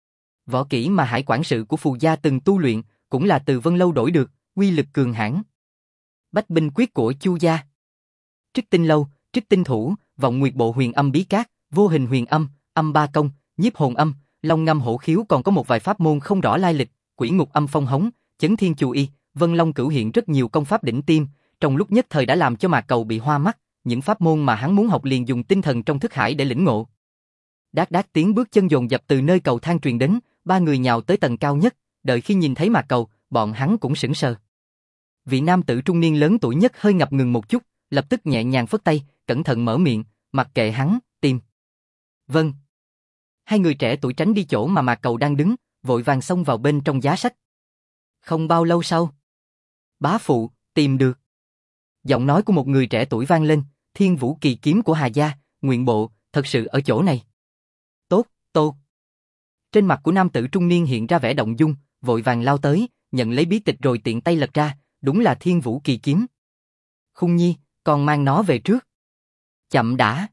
Võ kỹ mà Hải quản sự của Phù gia từng tu luyện, cũng là từ Vân Lâu đổi được, uy lực cường hãn. Bách binh quyết của Chu gia. Trích Tinh Lâu, Trích Tinh Thủ, Vọng Nguyệt Bộ Huyền Âm Bí Cát, Vô Hình Huyền Âm, Âm Ba Công, Nhiếp Hồn Âm, Long Ngâm Hổ Khiếu, còn có một vài pháp môn không rõ lai lịch, Quỷ Ngục Âm Phong Hống, Chấn Thiên Chu Y, Vân Long Cửu hiện rất nhiều công pháp đỉnh tiêm, trong lúc nhất thời đã làm cho Mạc Cầu bị hoa mắt, những pháp môn mà hắn muốn học liền dùng tinh thần trong thức hải để lĩnh ngộ. Đát đát tiếng bước chân dồn dập từ nơi cầu thang truyền đến, ba người nhào tới tầng cao nhất, đợi khi nhìn thấy Mạc Cầu, bọn hắn cũng sững sờ. Vị nam tử trung niên lớn tuổi nhất hơi ngập ngừng một chút, lập tức nhẹ nhàng phất tay, cẩn thận mở miệng, mặc kệ hắn, tìm. Vâng. Hai người trẻ tuổi tránh đi chỗ mà Mạc Cầu đang đứng, vội vàng xông vào bên trong giá sách. Không bao lâu sau, bá phụ, tìm được. Giọng nói của một người trẻ tuổi vang lên, Thiên Vũ Kỳ Kiếm của Hà gia, nguyện bộ, thật sự ở chỗ này. Tốt, tốt. Trên mặt của nam tử trung niên hiện ra vẻ động dung, vội vàng lao tới, nhận lấy bí tịch rồi tiện tay lật ra, đúng là Thiên Vũ Kỳ Kiếm. Khung Nhi, còn mang nó về trước. Chậm đã.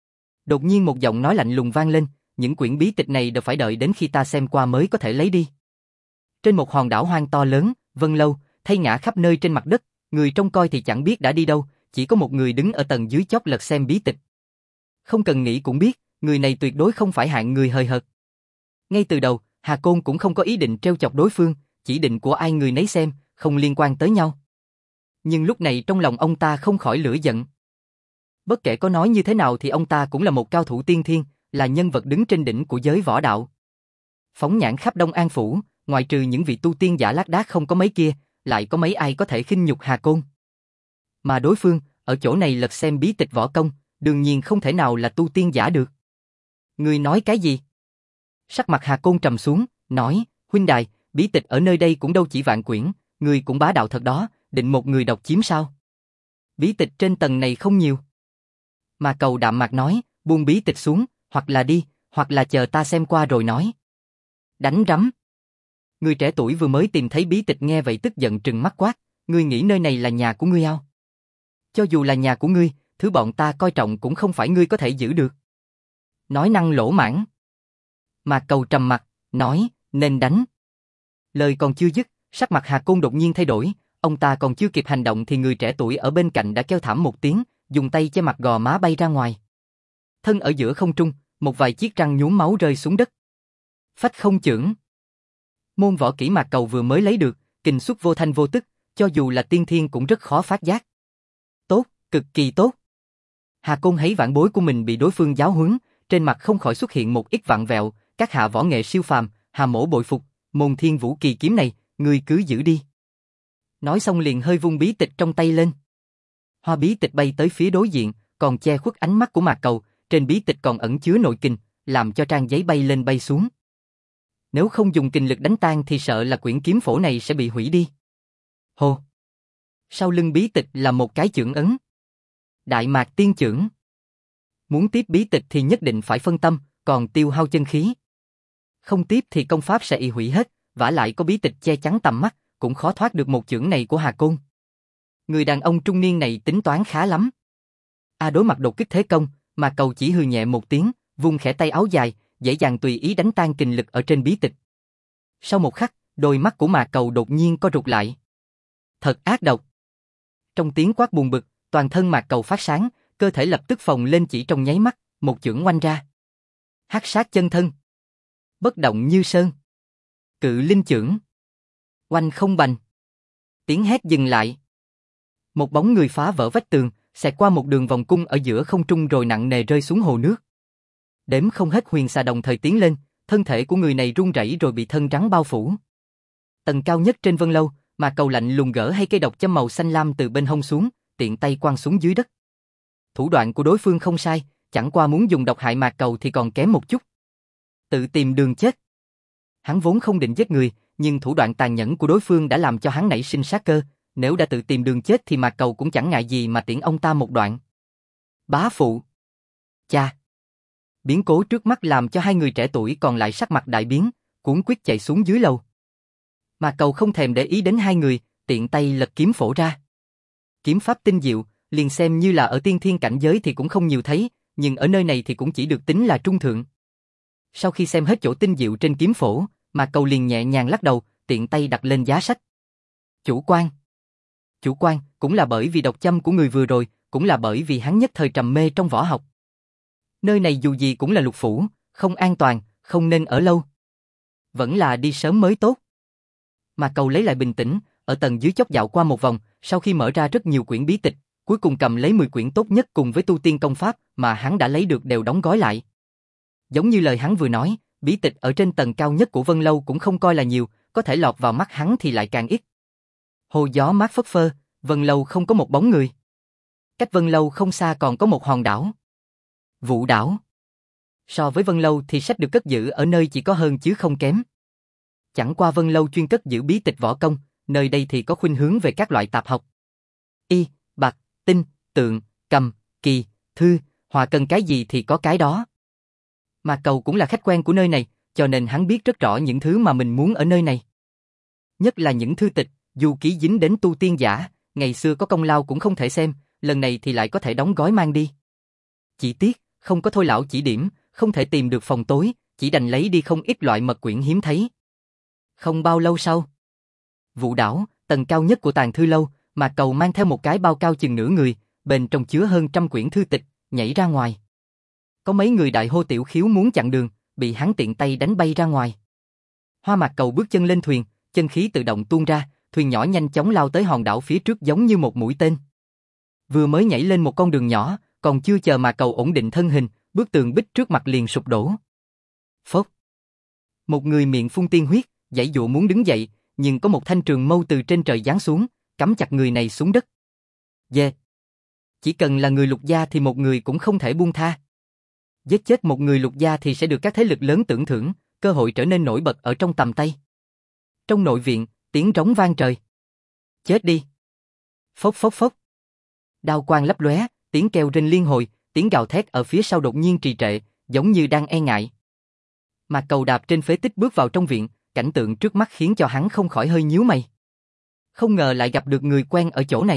Đột nhiên một giọng nói lạnh lùng vang lên, những quyển bí tịch này đều phải đợi đến khi ta xem qua mới có thể lấy đi. Trên một hòn đảo hoang to lớn, Vân Lâu, thay ngã khắp nơi trên mặt đất, người trông coi thì chẳng biết đã đi đâu, chỉ có một người đứng ở tầng dưới chót lật xem bí tịch. Không cần nghĩ cũng biết, người này tuyệt đối không phải hạng người hời hợt. Ngay từ đầu, Hà Côn cũng không có ý định trêu chọc đối phương, chỉ định của ai người nấy xem, không liên quan tới nhau. Nhưng lúc này trong lòng ông ta không khỏi lửa giận. Bất kể có nói như thế nào thì ông ta cũng là một cao thủ tiên thiên, là nhân vật đứng trên đỉnh của giới võ đạo. Phóng nhãn khắp Đông An Phủ, ngoại trừ những vị tu tiên giả lác đác không có mấy kia, lại có mấy ai có thể khinh nhục Hà Côn. Mà đối phương, ở chỗ này lật xem bí tịch võ công, đương nhiên không thể nào là tu tiên giả được. Ngươi nói cái gì? Sắc mặt Hà Côn trầm xuống, nói, huynh đài, bí tịch ở nơi đây cũng đâu chỉ vạn quyển, ngươi cũng bá đạo thật đó, định một người độc chiếm sao? Bí tịch trên tầng này không nhiều. Mà Cầu đạm mạc nói, buông bí tịch xuống, hoặc là đi, hoặc là chờ ta xem qua rồi nói. Đánh rắm. Người trẻ tuổi vừa mới tìm thấy bí tịch nghe vậy tức giận trừng mắt quát, ngươi nghĩ nơi này là nhà của ngươi ao? Cho dù là nhà của ngươi, thứ bọn ta coi trọng cũng không phải ngươi có thể giữ được. Nói năng lỗ mãng. Mà Cầu trầm mặt, nói, nên đánh. Lời còn chưa dứt, sắc mặt Hà Côn đột nhiên thay đổi, ông ta còn chưa kịp hành động thì người trẻ tuổi ở bên cạnh đã kêu thảm một tiếng, dùng tay che mặt gò má bay ra ngoài. Thân ở giữa không trung, một vài chiếc răng nhuốm máu rơi xuống đất. Phách không chưởng. Môn võ kỹ Mạc Cầu vừa mới lấy được, kình xuất vô thanh vô tức, cho dù là tiên thiên cũng rất khó phát giác. Tốt, cực kỳ tốt. Hà Côn thấy vãn bối của mình bị đối phương giáo huấn, trên mặt không khỏi xuất hiện một ít vặn vẹo, các hạ võ nghệ siêu phàm, Hà mỗ bội phục, môn Thiên Vũ Kỳ kiếm này, ngươi cứ giữ đi. Nói xong liền hơi vung bí tịch trong tay lên. Hoa bí tịch bay tới phía đối diện, còn che khuất ánh mắt của Mạc Cầu, trên bí tịch còn ẩn chứa nội kình, làm cho trang giấy bay lên bay xuống. Nếu không dùng kình lực đánh tan thì sợ là quyển kiếm phổ này sẽ bị hủy đi. Hô! Sau lưng bí tịch là một cái chưởng ấn. Đại Mạc Tiên Chưởng. Muốn tiếp bí tịch thì nhất định phải phân tâm, còn tiêu hao chân khí. Không tiếp thì công pháp sẽ y hủy hết, vả lại có bí tịch che chắn tầm mắt, cũng khó thoát được một chưởng này của Hà Côn. Người đàn ông trung niên này tính toán khá lắm. Đối mặt đột kích thế công, Mạc Cầu chỉ hừ nhẹ một tiếng, vung khẽ tay áo dài, dễ dàng tùy ý đánh tan kình lực ở trên bí tịch. Sau một khắc, đôi mắt của Mạc Cầu đột nhiên co rụt lại. Thật ác độc. Trong tiếng quát buồn bực, toàn thân Mạc Cầu phát sáng, cơ thể lập tức phồng lên chỉ trong nháy mắt, một chưởng oanh ra. Hắc sát chân thân. Bất động như sơn. Cự linh chưởng. Oanh không bành. Tiếng hét dừng lại. Một bóng người phá vỡ vách tường, xẹt qua một đường vòng cung ở giữa không trung rồi nặng nề rơi xuống hồ nước. Đếm không hết huyền xà đồng thời tiến lên, thân thể của người này run rẩy rồi bị thân rắn bao phủ. Tầng cao nhất trên Vân Lâu, Mạc Cầu lạnh lùng gỡ hai cây độc châm màu xanh lam từ bên hông xuống, tiện tay quăng xuống dưới đất. Thủ đoạn của đối phương không sai, chẳng qua muốn dùng độc hại Mạc Cầu thì còn kém một chút. Tự tìm đường chết. Hắn vốn không định giết người, nhưng thủ đoạn tàn nhẫn của đối phương đã làm cho hắn nảy sinh sát cơ, nếu đã tự tìm đường chết thì Mạc Cầu cũng chẳng ngại gì mà tiễn ông ta một đoạn. Bá phụ. Cha. Biến cố trước mắt làm cho hai người trẻ tuổi còn lại sắc mặt đại biến, cuống quýt chạy xuống dưới lầu. Mạc Cầu không thèm để ý đến hai người, tiện tay lật kiếm phổ ra. Kiếm pháp tinh diệu, liền xem như là ở tiên thiên cảnh giới thì cũng không nhiều thấy, nhưng ở nơi này thì cũng chỉ được tính là trung thượng. Sau khi xem hết chỗ tinh diệu trên kiếm phổ, Mạc Cầu liền nhẹ nhàng lắc đầu, tiện tay đặt lên giá sách. Chủ quan. Chủ quan, cũng là bởi vì độc châm của người vừa rồi, cũng là bởi vì hắn nhất thời trầm mê trong võ học. Nơi này dù gì cũng là lục phủ, không an toàn, không nên ở lâu. Vẫn là đi sớm mới tốt. Mạc Cầu lấy lại bình tĩnh, ở tầng dưới chốc dạo qua một vòng, sau khi mở ra rất nhiều quyển bí tịch, cuối cùng cầm lấy 10 quyển tốt nhất cùng với tu tiên công pháp mà hắn đã lấy được đều đóng gói lại. Giống như lời hắn vừa nói, bí tịch ở trên tầng cao nhất của Vân Lâu cũng không coi là nhiều, có thể lọt vào mắt hắn thì lại càng ít. Hồ gió mát phất phơ, Vân Lâu không có một bóng người. Cách Vân Lâu không xa còn có một hòn đảo. Vũ đảo. So với Vân Lâu thì sách được cất giữ ở nơi chỉ có hơn chứ không kém. Chẳng qua Vân Lâu chuyên cất giữ bí tịch võ công, nơi đây thì có khuynh hướng về các loại tạp học. Y, bạc, tinh, tượng, cầm, kỳ, thư, hòa cần cái gì thì có cái đó. Mạc Cầu cũng là khách quen của nơi này, cho nên hắn biết rất rõ những thứ mà mình muốn ở nơi này. Nhất là những thư tịch, dù ký dính đến tu tiên giả, ngày xưa có công lao cũng không thể xem, lần này thì lại có thể đóng gói mang đi. Chỉ tiếc, không có Thôi lão chỉ điểm, không thể tìm được phòng tối, chỉ đành lấy đi không ít loại mật quyển hiếm thấy. Không bao lâu sau, Vũ đảo, tầng cao nhất của tàng thư lâu, Mạc Cầu mang theo một cái bao cao chừng nửa người, bên trong chứa hơn 100 quyển thư tịch, nhảy ra ngoài. Có mấy người đại hô tiểu khiếu muốn chặn đường, bị hắn tiện tay đánh bay ra ngoài. Hoa Mạc Cầu bước chân lên thuyền, chân khí tự động tuôn ra, thuyền nhỏ nhanh chóng lao tới hòn đảo phía trước giống như một mũi tên. Vừa mới nhảy lên một con đường nhỏ, còn chưa chờ Mạc Cầu ổn định thân hình, bức tường bích trước mặt liền sụp đổ. Phốc. Một người miệng phun tiên huyết, giãy giụa muốn đứng dậy, nhưng có một thanh trường mâu từ trên trời giáng xuống, cắm chặt người này xuống đất. Yeah. Chỉ cần là người Lục gia thì một người cũng không thể buông tha. Giết chết một người Lục gia thì sẽ được các thế lực lớn tưởng thưởng, cơ hội trở nên nổi bật ở trong tầm tay. Trong nội viện, tiếng rống vang trời. Chết đi. Phốc phốc phốc. Đao quang lấp lóe, tiếng kêu rên liên hồi, tiếng gào thét ở phía sau đột nhiên trì trệ, giống như đang e ngại. Mạc Cầu đạp trên phế tích bước vào trong viện, cảnh tượng trước mắt khiến cho hắn không khỏi hơi nhíu mày. Không ngờ lại gặp được người quen ở chỗ này.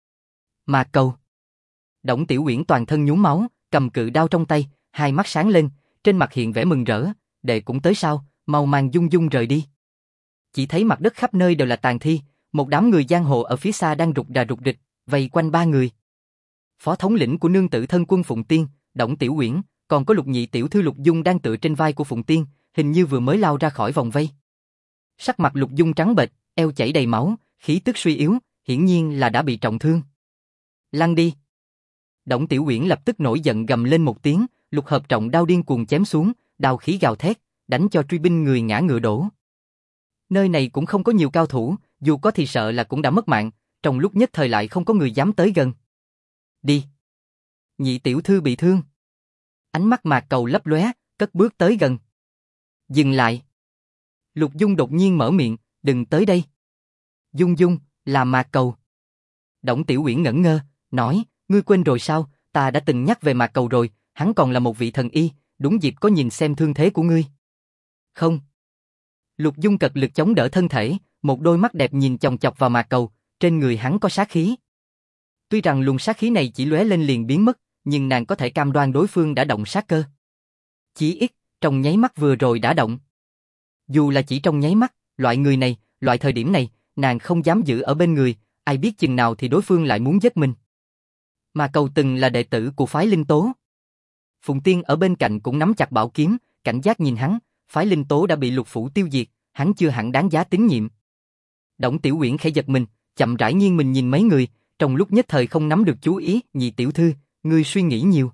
Mạc Cầu. Đổng Tiểu Uyển toàn thân nhuốm máu, cầm cự đao trong tay, hai mắt sáng lên, trên mặt hiện vẻ mừng rỡ, đệ cũng tới sao, mau mang dung dung rời đi. Chỉ thấy mặt đất khắp nơi đều là tàn thi, một đám người giang hồ ở phía xa đang rục rà rục rịch, vây quanh ba người. Phó thống lĩnh của nương tử thân quân Phụng Tiên, Đổng Tiểu Uyển, còn có Lục nhị tiểu thư Lục Dung đang tựa trên vai của Phụng Tiên, hình như vừa mới lao ra khỏi vòng vây. Sắc mặt Lục Dung trắng bệch, eo chảy đầy máu, khí tức suy yếu, hiển nhiên là đã bị trọng thương. Lăn đi! Đổng Tiểu Uyển lập tức nổi giận gầm lên một tiếng, lục hợp trọng đao điên cuồng chém xuống, đao khí gào thét, đánh cho truy binh người ngã ngựa đổ. Nơi này cũng không có nhiều cao thủ, dù có thì sợ là cũng đã mất mạng, trong lúc nhất thời lại không có người dám tới gần. Đi! Nhị tiểu thư bị thương. Ánh mắt Mạc Cầu lấp lóe, cất bước tới gần. Dừng lại! Lục Dung đột nhiên mở miệng, đừng tới đây. Dung Dung, là Mạc Cầu. Đổng Tiểu Uyển ngẩn ngơ, nói, ngươi quên rồi sao, ta đã từng nhắc về Mạc Cầu rồi, hắn còn là một vị thần y, đúng dịp có nhìn xem thương thế của ngươi. Không. Lục Dung cật lực chống đỡ thân thể, một đôi mắt đẹp nhìn chòng chọc vào Mạc Cầu, trên người hắn có sát khí. Tuy rằng luồng sát khí này chỉ lóe lên liền biến mất, nhưng nàng có thể cam đoan đối phương đã động sát cơ. Chỉ ít, trong nháy mắt vừa rồi đã động. Dù là chỉ trong nháy mắt, loại người này, loại thời điểm này, nàng không dám giữ ở bên người, ai biết chừng nào thì đối phương lại muốn giết mình. Mà Cầu từng là đệ tử của phái Linh Tố. Phụng Tiên ở bên cạnh cũng nắm chặt bảo kiếm, cảnh giác nhìn hắn, phái Linh Tố đã bị Lục phủ tiêu diệt, hắn chưa hẳn đáng giá tín nhiệm. Đổng Tiểu Uyển khẽ giật mình, chậm rãi nghiêng mình nhìn mấy người, trong lúc nhất thời không nắm được chú ý, nhị tiểu thư, ngươi suy nghĩ nhiều.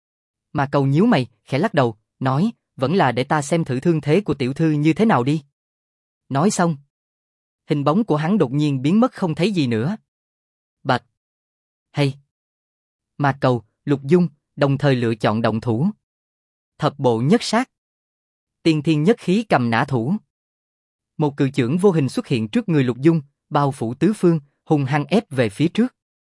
Mà Cầu nhíu mày, khẽ lắc đầu, nói, vẫn là để ta xem thử thương thế của tiểu thư như thế nào đi. Nói xong, hình bóng của hắn đột nhiên biến mất không thấy gì nữa. Bạch! Hay! Mạc Cầu, Lục Dung, đồng thời lựa chọn động thủ. Thập bộ nhất sát. Tiên thiên nhất khí cầm nã thủ. Một cự chưởng vô hình xuất hiện trước người Lục Dung, bao phủ tứ phương, hung hăng ép về phía trước.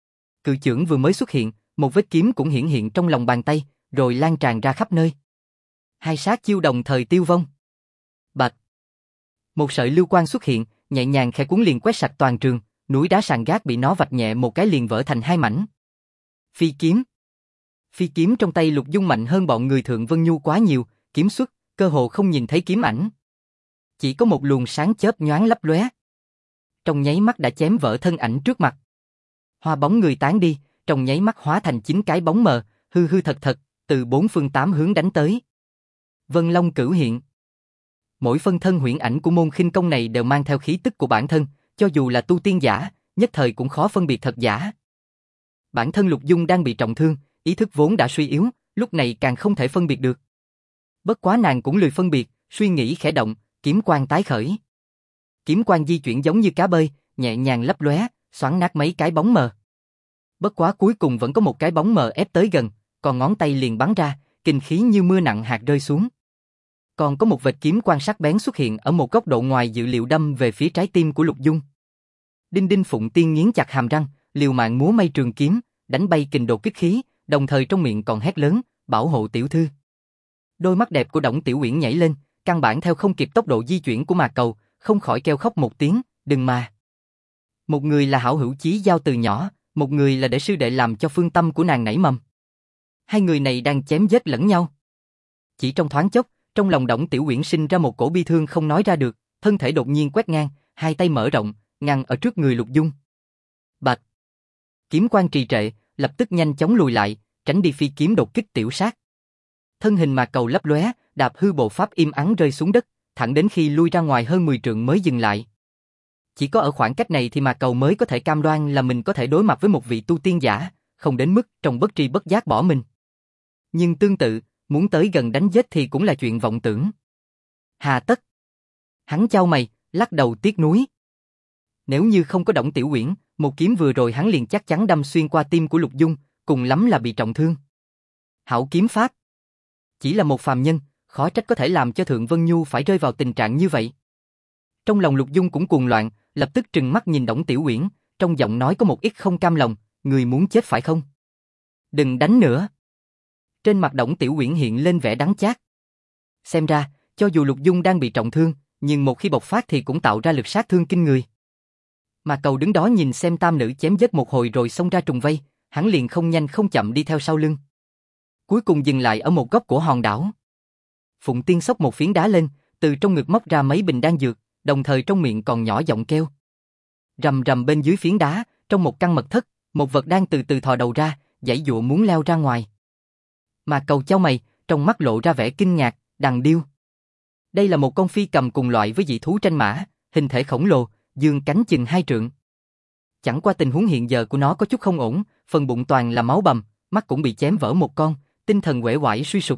Cự chưởng vừa mới xuất hiện, một vết kiếm cũng hiển hiện trong lòng bàn tay, rồi lan tràn ra khắp nơi. Hai sát chiêu đồng thời tiêu vong. Bạch! Một sợi lưu quang xuất hiện, nhẹ nhàng khẽ cuốn liền quét sạch toàn trường, núi đá sàn gác bị nó vạch nhẹ một cái liền vỡ thành hai mảnh. Phi kiếm. Phi kiếm trong tay Lục Dung mạnh hơn bọn người Thượng Vân Nhu quá nhiều, kiếm xuất, cơ hồ không nhìn thấy kiếm ảnh. Chỉ có một luồng sáng chớp nhoáng lấp lóe. Trong nháy mắt đã chém vỡ thân ảnh trước mặt. Hoa bóng người tán đi, trong nháy mắt hóa thành 9 cái bóng mờ, hư hư thật thật, từ 4 phương 8 hướng đánh tới. Vân Long cửu hiện. Mỗi phân thân huyễn ảnh của môn khinh công này đều mang theo khí tức của bản thân, cho dù là tu tiên giả, nhất thời cũng khó phân biệt thật giả. Bản thân Lục Dung đang bị trọng thương, ý thức vốn đã suy yếu, lúc này càng không thể phân biệt được. Bất quá nàng cũng lười phân biệt, suy nghĩ khẽ động, kiếm quang tái khởi. Kiếm quang di chuyển giống như cá bơi, nhẹ nhàng lấp lóe, xoắn nát mấy cái bóng mờ. Bất quá cuối cùng vẫn có một cái bóng mờ ép tới gần, còn ngón tay liền bắn ra, kinh khí như mưa nặng hạt rơi xuống. Còn có một vệt kiếm quang sắc bén xuất hiện ở một góc độ ngoài dự liệu đâm về phía trái tim của Lục Dung. Đinh Đinh Phụng Tiên nghiến chặt hàm răng, liều mạng múa may trường kiếm, đánh bay kình đột kích khí, đồng thời trong miệng còn hét lớn, bảo hộ tiểu thư. Đôi mắt đẹp của Đổng Tiểu Uyển nhảy lên, căn bản theo không kịp tốc độ di chuyển của Mạc Cầu, không khỏi kêu khóc một tiếng, đừng mà. Một người là hảo hữu chí giao từ nhỏ, một người là để sư đệ làm cho phương tâm của nàng nảy mầm. Hai người này đang chém giết lẫn nhau. Chỉ trong thoáng chốc, trong lòng Đổng Tiểu Uyển sinh ra một cổ bi thương không nói ra được, thân thể đột nhiên quét ngang, hai tay mở rộng, ngăn ở trước người Lục Dung. Bạch! Kiếm quang trì trệ, lập tức nhanh chóng lùi lại, tránh đi phi kiếm đột kích tiểu sát. Thân hình Mạc Cầu lấp lóe, đạp hư bộ pháp im ắng rơi xuống đất, thẳng đến khi lui ra ngoài hơn 10 trượng mới dừng lại. Chỉ có ở khoảng cách này thì Mạc Cầu mới có thể cam đoan là mình có thể đối mặt với một vị tu tiên giả, không đến mức trong bất tri bất giác bỏ mình. Nhưng tương tự, muốn tới gần đánh giết thì cũng là chuyện vọng tưởng. Hà tất. Hắn chau mày, lắc đầu tiếc nuối. Nếu như không có Đổng Tiểu Uyển, một kiếm vừa rồi hắn liền chắc chắn đâm xuyên qua tim của Lục Dung, cùng lắm là bị trọng thương. Hảo kiếm pháp. Chỉ là một phàm nhân, khó trách có thể làm cho Thượng Vân Nhu phải rơi vào tình trạng như vậy. Trong lòng Lục Dung cũng cuồng loạn, lập tức trừng mắt nhìn Đổng Tiểu Uyển, trong giọng nói có một ít không cam lòng, người muốn chết phải không? Đừng đánh nữa. Trên mặt Đổng Tiểu Uyển hiện lên vẻ đắng chát. Xem ra, cho dù Lục Dung đang bị trọng thương, nhưng một khi bộc phát thì cũng tạo ra lực sát thương kinh người. Mà Cầu đứng đó nhìn xem tam nữ chém giết một hồi rồi xông ra trùng vây, hắn liền không nhanh không chậm đi theo sau lưng. Cuối cùng dừng lại ở một góc của hòn đảo. Phụng Tiên xốc một phiến đá lên, từ trong ngực móc ra mấy bình đan dược, đồng thời trong miệng còn nhỏ giọng kêu. Rầm rầm bên dưới phiến đá, trong một căn mật thất, một vật đang từ từ thò đầu ra, giãy giụa muốn leo ra ngoài. Mà Cầu chau mày, trong mắt lộ ra vẻ kinh ngạc, đằng điêu. Đây là một con phi cầm cùng loại với dị thú tranh mã, hình thể khổng lồ, dương cánh chừng 2 trượng. Chẳng qua tình huống hiện giờ của nó có chút không ổn, phần bụng toàn là máu bầm, mắt cũng bị chém vỡ một con, tinh thần uể oải suy sụp.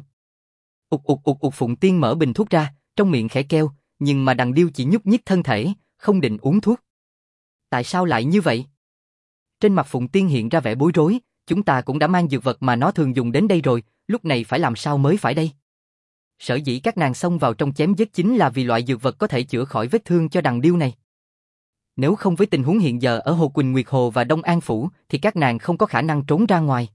Phụng Tiên mở bình thuốc ra, trong miệng khẽ kêu, nhưng mà đằng điêu chỉ nhúc nhích thân thể, không định uống thuốc. Tại sao lại như vậy? Trên mặt Phụng Tiên hiện ra vẻ bối rối, chúng ta cũng đã mang dược vật mà nó thường dùng đến đây rồi, lúc này phải làm sao mới phải đây? Sở dĩ các nàng xông vào trong chém giết chính là vì loại dược vật có thể chữa khỏi vết thương cho đằng điêu này. Nếu không với tình huống hiện giờ ở Hồ Quỳnh Nguyệt Hồ và Đông An Phủ thì các nàng không có khả năng trốn ra ngoài.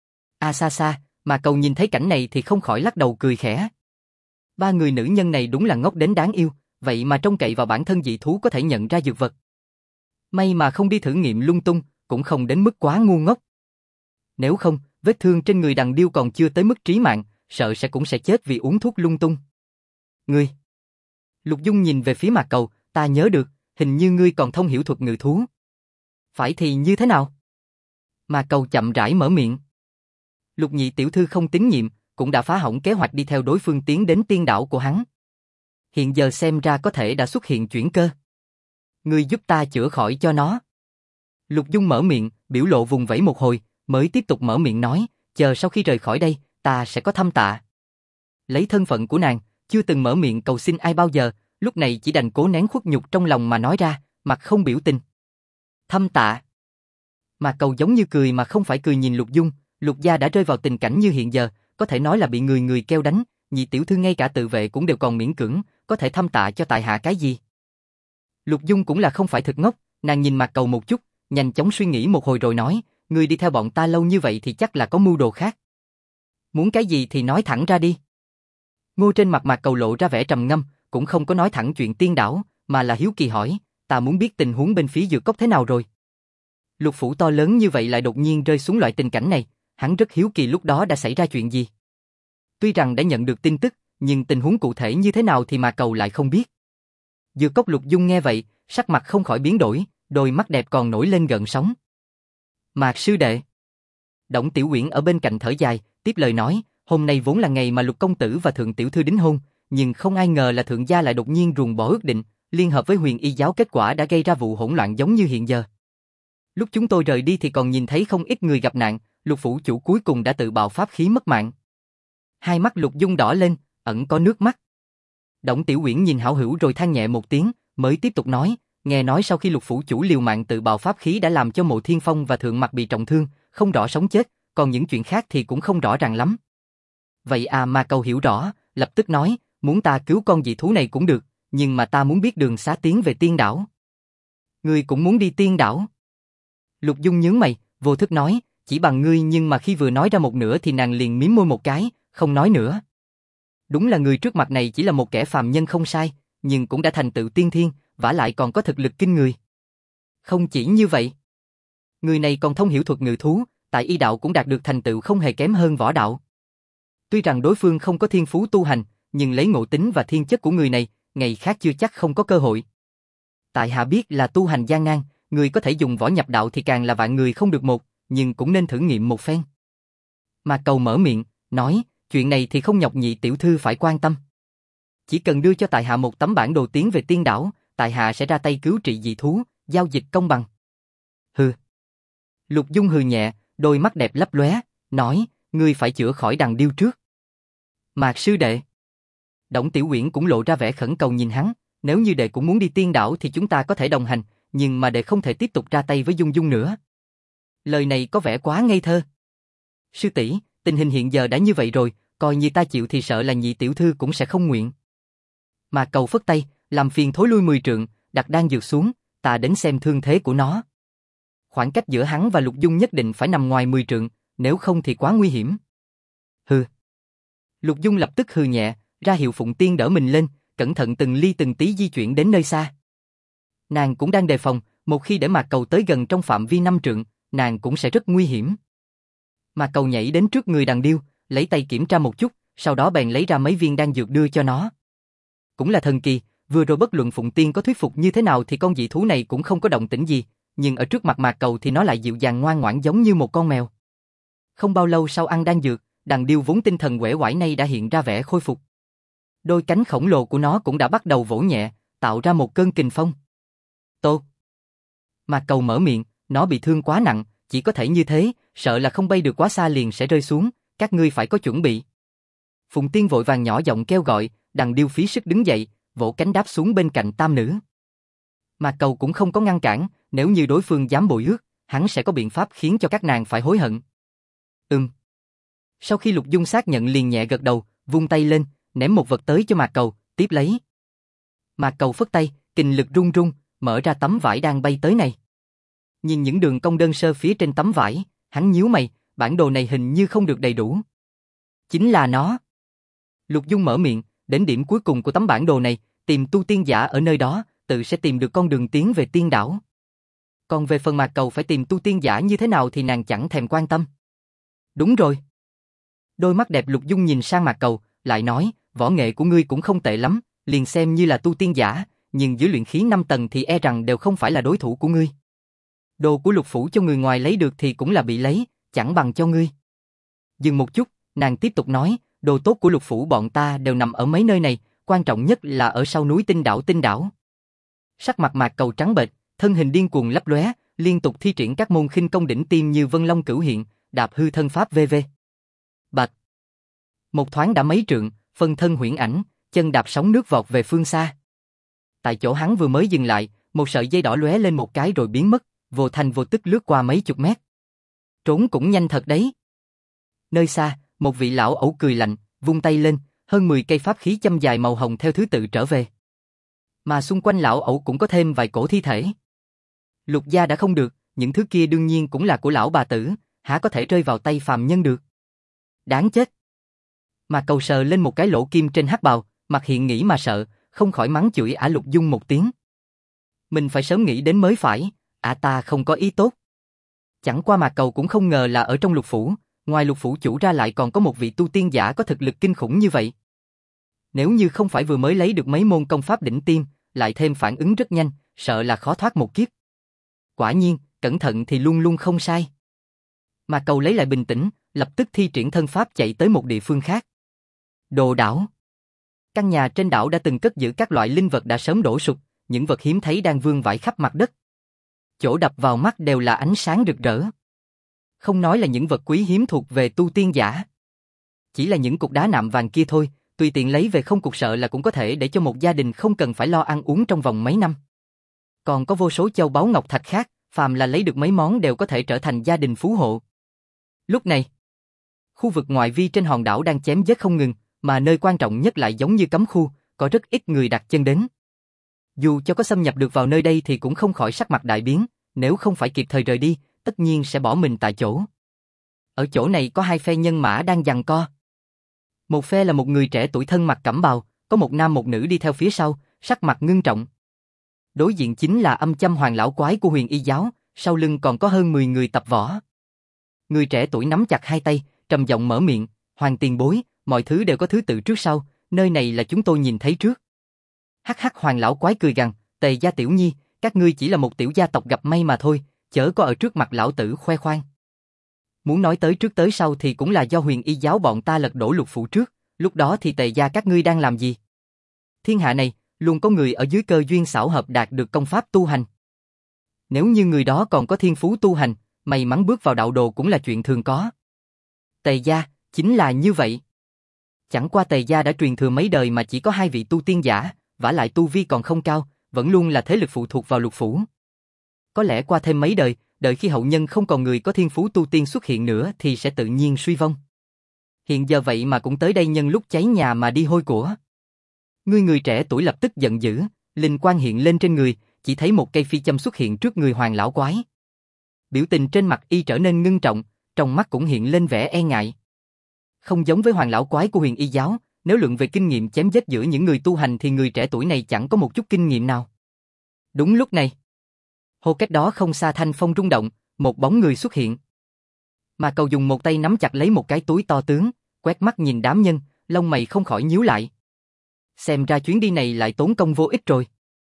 Xa xa, mà Cầu nhìn thấy cảnh này thì không khỏi lắc đầu cười khẽ. Ba người nữ nhân này đúng là ngốc đến đáng yêu, vậy mà trông cậy vào bản thân dị thú có thể nhận ra dược vật. May mà không đi thử nghiệm lung tung, cũng không đến mức quá ngu ngốc. Nếu không, vết thương trên người đằng điêu còn chưa tới mức trí mạng, sợ sẽ cũng sẽ chết vì uống thuốc lung tung. Ngươi! Lục Dung nhìn về phía Mạc Cầu, ta nhớ được, hình như ngươi còn thông hiểu thuật ngự thú. Phải thì như thế nào? Mạc Cầu chậm rãi mở miệng. Lục nhị tiểu thư không tín nhiệm, cũng đã phá hỏng kế hoạch đi theo đối phương tiến đến tiên đảo của hắn. Hiện giờ xem ra có thể đã xuất hiện chuyển cơ. Ngươi giúp ta chữa khỏi cho nó. Lục Dung mở miệng, biểu lộ vùng vẫy một hồi, mới tiếp tục mở miệng nói, chờ sau khi rời khỏi đây, ta sẽ có thăm tạ. Lấy thân phận của nàng, chưa từng mở miệng cầu xin ai bao giờ, lúc này chỉ đành cố nén khuất nhục trong lòng mà nói ra, mặt không biểu tình. Thăm tạ. Mà Cầu giống như cười mà không phải cười nhìn Lục Dung, Lục gia đã rơi vào tình cảnh như hiện giờ, có thể nói là bị người người kêu đánh, nhị tiểu thư ngay cả tự vệ cũng đều còn miễn cưỡng, có thể thăm tạ cho tại hạ cái gì. Lục Dung cũng là không phải thực ngốc, nàng nhìn Mạc Cầu một chút, nhanh chóng suy nghĩ một hồi rồi nói, ngươi đi theo bọn ta lâu như vậy thì chắc là có mưu đồ khác. Muốn cái gì thì nói thẳng ra đi. Ngô trên mặt Mạc Cầu lộ ra vẻ trầm ngâm, cũng không có nói thẳng chuyện tiên đảo, mà là hiếu kỳ hỏi, ta muốn biết tình huống bên phía Dược Cốc thế nào rồi. Lục phủ to lớn như vậy lại đột nhiên rơi xuống loại tình cảnh này, hắn rất hiếu kỳ lúc đó đã xảy ra chuyện gì. Tuy rằng đã nhận được tin tức, nhưng tình huống cụ thể như thế nào thì Mạc Cầu lại không biết. Dược Cốc Lục Dung nghe vậy, sắc mặt không khỏi biến đổi, đôi mắt đẹp còn nổi lên gợn sóng. Mạc sư đệ. Đổng Tiểu Uyển ở bên cạnh thở dài, tiếp lời nói, hôm nay vốn là ngày mà Lục công tử và thượng tiểu thư đính hôn, nhưng không ai ngờ là thượng gia lại đột nhiên ruồng bỏ ước định, liên hợp với Huyền Y giáo, kết quả đã gây ra vụ hỗn loạn giống như hiện giờ. Lúc chúng tôi rời đi thì còn nhìn thấy không ít người gặp nạn, Lục phủ chủ cuối cùng đã tự bạo pháp khí mất mạng. Hai mắt Lục Dung đỏ lên, ẩn có nước mắt. Đổng Tiểu Uyển nhìn hảo hữu rồi than nhẹ một tiếng, mới tiếp tục nói, nghe nói sau khi Lục phủ chủ liều mạng tự bạo pháp khí đã làm cho Mộ Thiên Phong và Thượng Mặc bị trọng thương, không rõ sống chết, còn những chuyện khác thì cũng không rõ ràng lắm. Vậy à, mà Cầu hiểu rõ, lập tức nói, muốn ta cứu con dị thú này cũng được, nhưng mà ta muốn biết đường xá tiến về tiên đảo. Ngươi cũng muốn đi tiên đảo? Lục Dung nhướng mày, vô thức nói, chỉ bằng ngươi, nhưng mà khi vừa nói ra một nửa thì nàng liền mím môi một cái, không nói nữa. Đúng là người trước mặt này chỉ là một kẻ phàm nhân không sai, nhưng cũng đã thành tựu tiên thiên, vả lại còn có thực lực kinh người. Không chỉ như vậy, người này còn thông hiểu thuật ngự thú, tại y đạo cũng đạt được thành tựu không hề kém hơn võ đạo. Tuy rằng đối phương không có thiên phú tu hành, nhưng lấy ngộ tính và thiên chất của người này, ngày khác chưa chắc không có cơ hội. Tại hạ biết là tu hành gian nan, người có thể dùng võ nhập đạo thì càng là vạn người không được một, nhưng cũng nên thử nghiệm một phen. Mà Cầu mở miệng, nói, chuyện này thì không nhọc nhị tiểu thư phải quan tâm. Chỉ cần đưa cho tại hạ một tấm bản đồ tiến về tiên đảo, tại hạ sẽ ra tay cứu trị dị thú, giao dịch công bằng. Hừ. Lục Dung hừ nhẹ, đôi mắt đẹp lấp lóe, nói, ngươi phải chữa khỏi đằng điêu trước. Mạc sư đệ. Đổng Tiểu Uyển cũng lộ ra vẻ khẩn cầu nhìn hắn, nếu như đệ cũng muốn đi tiên đảo thì chúng ta có thể đồng hành, nhưng mà đệ không thể tiếp tục ra tay với Dung Dung nữa. Lời này có vẻ quá ngây thơ. Sư tỷ, tình hình hiện giờ đã như vậy rồi, coi như ta chịu thì sợ là nhị tiểu thư cũng sẽ không nguyện. Mà Cầu phất tay, làm phiền thối lui 10 trượng, đặt đan dược xuống, ta đến xem thương thế của nó. Khoảng cách giữa hắn và Lục Dung nhất định phải nằm ngoài 10 trượng, nếu không thì quá nguy hiểm. Hừ. Lục Dung lập tức hừ nhẹ, ra hiệu Phụng Tiên đỡ mình lên, cẩn thận từng ly từng tí di chuyển đến nơi xa. Nàng cũng đang đề phòng, một khi để Mạc Cầu tới gần trong phạm vi 5 trượng, nàng cũng sẽ rất nguy hiểm. Mạc Cầu nhảy đến trước người đằng điêu, lấy tay kiểm tra một chút, sau đó bèn lấy ra mấy viên đan dược đưa cho nó. Cũng là thần kỳ, vừa rồi bất luận Phụng Tiên có thuyết phục như thế nào thì con dị thú này cũng không có động tĩnh gì, nhưng ở trước mặt Mạc Cầu thì nó lại dịu dàng ngoan ngoãn giống như một con mèo. Không bao lâu sau ăn đan dược, đằng điêu vốn tinh thần uể oải nay đã hiện ra vẻ khôi phục. Đôi cánh khổng lồ của nó cũng đã bắt đầu vỗ nhẹ, tạo ra một cơn kình phong. Tốt. Mạc Cầu mở miệng, nó bị thương quá nặng, chỉ có thể như thế, sợ là không bay được quá xa liền sẽ rơi xuống, các ngươi phải có chuẩn bị. Phụng Tiên vội vàng nhỏ giọng kêu gọi, đằng điêu phí sức đứng dậy, vỗ cánh đáp xuống bên cạnh tam nữ. Mạc Cầu cũng không có ngăn cản, nếu như đối phương dám bội ước, hắn sẽ có biện pháp khiến cho các nàng phải hối hận. Sau khi Lục Dung xác nhận liền nhẹ gật đầu, vung tay lên, ném một vật tới cho Mạc Cầu, tiếp lấy. Mạc Cầu phất tay, kình lực rung rung, mở ra tấm vải đang bay tới này. Nhìn những đường cong đơn sơ phía trên tấm vải, hắn nhíu mày, bản đồ này hình như không được đầy đủ. Chính là nó. Lục Dung mở miệng, đến điểm cuối cùng của tấm bản đồ này, tìm tu tiên giả ở nơi đó, tự sẽ tìm được con đường tiến về tiên đảo. Còn về phần Mạc Cầu phải tìm tu tiên giả như thế nào thì nàng chẳng thèm quan tâm. Đúng rồi. Đôi mắt đẹp Lục Dung nhìn sang Mạc Cầu, lại nói, võ nghệ của ngươi cũng không tệ lắm, liền xem như là tu tiên giả, nhưng dưới luyện khí 5 tầng thì e rằng đều không phải là đối thủ của ngươi. Đồ của Lục phủ cho người ngoài lấy được thì cũng là bị lấy, chẳng bằng cho ngươi. Dừng một chút, nàng tiếp tục nói, đồ tốt của Lục phủ bọn ta đều nằm ở mấy nơi này, quan trọng nhất là ở sau núi Tinh Đảo. Sắc mặt Mạc Cầu trắng bệch, thân hình điên cuồng lấp lóe, liên tục thi triển các môn khinh công đỉnh tiêm như Vân Long Cửu Hiện, Đạp Hư Thân Pháp v.v. Bạch. Một thoáng đã mấy trượng, phân thân huyễn ảnh, chân đạp sóng nước vọt về phương xa. Tại chỗ hắn vừa mới dừng lại, một sợi dây đỏ lóe lên một cái rồi biến mất, vô thành vô tức lướt qua mấy chục mét. Trốn cũng nhanh thật đấy. Nơi xa, một vị lão ẩu cười lạnh, vung tay lên, hơn 10 cây pháp khí châm dài màu hồng theo thứ tự trở về. Mà xung quanh lão ẩu cũng có thêm vài cổ thi thể. Lục gia đã không được, những thứ kia đương nhiên cũng là của lão bà tử, há có thể rơi vào tay phàm nhân được. Đáng chết. Mà Cầu sờ lên một cái lỗ kim trên hắc bào, mặt hiện nghĩ mà sợ, không khỏi mắng chửi Lục Dung một tiếng. Mình phải sớm nghĩ đến mới phải, ta không có ý tốt. Chẳng qua Mạc Cầu cũng không ngờ là ở trong Lục phủ, ngoài Lục phủ chủ ra lại còn có một vị tu tiên giả có thực lực kinh khủng như vậy. Nếu như không phải vừa mới lấy được mấy môn công pháp đỉnh tiêm, lại thêm phản ứng rất nhanh, sợ là khó thoát một kiếp. Quả nhiên, cẩn thận thì luôn luôn không sai. Mạc Cầu lấy lại bình tĩnh, lập tức thi triển thân pháp chạy tới một địa phương khác. Đồ đảo. Căn nhà trên đảo đã từng cất giữ các loại linh vật đã sớm đổ sụp, những vật hiếm thấy đang vương vãi khắp mặt đất. Chỗ đập vào mắt đều là ánh sáng rực rỡ. Không nói là những vật quý hiếm thuộc về tu tiên giả. Chỉ là những cục đá nạm vàng kia thôi, tùy tiện lấy về không cục sợ là cũng có thể để cho một gia đình không cần phải lo ăn uống trong vòng mấy năm. Còn có vô số châu báu ngọc thạch khác, phàm là lấy được mấy món đều có thể trở thành gia đình phú hộ. Lúc này, khu vực ngoại vi trên hòn đảo đang chém giết không ngừng, mà nơi quan trọng nhất lại giống như cấm khu, có rất ít người đặt chân đến. Dù cho có xâm nhập được vào nơi đây thì cũng không khỏi sắc mặt đại biến, nếu không phải kịp thời rời đi, tất nhiên sẽ bỏ mình tại chỗ. Ở chỗ này có hai phe nhân mã đang giằng co. Một phe là một người trẻ tuổi thân mặc cẩm bào, có một nam một nữ đi theo phía sau, sắc mặt ngưng trọng. Đối diện chính là Âm Châm Hoàng lão quái của Huyền Y giáo, sau lưng còn có hơn 10 người tập võ. Người trẻ tuổi nắm chặt hai tay, trầm giọng mở miệng, "Hoàng tiền bối, mọi thứ đều có thứ tự trước sau, nơi này là chúng tôi nhìn thấy trước." Hắc hắc, Hoàng lão quái cười gằn, "Tề gia tiểu nhi, các ngươi chỉ là một tiểu gia tộc gặp may mà thôi, chớ có ở trước mặt lão tử khoe khoang. Muốn nói tới trước tới sau thì cũng là do Huyền Y giáo bọn ta lật đổ Lục phủ trước, lúc đó thì Tề gia các ngươi đang làm gì? Thiên hạ này, luôn có người ở dưới cơ duyên xảo hợp đạt được công pháp tu hành. Nếu như người đó còn có thiên phú tu hành, may mắn bước vào đạo đồ cũng là chuyện thường có. Tề gia, chính là như vậy. Chẳng qua Tề gia đã truyền thừa mấy đời mà chỉ có 2 vị tu tiên giả, vả lại tu vi còn không cao, vẫn luôn là thế lực phụ thuộc vào Lục phủ. Có lẽ qua thêm mấy đời, đợi khi hậu nhân không còn người có thiên phú tu tiên xuất hiện nữa thì sẽ tự nhiên suy vong. Hiện giờ vậy mà cũng tới đây nhân lúc cháy nhà mà đi hôi của. Người trẻ tuổi lập tức giận dữ, linh quang hiện lên trên người, chỉ thấy một cây phi châm xuất hiện trước người Hoàng lão quái. Biểu tình trên mặt y trở nên ngưng trọng, trong mắt cũng hiện lên vẻ e ngại. Không giống với Hoàng lão quái của Huyền Y giáo, nếu luận về kinh nghiệm chém giết giữa những người tu hành thì người trẻ tuổi này chẳng có một chút kinh nghiệm nào. Đúng lúc này, hô cách đó không xa thanh phong rung động, một bóng người xuất hiện. Mà Cầu dùng một tay nắm chặt lấy một cái túi to tướng, quét mắt nhìn đám nhân, lông mày không khỏi nhíu lại. Xem ra chuyến đi này lại tốn công vô ích rồi.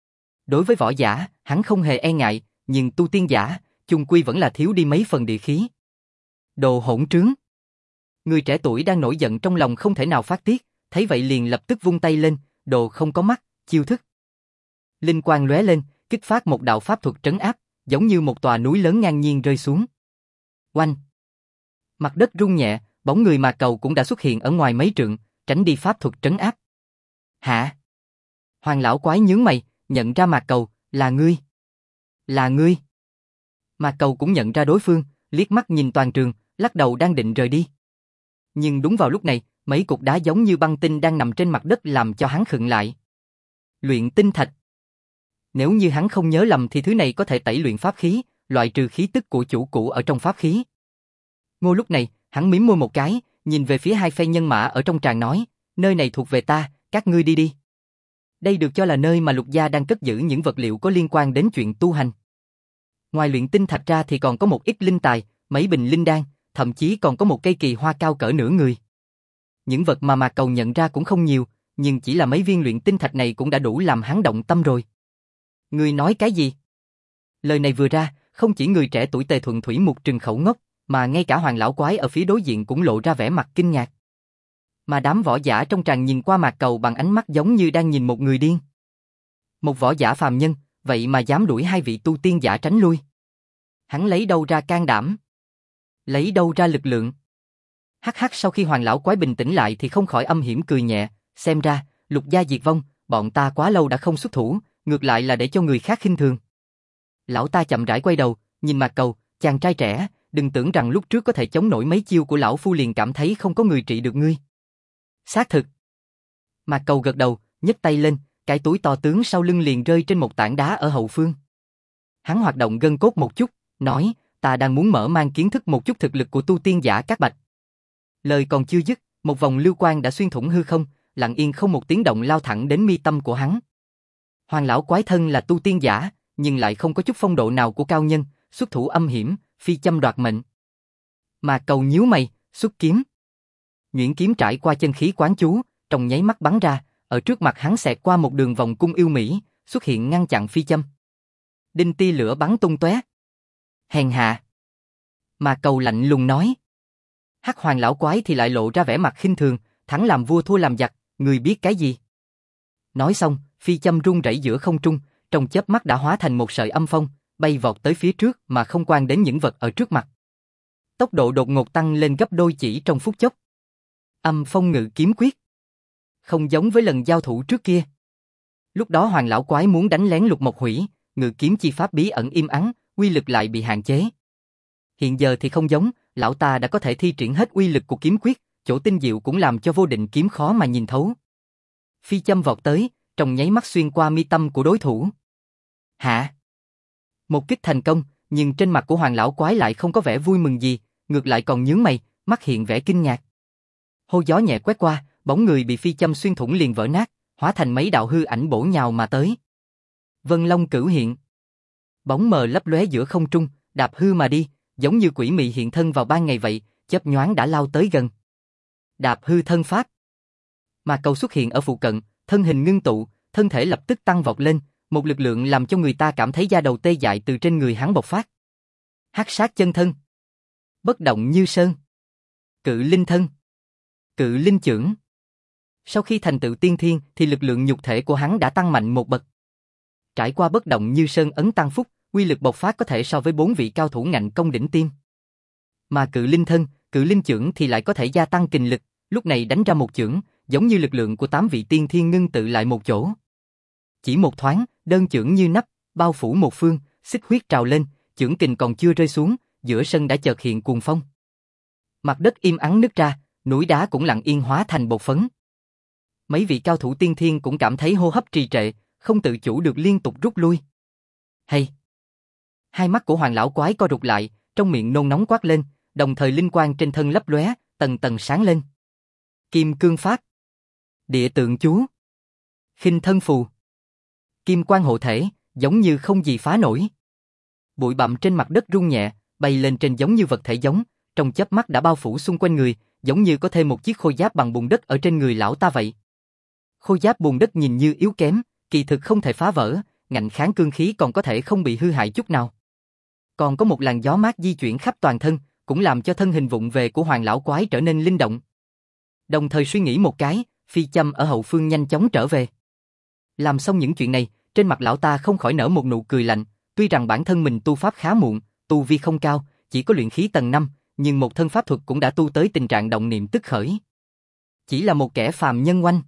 Đối với võ giả, hắn không hề e ngại, nhưng tu tiên giả, chung quy vẫn là thiếu đi mấy phần địa khí. Đồ hỗn trướng. Người trẻ tuổi đang nổi giận trong lòng không thể nào phát tiết, thấy vậy liền lập tức vung tay lên, đồ không có mắt, chiêu thức. Linh quang lóe lên, kích phát một đạo pháp thuật trấn áp, giống như một tòa núi lớn ngang nhiên rơi xuống. Oanh! Mặt đất rung nhẹ, bóng người Mạc Cầu cũng đã xuất hiện ở ngoài mấy trượng, tránh đi pháp thuật trấn áp. Hả? Hoàng lão quái nhướng mày, nhận ra Mạc Cầu, là ngươi. Là ngươi. Mạc Cầu cũng nhận ra đối phương, liếc mắt nhìn toàn trường, lắc đầu đang định rời đi. Nhưng đúng vào lúc này, mấy cục đá giống như băng tinh đang nằm trên mặt đất làm cho hắn khựng lại. Luyện tinh thạch. Nếu như hắn không nhớ lầm thì thứ này có thể tẩy luyện pháp khí, loại trừ khí tức của chủ cũ ở trong pháp khí. Ngô lúc này, hắn mím môi một cái, nhìn về phía hai phe nhân mã ở trong tràng nói, nơi này thuộc về ta, các ngươi đi đi. Đây được cho là nơi mà Lục gia đang cất giữ những vật liệu có liên quan đến chuyện tu hành. Ngoài luyện tinh thạch ra thì còn có một ít linh tài, mấy bình linh đan, thậm chí còn có một cây kỳ hoa cao cỡ nửa người. Những vật mà Mạc Cầu nhận ra cũng không nhiều, nhưng chỉ là mấy viên luyện tinh thạch này cũng đã đủ làm hắn động tâm rồi. Ngươi nói cái gì? Lời này vừa ra, không chỉ người trẻ tuổi Tề Thuận Thủy Mục trừng khẩu ngốc, mà ngay cả Hoàng lão quái ở phía đối diện cũng lộ ra vẻ mặt kinh ngạc. Mà đám võ giả trong tràng nhìn qua Mạc Cầu bằng ánh mắt giống như đang nhìn một người điên. Một võ giả phàm nhân, vậy mà dám đuổi hai vị tu tiên giả tránh lui. Hắn lấy đâu ra can đảm? Lấy đâu ra lực lượng? Hắc hắc, sau khi Hoàng lão quái bình tĩnh lại thì không khỏi âm hiểm cười nhẹ, xem ra, Lục gia diệt vong, bọn ta quá lâu đã không xuất thủ, ngược lại là để cho người khác khinh thường. Lão ta chậm rãi quay đầu, nhìn Mạc Cầu, chàng trai trẻ, đừng tưởng rằng lúc trước có thể chống nổi mấy chiêu của lão phu liền cảm thấy không có người trị được ngươi. Xác thực. Mạc Cầu gật đầu, nhấc tay lên, cái túi to tướng sau lưng liền rơi trên một tảng đá ở hậu phương. Hắn hoạt động gân cốt một chút, nói, ta đang muốn mở mang kiến thức một chút thực lực của tu tiên giả các bạch. Lời còn chưa dứt, một vòng lưu quang đã xuyên thủng hư không, lặng yên không một tiếng động lao thẳng đến mi tâm của hắn. Hoàng lão quái thân là tu tiên giả, nhưng lại không có chút phong độ nào của cao nhân, xuất thủ âm hiểm, phi châm đoạt mệnh. Mạc Cầu nhíu mày, xuất kiếm. Nhuyễn kiếm trải qua chân khí quán chú, trong nháy mắt bắn ra, ở trước mặt hắn xẹt qua một đường vòng cung yêu mỹ, xuất hiện ngăn chặn phi châm. Đinh tia lửa bắn tung tóe. Hèn hạ. Mạc Cầu lạnh lùng nói. Hắc Hoàng lão quái thì lại lộ ra vẻ mặt khinh thường, thắng làm vua thua làm giặc, người biết cái gì? Nói xong, phi châm rung rẩy giữa không trung, trong chớp mắt đã hóa thành một sợi âm phong, bay vọt tới phía trước mà không quan đến những vật ở trước mặt. Tốc độ đột ngột tăng lên gấp đôi chỉ trong phút chốc. Âm phong ngự kiếm quyết. Không giống với lần giao thủ trước kia. Lúc đó Hoàng lão quái muốn đánh lén Lục Mộc Hủy, ngự kiếm chi pháp bí ẩn im ắng, uy lực lại bị hạn chế. Hiện giờ thì không giống, lão ta đã có thể thi triển hết uy lực của kiếm quyết, chỗ tinh diệu cũng làm cho vô định kiếm khó mà nhìn thấu. Phi châm vọt tới, trong nháy mắt xuyên qua mi tâm của đối thủ. Hả? Một kích thành công, nhưng trên mặt của Hoàng lão quái lại không có vẻ vui mừng gì, ngược lại còn nhướng mày, mắt hiện vẻ kinh ngạc. Hô gió nhẹ quét qua, bóng người bị phi châm xuyên thủng liền vỡ nát, hóa thành mấy đạo hư ảnh bổ nhào mà tới. Vân Long cửu hiện. Bóng mờ lấp lóe giữa không trung, đạp hư mà đi, giống như quỷ mị hiện thân vào ban ngày vậy, chớp nhoáng đã lao tới gần. Đạp hư thân pháp. Mạc Cầu xuất hiện ở phụ cận, thân hình ngưng tụ, thân thể lập tức tăng vọt lên, một lực lượng làm cho người ta cảm thấy da đầu tê dại từ trên người hắn bộc phát. Hắc sát chân thân. Bất động như sơn. Cự linh thân. Cự linh chưởng. Sau khi thành tựu tiên thiên thì lực lượng nhục thể của hắn đã tăng mạnh một bậc. Trải qua bất động như sơn ấn tăng phúc, uy lực bộc phát có thể so với 4 vị cao thủ ngạnh công đỉnh tiêm. Mà cự linh thân, cự linh chưởng thì lại có thể gia tăng kình lực, lúc này đánh ra một chưởng, giống như lực lượng của 8 vị tiên thiên ngưng tự lại một chỗ. Chỉ một thoáng, đơn chưởng như nắp, bao phủ một phương, xích huyết trào lên, chưởng kình còn chưa rơi xuống, giữa sân đã chợt hiện cuồng phong. Mặt đất im ắng nứt ra, núi đá cũng lặng yên hóa thành bột phấn. Mấy vị cao thủ tiên thiên cũng cảm thấy hô hấp trì trệ, không tự chủ được liên tục rút lui. Hay! Hai mắt của Hoàng lão quái co rụt lại, trong miệng nôn nóng quát lên, đồng thời linh quang trên thân lấp lóe, tầng tầng sáng lên. Kim cương pháp, địa tượng chú, khinh thân phù, kim quang hộ thể, giống như không gì phá nổi. Bụi bặm trên mặt đất rung nhẹ, bay lên trên giống như vật thể giống, trong chớp mắt đã bao phủ xung quanh người, giống như có thêm một chiếc khôi giáp bằng bùn đất ở trên người lão ta vậy. Khôi giáp bùn đất nhìn như yếu kém, kỳ thực không thể phá vỡ, ngạnh kháng cương khí còn có thể không bị hư hại chút nào. Còn có một làn gió mát di chuyển khắp toàn thân, cũng làm cho thân hình vụng về của Hoàng lão quái trở nên linh động. Đồng thời suy nghĩ một cái, Phi Châm ở hậu phương nhanh chóng trở về. Làm xong những chuyện này, trên mặt lão ta không khỏi nở một nụ cười lạnh, tuy rằng bản thân mình tu pháp khá muộn, tu vi không cao, chỉ có luyện khí tầng 5, nhưng một thân pháp thuật cũng đã tu tới tình trạng động niệm tức khởi. Chỉ là một kẻ phàm nhân oanh.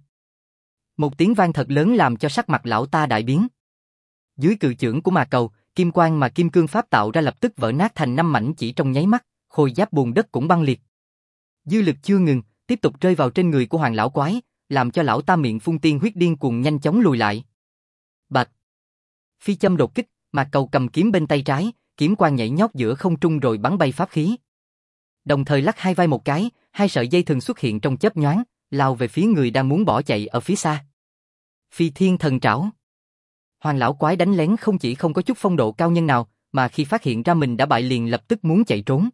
Một tiếng vang thật lớn làm cho sắc mặt lão ta đại biến. Dưới cự chưởng của Ma Cầu, kim quang mà kim cương pháp tạo ra lập tức vỡ nát thành 5 mảnh chỉ trong nháy mắt, khôi giáp bùn đất cũng băng liệt. Dư lực chưa ngừng, tiếp tục rơi vào trên người của Hoàng lão quái, làm cho lão ta miệng phun tiên huyết điên cuồng nhanh chóng lùi lại. Bạch. Phi Châm đột kích, Ma Cầu cầm kiếm bên tay trái, kiếm quang nhảy nhót giữa không trung rồi bắn bay pháp khí. Đồng thời lắc hai vai một cái, hai sợi dây thừng xuất hiện trong chớp nhoáng, lao về phía người đang muốn bỏ chạy ở phía xa. Phi Thiên Thần Trảo. Hoàng lão quái đánh lén không chỉ không có chút phong độ cao nhân nào, mà khi phát hiện ra mình đã bại liền lập tức muốn chạy trốn.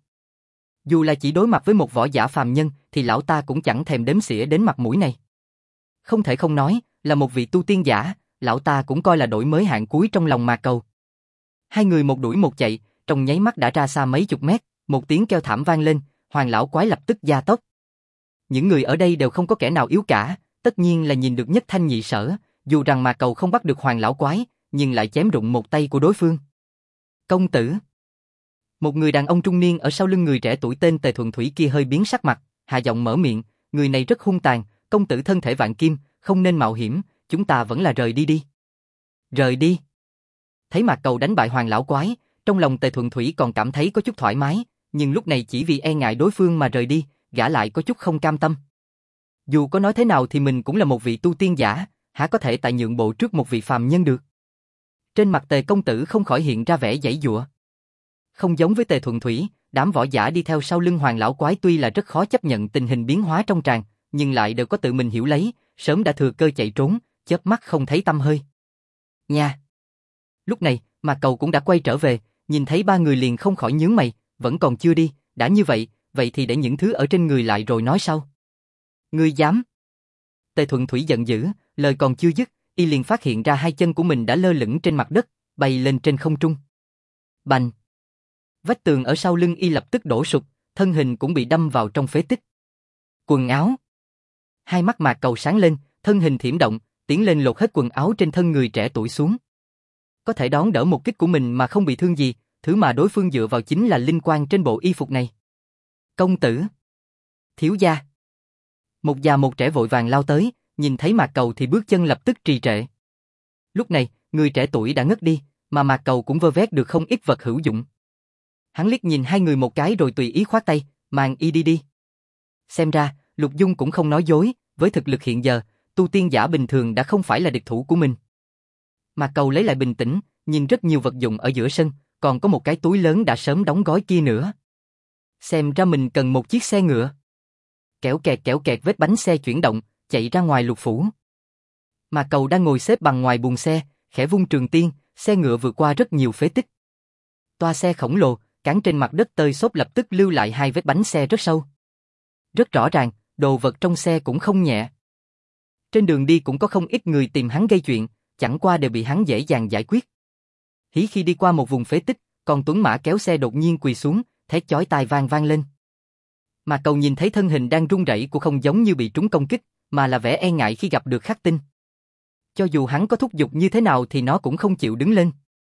Dù là chỉ đối mặt với một võ giả phàm nhân, thì lão ta cũng chẳng thèm đếm xỉa đến mặt mũi này. Không thể không nói, là một vị tu tiên giả, lão ta cũng coi là đổi mới hạng cuối trong lòng Ma Cầu. Hai người một đuổi một chạy, trong nháy mắt đã ra xa mấy chục mét, một tiếng kêu thảm vang lên, Hoàng lão quái lập tức gia tốc. Những người ở đây đều không có kẻ nào yếu cả, tất nhiên là nhìn được nhất thanh nhị sở, dù rằng Ma Cầu không bắt được Hoàng lão quái, nhưng lại chém rụng một tay của đối phương. Công tử. Một người đàn ông trung niên ở sau lưng người trẻ tuổi tên Tề Thuận Thủy kia hơi biến sắc mặt, hạ giọng mở miệng, người này rất hung tàn, công tử thân thể vạn kim, không nên mạo hiểm, chúng ta vẫn là rời đi đi. Rời đi. Thấy Ma Cầu đánh bại Hoàng lão quái, trong lòng Tề Thuận Thủy còn cảm thấy có chút thoải mái, nhưng lúc này chỉ vì e ngại đối phương mà rời đi, gã lại có chút không cam tâm. Dù có nói thế nào thì mình cũng là một vị tu tiên giả, há có thể tại nhượng bộ trước một vị phàm nhân được. Trên mặt Tề công tử không khỏi hiện ra vẻ giãy giụa. Không giống với Tề Thuận Thủy, đám võ giả đi theo sau lưng Hoàng lão quái tuy là rất khó chấp nhận tình hình biến hóa trong tràng, nhưng lại đều có tự mình hiểu lấy, sớm đã thừa cơ chạy trốn, chớp mắt không thấy tăm hơi. Nha. Lúc này, Ma Cầu cũng đã quay trở về, nhìn thấy ba người liền không khỏi nhướng mày, vẫn còn chưa đi, đã như vậy, vậy thì để những thứ ở trên người lại rồi nói sau. Ngươi dám? Tề Thuận Thủy giận dữ, lời còn chưa dứt, y liền phát hiện ra hai chân của mình đã lơ lửng trên mặt đất, bay lên trên không trung. Bành! Vách tường ở sau lưng y lập tức đổ sụp, thân hình cũng bị đâm vào trong phế tích. Quần áo! Hai mắt Ma Cầu sáng lên, thân hình thiểm động, tiến lên lột hết quần áo trên thân người trẻ tuổi xuống. Có thể đón đỡ một kích của mình mà không bị thương gì, thứ mà đối phương dựa vào chính là linh quang trên bộ y phục này. Công tử! Thiếu gia! Một già một trẻ vội vàng lao tới, nhìn thấy Ma Cầu thì bước chân lập tức trì trệ. Lúc này, người trẻ tuổi đã ngất đi, mà Ma Cầu cũng vơ vét được không ít vật hữu dụng. Hắn liếc nhìn hai người một cái rồi tùy ý khoát tay, mang y đi đi. Xem ra, Lục Dung cũng không nói dối, với thực lực hiện giờ, tu tiên giả bình thường đã không phải là địch thủ của mình. Ma Cầu lấy lại bình tĩnh, nhìn rất nhiều vật dụng ở giữa sân, còn có một cái túi lớn đã sớm đóng gói kia nữa. Xem ra mình cần một chiếc xe ngựa. Kéo kẹt vết bánh xe chuyển động, chạy ra ngoài lục phủ. Ma Cầu đang ngồi xếp bằng ngoài buồng xe, khẽ vung trường tiên, xe ngựa vượt qua rất nhiều phế tích. Toa xe khổng lồ, cán trên mặt đất tơi xốp lập tức lưu lại hai vết bánh xe rất sâu. Rất rõ ràng, đồ vật trong xe cũng không nhẹ. Trên đường đi cũng có không ít người tìm hắn gây chuyện, chẳng qua đều bị hắn dễ dàng giải quyết. Hí khi đi qua một vùng phế tích, con tuấn mã kéo xe đột nhiên quỳ xuống, thét chói tai vang lên. Ma Cầu nhìn thấy thân hình đang run rẩy của không giống như bị trúng công kích, mà là vẻ e ngại khi gặp được khắc tinh. Cho dù hắn có thúc giục như thế nào thì nó cũng không chịu đứng lên.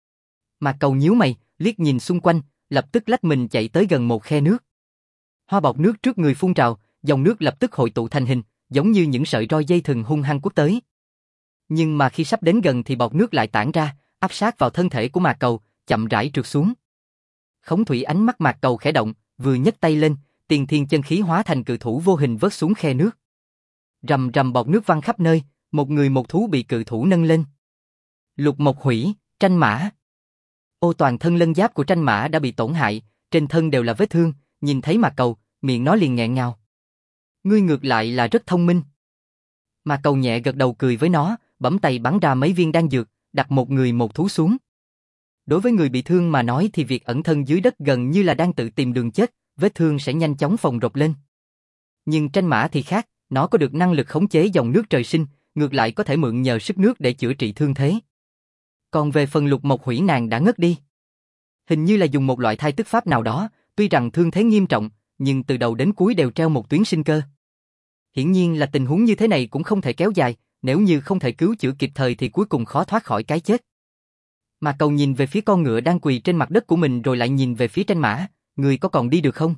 Ma Cầu nhíu mày, liếc nhìn xung quanh, lập tức lách mình chạy tới gần một khe nước. Hoa bọt nước trước người phun trào, dòng nước lập tức hội tụ thành hình, giống như những sợi roi dây thừng hung hăng quất tới. Nhưng mà khi sắp đến gần thì bọt nước lại tản ra, áp sát vào thân thể của Ma Cầu, chậm rãi trượt xuống. Khống thủy ánh mắt Ma Cầu khẽ động, vừa nhấc tay lên, tiền thiên chân khí hóa thành cự thủ vô hình vớt xuống khe nước. Rầm rầm bọt nước văng khắp nơi, một người một thú bị cự thủ nâng lên. Lục Mộc Hủy, Tranh Mã. Ô toàn thân lân giáp của Tranh Mã đã bị tổn hại, trên thân đều là vết thương, nhìn thấy Ma Cầu, miệng nó liền nghẹn ngào. Ngươi ngược lại là rất thông minh. Ma Cầu nhẹ gật đầu cười với nó, bấm tay bắn ra mấy viên đan dược, đặt một người một thú xuống. Đối với người bị thương mà nói thì việc ẩn thân dưới đất gần như là đang tự tìm đường chết, vết thương sẽ nhanh chóng phồng rộp lên. Nhưng Tranh Mã thì khác, nó có được năng lực khống chế dòng nước trời sinh, ngược lại có thể mượn nhờ sức nước để chữa trị thương thế. Còn về phần Lục Mộc Hủy nàng đã ngất đi. Hình như là dùng một loại thai tức pháp nào đó, tuy rằng thương thế nghiêm trọng, nhưng từ đầu đến cuối đều treo một tuyến sinh cơ. Hiển nhiên là tình huống như thế này cũng không thể kéo dài, nếu như không thể cứu chữa kịp thời thì cuối cùng khó thoát khỏi cái chết. Mạc Cầu nhìn về phía con ngựa đang quỳ trên mặt đất của mình rồi lại nhìn về phía Tranh Mã, người có còn đi được không?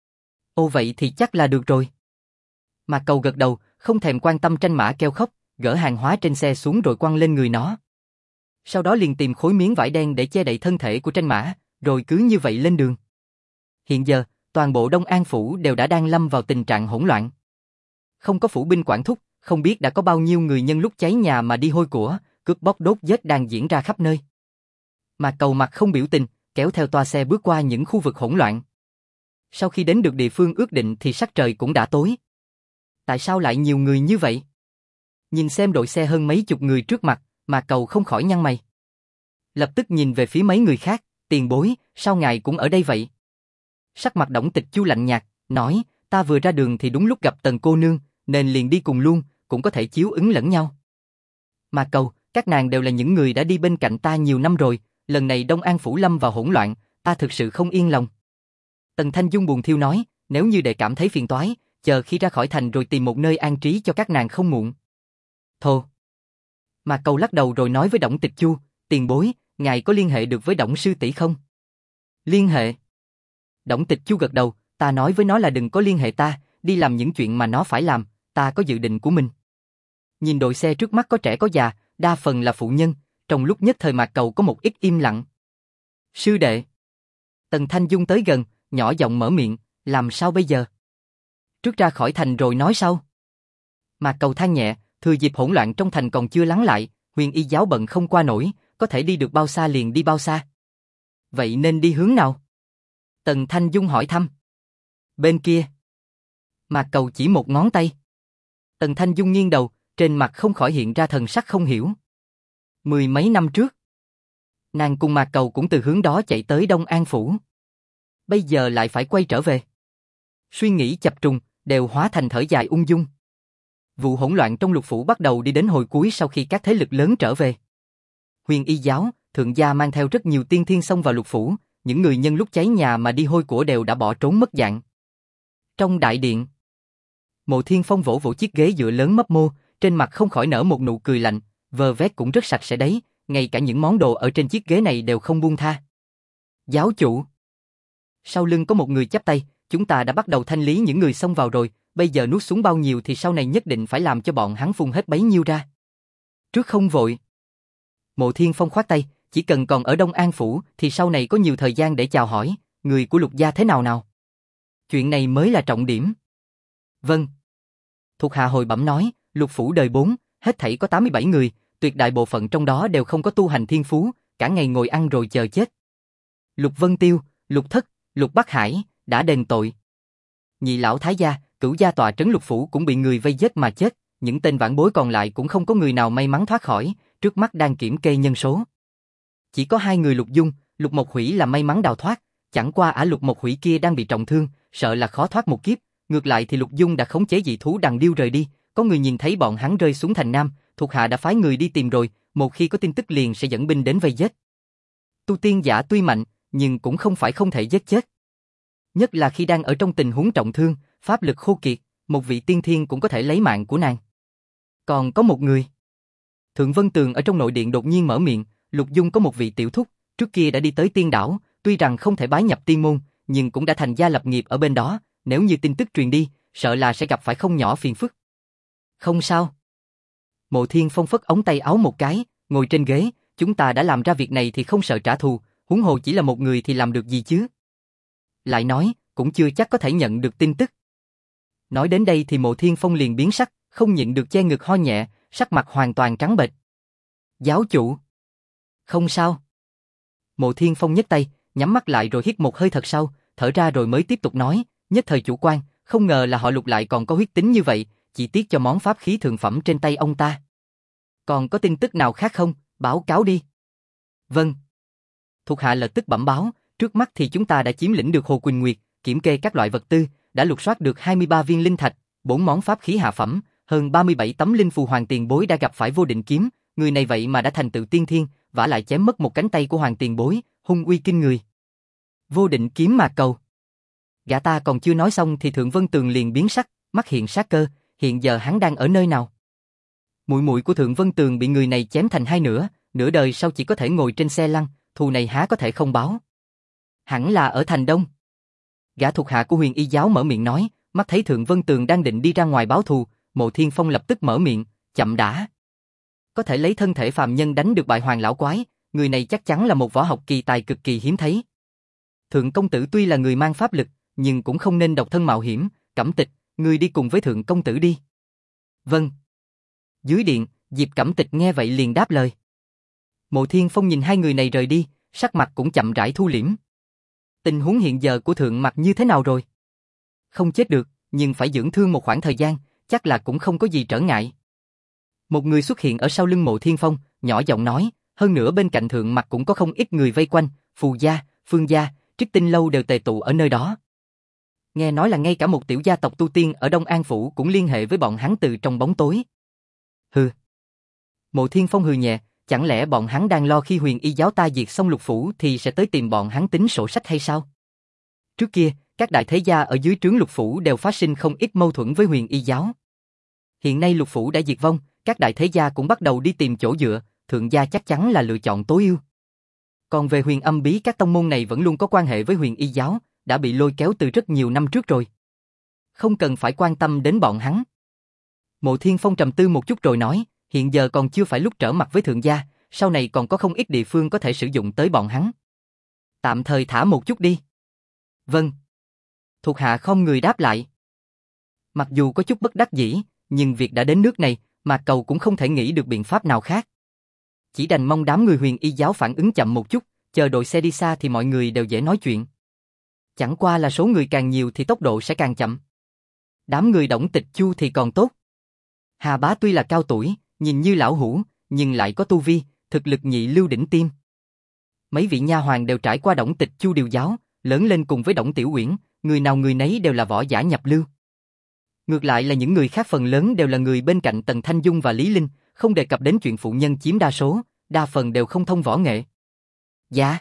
Ô vậy thì chắc là được rồi. Mạc Cầu gật đầu, không thèm quan tâm Tranh Mã kêu khóc, gỡ hàng hóa trên xe xuống rồi quăng lên người nó. Sau đó liền tìm khối miếng vải đen để che đậy thân thể của Tranh Mã, rồi cứ như vậy lên đường. Hiện giờ, toàn bộ Đông An Phủ đều đã đang lâm vào tình trạng hỗn loạn. Không có phủ binh quản thúc, không biết đã có bao nhiêu người nhân lúc cháy nhà mà đi hôi của, cướp bóc đốt giết đang diễn ra khắp nơi. Mạc Cầu mặt không biểu tình, kéo theo toa xe bước qua những khu vực hỗn loạn. Sau khi đến được địa phương ước định thì sắc trời cũng đã tối. Tại sao lại nhiều người như vậy? Nhìn xem đội xe hơn mấy chục người trước mặt, Mạc Cầu không khỏi nhăn mày. Lập tức nhìn về phía mấy người khác, tiền bối, sao ngài cũng ở đây vậy? Sắc mặt Đổng Tịch Chu lạnh nhạt, nói, ta vừa ra đường thì đúng lúc gặp Tần cô nương, nên liền đi cùng luôn, cũng có thể chiếu ứng lẫn nhau. Mạc Cầu, các nàng đều là những người đã đi bên cạnh ta nhiều năm rồi, lần này Đông An Phủ lâm vào hỗn loạn, ta thực sự không yên lòng. Tần Thanh Dung buồn thiu nói, nếu như đệ cảm thấy phiền toái, chờ khi ra khỏi thành rồi tìm một nơi an trí cho các nàng không muộn. Thô. Mạc Cầu lắc đầu rồi nói với Đổng Tịch Chu, tiền bối, ngài có liên hệ được với Đổng sư tỷ không? Liên hệ? Đổng Tịch Chu gật đầu, ta nói với nó là đừng có liên hệ ta, đi làm những chuyện mà nó phải làm, ta có dự định của mình. Nhìn đội xe trước mắt có trẻ có già, đa phần là phụ nhân, trong lúc nhất thời Mạc Cầu có một ít im lặng. Sư đệ. Tần Thanh Dung tới gần, nhỏ giọng mở miệng, làm sao bây giờ? Trước ra khỏi thành rồi nói sau. Mạc Cầu than nhẹ, thừa dịp hỗn loạn trong thành còn chưa lắng lại, Huyền Y giáo bận không qua nổi, có thể đi được bao xa liền đi bao xa. Vậy nên đi hướng nào? Tần Thanh Dung hỏi thăm. Bên kia. Mạc Cầu chỉ một ngón tay. Tần Thanh Dung nghiêng đầu, trên mặt không khỏi hiện ra thần sắc không hiểu. Mười mấy năm trước, nàng cùng Mạc Cầu cũng từ hướng đó chạy tới Đông An Phủ. Bây giờ lại phải quay trở về. Suy nghĩ chập trùng, đều hóa thành thở dài ung dung. Vụ hỗn loạn trong Lục Phủ bắt đầu đi đến hồi cuối sau khi các thế lực lớn trở về. Huyền Y giáo, thượng gia mang theo rất nhiều tiên thiên xông vào Lục Phủ, những người nhân lúc cháy nhà mà đi hôi của đều đã bỏ trốn mất dạng. Trong đại điện, Mộ Thiên Phong vỗ vỗ chiếc ghế dựa lớn mấp mô, trên mặt không khỏi nở một nụ cười lạnh, vơ vét cũng rất sạch sẽ đấy, ngay cả những món đồ ở trên chiếc ghế này đều không buông tha. Giáo chủ. Sau lưng có một người chắp tay, chúng ta đã bắt đầu thanh lý những người xông vào rồi, bây giờ nuốt xuống bao nhiêu thì sau này nhất định phải làm cho bọn hắn phun hết bấy nhiêu ra. Trước không vội. Mộ Thiên Phong khoát tay, chỉ cần còn ở Đông An Phủ thì sau này có nhiều thời gian để chào hỏi, người của Lục gia thế nào nào. Chuyện này mới là trọng điểm. Vâng. Thuộc hạ hồi bẩm nói, Lục Phủ đời 4, hết thảy có 87 người, tuyệt đại bộ phận trong đó đều không có tu hành thiên phú, cả ngày ngồi ăn rồi chờ chết. Lục Vân Tiêu, Lục Thất, Lục Bắc Hải, đã đền tội. Nhị lão thái gia, cửu gia tọa trấn Lục Phủ cũng bị người vây giết mà chết, những tên vãn bối còn lại cũng không có người nào may mắn thoát khỏi, trước mắt đang kiểm kê nhân số. Chỉ có 2 người Lục Dung, Lục Mộc Hủy là may mắn đào thoát, chẳng qua ả Lục Mộc Hủy kia đang bị trọng thương, sợ là khó thoát một kiếp, ngược lại thì Lục Dung đã khống chế dị thú đằng điêu rời đi, có người nhìn thấy bọn hắn rơi xuống thành Nam, thuộc hạ đã phái người đi tìm rồi, một khi có tin tức liền sẽ dẫn binh đến vây giết. Tu tiên giả tuy mạnh, nhưng cũng không phải không thể giết chết. Nhất là khi đang ở trong tình huống trọng thương, pháp lực khô kiệt, một vị tiên thiên cũng có thể lấy mạng của nàng. Còn có một người. Thượng Vân Tường ở trong nội điện đột nhiên mở miệng, Lục Dung có một vị tiểu thúc, trước kia đã đi tới tiên đảo, tuy rằng không thể bái nhập tiên môn, nhưng cũng đã thành gia lập nghiệp ở bên đó, nếu như tin tức truyền đi, sợ là sẽ gặp phải không nhỏ phiền phức. Không sao. Mộ Thiên Phong phất ống tay áo một cái, ngồi trên ghế, chúng ta đã làm ra việc này thì không sợ trả thù, huống hồ chỉ là một người thì làm được gì chứ. Lại nói, cũng chưa chắc có thể nhận được tin tức. Nói đến đây thì Mộ Thiên Phong liền biến sắc, không nhịn được che ngực ho nhẹ, sắc mặt hoàn toàn trắng bệch. Giáo chủ. Không sao. Mộ Thiên Phong nhấc tay, nhắm mắt lại rồi hít một hơi thật sâu, thở ra rồi mới tiếp tục nói, nhất thời chủ quan, không ngờ là họ Lục lại còn có huyết tính như vậy, chỉ tiếc cho món pháp khí thượng phẩm trên tay ông ta. Còn có tin tức nào khác không, báo cáo đi. Vâng. Thuộc hạ lập tức bẩm báo, trước mắt thì chúng ta đã chiếm lĩnh được Hồ Quỳnh Nguyệt, kiểm kê các loại vật tư, đã lục soát được 23 viên linh thạch, 4 món pháp khí hạ phẩm, hơn 37 tấm linh phù hoàng tiền bối đã gặp phải vô định kiếm, người này vậy mà đã thành tựu tiên thiên, vả lại chém mất một cánh tay của hoàng tiền bối, hung uy kinh người. Vô định kiếm Mạc Cầu. Gã ta còn chưa nói xong thì Thượng Vân Tường liền biến sắc, mắt hiện sát cơ, hiện giờ hắn đang ở nơi nào? Muội muội của Thượng Vân Tường bị người này chém thành hai nửa, nửa đời sau chỉ có thể ngồi trên xe lăn, thù này há có thể không báo. Hẳn là ở thành Đông. Gã thuộc hạ của Huyền Y giáo mở miệng nói, mắt thấy Thượng Vân Tường đang định đi ra ngoài báo thù, Mộ Thiên Phong lập tức mở miệng, chậm đã. Có thể lấy thân thể phàm nhân đánh được bại hoàng lão quái, người này chắc chắn là một võ học kỳ tài cực kỳ hiếm thấy. Thượng công tử tuy là người mang pháp lực, nhưng cũng không nên độc thân mạo hiểm, Cẩm Tịch, ngươi đi cùng với Thượng công tử đi. Vâng. Dưới điện, Diệp Cẩm Tịch nghe vậy liền đáp lời. Mộ Thiên Phong nhìn hai người này rời đi, sắc mặt cũng chậm rãi thu liễm. Tình huống hiện giờ của Thượng Mặc như thế nào rồi? Không chết được, nhưng phải dưỡng thương một khoảng thời gian, chắc là cũng không có gì trở ngại. Một người xuất hiện ở sau lưng Mộ Thiên Phong, nhỏ giọng nói, hơn nữa bên cạnh Thượng Mặc cũng có không ít người vây quanh, Phù gia, Phương gia, Trích Tinh lâu đều tề tụ ở nơi đó. Nghe nói là ngay cả một tiểu gia tộc tu tiên ở Đông An phủ cũng liên hệ với bọn hắn từ trong bóng tối. Hừ. Mộ Thiên Phong hừ nhẹ, chẳng lẽ bọn hắn đang lo khi Huyền Y giáo ta diệt xong Lục phủ thì sẽ tới tìm bọn hắn tính sổ sách hay sao? Trước kia, các đại thế gia ở dưới trướng Lục phủ đều phát sinh không ít mâu thuẫn với Huyền Y giáo. Hiện nay Lục phủ đã diệt vong, các đại thế gia cũng bắt đầu đi tìm chỗ dựa, Thượng gia chắc chắn là lựa chọn tối ưu. Còn về Huyền Âm bí các tông môn này vẫn luôn có quan hệ với Huyền Y giáo, đã bị lôi kéo từ rất nhiều năm trước rồi. Không cần phải quan tâm đến bọn hắn. Mộ Thiên Phong trầm tư một chút rồi nói, hiện giờ còn chưa phải lúc trở mặt với Thượng gia, sau này còn có không ít địa phương có thể sử dụng tới bọn hắn. Tạm thời thả một chút đi. Vâng. Thuộc hạ không người đáp lại. Mặc dù có chút bất đắc dĩ, nhưng việc đã đến nước này, Mạc Cầu cũng không thể nghĩ được biện pháp nào khác. Chỉ đành mong đám người Huyền Y giáo phản ứng chậm một chút, chờ đội xe đi xa thì mọi người đều dễ nói chuyện. Chẳng qua là số người càng nhiều thì tốc độ sẽ càng chậm. Đám người Đổng Tịch Chu thì còn tốt. Hà Bá tuy là cao tuổi, nhìn như lão hủ, nhưng lại có tu vi, thực lực nhị lưu đỉnh tiêm. Mấy vị nha hoàn đều trải qua Đổng Tịch Chu điều giáo, lớn lên cùng với Đổng Tiểu Uyển, người nào người nấy đều là võ giả nhập lưu. Ngược lại là những người khác phần lớn đều là người bên cạnh Tần Thanh Dung và Lý Linh, không đề cập đến chuyện phụ nhân chiếm đa số, đa phần đều không thông võ nghệ. Dạ.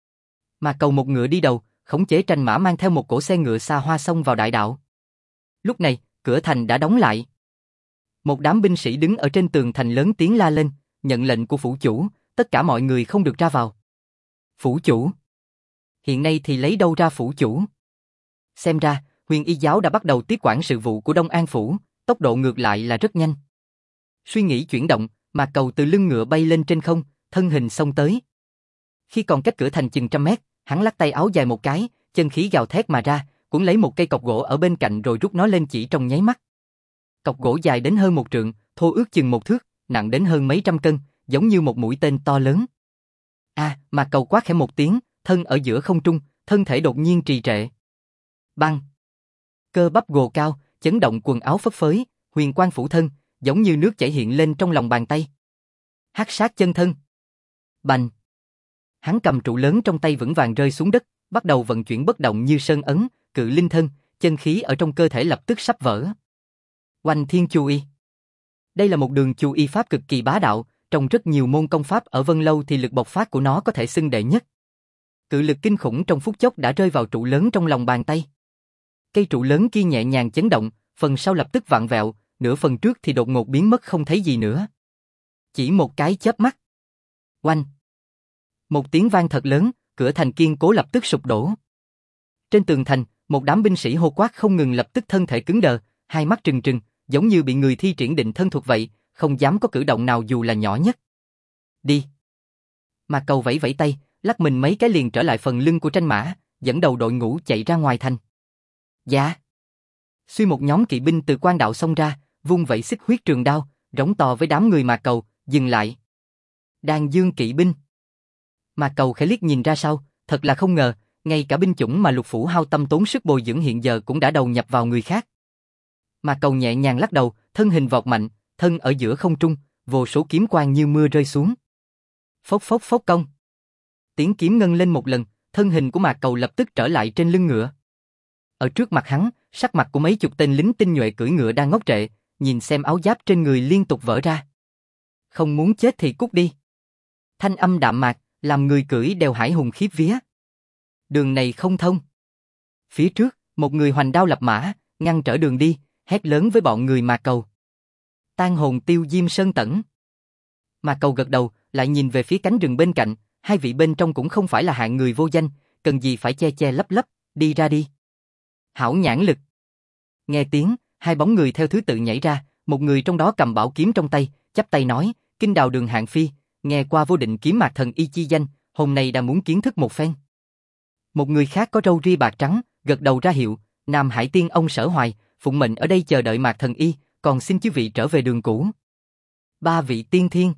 Mà Cầu một ngựa đi đầu, khống chế tranh mã mang theo một cỗ xe ngựa xa hoa xông vào đại đạo. Lúc này, cửa thành đã đóng lại. Một đám binh sĩ đứng ở trên tường thành lớn tiếng la lên, nhận lệnh của phủ chủ, tất cả mọi người không được ra vào. Phủ chủ? Hiện nay thì lấy đâu ra phủ chủ? Xem ra, Huyền Y giáo đã bắt đầu tiếp quản sự vụ của Đông An phủ, tốc độ ngược lại là rất nhanh. Suy nghĩ chuyển động, mà Cầu từ lưng ngựa bay lên trên không, thân hình xông tới. Khi còn cách cửa thành chừng 100 mét, hắn lắc tay áo dài một cái, chân khí gào thét mà ra, cũng lấy một cây cọc gỗ ở bên cạnh rồi rút nó lên chỉ trong nháy mắt. Cọc gỗ dài đến hơn 1 trượng, thô ước chừng 1 thước, nặng đến hơn mấy trăm cân, giống như một mũi tên to lớn. Mà Cầu quát khẽ một tiếng, thân ở giữa không trung, thân thể đột nhiên trì trệ. Băng! Cơ bắp gồ cao, chấn động quần áo phất phới, huyền quang phủ thân, giống như nước chảy hiện lên trong lòng bàn tay. Hắc sát chân thân. Bành! Hắn cầm trụ lớn trong tay vững vàng rơi xuống đất, bắt đầu vận chuyển bất động như sơn ấn, cự linh thân, chân khí ở trong cơ thể lập tức sắp vỡ. Oanh Thiên Chu Y. Đây là một đường chu y pháp cực kỳ bá đạo, trong rất nhiều môn công pháp ở Vân Lâu thì lực bộc phát của nó có thể xưng đệ nhất. Cự lực kinh khủng trong phút chốc đã rơi vào trụ lớn trong lòng bàn tay. Cây trụ lớn kia nhẹ nhàng chấn động, phần sau lập tức vặn vẹo, nửa phần trước thì đột ngột biến mất không thấy gì nữa. Chỉ một cái chớp mắt. Oanh! Một tiếng vang thật lớn, cửa thành kiên cố lập tức sụp đổ. Trên tường thành, một đám binh sĩ hô quát không ngừng lập tức thân thể cứng đờ, hai mắt trừng trừng, giống như bị người thi triển định thân thuật vậy, không dám có cử động nào dù là nhỏ nhất. Đi! Mà Cầu vẫy vẫy tay, lắc mình mấy cái liền trở lại phần lưng của tranh mã, dẫn đầu đội ngũ chạy ra ngoài thành. Dạ! Suy một nhóm kỵ binh từ quan đạo xông ra, vung vẩy xích huyết trường đao, rống to với đám người Mà Cầu, dừng lại. Đan Dương kỵ binh. Mà Cầu khẽ liếc nhìn ra sau, thật là không ngờ, ngay cả binh chủng mà Lục phủ hao tâm tốn sức bồi dưỡng hiện giờ cũng đã đầu nhập vào người khác. Mà Cầu nhẹ nhàng lắc đầu, thân hình vọt mạnh, thân ở giữa không trung, vô số kiếm quang như mưa rơi xuống. Phốc phốc phốc công. Tiếng kiếm ngân lên một lần, thân hình của Mạc Cầu lập tức trở lại trên lưng ngựa. Ở trước mặt hắn, sắc mặt của mấy chục tên lính tinh nhuệ cưỡi ngựa đang ngốc trệ, nhìn xem áo giáp trên người liên tục vỡ ra. Không muốn chết thì cút đi. Thanh âm đạm mạc, làm người cưỡi đều hãi hùng khiếp vía. Đường này không thông. Phía trước, Một người hoành đao lập mã, ngăn trở đường đi, hét lớn với bọn người Mạc Cầu. Tang hồn tiêu diêm sơn tẩn. Mạc Cầu gật đầu, lại nhìn về phía cánh rừng bên cạnh, hai vị bên trong cũng không phải là hạng người vô danh, cần gì phải che che lấp lấp, đi ra đi. Hảo nhãn lực. Nghe tiếng, hai bóng người theo thứ tự nhảy ra, một người trong đó cầm bảo kiếm trong tay, chắp tay nói, Kinh Đào Đường hạng phi, nghe qua vô định kiếm mạc thần y chi danh, hôm nay đã muốn kiến thức một phen. Một người khác có râu ria bạc trắng, gật đầu ra hiệu, Nam Hải Tiên ông Sở Hoài, phụng mệnh ở đây chờ đợi mạc thần y, còn xin chư vị trở về đường cũ. Ba vị tiên thiên.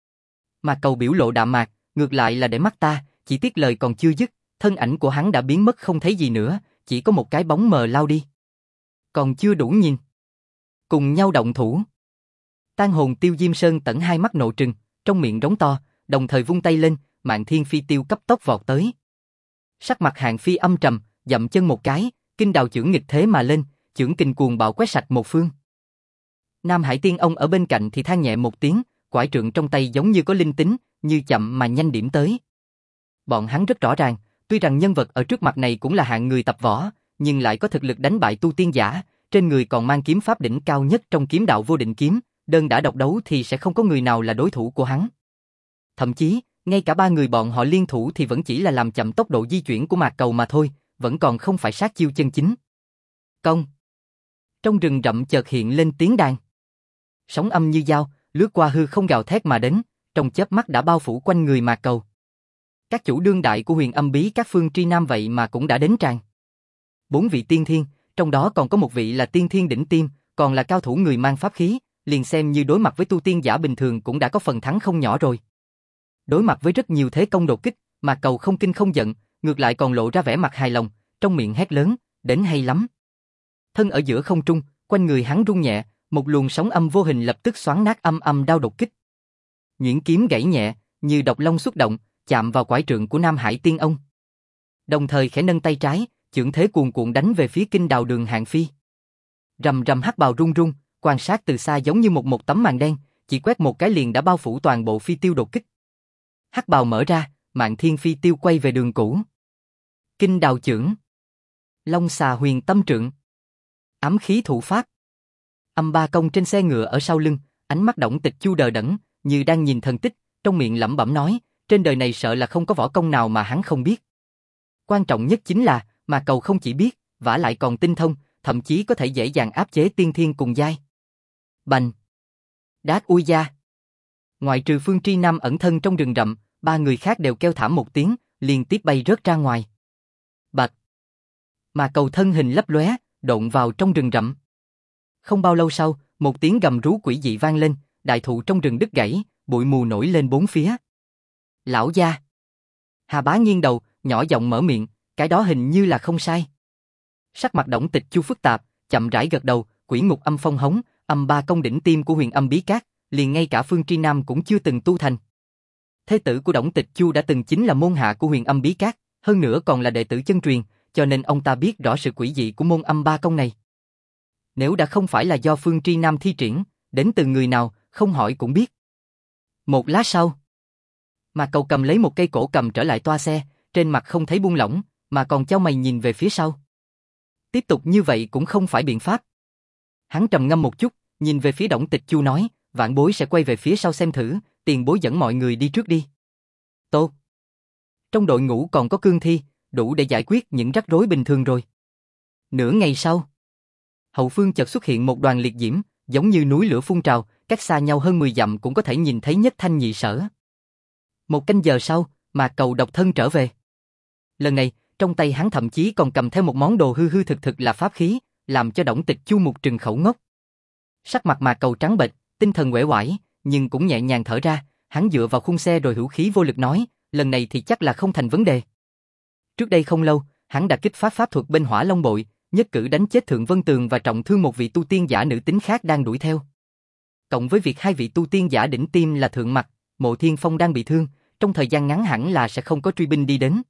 Mạc Cầu biểu lộ đạm mạc, ngược lại là để mắt ta, chỉ tiếc lời còn chưa dứt, thân ảnh của hắn đã biến mất không thấy gì nữa, chỉ có một cái bóng mờ lao đi. Còn chưa đủ nhìn. Cùng nhau động thủ. Tang hồn tiêu diêm sơn tẩn hai mắt nộ trừng, trong miệng rống to, đồng thời vung tay lên, Mạn Thiên Phi Tiêu cấp tốc vọt tới. Sắc mặt Hạng Phi âm trầm, dậm chân một cái, kinh đào chưởng nghịch thế mà lên, chưởng kình cuồng bạo quét sạch một phương. Nam Hải Tiên ông ở bên cạnh thì than nhẹ một tiếng, quải trượng trong tay giống như có linh tính, như chậm mà nhanh điểm tới. Bọn hắn rất rõ ràng, tuy rằng nhân vật ở trước mặt này cũng là hạng người tập võ, nhưng lại có thực lực đánh bại tu tiên giả, trên người còn mang kiếm pháp đỉnh cao nhất trong kiếm đạo vô định kiếm, đơn đã độc đấu thì sẽ không có người nào là đối thủ của hắn. Thậm chí, ngay cả ba người bọn họ liên thủ thì vẫn chỉ là làm chậm tốc độ di chuyển của Mạc Cầu mà thôi, vẫn còn không phải sát chiêu chân chính. Công. Trong rừng rậm chợt hiện lên tiếng đàn. Sóng âm như dao, lướt qua hư không gào thét mà đến, trong chớp mắt đã bao phủ quanh người Mạc Cầu. Các chủ đương đại của Huyền Âm Bí các phương tri nam vậy mà cũng đã đến tràn. 4 vị tiên thiên, trong đó còn có một vị là tiên thiên đỉnh tiêm, còn là cao thủ người mang pháp khí, liền xem như đối mặt với tu tiên giả bình thường cũng đã có phần thắng không nhỏ rồi. Đối mặt với rất nhiều thế công đột kích, Mạc Cầu không kinh không giận, ngược lại còn lộ ra vẻ mặt hài lòng, trong miệng hét lớn, đến hay lắm. Thân ở giữa không trung, quanh người hắn rung nhẹ, một luồng sóng âm vô hình lập tức xoắn nát đao đột kích. Nhuyễn kiếm gãy nhẹ, như độc long xuất động, chạm vào quải trượng của Nam Hải Tiên ông. Đồng thời khẽ nâng tay trái, chưởng thế cuồn cuộn đánh về phía Kinh Đào Đường hạng phi. Rầm rầm hắc bào rung rung, quan sát từ xa giống như một tấm màn đen, chỉ quét một cái liền đã bao phủ toàn bộ phi tiêu đột kích. Hắc bào mở ra, Mạn Thiên Phi Tiêu quay về đường cũ. Kinh Đào chưởng, Long xà huyền tâm trượng, ám khí thủ pháp. Âm Ba Công trên xe ngựa ở sau lưng, ánh mắt Đổng Tịch Chu đờ đẫn, như đang nhìn thần tích, trong miệng lẩm bẩm nói, trên đời này sợ là không có võ công nào mà hắn không biết. Quan trọng nhất chính là, Mạc Cầu không chỉ biết, vả lại còn tinh thông, thậm chí có thể dễ dàng áp chế tiên thiên cùng giai. Bành! Đát ui da! Ngoại trừ Phương Tri Nam ẩn thân trong rừng rậm, ba người khác đều kêu thảm một tiếng, liên tiếp bay rớt ra ngoài. Bạch! Mạc Cầu thân hình lấp lóe, độn vào trong rừng rậm. Không bao lâu sau, một tiếng gầm rú quỷ dị vang lên, đại thụ trong rừng đứt gãy, bụi mù nổi lên bốn phía. Lão gia! Hà Bá nghiêng đầu, nhỏ giọng mở miệng, cái đó hình như là không sai. Sắc mặt Đổng Tịch Chu phức tạp, chậm rãi gật đầu, quỷ ngục âm phong hống, Âm Ba Công đỉnh tiêm của Huyền Âm Bí Các, liền ngay cả Phương Tri Nam cũng chưa từng tu thành. Thế tử của Đổng Tịch Chu đã từng chính là môn hạ của Huyền Âm Bí Các, hơn nữa còn là đệ tử chân truyền, cho nên ông ta biết rõ sự quỷ dị của môn Âm Ba Công này. Nếu đã không phải là do Phương Tri Nam thi triển, đến từ người nào, không hỏi cũng biết. Một lát sau, Mạc Cầu cầm lấy một cây cổ cầm trở lại toa xe, trên mặt không thấy buông lỏng, mà còn chau mày nhìn về phía sau. Tiếp tục như vậy cũng không phải biện pháp. Hắn trầm ngâm một chút, nhìn về phía Đổng Tịch Chu nói, vạn bối sẽ quay về phía sau xem thử, tiền bối dẫn mọi người đi trước đi. Tốt. Trong đội ngũ còn có cương thi, đủ để giải quyết những rắc rối bình thường rồi. Nửa ngày sau, hậu phương chợt xuất hiện một đoàn liệt diễm, giống như núi lửa phun trào, cách xa nhau hơn 10 dặm cũng có thể nhìn thấy Nhất Thanh Nhị Sở. Một canh giờ sau, Mạc Cầu độc thân trở về. Lần này, trong tay hắn thậm chí còn cầm theo một món đồ hư hư thực là pháp khí, làm cho Đổng Tịch Chu một trừng khẩu ngốc. Sắc mặt Mạc Cầu trắng bệch, tinh thần uể oải, nhưng cũng nhẹ nhàng thở ra, hắn dựa vào khung xe rồi hữu khí vô lực nói, lần này thì chắc là không thành vấn đề. Trước đây không lâu, hắn đã kích phát pháp thuật bên Hỏa Long Bội, nhất cử đánh chết Thượng Vân Tường và trọng thương một vị tu tiên giả nữ tính khác đang đuổi theo. Cộng với việc hai vị tu tiên giả đỉnh tiêm là Thượng Mặc, Mộ Thiên Phong đang bị thương, trong thời gian ngắn hẳn là sẽ không có truy binh đi đến.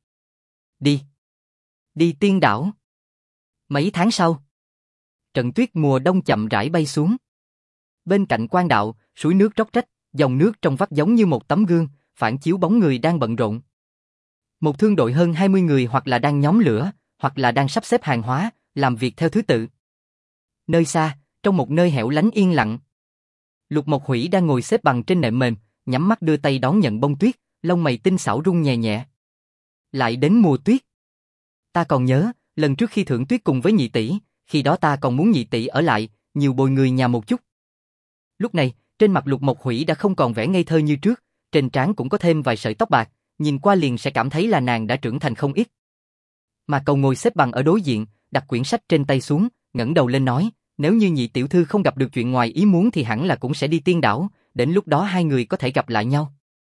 Đi tiên đảo. Mấy tháng sau, trận tuyết mùa đông chậm rãi bay xuống. Bên cạnh quan đạo, suối nước róc rách, dòng nước trong vắt giống như một tấm gương, phản chiếu bóng người đang bận rộn. Một thương đội hơn 20 người hoặc là đang nhóm lửa, hoặc là đang sắp xếp hàng hóa, làm việc theo thứ tự. Nơi xa, trong một nơi hẻo lánh yên lặng, Lục Mộc Hủy đang ngồi xếp bằng trên nệm mềm, nhắm mắt đưa tay đón nhận bông tuyết, lông mày tinh xảo rung nhẹ nhẹ. Lại đến mùa tuyết. Ta còn nhớ, lần trước khi thưởng tuyết cùng với nhị tỷ, khi đó ta còn muốn nhị tỷ ở lại, nhiều bồi người nhà một chút. Lúc này, trên mặt Lục Mộc Hủy đã không còn vẻ ngây thơ như trước, trên trán cũng có thêm vài sợi tóc bạc, nhìn qua liền sẽ cảm thấy là nàng đã trưởng thành không ít. Mà Cầu ngồi xếp bằng ở đối diện, đặt quyển sách trên tay xuống, ngẩng đầu lên nói, nếu như nhị tiểu thư không gặp được chuyện ngoài ý muốn thì hẳn là cũng sẽ đi Tiên Đảo, đến lúc đó hai người có thể gặp lại nhau.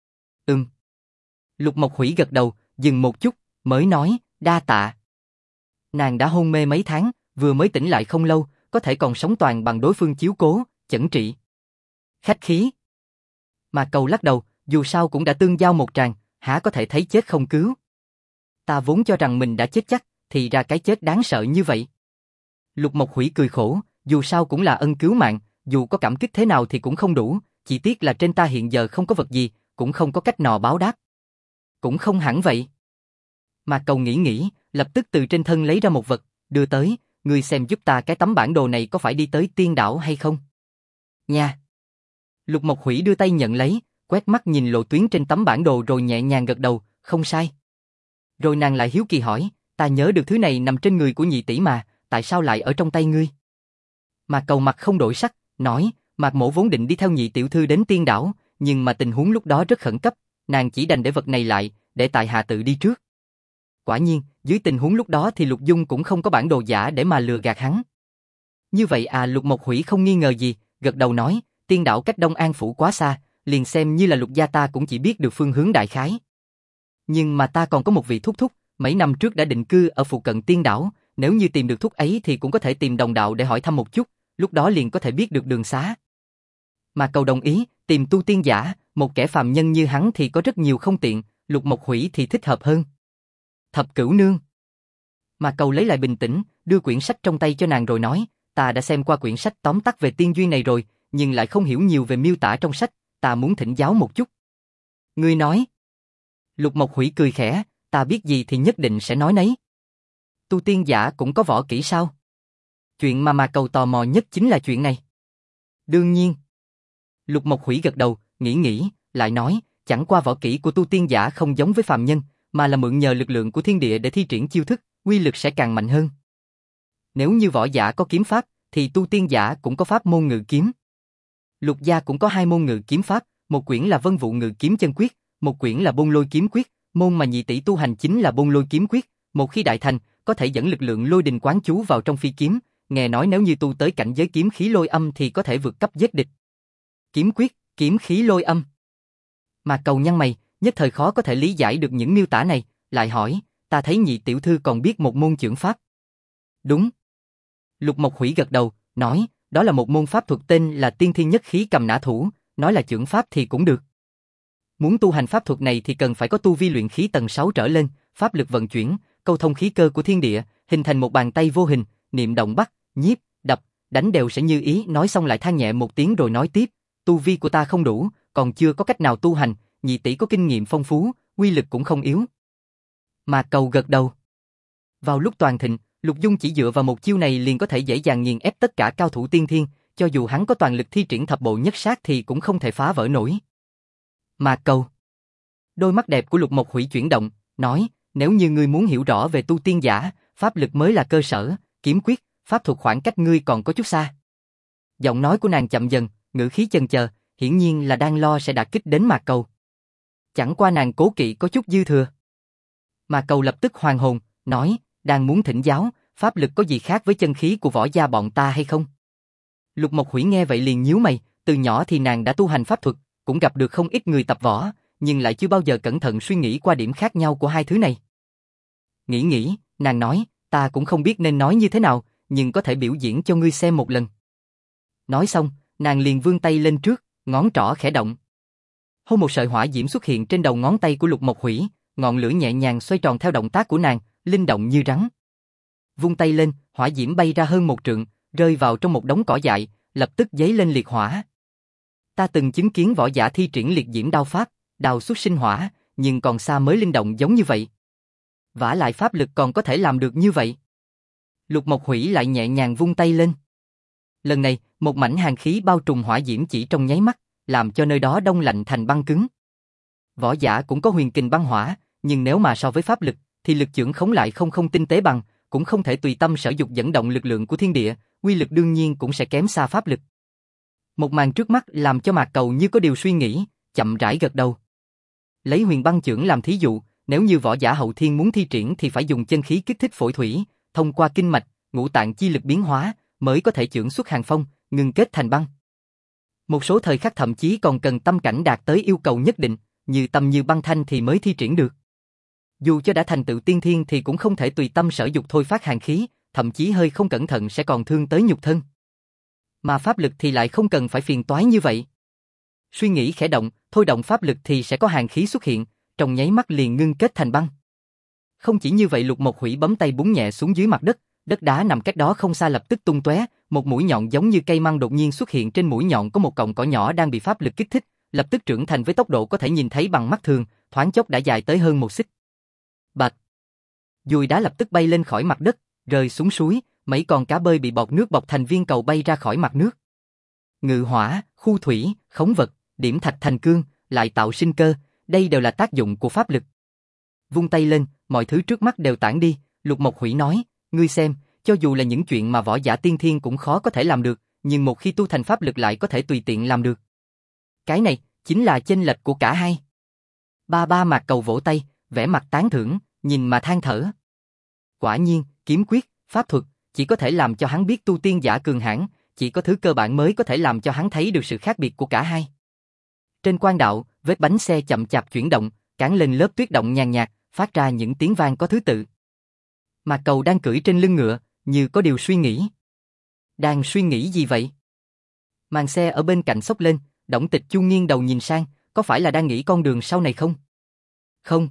Lục Mộc Hủy gật đầu, dừng một chút, mới nói, đa tạ. Nàng đã hôn mê mấy tháng, vừa mới tỉnh lại không lâu, có thể còn sống toàn bằng đối phương chiếu cố, chẩn trị. Khách khí. Mà Cầu lắc đầu, dù sao cũng đã tương giao một tràng, há có thể thấy chết không cứu. Ta vốn cho rằng mình đã chết chắc, thì ra cái chết đáng sợ như vậy. Lục Mộc Hủy cười khổ, dù sao cũng là ân cứu mạng, dù có cảm kích thế nào thì cũng không đủ, chỉ tiếc là trên ta hiện giờ không có vật gì, cũng không có cách nào báo đáp. Cũng không hẳn vậy. Mà Cầu nghĩ, lập tức từ trên thân lấy ra một vật, đưa tới, ngươi xem giúp ta cái tấm bản đồ này có phải đi tới Tiên Đảo hay không? Nha. Lục Mộc Hủy đưa tay nhận lấy, quét mắt nhìn lộ tuyến trên tấm bản đồ rồi nhẹ nhàng gật đầu, không sai. Rồi nàng lại hiếu kỳ hỏi, ta nhớ được thứ này nằm trên người của nhị tỷ mà, tại sao lại ở trong tay ngươi? Mà Cầu mặt không đổi sắc, nói, Mạc Mỗ vốn định đi theo nhị tiểu thư đến Tiên Đảo, nhưng mà tình huống lúc đó rất khẩn cấp, nàng chỉ đành để vật này lại, để tại hạ tự đi trước. Quả nhiên, dưới tình huống lúc đó thì Lục Dung cũng không có bản đồ giả để mà lừa gạt hắn. Như vậy à? Lục Mộc Hủy không nghi ngờ gì, gật đầu nói, Tiên Đảo cách Đông An Phủ quá xa, liền xem như là Lục gia ta cũng chỉ biết được phương hướng đại khái. Nhưng mà ta còn có một vị thúc thúc, mấy năm trước đã định cư ở phụ cận Tiên Đảo, nếu như tìm được thúc ấy thì cũng có thể tìm đồng đạo để hỏi thăm một chút, lúc đó liền có thể biết được đường xá. Mà Cầu đồng ý, tìm tu tiên giả, một kẻ phàm nhân như hắn thì có rất nhiều không tiện, Lục Mộc Hủy thì thích hợp hơn. Thập Cửu Nương. Mà Cầu lấy lại bình tĩnh, đưa quyển sách trong tay cho nàng rồi nói, ta đã xem qua quyển sách tóm tắt về tiên duyên này rồi, nhưng lại không hiểu nhiều về miêu tả trong sách, ta muốn thỉnh giáo một chút. Ngươi nói. Lục Mộc Hủy cười khẽ, ta biết gì thì nhất định sẽ nói nấy. Tu tiên giả cũng có võ kỹ sao? Chuyện mà Cầu tò mò nhất chính là chuyện này. Đương nhiên. Lục Mộc Hủy gật đầu, nghĩ, lại nói, chẳng qua võ kỹ của tu tiên giả không giống với phàm nhân, mà là mượn nhờ lực lượng của thiên địa để thi triển chiêu thức, uy lực sẽ càng mạnh hơn. Nếu như võ giả có kiếm pháp, thì tu tiên giả cũng có pháp môn ngự kiếm. Lục gia cũng có hai môn ngự kiếm pháp, một quyển là Vân Vụ Ngự Kiếm Chân Quyết, một quyển là Bôn Lôi Kiếm Quyết, môn mà nhị tỷ tu hành chính là Bôn Lôi Kiếm Quyết, một khi đại thành, có thể dẫn lực lượng lôi đình quán chú vào trong phi kiếm, nghe nói nếu như tu tới cảnh giới kiếm khí lôi âm thì có thể vượt cấp giết địch. Kiếm quyết, kiếm khí lôi âm. Mà Cầu nhăn mày, nhất thời khó có thể lý giải được những miêu tả này, lại hỏi, ta thấy nhị tiểu thư còn biết một môn chưởng pháp. Đúng. Lục Mộc Hủy gật đầu, nói, đó là một môn pháp thuật tên là Tiên Thiên Nhất Khí Cầm Nã Thủ, nói là chưởng pháp thì cũng được. Muốn tu hành pháp thuật này thì cần phải có tu vi luyện khí tầng 6 trở lên, pháp lực vận chuyển, câu thông khí cơ của thiên địa, hình thành một bàn tay vô hình, niệm động bắt, nhiếp, đập, đánh đều sẽ như ý. Nói xong lại than nhẹ một tiếng rồi nói tiếp, tu vi của ta không đủ, còn chưa có cách nào tu hành, nhị tỷ có kinh nghiệm phong phú, uy lực cũng không yếu. Mà Cầu gật đầu. Vào lúc toàn thịnh, Lục Dung chỉ dựa vào một chiêu này liền có thể dễ dàng nghiền ép tất cả cao thủ tiên thiên, cho dù hắn có toàn lực thi triển thập bộ nhất sát thì cũng không thể phá vỡ nổi. Mà Cầu. Đôi mắt đẹp của Lục Mộc Hủy chuyển động, nói, nếu như ngươi muốn hiểu rõ về tu tiên giả, pháp lực mới là cơ sở, kiếm quyết, pháp thuật khoảng cách ngươi còn có chút xa. Giọng nói của nàng chậm dần, ngữ khí chần chờ, hiển nhiên là đang lo sẽ đả kích đến Mạc Cầu. Chẳng qua nàng cố kỵ có chút dư thừa. Mạc Cầu lập tức hoàn hồn, nói, đang muốn thỉnh giáo, pháp lực có gì khác với chân khí của võ gia bọn ta hay không? Lục Mộc Hủy nghe vậy liền nhíu mày, từ nhỏ thì nàng đã tu hành pháp thuật, cũng gặp được không ít người tập võ, nhưng lại chưa bao giờ cẩn thận suy nghĩ qua điểm khác nhau của hai thứ này. Nghĩ, nàng nói, ta cũng không biết nên nói như thế nào, nhưng có thể biểu diễn cho ngươi xem một lần. Nói xong, nàng liền vươn tay lên trước, ngón trỏ khẽ động. Hô, một sợi hỏa diễm xuất hiện trên đầu ngón tay của Lục Mộc Hủy, ngọn lửa nhẹ nhàng xoay tròn theo động tác của nàng, linh động như rắn. Vung tay lên, hỏa diễm bay ra hơn một trượng, rơi vào trong một đống cỏ dại, lập tức dấy lên liệt hỏa. Ta từng chứng kiến võ giả thi triển liệt diễm đao pháp, đào xuất sinh hỏa, nhưng còn xa mới linh động giống như vậy. Vả lại pháp lực còn có thể làm được như vậy. Lục Mộc Hủy lại nhẹ nhàng vung tay lên. Lần này, một mảnh hàn khí bao trùm hỏa diễm chỉ trong nháy mắt, làm cho nơi đó đông lạnh thành băng cứng. Võ giả cũng có huyền kình băng hỏa, nhưng nếu mà so với pháp lực, thì lực chưởng khống lại không tinh tế bằng, cũng không thể tùy tâm sở dục dẫn động lực lượng của thiên địa, uy lực đương nhiên cũng sẽ kém xa pháp lực. Một màn trước mắt làm cho Mạc Cầu như có điều suy nghĩ, chậm rãi gật đầu. Lấy huyền băng chưởng làm thí dụ, nếu như võ giả hậu thiên muốn thi triển thì phải dùng chân khí kích thích phổi thủy, thông qua kinh mạch, ngũ tạng chi lực biến hóa, mới có thể chưởng xuất hàn phong, ngưng kết thành băng. Một số thời khắc thậm chí còn cần tâm cảnh đạt tới yêu cầu nhất định, như tâm như băng thanh thì mới thi triển được. Dù cho đã thành tựu tiên thiên thì cũng không thể tùy tâm sở dục thôi phát hàn khí, thậm chí hơi không cẩn thận sẽ còn thương tới nhục thân. Mà pháp lực thì lại không cần phải phiền toái như vậy. Suy nghĩ khẽ động, thôi động pháp lực thì sẽ có hàn khí xuất hiện, trong nháy mắt liền ngưng kết thành băng. Không chỉ như vậy, Lục Mộc Hủy bấm tay búng nhẹ xuống dưới mặt đất, đất đá nằm cách đó không xa lập tức tung tóe, một mũi nhọn giống như cây măng đột nhiên xuất hiện, trên mũi nhọn có một cọng cỏ nhỏ đang bị pháp lực kích thích, lập tức trưởng thành với tốc độ có thể nhìn thấy bằng mắt thường, thoáng chốc đã dài tới hơn 1 xích. Bạch. Dùi đá lập tức bay lên khỏi mặt đất, rơi xuống suối, mấy con cá bơi bị bọt nước bọc thành viên cầu bay ra khỏi mặt nước. Ngự hỏa, khu thủy, khống vật, điểm thạch thành cương, lại tạo sinh cơ, đây đều là tác dụng của pháp lực. Vung tay lên, mọi thứ trước mắt đều tản đi, Lục Mộc Hủy nói, ngươi xem, cho dù là những chuyện mà võ giả tiên thiên cũng khó có thể làm được, nhưng một khi tu thành pháp lực lại có thể tùy tiện làm được. Cái này, chính là chênh lệch của cả hai. Ba Mạc Cầu vỗ tay, vẻ mặt tán thưởng, nhìn mà than thở. Quả nhiên, kiếm quyết, pháp thuật, chỉ có thể làm cho hắn biết tu tiên giả cường hãn, chỉ có thứ cơ bản mới có thể làm cho hắn thấy được sự khác biệt của cả hai. Trên quan đạo, vết bánh xe chậm chạp chuyển động, cán lên lớp tuyết động nhàn nhạt, phát ra những tiếng vang có thứ tự. Mạc Cầu đang cưỡi trên lưng ngựa, như có điều suy nghĩ. Đang suy nghĩ gì vậy? Màn xe ở bên cạnh xốc lên, Đổng Tịch Chu nghiêng đầu nhìn sang, có phải là đang nghĩ con đường sau này không? Không.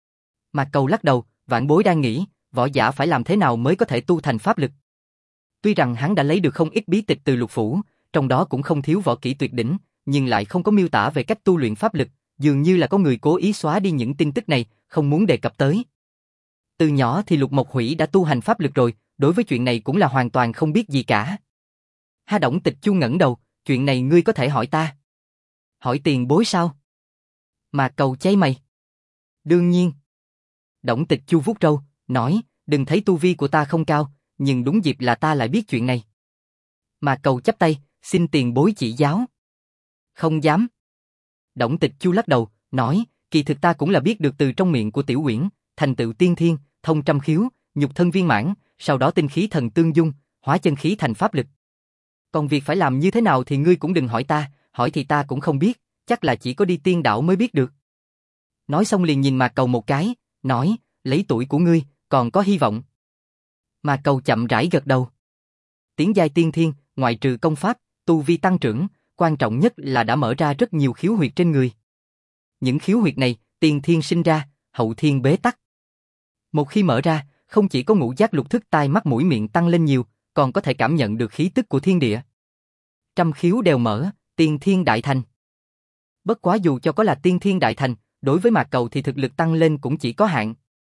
Mạc Cầu lắc đầu, vạn bối đang nghĩ, võ giả phải làm thế nào mới có thể tu thành pháp lực. Tuy rằng hắn đã lấy được không ít bí tịch từ Lục Phủ, trong đó cũng không thiếu võ kỹ tuyệt đỉnh, nhưng lại không có miêu tả về cách tu luyện pháp lực, dường như là có người cố ý xóa đi những tin tức này, không muốn đề cập tới. Từ nhỏ thì Lục Mộc Hủy đã tu hành pháp lực rồi, đối với chuyện này cũng là hoàn toàn không biết gì cả. Ha, Đổng Tịch Chu ngẩng đầu, chuyện này ngươi có thể hỏi ta. Hỏi tiền bối sao? Mạc Cầu cháy mày. Đương nhiên. Đổng Tịch Chu vuốt râu, nói, đừng thấy tu vi của ta không cao, nhưng đúng dịp là ta lại biết chuyện này. Mạc Cầu chắp tay, xin tiền bối chỉ giáo. Không dám. Đổng Tịch Chu lắc đầu, nói, kỳ thực ta cũng là biết được từ trong miệng của Tiểu Uyển, thành tựu tiên thiên, thông trăm khiếu, nhục thân viên mãn, sau đó tinh khí thần tương dung, hóa chân khí thành pháp lực. Còn việc phải làm như thế nào thì ngươi cũng đừng hỏi ta, hỏi thì ta cũng không biết, chắc là chỉ có đi tiên đảo mới biết được. Nói xong liền nhìn Mạc Cầu một cái, nói, lấy tuổi của ngươi, còn có hy vọng. Mạc Cầu chậm rãi gật đầu. Tiến giai tiên thiên, ngoại trừ công pháp, tu vi tăng trưởng, quan trọng nhất là đã mở ra rất nhiều khiếu huyệt trên người. Những khiếu huyệt này, tiên thiên sinh ra, hậu thiên bế tắc. Một khi mở ra, không chỉ có ngũ giác lục thức tai mắt mũi miệng tăng lên nhiều, còn có thể cảm nhận được khí tức của thiên địa. Trăm khiếu đều mở, tiên thiên đại thành. Bất quá dù cho có là tiên thiên đại thành, đối với Mạc Cầu thì thực lực tăng lên cũng chỉ có hạn.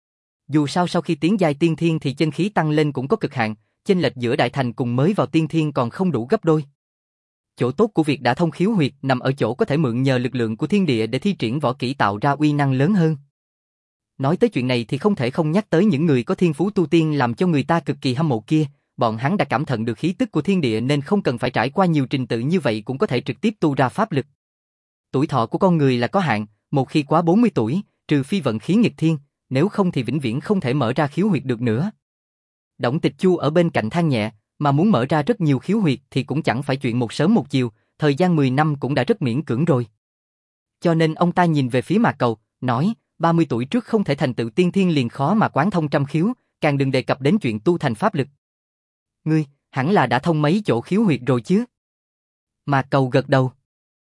Dù sao sau khi tiến giai tiên thiên thì chân khí tăng lên cũng có cực hạn, chênh lệch giữa đại thành cùng mới vào tiên thiên còn không đủ gấp đôi. Chỗ tốt của việc đã thông khiếu huyệt nằm ở chỗ có thể mượn nhờ lực lượng của thiên địa để thi triển võ kỹ tạo ra uy năng lớn hơn. Nói tới chuyện này thì không thể không nhắc tới những người có thiên phú tu tiên làm cho người ta cực kỳ hâm mộ kia, bọn hắn đã cảm nhận được khí tức của thiên địa nên không cần phải trải qua nhiều trình tự như vậy cũng có thể trực tiếp tu ra pháp lực. Tuổi thọ của con người là có hạn, một khi quá 40 tuổi, trừ phi vận khí nghịch thiên, nếu không thì vĩnh viễn không thể mở ra khiếu huyệt được nữa. Đổng Tịch Chu ở bên cạnh than nhẹ, mà muốn mở ra rất nhiều khiếu huyệt thì cũng chẳng phải chuyện một sớm một chiều, thời gian 10 năm cũng đã rất miễn cưỡng rồi. Cho nên ông ta nhìn về phía Mạc Cầu, nói, 30 tuổi trước không thể thành tựu tiên thiên liền khó mà quán thông trăm khiếu, càng đừng đề cập đến chuyện tu thành pháp lực. Ngươi, hẳn là đã thông mấy chỗ khiếu huyệt rồi chứ? Mạc Cầu gật đầu.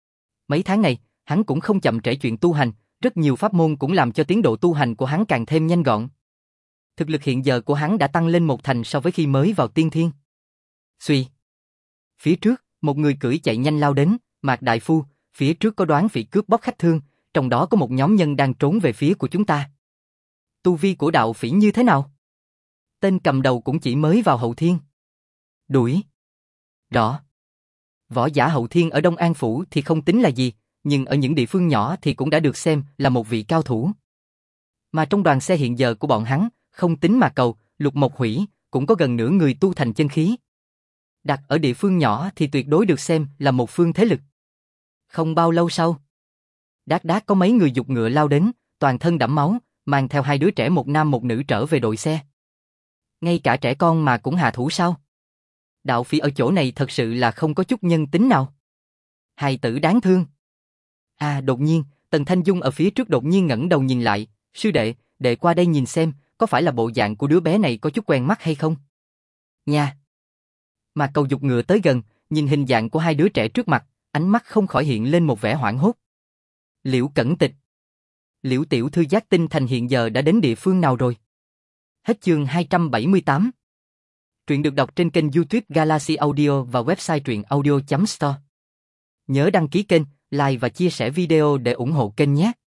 Mấy tháng này, hắn cũng không chậm trễ chuyện tu hành, rất nhiều pháp môn cũng làm cho tiến độ tu hành của hắn càng thêm nhanh gọn. Thực lực hiện giờ của hắn đã tăng lên 1 thành so với khi mới vào tiên thiên. Xuy. Phía trước, một người cưỡi chạy nhanh lao đến, Mạc Đại Phu, phía trước có đoán phỉ cướp bóc khách thương, trong đó có một nhóm nhân đang trốn về phía của chúng ta. Tu vi của đạo phỉ như thế nào? Tên cầm đầu cũng chỉ mới vào hậu thiên. Đuổi. Rõ. Võ giả hậu thiên ở Đông An Phủ thì không tính là gì, nhưng ở những địa phương nhỏ thì cũng đã được xem là một vị cao thủ. Mà trong đoàn xe hiện giờ của bọn hắn, không tính mà cầu, Lục Mộc Hủy, cũng có gần nửa người tu thành chân khí. Đặt ở địa phương nhỏ thì tuyệt đối được xem là một phương thế lực. Không bao lâu sau, đát đát có mấy người giục ngựa lao đến, toàn thân đẫm máu, mang theo hai đứa trẻ một nam một nữ trở về đội xe. Ngay cả trẻ con mà cũng hạ thủ sao? Đạo Phỉ ở chỗ này thật sự là không có chút nhân tính nào. Hài tử đáng thương. Đột nhiên, Tần Thanh Dung ở phía trước đột nhiên ngẩng đầu nhìn lại, sư đệ, đệ qua đây nhìn xem, có phải là bộ dạng của đứa bé này có chút quen mắt hay không? Nha. Mà Cầu giục ngựa tới gần, nhìn hình dạng của hai đứa trẻ trước mặt, ánh mắt không khỏi hiện lên một vẻ hoảng hốt. Liễu Cẩn Tịch. Liễu tiểu thư Giác Tinh Thành hiện giờ đã đến địa phương nào rồi? Hết chương 278. Truyện được đọc trên kênh YouTube Galaxy Audio và website truyệnaudio.store. Nhớ đăng ký kênh, like và chia sẻ video để ủng hộ kênh nhé.